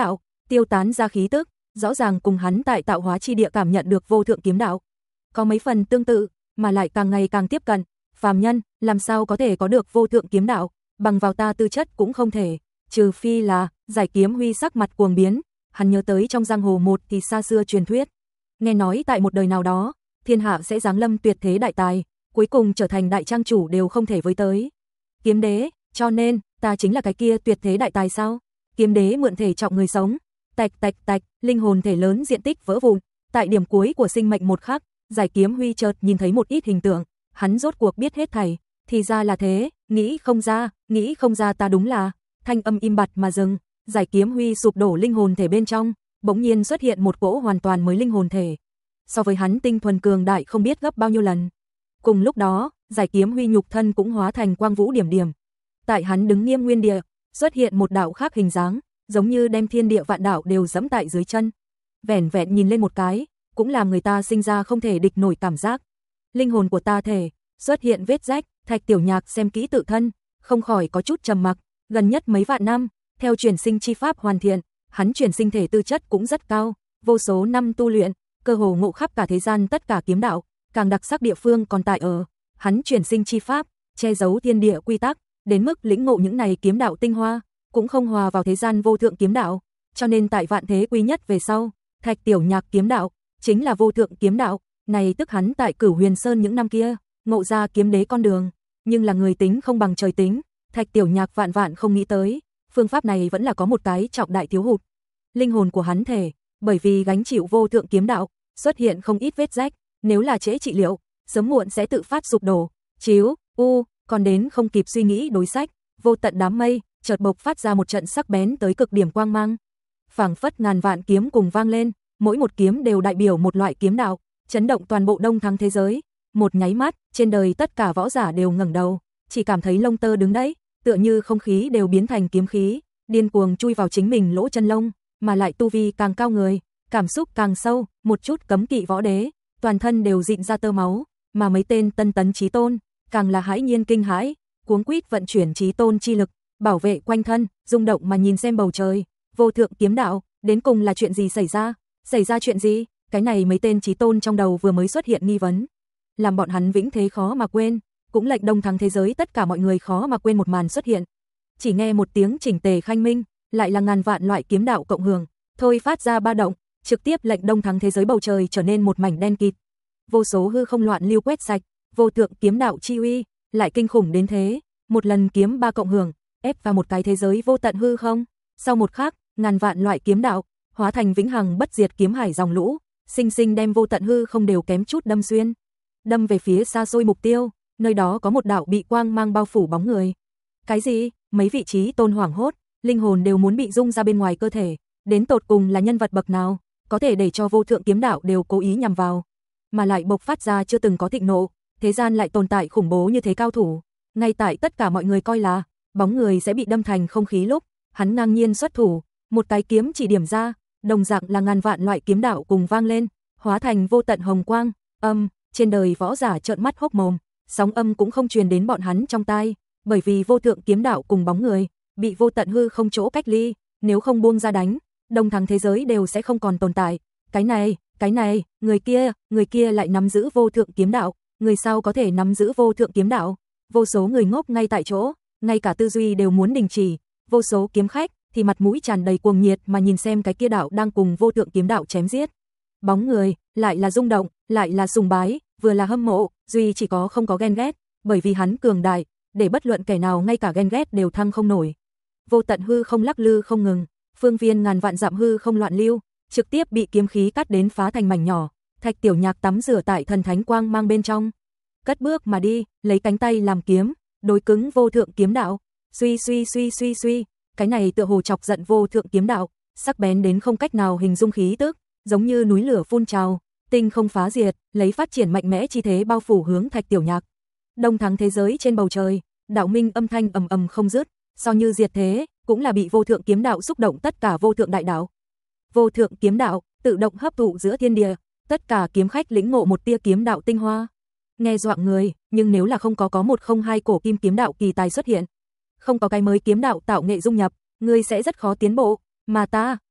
tiêu tán ra khí tức, rõ ràng cùng hắn tại tạo hóa chi địa cảm nhận được vô thượng kiếm đạo. Có mấy phần tương tự, mà lại càng ngày càng tiếp cận, phàm nhân, làm sao có thể có được vô thượng kiếm đạo, bằng vào ta tư chất cũng không thể, trừ phi là, Giải Kiếm Huy sắc mặt cuồng biến, hắn nhớ tới trong giang hồ một thì xa xưa truyền thuyết. Nghe nói tại một đời nào đó, thiên hạ sẽ giáng lâm tuyệt thế đại tài, cuối cùng trở thành đại trang chủ đều không thể với tới. Kiếm đế, cho nên, ta chính là cái kia tuyệt thế đại tài sao? Kiếm đế mượn thể trọng người sống, tạch tạch tạch, linh hồn thể lớn diện tích vỡ vụn, tại điểm cuối của sinh mệnh một khắc, Giải Kiếm Huy chợt nhìn thấy một ít hình tượng, hắn rốt cuộc biết hết thảy, thì ra là thế, nghĩ không ra, nghĩ không ra ta đúng là, thanh âm im bặt mà dừng, Giải Kiếm Huy sụp đổ linh hồn thể bên trong, bỗng nhiên xuất hiện một cỗ hoàn toàn mới linh hồn thể. So với hắn tinh thuần cường đại không biết gấp bao nhiêu lần. Cùng lúc đó, Giải Kiếm Huy nhục thân cũng hóa thành quang vũ điểm điểm. Tại hắn đứng nghiêm nguyên địa, xuất hiện một đạo khác hình dáng, giống như đem thiên địa vạn đạo đều giẫm tại dưới chân. Vẻn vẹn nhìn lên một cái, cũng làm người ta sinh ra không thể địch nổi cảm giác. Linh hồn của ta thể, xuất hiện vết rách, Thạch Tiểu Nhạc xem kỹ tự thân, không khỏi có chút trầm mặc, gần nhất mấy vạn năm, theo chuyển sinh chi pháp hoàn thiện, hắn chuyển sinh thể tư chất cũng rất cao, vô số năm tu luyện, cơ hồ ngộ khắp cả thế gian tất cả kiếm đạo, càng đặc sắc địa phương còn tại ở, hắn chuyển sinh chi pháp, che giấu thiên địa quy tắc, đến mức lĩnh ngộ những này kiếm đạo tinh hoa, cũng không hòa vào thế gian vô thượng kiếm đạo, cho nên tại vạn thế quy nhất về sau, Thạch Tiểu Nhạc kiếm đạo chính là vô thượng kiếm đạo, này tức hắn tại Cửu Huyền Sơn những năm kia, ngộ ra kiếm đế con đường, nhưng là người tính không bằng trời tính, Thạch Tiểu Nhạc vạn vạn không nghĩ tới, phương pháp này vẫn là có một cái trọng đại thiếu hụt. Linh hồn của hắn thể, bởi vì gánh chịu vô thượng kiếm đạo, xuất hiện không ít vết rách, nếu là trễ trị liệu, sớm muộn sẽ tự phát sụp đổ. Chiếu, u, còn đến không kịp suy nghĩ đối sách, vô tận đám mây, chợt bộc phát ra một trận sắc bén tới cực điểm quang mang. Phảng phất ngàn vạn kiếm cùng vang lên, mỗi một kiếm đều đại biểu một loại kiếm đạo, chấn động toàn bộ Đông Thắng thế giới. Một nháy mắt, trên đời tất cả võ giả đều ngẩng đầu, chỉ cảm thấy lông tơ đứng đấy, tựa như không khí đều biến thành kiếm khí, điên cuồng chui vào chính mình lỗ chân lông, mà lại tu vi càng cao người, cảm xúc càng sâu, một chút cấm kỵ võ đế, toàn thân đều dịn ra tơ máu, mà mấy tên tân tấn chí tôn, càng là hãi nhiên kinh hãi, cuống quýt vận chuyển chí tôn chi lực, bảo vệ quanh thân, rung động mà nhìn xem bầu trời, vô thượng kiếm đạo, đến cùng là chuyện gì xảy ra? Xảy ra chuyện gì? Cái này mấy tên chí tôn trong đầu vừa mới xuất hiện nghi vấn, làm bọn hắn vĩnh thế khó mà quên, cũng lệnh Đông Thắng thế giới tất cả mọi người khó mà quên một màn xuất hiện. Chỉ nghe một tiếng chỉnh tề khanh minh, lại là ngàn vạn loại kiếm đạo cộng hưởng, thôi phát ra ba động, trực tiếp lệnh Đông Thắng thế giới bầu trời trở nên một mảnh đen kịt. Vô số hư không loạn lưu quét sạch, vô thượng kiếm đạo chi uy, lại kinh khủng đến thế, một lần kiếm ba cộng hưởng, ép vào một cái thế giới vô tận hư không. Sau một khắc, ngàn vạn loại kiếm đạo hóa thành vĩnh hằng bất diệt kiếm hải dòng lũ, sinh sinh đem vô tận hư không đều kém chút đâm xuyên, đâm về phía xa xôi mục tiêu, nơi đó có một đạo bị quang mang bao phủ bóng người. Cái gì? Mấy vị trí tôn hoảng hốt, linh hồn đều muốn bị rung ra bên ngoài cơ thể, đến tột cùng là nhân vật bậc nào, có thể để cho vô thượng kiếm đạo đều cố ý nhằm vào, mà lại bộc phát ra chưa từng có thịnh nộ, thế gian lại tồn tại khủng bố như thế cao thủ. Ngay tại tất cả mọi người coi là bóng người sẽ bị đâm thành không khí lúc, hắn ngang nhiên xuất thủ, một cái kiếm chỉ điểm ra, đồng dạng là ngàn vạn loại kiếm đạo cùng vang lên, hóa thành vô tận hồng quang. Âm, trên đời võ giả trợn mắt hốc mồm, sóng âm cũng không truyền đến bọn hắn trong tai, bởi vì vô thượng kiếm đạo cùng bóng người bị vô tận hư không chỗ cách ly, nếu không buông ra đánh, Đông Thắng thế giới đều sẽ không còn tồn tại. Cái này, cái này, người kia, người kia lại nắm giữ vô thượng kiếm đạo, người sau có thể nắm giữ vô thượng kiếm đạo. Vô số người ngốc ngay tại chỗ, ngay cả tư duy đều muốn đình chỉ, vô số kiếm khách thì mặt mũi tràn đầy cuồng nhiệt mà nhìn xem cái kia đạo đang cùng vô thượng kiếm đạo chém giết. Bóng người, lại là rung động, lại là sùng bái, vừa là hâm mộ, duy chỉ có không có ghen ghét, bởi vì hắn cường đại, để bất luận kẻ nào ngay cả ghen ghét đều thăng không nổi. Vô tận hư không lắc lư không ngừng, phương viên ngàn vạn dặm hư không loạn lưu, trực tiếp bị kiếm khí cắt đến phá thành mảnh nhỏ. Thạch Tiểu Nhạc tắm rửa tại thần thánh quang mang bên trong, cất bước mà đi, lấy cánh tay làm kiếm, đối cứng vô thượng kiếm đạo. Suy suy suy suy suy, cái này tựa hồ chọc giận vô thượng kiếm đạo, sắc bén đến không cách nào hình dung khí tức, giống như núi lửa phun trào, tinh không phá diệt, lấy phát triển mạnh mẽ chi thế bao phủ hướng Thạch Tiểu Nhạc. Đông Thắng thế giới trên bầu trời, đạo minh âm thanh ầm ầm không dứt, so như diệt thế, cũng là bị vô thượng kiếm đạo xúc động tất cả vô thượng đại đạo. Vô thượng kiếm đạo tự động hấp thụ giữa thiên địa, tất cả kiếm khách lĩnh ngộ một tia kiếm đạo tinh hoa. Nghe dọa người, nhưng nếu là không có có một không hai cổ kim kiếm đạo kỳ tài xuất hiện, không có cái mới kiếm đạo tạo nghệ dung nhập, ngươi sẽ rất khó tiến bộ, mà ta,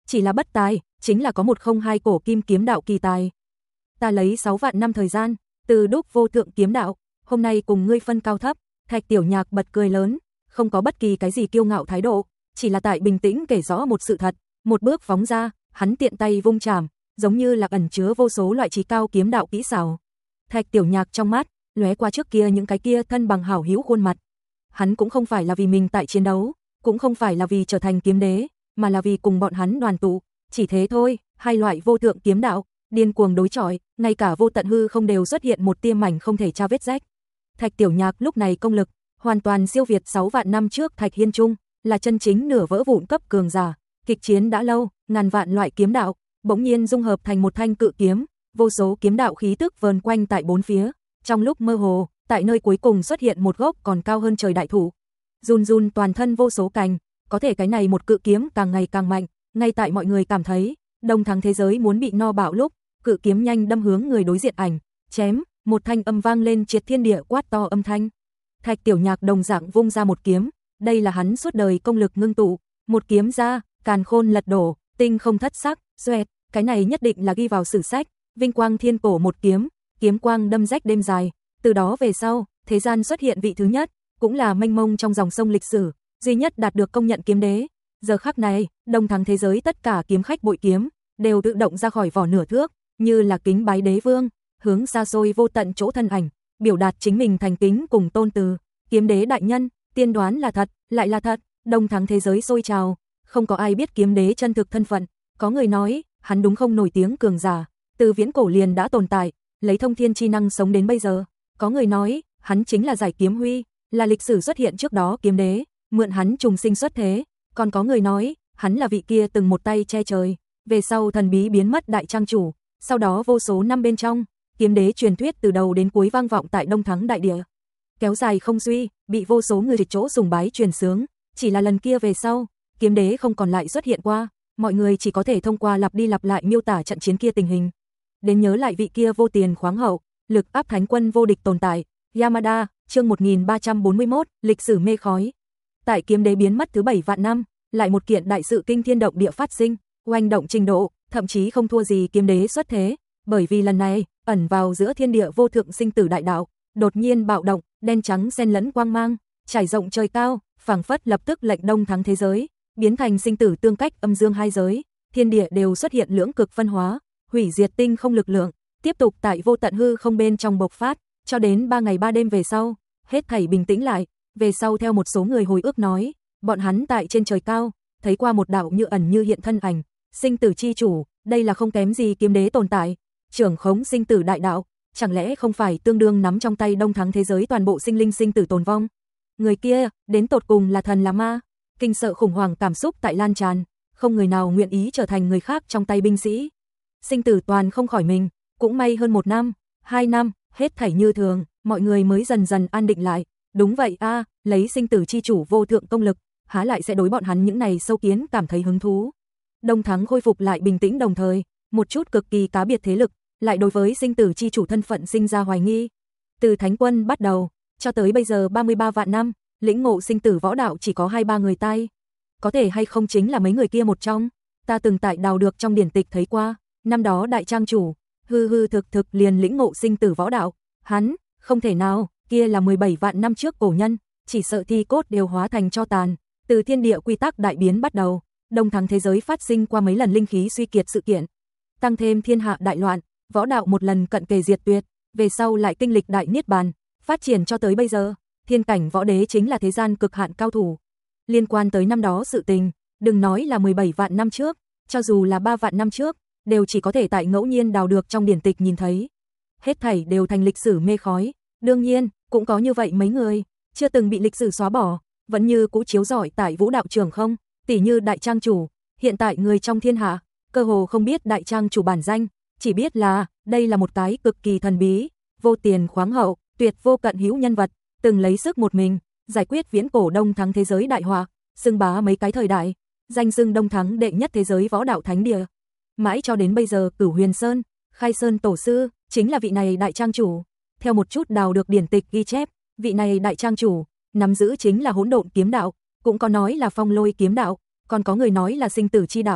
chỉ là bất tài, chính là có một không hai cổ kim kiếm đạo kỳ tài. Ta lấy sáu vạn năm thời gian, từ đúc vô thượng kiếm đạo, hôm nay cùng ngươi phân cao thấp. Thạch Tiểu Nhạc bật cười lớn, không có bất kỳ cái gì kiêu ngạo thái độ, chỉ là tại bình tĩnh kể rõ một sự thật. Một bước phóng ra, hắn tiện tay vung chảm, giống như là ẩn chứa vô số loại trí cao kiếm đạo kỹ xảo. Thạch Tiểu Nhạc trong mắt lóe qua trước kia những cái kia thân bằng hảo hữu khuôn mặt. Hắn cũng không phải là vì mình tại chiến đấu, cũng không phải là vì trở thành kiếm đế, mà là vì cùng bọn hắn đoàn tụ, chỉ thế thôi. Hai loại vô thượng kiếm đạo điên cuồng đối chọi, ngay cả vô tận hư không đều xuất hiện một tia mảnh không thể tra vết rách. Thạch Tiểu Nhạc lúc này công lực hoàn toàn siêu việt sáu vạn năm trước Thạch Hiên Trung, là chân chính nửa vỡ vụn cấp cường giả, kịch chiến đã lâu, ngàn vạn loại kiếm đạo bỗng nhiên dung hợp thành một thanh cự kiếm, vô số kiếm đạo khí tức vờn quanh tại bốn phía. Trong lúc mơ hồ, tại nơi cuối cùng xuất hiện một gốc còn cao hơn trời đại thụ, run run toàn thân vô số cành, có thể cái này một cự kiếm càng ngày càng mạnh, ngay tại mọi người cảm thấy đông thắng thế giới muốn bị no bạo lúc, cự kiếm nhanh đâm hướng người đối diện ảnh, chém, một thanh âm vang lên triệt thiên địa quát to âm thanh. Thạch Tiểu Nhạc đồng dạng vung ra một kiếm, đây là hắn suốt đời công lực ngưng tụ, một kiếm ra, càn khôn lật đổ, tinh không thất sắc, xoẹt, cái này nhất định là ghi vào sử sách, vinh quang thiên cổ một kiếm, kiếm quang đâm rách đêm dài. Từ đó về sau, thế gian xuất hiện vị thứ nhất, cũng là mênh mông trong dòng sông lịch sử, duy nhất đạt được công nhận kiếm đế. Giờ khắc này, đông thắng thế giới tất cả kiếm khách bội kiếm đều tự động ra khỏi vỏ nửa thước, như là kính bái đế vương, hướng xa xôi vô tận chỗ thân ảnh, biểu đạt chính mình thành kính cùng tôn từ. Kiếm đế đại nhân, tiên đoán là thật, lại là thật. Đông thắng thế giới sôi trào, không có ai biết kiếm đế chân thực thân phận. Có người nói, hắn đúng không nổi tiếng cường giả, từ viễn cổ liền đã tồn tại, lấy thông thiên chi năng sống đến bây giờ. Có người nói, hắn chính là Giải Kiếm Huy, là lịch sử xuất hiện trước đó kiếm đế, mượn hắn trùng sinh xuất thế. Còn có người nói, hắn là vị kia từng một tay che trời, về sau thần bí biến mất đại trang chủ. Sau đó vô số năm bên trong, kiếm đế truyền thuyết từ đầu đến cuối vang vọng tại Đông Thắng đại địa, kéo dài không suy, bị vô số người dịch chỗ sùng bái truyền sướng. Chỉ là lần kia về sau, kiếm đế không còn lại xuất hiện qua, mọi người chỉ có thể thông qua lặp đi lặp lại miêu tả trận chiến kia tình hình, đến nhớ lại vị kia vô tiền khoáng hậu, lực áp thánh quân vô địch tồn tại. Yamada, chương một nghìn ba trăm bốn mươi mốt, lịch sử mê khói. Tại kiếm đế biến mất thứ bảy vạn năm, lại một kiện đại sự kinh thiên động địa phát sinh, oanh động trình độ, thậm chí không thua gì kiếm đế xuất thế, bởi vì lần này, ẩn vào giữa thiên địa vô thượng sinh tử đại đạo, đột nhiên bạo động, đen trắng xen lẫn quang mang, trải rộng trời cao, phảng phất lập tức lệnh đông thắng thế giới, biến thành sinh tử tương cách âm dương hai giới, thiên địa đều xuất hiện lưỡng cực phân hóa, hủy diệt tinh không lực lượng, tiếp tục tại vô tận hư không bên trong bộc phát, cho đến ba ngày ba đêm về sau, hết thảy bình tĩnh lại. Về sau theo một số người hồi ức nói, bọn hắn tại trên trời cao, thấy qua một đạo như ẩn như hiện thân ảnh, sinh tử chi chủ, đây là không kém gì kiếm đế tồn tại, trưởng khống sinh tử đại đạo, chẳng lẽ không phải tương đương nắm trong tay đông thắng thế giới toàn bộ sinh linh sinh tử tồn vong? Người kia, đến tột cùng là thần là ma? Kinh sợ khủng hoảng cảm xúc tại lan tràn, không người nào nguyện ý trở thành người khác trong tay binh sĩ. Sinh tử toàn không khỏi mình, cũng may hơn một năm, hai năm, hết thảy như thường, mọi người mới dần dần an định lại. Đúng vậy a, à, lấy sinh tử chi chủ vô thượng công lực, há lại sẽ đối bọn hắn những này sâu kiến cảm thấy hứng thú. Đông thắng khôi phục lại bình tĩnh, đồng thời, một chút cực kỳ cá biệt thế lực, lại đối với sinh tử chi chủ thân phận sinh ra hoài nghi. Từ thánh quân bắt đầu, cho tới bây giờ ba mươi ba vạn năm, lĩnh ngộ sinh tử võ đạo chỉ có hai ba người tay. Có thể hay không chính là mấy người kia một trong, ta từng tại đào được trong điển tịch thấy qua, năm đó đại trang chủ, hư hư thực thực liền lĩnh ngộ sinh tử võ đạo, hắn, không thể nào, kia là mười bảy vạn năm trước cổ nhân, chỉ sợ thi cốt đều hóa thành tro tàn. Từ thiên địa quy tắc đại biến bắt đầu, đông thắng thế giới phát sinh qua mấy lần linh khí suy kiệt sự kiện, tăng thêm thiên hạ đại loạn, võ đạo một lần cận kề diệt tuyệt, về sau lại kinh lịch đại niết bàn, phát triển cho tới bây giờ, thiên cảnh võ đế chính là thế gian cực hạn cao thủ. Liên quan tới năm đó sự tình, đừng nói là mười bảy vạn năm trước, cho dù là ba vạn năm trước, đều chỉ có thể tại ngẫu nhiên đào được trong điển tịch nhìn thấy. Hết thảy đều thành lịch sử mê khói, đương nhiên, cũng có như vậy mấy người, chưa từng bị lịch sử xóa bỏ, vẫn như cũ chiếu rọi tại vũ đạo trường không, tỉ như đại trang chủ, hiện tại người trong thiên hạ, cơ hồ không biết đại trang chủ bản danh, chỉ biết là, đây là một cái cực kỳ thần bí, vô tiền khoáng hậu, tuyệt vô cận hữu nhân vật, từng lấy sức một mình, giải quyết viễn cổ đông thắng thế giới đại họa, xưng bá mấy cái thời đại, danh xưng đông thắng đệ nhất thế giới võ đạo thánh địa. Mãi cho đến bây giờ Cửu Huyền Sơn, Khai Sơn tổ sư, chính là vị này đại trang chủ. Theo một chút đào được điển tịch ghi chép, vị này đại trang chủ, nắm giữ chính là hỗn độn kiếm đạo, cũng có nói là phong lôi kiếm đạo, còn có người nói là sinh tử chi đạo,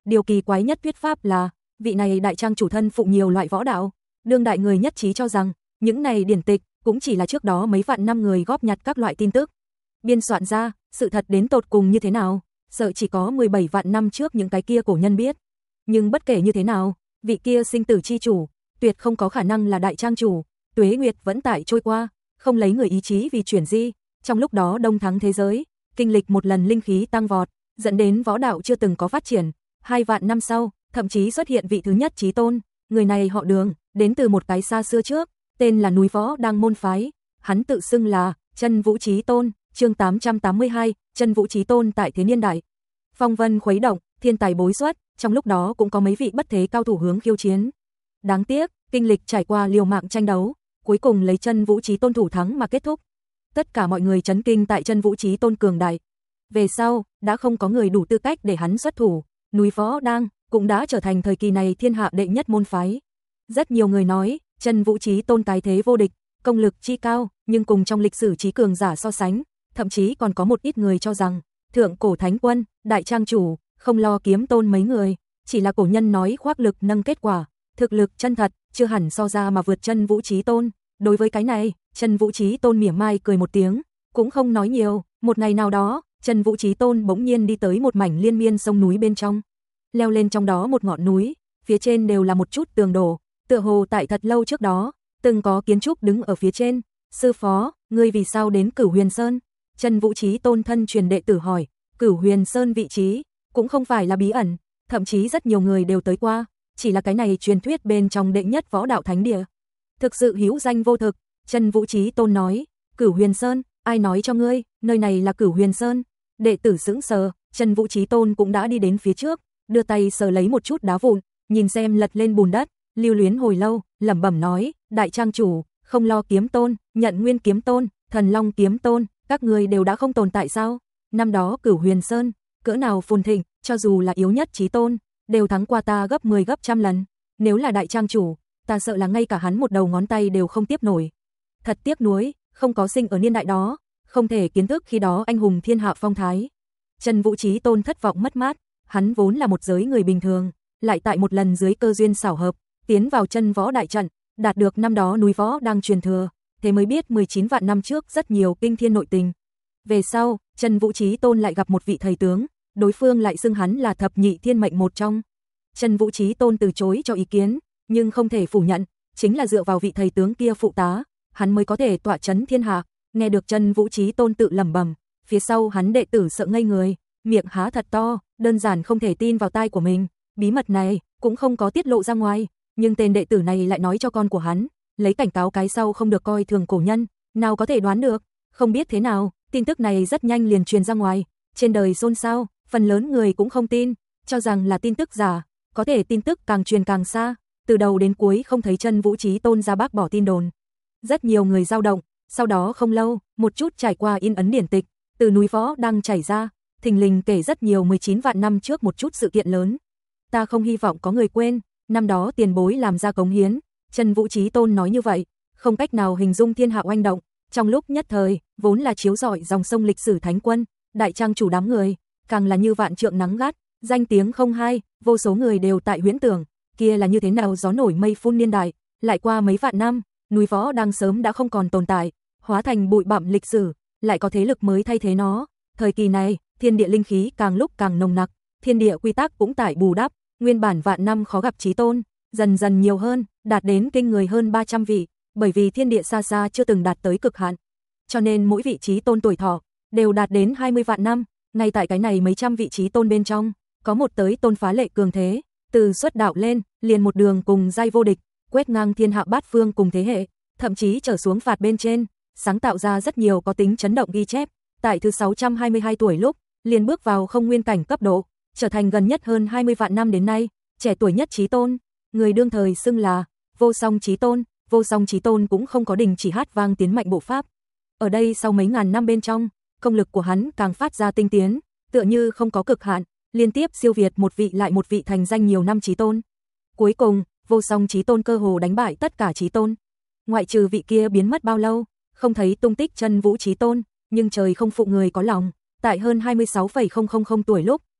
Điều kỳ quái nhất thuyết pháp là, vị này đại trang chủ thân phụ nhiều loại võ đạo, đương đại người nhất trí cho rằng, những này điển tịch cũng chỉ là trước đó mấy vạn năm người góp nhặt các loại tin tức. Biên soạn ra, sự thật đến tột cùng như thế nào, sợ chỉ có mười bảy vạn năm trước những cái kia cổ nhân biết. Nhưng bất kể như thế nào, vị kia sinh tử chi chủ, tuyệt không có khả năng là đại trang chủ, tuế nguyệt vẫn tại trôi qua, không lấy người ý chí vì chuyển di, trong lúc đó đông thắng thế giới, kinh lịch một lần linh khí tăng vọt, dẫn đến võ đạo chưa từng có phát triển, hai vạn năm sau, thậm chí xuất hiện vị thứ nhất chí tôn, người này họ Đường, đến từ một cái xa xưa trước, tên là núi võ đang môn phái, hắn tự xưng là Chân Vũ Chí Tôn, chương tám trăm tám mươi hai, Chân Vũ Chí Tôn tại thế niên đại. Phong vân khuấy động, thiên tài bối xuất, trong lúc đó cũng có mấy vị bất thế cao thủ hướng khiêu chiến. Đáng tiếc, kinh lịch trải qua liều mạng tranh đấu, cuối cùng lấy Chân Vũ Chí Tôn thủ thắng mà kết thúc. Tất cả mọi người chấn kinh tại Chân Vũ Chí Tôn cường đại. Về sau, đã không có người đủ tư cách để hắn xuất thủ, núi võ đang cũng đã trở thành thời kỳ này thiên hạ đệ nhất môn phái. Rất nhiều người nói, Chân Vũ Chí Tôn cái thế vô địch, công lực chi cao, nhưng cùng trong lịch sử chí cường giả so sánh, thậm chí còn có một ít người cho rằng, thượng cổ thánh quân, đại trang chủ, không lo kiếm tôn mấy người, chỉ là cổ nhân nói khoác lực nâng kết quả, thực lực chân thật, chưa hẳn so ra mà vượt Chân Vũ Chí Tôn. Đối với cái này, Chân Vũ Chí Tôn mỉa mai cười một tiếng, cũng không nói nhiều. Một ngày nào đó, Chân Vũ Chí Tôn bỗng nhiên đi tới một mảnh liên miên sông núi bên trong, leo lên trong đó một ngọn núi, phía trên đều là một chút tường đổ, tựa hồ tại thật lâu trước đó, từng có kiến trúc đứng ở phía trên. Sư phó, ngươi vì sao đến Cửu Huyền Sơn? Chân Vũ Chí Tôn thân truyền đệ tử hỏi. Cửu Huyền Sơn vị trí cũng không phải là bí ẩn, thậm chí rất nhiều người đều tới qua, chỉ là cái này truyền thuyết bên trong đệ nhất võ đạo thánh địa, thực sự hữu danh vô thực. Chân Vũ Chí Tôn nói, Cửu Huyền Sơn, ai nói cho ngươi, nơi này là Cửu Huyền Sơn? Đệ tử sững sờ, Chân Vũ Chí Tôn cũng đã đi đến phía trước, đưa tay sờ lấy một chút đá vụn, nhìn xem lật lên bùn đất, lưu luyến hồi lâu, lẩm bẩm nói, đại trang chủ, không lo kiếm tôn, nhận nguyên kiếm tôn, thần long kiếm tôn, các ngươi đều đã không tồn tại sao? Năm đó Cửu Huyền Sơn, cỡ nào phồn thịnh, cho dù là yếu nhất chí tôn, đều thắng qua ta gấp mười gấp trăm lần. Nếu là đại trang chủ, ta sợ là ngay cả hắn một đầu ngón tay đều không tiếp nổi. Thật tiếc nuối, không có sinh ở niên đại đó, không thể kiến thức khi đó anh hùng thiên hạ phong thái. Chân Vũ Chí Tôn thất vọng mất mát, hắn vốn là một giới người bình thường, lại tại một lần dưới cơ duyên xảo hợp, tiến vào chân võ đại trận, đạt được năm đó núi võ đang truyền thừa, thế mới biết mười chín vạn năm trước rất nhiều kinh thiên nội tình. Về sau, Chân Vũ Chí Tôn lại gặp một vị thầy tướng, đối phương lại xưng hắn là thập nhị thiên mệnh một trong. Chân Vũ Chí Tôn từ chối cho ý kiến, nhưng không thể phủ nhận, chính là dựa vào vị thầy tướng kia phụ tá, hắn mới có thể tọa chấn thiên hạ. Nghe được Chân Vũ Chí Tôn tự lẩm bẩm, phía sau hắn đệ tử sợ ngây người, miệng há thật to, đơn giản không thể tin vào tai của mình. Bí mật này cũng không có tiết lộ ra ngoài, nhưng tên đệ tử này lại nói cho con của hắn, lấy cảnh cáo cái sau không được coi thường cổ nhân, nào có thể đoán được. Không biết thế nào, tin tức này rất nhanh liền truyền ra ngoài, trên đời xôn xao, phần lớn người cũng không tin, cho rằng là tin tức giả, có thể tin tức càng truyền càng xa, từ đầu đến cuối không thấy Chân Vũ Chí Tôn ra bác bỏ tin đồn. Rất nhiều người dao động, sau đó không lâu, một chút trải qua in ấn điển tịch, từ núi võ đang chảy ra, thình lình kể rất nhiều mười chín vạn năm trước một chút sự kiện lớn. Ta không hy vọng có người quên, năm đó tiền bối làm ra cống hiến, Chân Vũ Chí Tôn nói như vậy, không cách nào hình dung thiên hạ oanh động, trong lúc nhất thời, vốn là chiếu rọi dòng sông lịch sử thánh quân, đại trang chủ đám người, càng là như vạn trượng nắng gắt, danh tiếng không hai, vô số người đều tại huyễn tưởng, kia là như thế nào gió nổi mây phun niên đại, lại qua mấy vạn năm, núi võ đang sớm đã không còn tồn tại, hóa thành bụi bặm lịch sử, lại có thế lực mới thay thế nó. Thời kỳ này, thiên địa linh khí càng lúc càng nồng nặc, thiên địa quy tắc cũng tại bù đắp, nguyên bản vạn năm khó gặp chí tôn, dần dần nhiều hơn, đạt đến kinh người hơn ba trăm vị, bởi vì thiên địa xa xa chưa từng đạt tới cực hạn. Cho nên mỗi vị chí tôn tuổi thọ đều đạt đến hai mươi vạn năm, ngay tại cái này mấy trăm vị chí tôn bên trong, có một tới tôn phá lệ cường thế, từ xuất đạo lên, liền một đường cùng giai vô địch, quét ngang thiên hạ bát phương cùng thế hệ, thậm chí trở xuống phạt bên trên, sáng tạo ra rất nhiều có tính chấn động ghi chép. Tại thứ sáu trăm hai mươi hai tuổi lúc, liền bước vào không nguyên cảnh cấp độ, trở thành gần nhất hơn hai mươi vạn năm đến nay, trẻ tuổi nhất chí tôn, người đương thời xưng là Vô Song Chí Tôn. Vô Song Chí Tôn cũng không có đình chỉ hát vang tiến mạnh bộ pháp. Ở đây sau mấy ngàn năm bên trong, công lực của hắn càng phát ra tinh tiến, tựa như không có cực hạn, liên tiếp siêu việt một vị lại một vị thành danh nhiều năm chí tôn. Cuối cùng, Vô Song Chí Tôn cơ hồ đánh bại tất cả chí tôn. Ngoại trừ vị kia biến mất bao lâu, không thấy tung tích Chân Vũ Chí Tôn, nhưng trời không phụ người có lòng, tại hơn hai mươi sáu phẩy không không không tuổi lúc,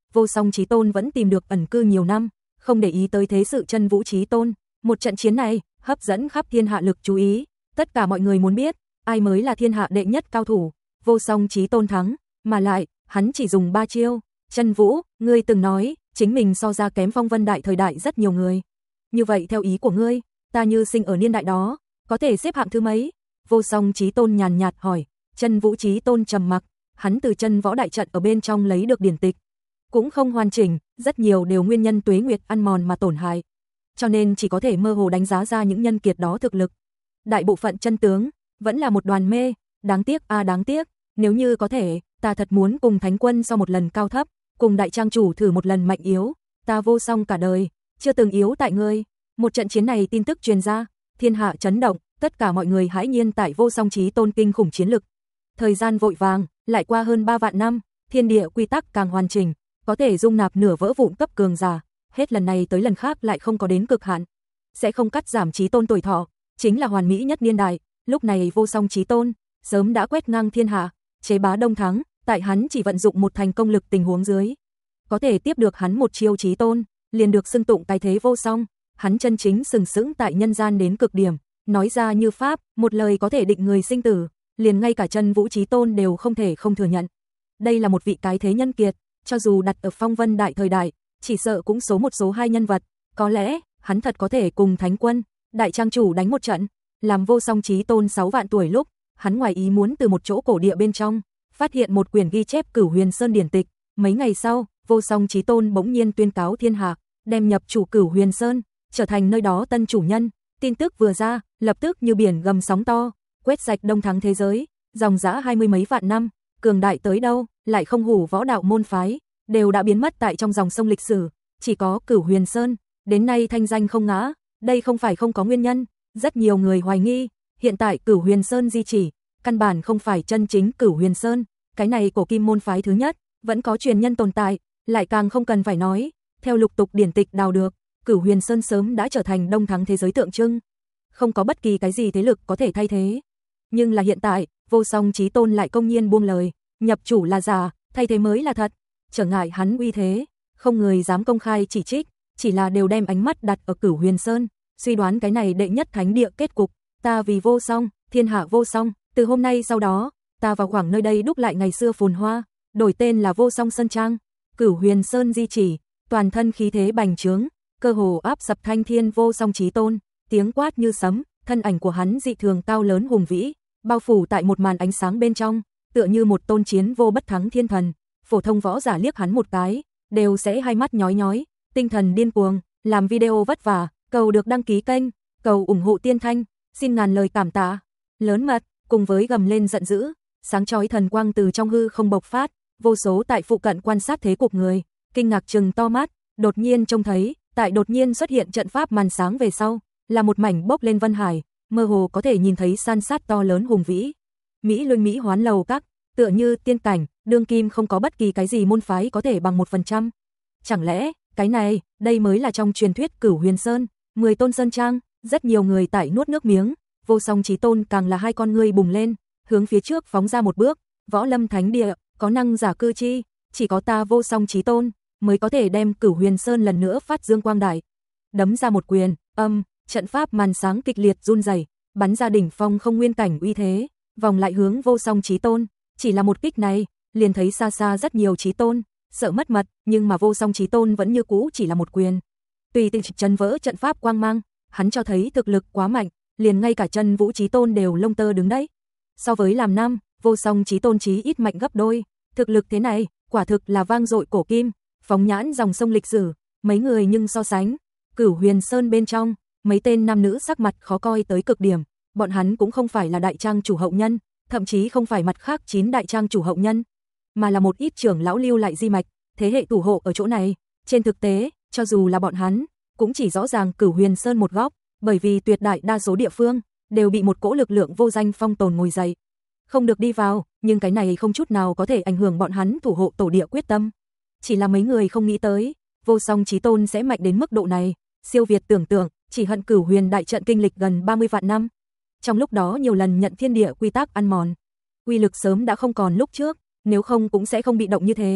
Vô Song Chí Tôn vẫn tìm được ẩn cư nhiều năm, không để ý tới thế sự Chân Vũ Chí Tôn. Một trận chiến này hấp dẫn khắp thiên hạ lực chú ý, tất cả mọi người muốn biết ai mới là thiên hạ đệ nhất cao thủ. Vô Song Chí Tôn thắng, mà lại hắn chỉ dùng ba chiêu. Chân Vũ, ngươi từng nói chính mình so ra kém Phong Vân Đại thời đại rất nhiều người. Như vậy theo ý của ngươi, ta như sinh ở niên đại đó, có thể xếp hạng thứ mấy? Vô Song Chí Tôn nhàn nhạt hỏi. Chân Vũ Chí Tôn trầm mặc, hắn từ Chân Võ đại trận ở bên trong lấy được điển tịch, cũng không hoàn chỉnh, rất nhiều đều nguyên nhân tuế nguyệt ăn mòn mà tổn hại, cho nên chỉ có thể mơ hồ đánh giá ra những nhân kiệt đó thực lực. Đại bộ phận chân tướng vẫn là một đoàn mê, đáng tiếc a à đáng tiếc, nếu như có thể, ta thật muốn cùng Thánh Quân so một lần cao thấp, cùng đại trang chủ thử một lần mạnh yếu, ta Vô Song cả đời chưa từng yếu tại ngươi. Một trận chiến này tin tức truyền ra, thiên hạ chấn động, tất cả mọi người hãi nhiên tại Vô Song Chí Tôn kinh khủng chiến lực. Thời gian vội vàng, lại qua hơn ba vạn năm, thiên địa quy tắc càng hoàn chỉnh, có thể dung nạp nửa vỡ vụn cấp cường giả, hết lần này tới lần khác lại không có đến cực hạn, sẽ không cắt giảm Chí Tôn tuổi thọ, chính là hoàn mỹ nhất niên đại. Lúc này Vô Song Chí Tôn sớm đã quét ngang thiên hạ, chế bá đông thắng, tại hắn chỉ vận dụng một thành công lực tình huống dưới, có thể tiếp được hắn một chiêu Chí Tôn, liền được xưng tụng cái thế vô song. Hắn chân chính sừng sững tại nhân gian đến cực điểm, nói ra như pháp, một lời có thể định người sinh tử, liền ngay cả Chân Vũ Chí Tôn đều không thể không thừa nhận. Đây là một vị cái thế nhân kiệt, cho dù đặt ở Phong Vân Đại thời đại, chỉ sợ cũng số một số hai nhân vật, có lẽ hắn thật có thể cùng Thánh Quân, đại trang chủ đánh một trận. Làm Vô Song Chí Tôn sáu vạn tuổi lúc, hắn ngoài ý muốn từ một chỗ cổ địa bên trong phát hiện một quyển ghi chép Cửu Huyền Sơn điển tịch. Mấy ngày sau, Vô Song Chí Tôn bỗng nhiên tuyên cáo thiên hạ, đem nhập chủ Cửu Huyền Sơn, trở thành nơi đó tân chủ nhân. Tin tức vừa ra, lập tức như biển gầm sóng to, quét sạch đông thắng thế giới, dòng dã hai mươi mấy vạn năm, cường đại tới đâu, lại không hủ võ đạo môn phái, đều đã biến mất tại trong dòng sông lịch sử, chỉ có Cửu Huyền Sơn, đến nay thanh danh không ngã. Đây không phải không có nguyên nhân, rất nhiều người hoài nghi, hiện tại Cửu Huyền Sơn di chỉ, căn bản không phải chân chính Cửu Huyền Sơn, cái này cổ kim môn phái thứ nhất, vẫn có truyền nhân tồn tại, lại càng không cần phải nói, theo lục tục điển tịch đào được, Cửu Huyền Sơn sớm đã trở thành đông thắng thế giới tượng trưng, không có bất kỳ cái gì thế lực có thể thay thế. Nhưng là hiện tại, Vô Song Chí Tôn lại công nhiên buông lời, nhập chủ là giả, thay thế mới là thật, trở ngại hắn uy thế, không người dám công khai chỉ trích, chỉ là đều đem ánh mắt đặt ở Cửu Huyền Sơn, suy đoán cái này đệ nhất thánh địa kết cục, ta vì Vô Song, thiên hạ vô song, từ hôm nay sau đó, ta vào khoảng nơi đây đúc lại ngày xưa phồn hoa, đổi tên là Vô Song Sơn Trang. Cửu Huyền Sơn di chỉ, toàn thân khí thế bành trướng, cơ hồ áp sập thanh thiên Vô Song Chí Tôn, tiếng quát như sấm, thân ảnh của hắn dị thường cao lớn hùng vĩ, bao phủ tại một màn ánh sáng bên trong, tựa như một tôn chiến vô bất thắng thiên thần. Phổ thông võ giả liếc hắn một cái, đều sẽ hai mắt nhói nhói, tinh thần điên cuồng. Làm video vất vả, cầu được đăng ký kênh, cầu ủng hộ Tiên Thanh, xin ngàn lời cảm tạ. Lớn mật, cùng với gầm lên giận dữ, sáng chói thần quang từ trong hư không bộc phát, vô số tại phụ cận quan sát thế cục người, kinh ngạc trừng to mắt, đột nhiên trông thấy, tại đột nhiên xuất hiện trận pháp màn sáng về sau, là một mảnh bốc lên vân hải, mơ hồ có thể nhìn thấy san sát to lớn hùng vĩ. Mỹ Luân Mỹ Hoán lầu các, tựa như tiên cảnh, đương kim không có bất kỳ cái gì môn phái có thể bằng một phần trăm. Chẳng lẽ, cái này, đây mới là trong truyền thuyết Cửu Huyền Sơn, mười tôn sơn trang, rất nhiều người tại nuốt nước miếng, Vô Song Chí Tôn càng là hai con ngươi bùng lên, hướng phía trước phóng ra một bước, võ lâm thánh địa, có năng giả cư chi, chỉ có ta Vô Song Chí Tôn mới có thể đem Cửu Huyền Sơn lần nữa phát dương quang đại. Đấm ra một quyền, âm, trận pháp màn sáng kịch liệt run rẩy, bắn ra đỉnh phong không nguyên cảnh uy thế, vòng lại hướng Vô Song Chí Tôn, chỉ là một kích này, liền thấy xa xa rất nhiều Chí Tôn sợ mất mật, nhưng mà Vô Song Chí Tôn vẫn như cũ chỉ là một quyền. Tùy tiện chấn vỡ trận pháp quang mang, hắn cho thấy thực lực quá mạnh, liền ngay cả Chân Vũ Chí Tôn đều lông tơ đứng đấy. So với làm năm, Vô Song Chí Tôn chí ít mạnh gấp đôi, thực lực thế này, quả thực là vang dội cổ kim, phóng nhãn dòng sông lịch sử, mấy người nhưng so sánh, Cửu Huyền Sơn bên trong, mấy tên nam nữ sắc mặt khó coi tới cực điểm, bọn hắn cũng không phải là đại trang chủ hậu nhân, thậm chí không phải mặt khác chín đại trang chủ hậu nhân, mà là một ít trưởng lão lưu lại di mạch, thế hệ thủ hộ ở chỗ này. Trên thực tế, cho dù là bọn hắn, cũng chỉ rõ ràng Cửu Huyền Sơn một góc, bởi vì tuyệt đại đa số địa phương đều bị một cỗ lực lượng vô danh phong tồn ngồi dậy, không được đi vào, nhưng cái này không chút nào có thể ảnh hưởng bọn hắn thủ hộ tổ địa quyết tâm. Chỉ là mấy người không nghĩ tới, Vô Song Chí Tôn sẽ mạnh đến mức độ này, siêu việt tưởng tượng, chỉ hận Cửu Huyền đại trận kinh lịch gần ba mươi vạn năm. Trong lúc đó nhiều lần nhận thiên địa quy tắc ăn mòn, uy lực sớm đã không còn lúc trước, nếu không cũng sẽ không bị động như thế.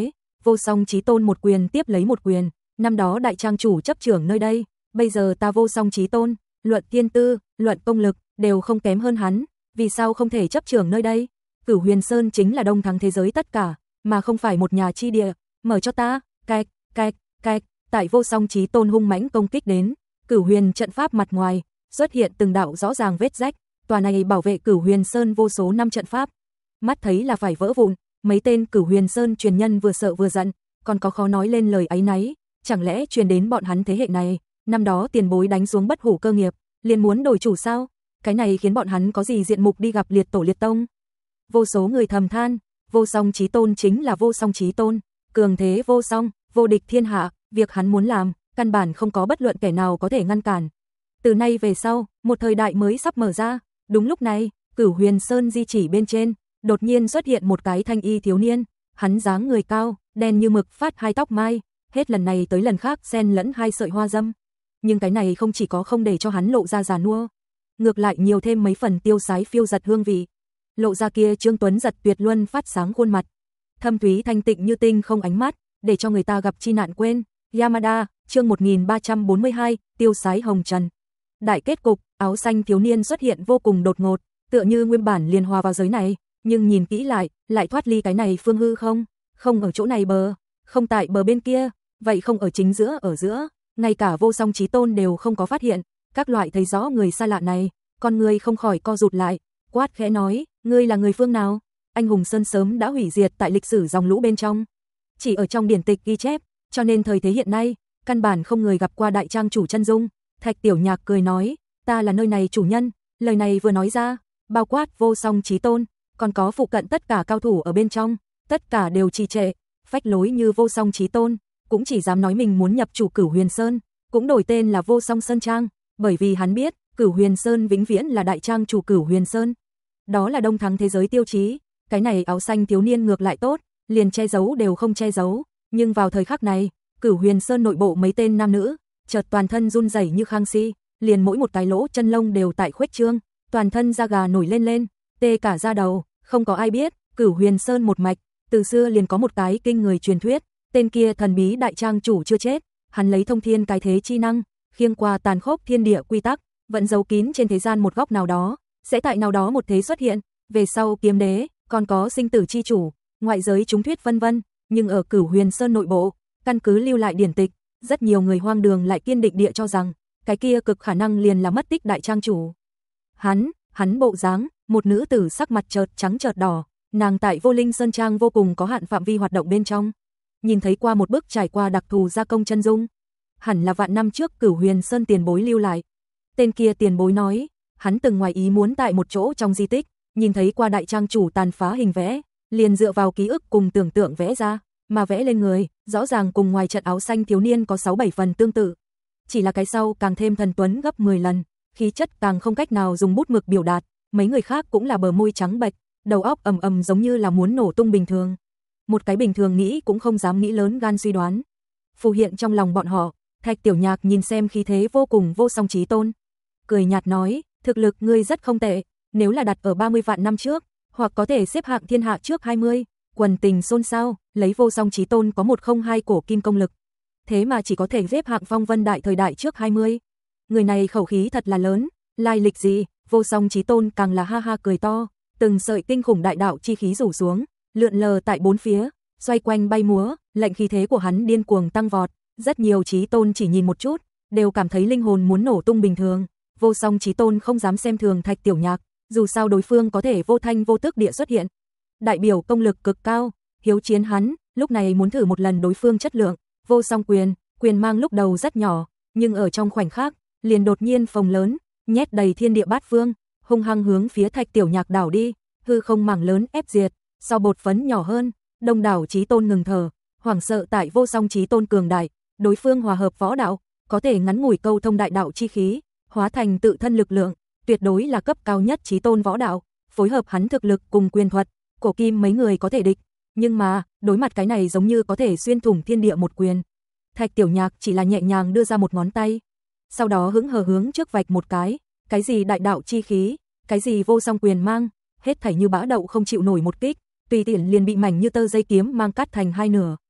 Vô Song Chí Tôn một quyền tiếp lấy một quyền, năm đó đại trang chủ chấp trưởng nơi đây, bây giờ ta Vô Song Chí Tôn, luận thiên tư, luận công lực đều không kém hơn hắn, vì sao không thể chấp trưởng nơi đây? Cửu Huyền Sơn chính là đông thắng thế giới tất cả, mà không phải một nhà chi địa, mở cho ta. Cạch, cạch, cạch, tại Vô Song Chí Tôn hung mãnh công kích đến, Cửu Huyền trận pháp mặt ngoài xuất hiện từng đạo rõ ràng vết rách, tòa này bảo vệ Cửu Huyền Sơn vô số năm trận pháp, mắt thấy là phải vỡ vụn, mấy tên Cửu Huyền Sơn truyền nhân vừa sợ vừa giận, còn có khó nói lên lời áy náy, chẳng lẽ truyền đến bọn hắn thế hệ này, năm đó tiền bối đánh xuống bất hủ cơ nghiệp, liền muốn đổi chủ sao? Cái này khiến bọn hắn có gì diện mục đi gặp liệt tổ liệt tông? Vô số người thầm than, Vô Song Chí Tôn chính là Vô Song Chí Tôn, cường thế vô song, vô địch thiên hạ, việc hắn muốn làm, căn bản không có bất luận kẻ nào có thể ngăn cản. Từ nay về sau, một thời đại mới sắp mở ra, đúng lúc này, Cửu Huyền Sơn di chỉ bên trên, đột nhiên xuất hiện một cái thanh y thiếu niên, hắn dáng người cao, đen như mực, phát hai tóc mai, hết lần này tới lần khác xen lẫn hai sợi hoa dâm. Nhưng cái này không chỉ có không để cho hắn lộ ra già nua, ngược lại nhiều thêm mấy phần tiêu sái phiêu giật hương vị. Lộ ra kia Trương Tuấn giật tuyệt luân phát sáng khuôn mặt, thâm thúy thanh tịnh như tinh không ánh mắt, để cho người ta gặp chi nạn quên. Yamada, chương một nghìn ba trăm bốn mươi hai, tiêu sái hồng trần. Đại kết cục, áo xanh thiếu niên xuất hiện vô cùng đột ngột, tựa như nguyên bản liền hòa vào giới này, nhưng nhìn kỹ lại, lại thoát ly cái này phương hư không, không ở chỗ này bờ, không tại bờ bên kia, vậy không ở chính giữa ở giữa, ngay cả Vô Song Chí Tôn đều không có phát hiện, các loại thấy rõ người xa lạ này, con người không khỏi co rụt lại, quát khẽ nói, ngươi là người phương nào? Anh hùng Sơn sớm đã hủy diệt tại lịch sử dòng lũ bên trong, chỉ ở trong điển tịch ghi chép, cho nên thời thế hiện nay, căn bản không người gặp qua đại trang chủ chân dung. Thạch Tiểu Nhạc cười nói, ta là nơi này chủ nhân, lời này vừa nói ra, bao quát Vô Song Chí Tôn, còn có phụ cận tất cả cao thủ ở bên trong, tất cả đều trì trệ, phách lối như Vô Song Chí Tôn, cũng chỉ dám nói mình muốn nhập chủ Cửu Huyền Sơn, cũng đổi tên là Vô Song Sơn Trang, bởi vì hắn biết, Cửu Huyền Sơn vĩnh viễn là đại trang chủ Cửu Huyền Sơn. Đó là đông thắng thế giới tiêu chí, cái này áo xanh thiếu niên ngược lại tốt, liền che giấu đều không che giấu, nhưng vào thời khắc này, Cửu Huyền Sơn nội bộ mấy tên nam nữ, chợt toàn thân run rẩy như khang si, liền mỗi một cái lỗ chân lông đều tại khuếch trương, toàn thân da gà nổi lên lên, tê cả da đầu, không có ai biết, Cửu Huyền Sơn một mạch, từ xưa liền có một cái kinh người truyền thuyết, tên kia thần bí đại trang chủ chưa chết, hắn lấy thông thiên cái thế chi năng, khiêng qua tàn khốc thiên địa quy tắc, vẫn giấu kín trên thế gian một góc nào đó, sẽ tại nào đó một thế xuất hiện, về sau kiếm đế, còn có sinh tử chi chủ, ngoại giới chúng thuyết vân vân, nhưng ở Cửu Huyền Sơn nội bộ, căn cứ lưu lại điển tịch, rất nhiều người hoang đường lại kiên định địa cho rằng, cái kia cực khả năng liền là mất tích đại trang chủ. Hắn, hắn bộ dáng, một nữ tử sắc mặt chợt trắng chợt đỏ, nàng tại Vô Linh Sơn Trang vô cùng có hạn phạm vi hoạt động bên trong, nhìn thấy qua một bức trải qua đặc thù gia công chân dung, hẳn là vạn năm trước Cửu Huyền Sơn tiền bối lưu lại. Tên kia tiền bối nói, hắn từng ngoài ý muốn tại một chỗ trong di tích, nhìn thấy qua đại trang chủ tàn phá hình vẽ, liền dựa vào ký ức cùng tưởng tượng vẽ ra, mà vẽ lên người, rõ ràng cùng ngoài trận áo xanh thiếu niên có sáu bảy phần tương tự. Chỉ là cái sau càng thêm thần tuấn gấp mười lần, khí chất càng không cách nào dùng bút mực biểu đạt, mấy người khác cũng là bờ môi trắng bệch, đầu óc ầm ầm giống như là muốn nổ tung bình thường. Một cái bình thường nghĩ cũng không dám nghĩ lớn gan suy đoán. Phù hiện trong lòng bọn họ, Thạch Tiểu Nhạc nhìn xem khí thế vô cùng Vô Song Chí Tôn, cười nhạt nói, thực lực ngươi rất không tệ, nếu là đặt ở ba mươi vạn năm trước, hoặc có thể xếp hạng thiên hạ trước hai mươi, quần tình xôn xao, lấy Vô Song Chí Tôn có một không hai cổ kim công lực, thế mà chỉ có thể xếp hạng phong vân đại thời đại trước hai mươi. Người này khẩu khí thật là lớn, lai lịch gì? Vô Song Chí Tôn càng là ha ha cười to, từng sợi kinh khủng đại đạo chi khí rủ xuống, lượn lờ tại bốn phía, xoay quanh bay múa, lệnh khí thế của hắn điên cuồng tăng vọt, rất nhiều Chí Tôn chỉ nhìn một chút, đều cảm thấy linh hồn muốn nổ tung bình thường. Vô Song Chí Tôn không dám xem thường Thạch Tiểu Nhạc, dù sao đối phương có thể vô thanh vô tức địa xuất hiện, đại biểu công lực cực cao, hiếu chiến hắn, lúc này muốn thử một lần đối phương chất lượng. Vô Song quyền, quyền mang lúc đầu rất nhỏ, nhưng ở trong khoảnh khắc, liền đột nhiên phồng lớn, nhét đầy thiên địa bát phương, hung hăng hướng phía Thạch Tiểu Nhạc đảo đi, hư không mảng lớn ép diệt, so bột phấn nhỏ hơn, đông đảo Chí Tôn ngừng thở, hoảng sợ tại Vô Song Chí Tôn cường đại, đối phương hòa hợp võ đạo, có thể ngắn ngủi câu thông đại đạo chi khí, hóa thành tự thân lực lượng, tuyệt đối là cấp cao nhất Chí Tôn võ đạo, phối hợp hắn thực lực cùng quyền thuật, cổ kim mấy người có thể địch, nhưng mà, đối mặt cái này giống như có thể xuyên thủng thiên địa một quyền. Thạch Tiểu Nhạc chỉ là nhẹ nhàng đưa ra một ngón tay, sau đó hững hờ hướng trước vạch một cái, cái gì đại đạo chi khí, cái gì vô song quyền mang, hết thảy như bã đậu không chịu nổi một kích, tùy tiện liền bị mảnh như tơ dây kiếm mang cắt thành hai nửa.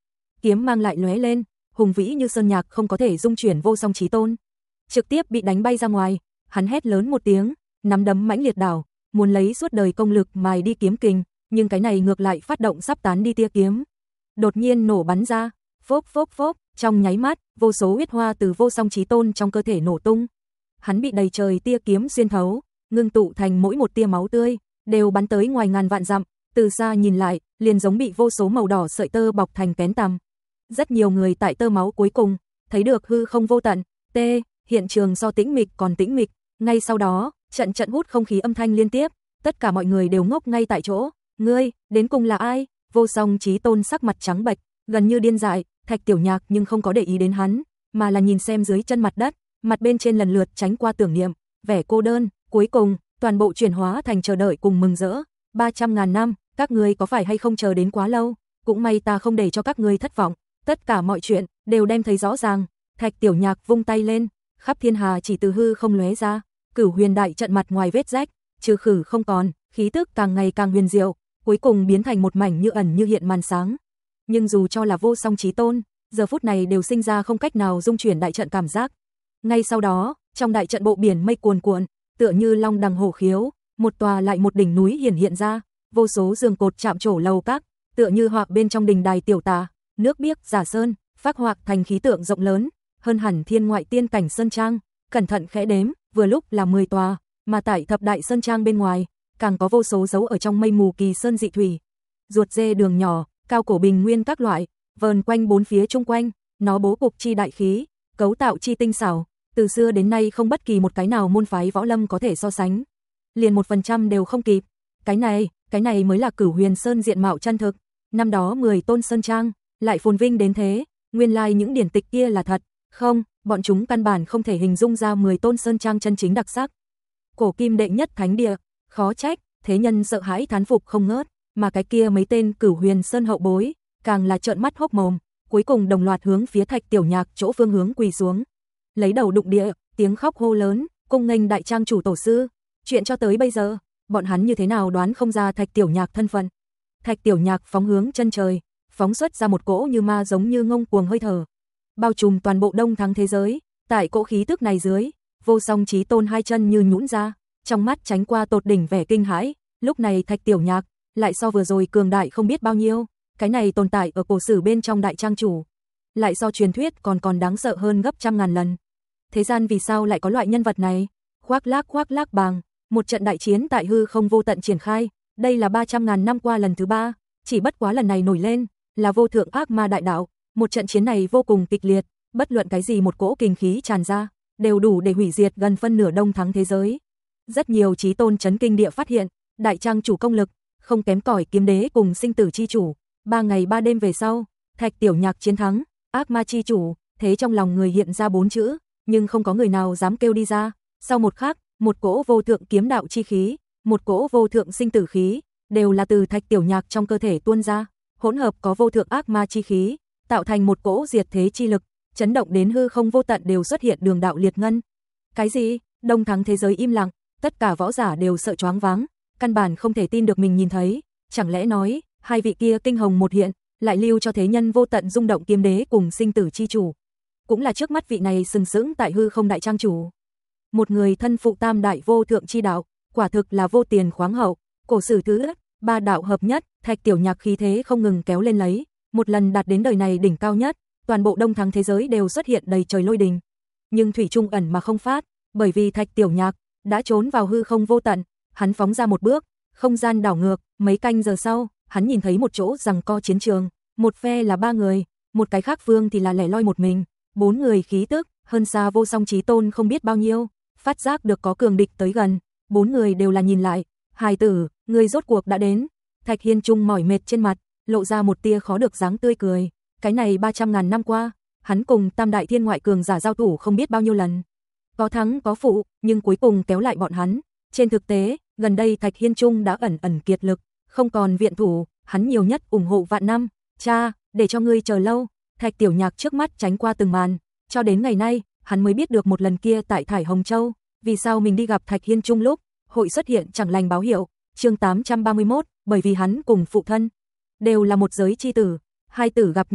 kiếm mang lại lóe lên, hùng vĩ như sơn nhạc không có thể dung chuyển Vô Song Chí Tôn. Trực tiếp bị đánh bay ra ngoài, hắn hét lớn một tiếng, nắm đấm mãnh liệt đảo, muốn lấy suốt đời công lực mài đi kiếm kình, nhưng cái này ngược lại phát động sắp tán đi tia kiếm. Đột nhiên nổ bắn ra, phốp phốp phốp, trong nháy mắt, vô số huyết hoa từ Vô Song Chí Tôn trong cơ thể nổ tung. Hắn bị đầy trời tia kiếm xuyên thấu, ngưng tụ thành mỗi một tia máu tươi, đều bắn tới ngoài ngàn vạn dặm, từ xa nhìn lại, liền giống bị vô số màu đỏ sợi tơ bọc thành kén tằm. Rất nhiều người tại tơ máu cuối cùng, thấy được hư không vô tận, t, hiện trường do tĩnh mịch còn tĩnh mịch, ngay sau đó, trận trận hút không khí âm thanh liên tiếp, tất cả mọi người đều ngốc ngay tại chỗ, ngươi, đến cùng là ai? Vô Song Chí Tôn sắc mặt trắng bệch, gần như điên dại, Thạch Tiểu Nhạc nhưng không có để ý đến hắn, mà là nhìn xem dưới chân mặt đất, mặt bên trên lần lượt tránh qua tưởng niệm, vẻ cô đơn, cuối cùng, toàn bộ chuyển hóa thành chờ đợi cùng mừng rỡ. ba trăm ngàn năm, các ngươi có phải hay không chờ đến quá lâu, cũng may ta không để cho các ngươi thất vọng, tất cả mọi chuyện đều đem thấy rõ ràng. Thạch Tiểu Nhạc vung tay lên, khắp thiên hà chỉ từ hư không lóe ra, Cửu Huyền đại trận mặt ngoài vết rách, trừ khử không còn, khí tức càng ngày càng huyền diệu, cuối cùng biến thành một mảnh như ẩn như hiện màn sáng. Nhưng dù cho là Vô Song Chí Tôn, giờ phút này đều sinh ra không cách nào dung chuyển đại trận cảm giác. Ngay sau đó, trong đại trận bộ biển mây cuồn cuộn, tựa như long đằng hổ khiếu, một tòa lại một đỉnh núi hiển hiện ra, vô số giường cột chạm trổ lầu các, tựa như họa bên trong đình đài tiểu tà, nước biếc giả sơn, phác họa thành khí tượng rộng lớn, hơn hẳn thiên ngoại tiên cảnh sơn trang, cẩn thận khẽ đếm, vừa lúc là mười tòa, mà tại thập đại sơn trang bên ngoài, càng có vô số dấu ở trong mây mù kỳ sơn dị thủy. Ruột dê đường nhỏ, cao cổ bình nguyên các loại, vờn quanh bốn phía chung quanh, nó bố cục chi đại khí, cấu tạo chi tinh xảo, từ xưa đến nay không bất kỳ một cái nào môn phái võ lâm có thể so sánh. Liền một phần trăm đều không kịp. Cái này, cái này mới là Cửu Huyền Sơn diện mạo chân thực. Năm đó mười tôn sơn trang, lại phồn vinh đến thế, nguyên lai những điển tịch kia là thật. Không, bọn chúng căn bản không thể hình dung ra mười tôn sơn trang chân chính đặc sắc. Cổ kim đệ nhất thánh địa, khó trách, thế nhân sợ hãi thán phục không ngớt, mà cái kia mấy tên Cửu Huyền Sơn hậu bối, càng là trợn mắt hốc mồm, cuối cùng đồng loạt hướng phía Thạch Tiểu Nhạc chỗ phương hướng quỳ xuống. Lấy đầu đụng địa, tiếng khóc hô lớn, cung nghênh đại trang chủ tổ sư. Chuyện cho tới bây giờ, bọn hắn như thế nào đoán không ra Thạch Tiểu Nhạc thân phận. Thạch Tiểu Nhạc phóng hướng chân trời, phóng xuất ra một cỗ như ma giống như ngông cuồng hơi thở, bao trùm toàn bộ đông thắng thế giới. Tại cỗ khí tức này dưới, Vô Song Chí Tôn hai chân như nhũn ra, trong mắt tránh qua tột đỉnh vẻ kinh hãi. Lúc này Thạch Tiểu Nhạc lại so vừa rồi cường đại không biết bao nhiêu, cái này tồn tại ở cổ sử bên trong đại trang chủ, lại so truyền thuyết còn còn đáng sợ hơn gấp trăm ngàn lần. Thế gian vì sao lại có loại nhân vật này? Khoác lác khoác lác bàng, một trận đại chiến tại hư không vô tận triển khai, đây là ba trăm ngàn năm qua lần thứ ba, chỉ bất quá lần này nổi lên là vô thượng ác ma đại đạo, một trận chiến này vô cùng kịch liệt, bất luận cái gì một cỗ kinh khí tràn ra, đều đủ để hủy diệt gần phân nửa đông thắng thế giới. Rất nhiều chí tôn chấn kinh địa phát hiện, đại trang chủ công lực không kém cỏi kiếm đế cùng sinh tử chi chủ, ba ngày ba đêm về sau, Thạch Tiểu Nhạc chiến thắng ác ma chi chủ, thế trong lòng người hiện ra bốn chữ, nhưng không có người nào dám kêu đi ra. Sau một khắc, một cỗ vô thượng kiếm đạo chi khí, một cỗ vô thượng sinh tử khí, đều là từ Thạch Tiểu Nhạc trong cơ thể tuôn ra, hỗn hợp có vô thượng ác ma chi khí, tạo thành một cỗ diệt thế chi lực, chấn động đến hư không vô tận đều xuất hiện đường đạo liệt ngân. Cái gì? Đông thắng thế giới im lặng, tất cả võ giả đều sợ choáng váng, căn bản không thể tin được mình nhìn thấy, chẳng lẽ nói, hai vị kia kinh hồng một hiện, lại lưu cho thế nhân vô tận rung động kiếm đế cùng sinh tử chi chủ, cũng là trước mắt vị này sừng sững tại hư không đại trang chủ. Một người thân phụ tam đại vô thượng chi đạo, quả thực là vô tiền khoáng hậu, cổ sử thứ ba đạo hợp nhất, Thạch Tiểu Nhạc khí thế không ngừng kéo lên lấy, một lần đạt đến đời này đỉnh cao nhất, toàn bộ đông thắng thế giới đều xuất hiện đầy trời lôi đình. Nhưng thủy chung ẩn mà không phát, bởi vì Thạch Tiểu Nhạc đã trốn vào hư không vô tận, hắn phóng ra một bước, không gian đảo ngược, mấy canh giờ sau, hắn nhìn thấy một chỗ giằng co chiến trường, một phe là ba người, một cái khác phương thì là lẻ loi một mình, bốn người khí tức hơn xa Vô Song Chí Tôn không biết bao nhiêu, phát giác được có cường địch tới gần, bốn người đều là nhìn lại, hài tử, người rốt cuộc đã đến. Thạch Hiên Trung mỏi mệt trên mặt, lộ ra một tia khó được dáng tươi cười, cái này ba trăm ngàn năm qua, hắn cùng tam đại thiên ngoại cường giả giao thủ không biết bao nhiêu lần, có thắng có phụ, nhưng cuối cùng kéo lại bọn hắn. Trên thực tế, gần đây Thạch Hiên Trung đã ẩn ẩn kiệt lực, không còn viện thủ, hắn nhiều nhất ủng hộ vạn năm. Cha, để cho ngươi chờ lâu. Thạch Tiểu Nhạc trước mắt tránh qua từng màn, cho đến ngày nay, hắn mới biết được một lần kia tại Thải Hồng Châu, vì sao mình đi gặp Thạch Hiên Trung lúc hội xuất hiện chẳng lành báo hiệu. Chương tám trăm ba mươi mốt, bởi vì hắn cùng phụ thân đều là một giới chi tử, hai tử gặp nhau,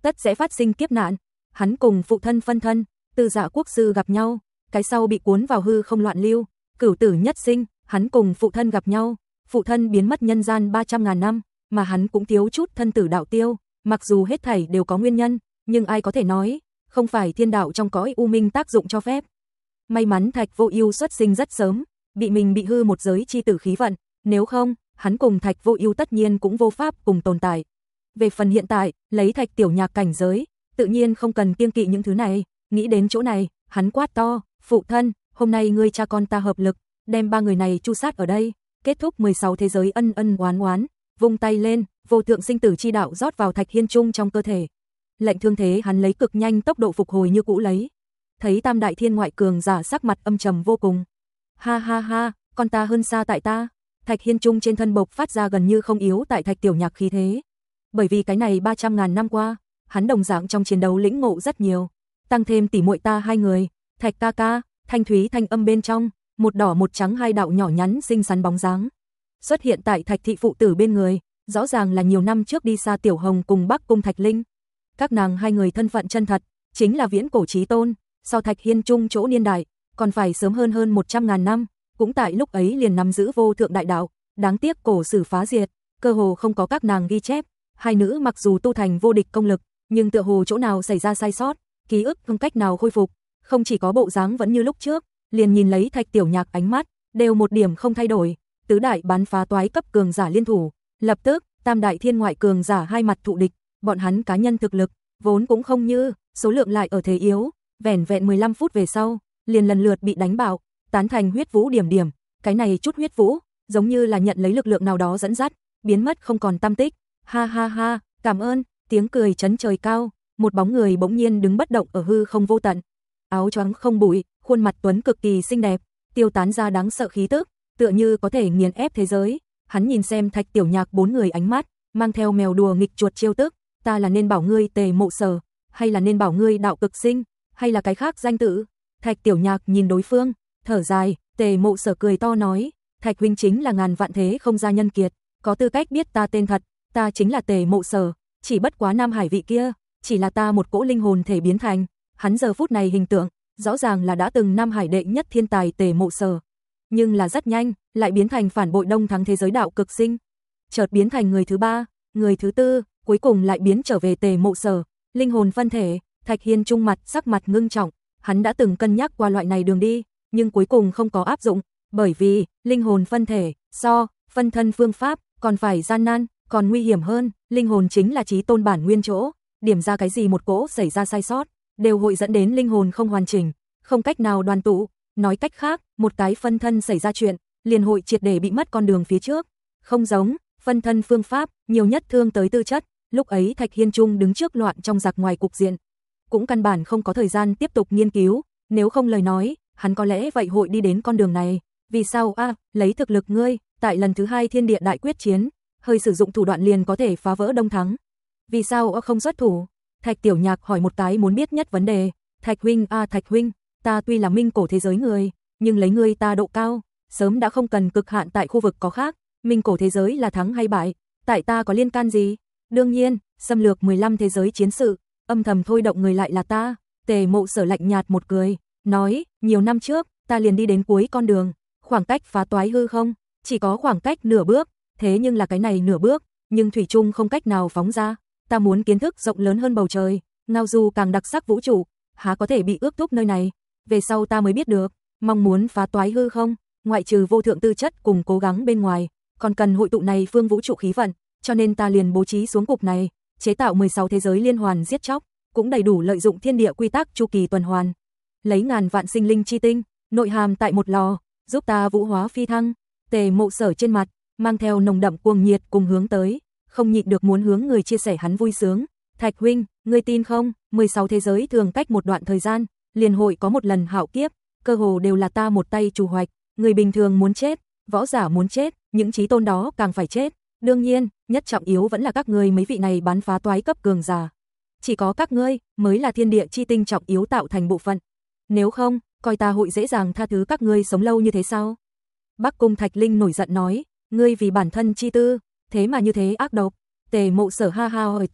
tất sẽ phát sinh kiếp nạn. Hắn cùng phụ thân phân thân, Từ Dạ quốc sư gặp nhau, cái sau bị cuốn vào hư không loạn lưu, cửu tử nhất sinh, hắn cùng phụ thân gặp nhau, phụ thân biến mất nhân gian ba trăm ngàn năm, mà hắn cũng thiếu chút thân tử đạo tiêu, mặc dù hết thảy đều có nguyên nhân, nhưng ai có thể nói, không phải thiên đạo trong cõi u minh tác dụng cho phép. May mắn Thạch Vô Ưu xuất sinh rất sớm, bị mình bị hư một giới chi tử khí vận, nếu không, hắn cùng Thạch Vô Ưu tất nhiên cũng vô pháp cùng tồn tại. Về phần hiện tại, lấy Thạch Tiểu Nhạc cảnh giới, tự nhiên không cần kiêng kỵ những thứ này, nghĩ đến chỗ này, hắn quát to, "Phụ thân, hôm nay ngươi cha con ta hợp lực, đem ba người này tru sát ở đây, kết thúc mười sáu thế giới ân ân oán oán." Vung tay lên, vô thượng sinh tử chi đạo rót vào Thạch Hiên Trung trong cơ thể. Lệnh thương thế hắn lấy cực nhanh tốc độ phục hồi như cũ lấy. Thấy Tam đại thiên ngoại cường giả sắc mặt âm trầm vô cùng. Ha ha ha, con ta hơn xa tại ta. Thạch Hiên Trung trên thân bộc phát ra gần như không yếu tại Thạch Tiểu Nhạc khí thế. Bởi vì cái này ba trăm ngàn năm qua, hắn đồng dạng trong chiến đấu lĩnh ngộ rất nhiều, tăng thêm tỉ muội ta hai người, Thạch ca ca, thanh thúy thanh âm bên trong, một đỏ một trắng hai đạo nhỏ nhắn xinh xắn bóng dáng xuất hiện tại Thạch thị phụ tử bên người, rõ ràng là nhiều năm trước đi xa Tiểu Hồng cùng Bắc Cung Thạch Linh. Các nàng hai người thân phận chân thật, chính là viễn cổ chí tôn, so Thạch Hiên Trung chỗ niên đại, còn phải sớm hơn hơn một trăm ngàn năm, cũng tại lúc ấy liền nắm giữ vô thượng đại đạo, đáng tiếc cổ sử phá diệt, cơ hồ không có các nàng ghi chép. Hai nữ mặc dù tu thành vô địch công lực, nhưng tựa hồ chỗ nào xảy ra sai sót, ký ức không cách nào khôi phục, không chỉ có bộ dáng vẫn như lúc trước, liền nhìn lấy Thạch Tiểu Nhạc ánh mắt, đều một điểm không thay đổi, tứ đại bán phá toái cấp cường giả liên thủ, lập tức, tam đại thiên ngoại cường giả hai mặt thụ địch, bọn hắn cá nhân thực lực vốn cũng không như, số lượng lại ở thế yếu, vẻn vẹn mười lăm phút về sau, liền lần lượt bị đánh bạo, tán thành huyết vũ điểm điểm, cái này chút huyết vũ, giống như là nhận lấy lực lượng nào đó dẫn dắt, biến mất không còn tăm tích. Ha ha ha, cảm ơn, tiếng cười chấn trời cao, một bóng người bỗng nhiên đứng bất động ở hư không vô tận. Áo choàng không bụi, khuôn mặt tuấn cực kỳ xinh đẹp, tiêu tán ra đáng sợ khí tức, tựa như có thể nghiền ép thế giới. Hắn nhìn xem Thạch Tiểu Nhạc bốn người ánh mắt, mang theo mèo đùa nghịch chuột trêu tức, ta là nên bảo ngươi Tề Mộ Sở, hay là nên bảo ngươi Đạo Cực Sinh, hay là cái khác danh tự? Thạch Tiểu Nhạc nhìn đối phương, thở dài, Tề Mộ Sở cười to nói, Thạch huynh chính là ngàn vạn thế không gia nhân kiệt, có tư cách biết ta tên thật, ta chính là Tề Mộ Sở, chỉ bất quá Nam Hải vị kia, chỉ là ta một cỗ linh hồn thể biến thành. Hắn giờ phút này hình tượng, rõ ràng là đã từng Nam Hải đệ nhất thiên tài Tề Mộ Sở, nhưng là rất nhanh, lại biến thành phản bội Đông Thắng thế giới Đạo Cực Sinh, chợt biến thành người thứ ba, người thứ tư, cuối cùng lại biến trở về Tề Mộ Sở, linh hồn phân thể. Thạch Hiên Trung mặt sắc mặt ngưng trọng, hắn đã từng cân nhắc qua loại này đường đi, nhưng cuối cùng không có áp dụng, bởi vì linh hồn phân thể so phân thân phương pháp còn phải gian nan, còn nguy hiểm hơn. Linh hồn chính là chí tôn bản nguyên chỗ, điểm ra cái gì một cỗ xảy ra sai sót, đều hội dẫn đến linh hồn không hoàn chỉnh, không cách nào đoàn tụ. Nói cách khác, một cái phân thân xảy ra chuyện, liền hội triệt để bị mất con đường phía trước. Không giống phân thân phương pháp, nhiều nhất thương tới tư chất. Lúc ấy Thạch Hiên Trung đứng trước loạn trong giặc ngoài cục diện, cũng căn bản không có thời gian tiếp tục nghiên cứu, nếu không lời nói, hắn có lẽ vậy hội đi đến con đường này. Vì sao a? À, lấy thực lực ngươi, tại lần thứ hai thiên địa đại quyết chiến, hơi sử dụng thủ đoạn liền có thể phá vỡ Đông Thắng. Vì sao không xuất thủ? Thạch Tiểu Nhạc hỏi một cái muốn biết nhất vấn đề. Thạch huynh a à, Thạch huynh, ta tuy là minh cổ thế giới người, nhưng lấy ngươi ta độ cao, sớm đã không cần cực hạn tại khu vực có khác, minh cổ thế giới là thắng hay bại, tại ta có liên can gì? Đương nhiên, xâm lược mười lăm thế giới chiến sự, âm thầm thôi động người lại là ta. Tề Mộ Sở lạnh nhạt một cười, nói, nhiều năm trước, ta liền đi đến cuối con đường, khoảng cách phá toái hư không, chỉ có khoảng cách nửa bước, thế nhưng là cái này nửa bước, nhưng thủy chung không cách nào phóng ra, ta muốn kiến thức rộng lớn hơn bầu trời, ngao du càng đặc sắc vũ trụ, há có thể bị ước thúc nơi này. Về sau ta mới biết được, mong muốn phá toái hư không, ngoại trừ vô thượng tư chất cùng cố gắng bên ngoài, còn cần hội tụ này phương vũ trụ khí vận, cho nên ta liền bố trí xuống cục này, chế tạo mười sáu thế giới liên hoàn giết chóc, cũng đầy đủ lợi dụng thiên địa quy tắc chu kỳ tuần hoàn. Lấy ngàn vạn sinh linh chi tinh, nội hàm tại một lò, giúp ta vũ hóa phi thăng. Tề Mộ Sở trên mặt mang theo nồng đậm cuồng nhiệt cùng hướng tới, không nhịn được muốn hướng người chia sẻ hắn vui sướng. Thạch huynh, ngươi tin không, mười sáu thế giới thường cách một đoạn thời gian, liền hội có một lần hạo kiếp, cơ hồ đều là ta một tay chủ hoạch, người bình thường muốn chết, võ giả muốn chết, những chí tôn đó càng phải chết. Đương nhiên, nhất trọng yếu vẫn là các ngươi mấy vị này bán phá toái cấp cường giả. Chỉ có các ngươi mới là thiên địa chi tinh trọng yếu tạo thành bộ phận. Nếu không, coi ta hội dễ dàng tha thứ các ngươi sống lâu như thế sao? Bắc Cung Thạch Linh nổi giận nói, ngươi vì bản thân chi tư, thế mà như thế ác độc. Tề Mộ Sở ha ha hỏi to,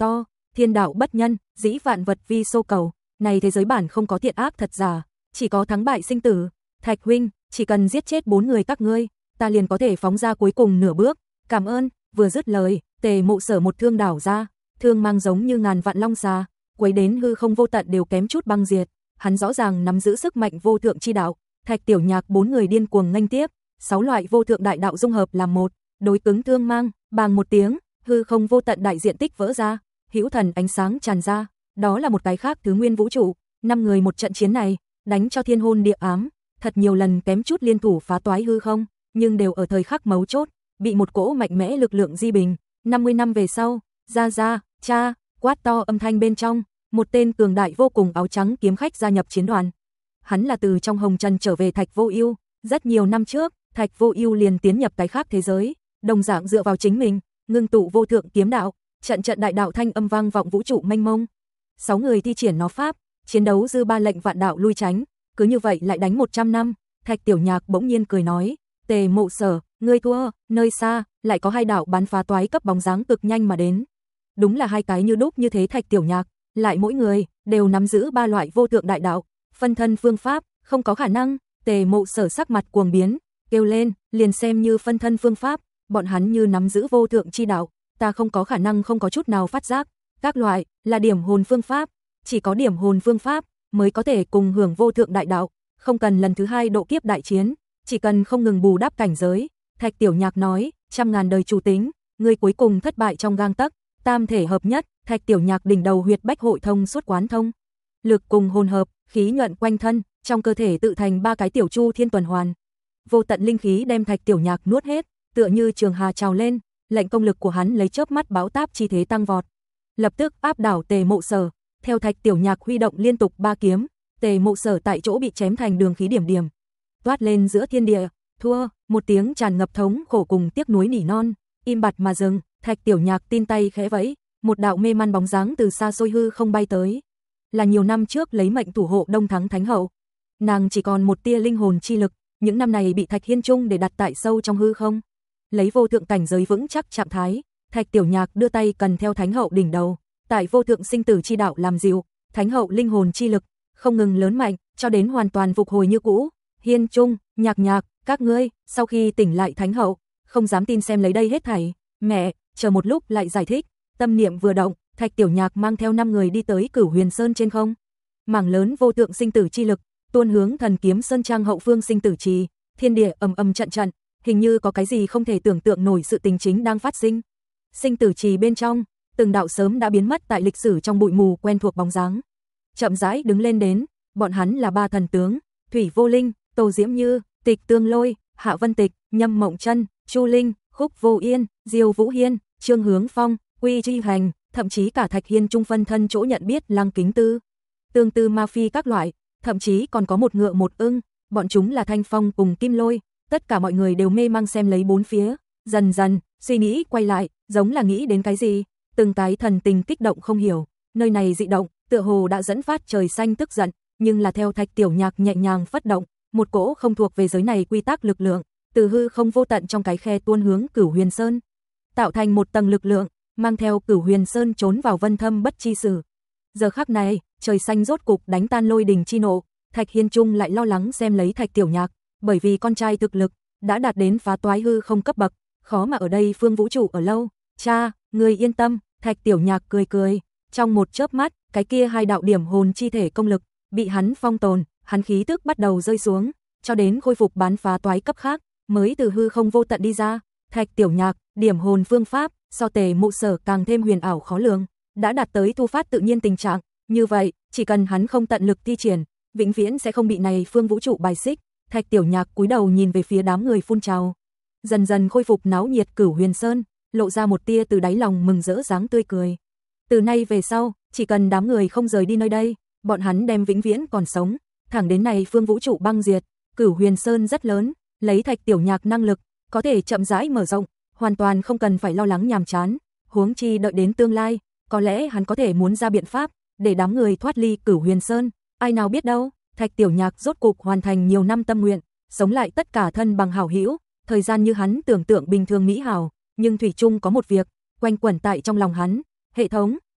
thiên đạo bất nhân, dĩ vạn vật vi xô cầu, này thế giới bản không có thiện ác thật giả, chỉ có thắng bại sinh tử. Thạch huynh, chỉ cần giết chết bốn người các ngươi, ta liền có thể phóng ra cuối cùng nửa bước. Cảm ơn. Vừa dứt lời, Tề Mộ Sở một thương đảo ra, thương mang giống như ngàn vạn long xà, quấy đến hư không vô tận đều kém chút băng diệt. Hắn rõ ràng nắm giữ sức mạnh vô thượng chi đạo. Thạch Tiểu Nhạc bốn người điên cuồng nghênh tiếp, sáu loại vô thượng đại đạo dung hợp làm một, đối cứng thương mang, bàng một tiếng, hư không vô tận đại diện tích vỡ ra, hữu thần ánh sáng tràn ra, đó là một cái khác thứ nguyên vũ trụ. Năm người một trận chiến này, đánh cho thiên hôn địa ám, thật nhiều lần kém chút liên thủ phá toái hư không, nhưng đều ở thời khắc mấu chốt, bị một cỗ mạnh mẽ lực lượng di bình. năm mươi năm về sau, ra ra, cha, quát to âm thanh bên trong, một tên cường đại vô cùng áo trắng kiếm khách gia nhập chiến đoàn. Hắn là từ trong hồng trần trở về Thạch Vô Ưu, rất nhiều năm trước, Thạch Vô Ưu liền tiến nhập cái khác thế giới, đồng dạng dựa vào chính mình, ngưng tụ vô thượng kiếm đạo, trận trận đại đạo thanh âm vang vọng vũ trụ mênh mông. Sáu người thi triển nó pháp, chiến đấu dư ba lệnh vạn đạo lui tránh, cứ như vậy lại đánh một trăm năm. Thạch Tiểu Nhạc bỗng nhiên cười nói, Tề Mộ Sở, ngươi thua. Nơi xa, lại có hai đạo bán phá toái cấp bóng dáng cực nhanh mà đến. Đúng là hai cái như đúc như thế Thạch Tiểu Nhạc, lại mỗi người đều nắm giữ ba loại vô thượng đại đạo, phân thân phương pháp, không có khả năng. Tề Mộ Sở sắc mặt cuồng biến, kêu lên, liền xem như phân thân phương pháp, bọn hắn như nắm giữ vô thượng chi đạo, ta không có khả năng không có chút nào phát giác. Các loại là điểm hồn phương pháp, chỉ có điểm hồn phương pháp mới có thể cùng hưởng vô thượng đại đạo, không cần lần thứ hai độ kiếp đại chiến, chỉ cần không ngừng bù đắp cảnh giới. Thạch Tiểu Nhạc nói, trăm ngàn đời chủ tính, ngươi cuối cùng thất bại trong gang tấc, tam thể hợp nhất. Thạch Tiểu Nhạc đỉnh đầu huyệt bách hội thông suốt quán thông, lực cùng hồn hợp, khí nhuận quanh thân, trong cơ thể tự thành ba cái tiểu chu thiên tuần hoàn. Vô tận linh khí đem Thạch Tiểu Nhạc nuốt hết, tựa như trường hà trào lên, lệnh công lực của hắn lấy chớp mắt báo táp chi thế tăng vọt, lập tức áp đảo Tề Mộ Sở. Theo Thạch Tiểu Nhạc huy động liên tục ba kiếm, Tề Mộ Sở tại chỗ bị chém thành đường khí điểm điểm, toát lên giữa thiên địa. Thua. Một tiếng tràn ngập thống khổ cùng tiếc nuối nỉ non, im bặt mà dừng. Thạch Tiểu Nhạc tin tay khẽ vẫy, một đạo mê man bóng dáng từ xa xôi hư không bay tới, là nhiều năm trước lấy mệnh thủ hộ Đông Thắng Thánh Hậu. Nàng chỉ còn một tia linh hồn chi lực, những năm này bị Thạch Hiên Trung để đặt tại sâu trong hư không, lấy vô thượng cảnh giới vững chắc trạng thái. Thạch Tiểu Nhạc đưa tay cần theo Thánh Hậu đỉnh đầu, tại vô thượng sinh tử chi đạo làm dịu, Thánh Hậu linh hồn chi lực không ngừng lớn mạnh, cho đến hoàn toàn phục hồi như cũ. Hiên Trung, Nhạc Nhạc, các ngươi. Sau khi tỉnh lại Thánh Hậu không dám tin xem lấy đây hết thảy. Mẹ, chờ một lúc lại giải thích. Tâm niệm vừa động, Thạch Tiểu Nhạc mang theo năm người đi tới Cửu Huyền Sơn trên không. Mảng lớn vô thượng sinh tử chi lực tuôn hướng Thần Kiếm Sơn trang hậu phương sinh tử trì, thiên địa ầm ầm trận trận, hình như có cái gì không thể tưởng tượng nổi sự tình chính đang phát sinh. Sinh tử trì bên trong, từng đạo sớm đã biến mất tại lịch sử trong bụi mù quen thuộc bóng dáng, chậm rãi đứng lên đến, bọn hắn là ba thần tướng, Thủy Vô Linh, Tô Diễm Như, Tịch Tương Lôi, Hạ Vân Tịch, Nhâm Mộng Chân, Chu Linh, Khúc Vô Yên, Diêu Vũ Hiên, Trương Hướng Phong, Quy Chi Hành, thậm chí cả Thạch Hiên Trung phân thân chỗ nhận biết Lăng Kính Tư, Tương Tư Ma Phi các loại, thậm chí còn có một ngựa một ưng, bọn chúng là Thanh Phong cùng Kim Lôi. Tất cả mọi người đều mê mang xem lấy bốn phía, dần dần suy nghĩ quay lại, giống là nghĩ đến cái gì, từng cái thần tình kích động không hiểu. Nơi này dị động, tựa hồ đã dẫn phát trời xanh tức giận, nhưng là theo Thạch Tiểu Nhạc nhẹ nhàng phất động, một cỗ không thuộc về giới này quy tắc lực lượng từ hư không vô tận trong cái khe tuôn hướng Cửu Huyền Sơn, tạo thành một tầng lực lượng, mang theo Cửu Huyền Sơn trốn vào vân thâm bất chi sử. Giờ khắc này, trời xanh rốt cục đánh tan lôi đình chi nộ. Thạch Hiên Trung lại lo lắng xem lấy Thạch Tiểu Nhạc, bởi vì con trai thực lực đã đạt đến phá toái hư không cấp bậc, khó mà ở đây phương vũ trụ ở lâu. Cha, người yên tâm. Thạch Tiểu Nhạc cười cười, trong một chớp mắt, cái kia hai đạo điểm hồn chi thể công lực bị hắn phong tồn, hắn khí tức bắt đầu rơi xuống, cho đến khôi phục bán phá toái cấp khác, mới từ hư không vô tận đi ra. Thạch Tiểu Nhạc, điểm hồn phương pháp, so Tề Mộ Sở càng thêm huyền ảo khó lường, đã đạt tới thu phát tự nhiên tình trạng, như vậy, chỉ cần hắn không tận lực thi triển, vĩnh viễn sẽ không bị này phương vũ trụ bài xích. Thạch Tiểu Nhạc cúi đầu nhìn về phía đám người phun trào, dần dần khôi phục náo nhiệt Cửu Huyền Sơn, lộ ra một tia từ đáy lòng mừng rỡ dáng tươi cười. Từ nay về sau, chỉ cần đám người không rời đi nơi đây, bọn hắn đem vĩnh viễn còn sống, thẳng đến này phương vũ trụ băng diệt. Cửu Huyền Sơn rất lớn, lấy Thạch Tiểu Nhạc năng lực, có thể chậm rãi mở rộng, hoàn toàn không cần phải lo lắng nhàm chán, huống chi đợi đến tương lai, có lẽ hắn có thể muốn ra biện pháp để đám người thoát ly Cửu Huyền Sơn, ai nào biết đâu. Thạch Tiểu Nhạc rốt cục hoàn thành nhiều năm tâm nguyện, sống lại tất cả thân bằng hảo hữu, thời gian như hắn tưởng tượng bình thường mỹ hảo, nhưng thủy chung có một việc quanh quẩn tại trong lòng hắn, hệ thống,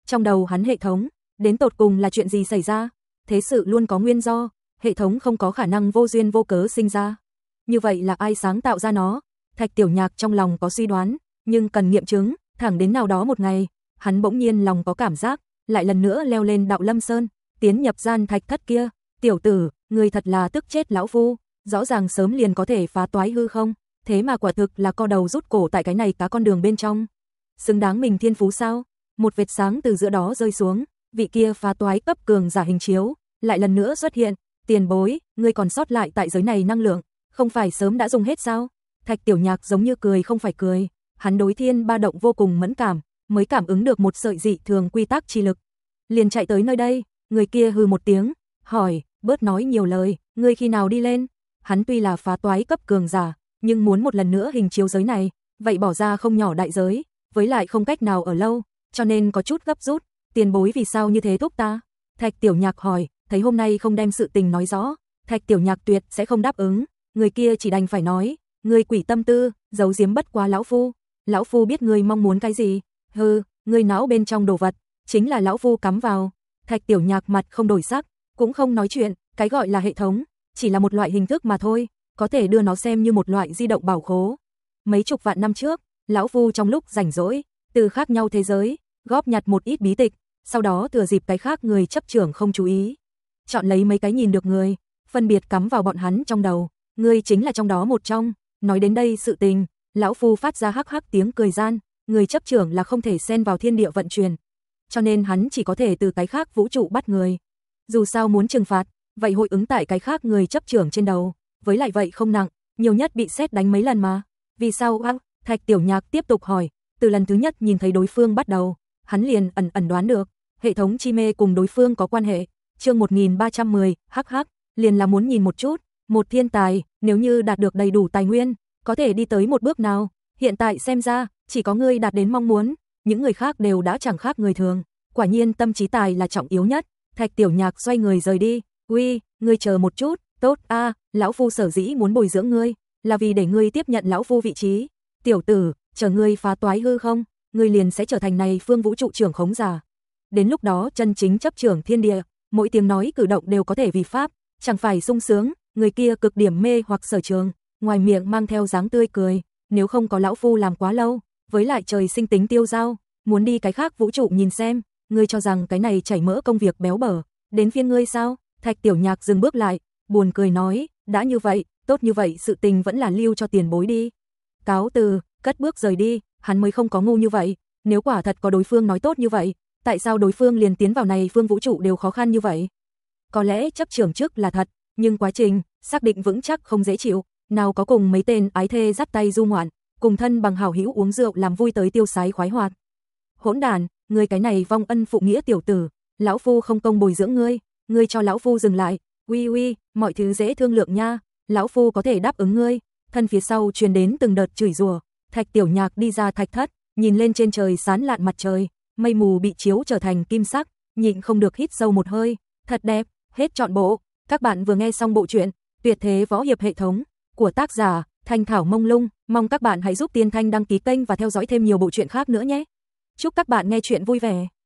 Trong đầu hắn hệ thống, đến tột cùng là chuyện gì xảy ra? Thế sự luôn có nguyên do, hệ thống không có khả năng vô duyên vô cớ sinh ra. Như vậy là ai sáng tạo ra nó? Thạch Tiểu Nhạc trong lòng có suy đoán, nhưng cần nghiệm chứng, thẳng đến nào đó một ngày, hắn bỗng nhiên lòng có cảm giác, lại lần nữa leo lên Đạo Lâm Sơn, tiến nhập gian thạch thất kia. Tiểu tử, người thật là tức chết lão phu, rõ ràng sớm liền có thể phá toái hư không, thế mà quả thực là co đầu rút cổ tại cái này cá con đường bên trong. Xứng đáng mình thiên phú sao? Một vệt sáng từ giữa đó rơi xuống, vị kia phá toái cấp cường giả hình chiếu, lại lần nữa xuất hiện. Tiền bối, ngươi còn sót lại tại giới này năng lượng, không phải sớm đã dùng hết sao? Thạch Tiểu Nhạc giống như cười không phải cười, hắn đối thiên ba động vô cùng mẫn cảm, mới cảm ứng được một sợi dị thường quy tắc chi lực. Liền chạy tới nơi đây, người kia hừ một tiếng, hỏi, bớt nói nhiều lời, ngươi khi nào đi lên? Hắn tuy là phá toái cấp cường giả, nhưng muốn một lần nữa hình chiếu giới này, vậy bỏ ra không nhỏ đại giới, với lại không cách nào ở lâu, cho nên có chút gấp rút. Tiền bối vì sao như thế thúc ta? Thạch Tiểu Nhạc hỏi, thấy hôm nay không đem sự tình nói rõ, Thạch Tiểu Nhạc tuyệt sẽ không đáp ứng, người kia chỉ đành phải nói, ngươi quỷ tâm tư, giấu giếm bất quá lão phu, lão phu biết ngươi mong muốn cái gì, hừ, ngươi não bên trong đồ vật, chính là lão phu cắm vào. Thạch Tiểu Nhạc mặt không đổi sắc, cũng không nói chuyện, cái gọi là hệ thống, chỉ là một loại hình thức mà thôi, có thể đưa nó xem như một loại di động bảo khố. Mấy chục vạn năm trước, lão phu trong lúc rảnh rỗi, từ khác nhau thế giới, góp nhặt một ít bí tịch, sau đó thừa dịp cái khác người chấp trưởng không chú ý, chọn lấy mấy cái nhìn được người, phân biệt cắm vào bọn hắn trong đầu, ngươi chính là trong đó một trong. Nói đến đây sự tình, lão phu phát ra hắc hắc tiếng cười gian, người chấp trưởng là không thể xen vào thiên địa vận chuyển, cho nên hắn chỉ có thể từ cái khác vũ trụ bắt người. Dù sao muốn trừng phạt, vậy hội ứng tại cái khác người chấp trưởng trên đầu, với lại vậy không nặng, nhiều nhất bị sét đánh mấy lần mà. Vì sao? Ác, Thạch Tiểu Nhạc tiếp tục hỏi, từ lần thứ nhất nhìn thấy đối phương bắt đầu, hắn liền ẩn ẩn đoán được, hệ thống chi mê cùng đối phương có quan hệ. Chương một nghìn ba trăm mười, hắc hắc, liền là muốn nhìn một chút, một thiên tài, nếu như đạt được đầy đủ tài nguyên, có thể đi tới một bước nào, hiện tại xem ra, chỉ có ngươi đạt đến mong muốn, những người khác đều đã chẳng khác người thường, quả nhiên tâm trí tài là trọng yếu nhất. Thạch Tiểu Nhạc xoay người rời đi, uy, ngươi chờ một chút, tốt a, lão phu sở dĩ muốn bồi dưỡng ngươi, là vì để ngươi tiếp nhận lão phu vị trí. Tiểu tử, chờ ngươi phá toái hư không, ngươi liền sẽ trở thành này phương vũ trụ trưởng khống giả. Đến lúc đó chân chính chấp trưởng thiên địa, mỗi tiếng nói cử động đều có thể vi pháp, chẳng phải sung sướng. Người kia cực điểm mê hoặc sở trường, ngoài miệng mang theo dáng tươi cười, nếu không có lão phu làm quá lâu, với lại trời sinh tính tiêu dao, muốn đi cái khác vũ trụ nhìn xem, ngươi cho rằng cái này chảy mỡ công việc béo bở, đến phiên ngươi sao? Thạch Tiểu Nhạc dừng bước lại, buồn cười nói, đã như vậy, tốt như vậy sự tình vẫn là lưu cho tiền bối đi. Cáo từ, cất bước rời đi, hắn mới không có ngu như vậy, nếu quả thật có đối phương nói tốt như vậy, tại sao đối phương liền tiến vào này phương vũ trụ đều khó khăn như vậy? Có lẽ chấp trưởng trước là thật, nhưng quá trình xác định vững chắc không dễ chịu, nào có cùng mấy tên ái thê dắt tay du ngoạn, cùng thân bằng hảo hữu uống rượu làm vui tới tiêu sái khoái hoạt. Hỗn đàn, ngươi cái này vong ân phụ nghĩa tiểu tử, lão phu không công bồi dưỡng ngươi, ngươi cho lão phu dừng lại, uy uy, mọi thứ dễ thương lượng nha, lão phu có thể đáp ứng ngươi. Thân phía sau truyền đến từng đợt chửi rủa. Thạch Tiểu Nhạc đi ra thạch thất, nhìn lên trên trời sáng lạn mặt trời, mây mù bị chiếu trở thành kim sắc, nhịn không được hít sâu một hơi, thật đẹp. Hết trọn bộ. Các bạn vừa nghe xong bộ truyện Tuyệt thế võ hiệp hệ thống của tác giả Thanh Thảo Mông Lung, mong các bạn hãy giúp Tiên Thanh đăng ký kênh và theo dõi thêm nhiều bộ truyện khác nữa nhé. Chúc các bạn nghe truyện vui vẻ.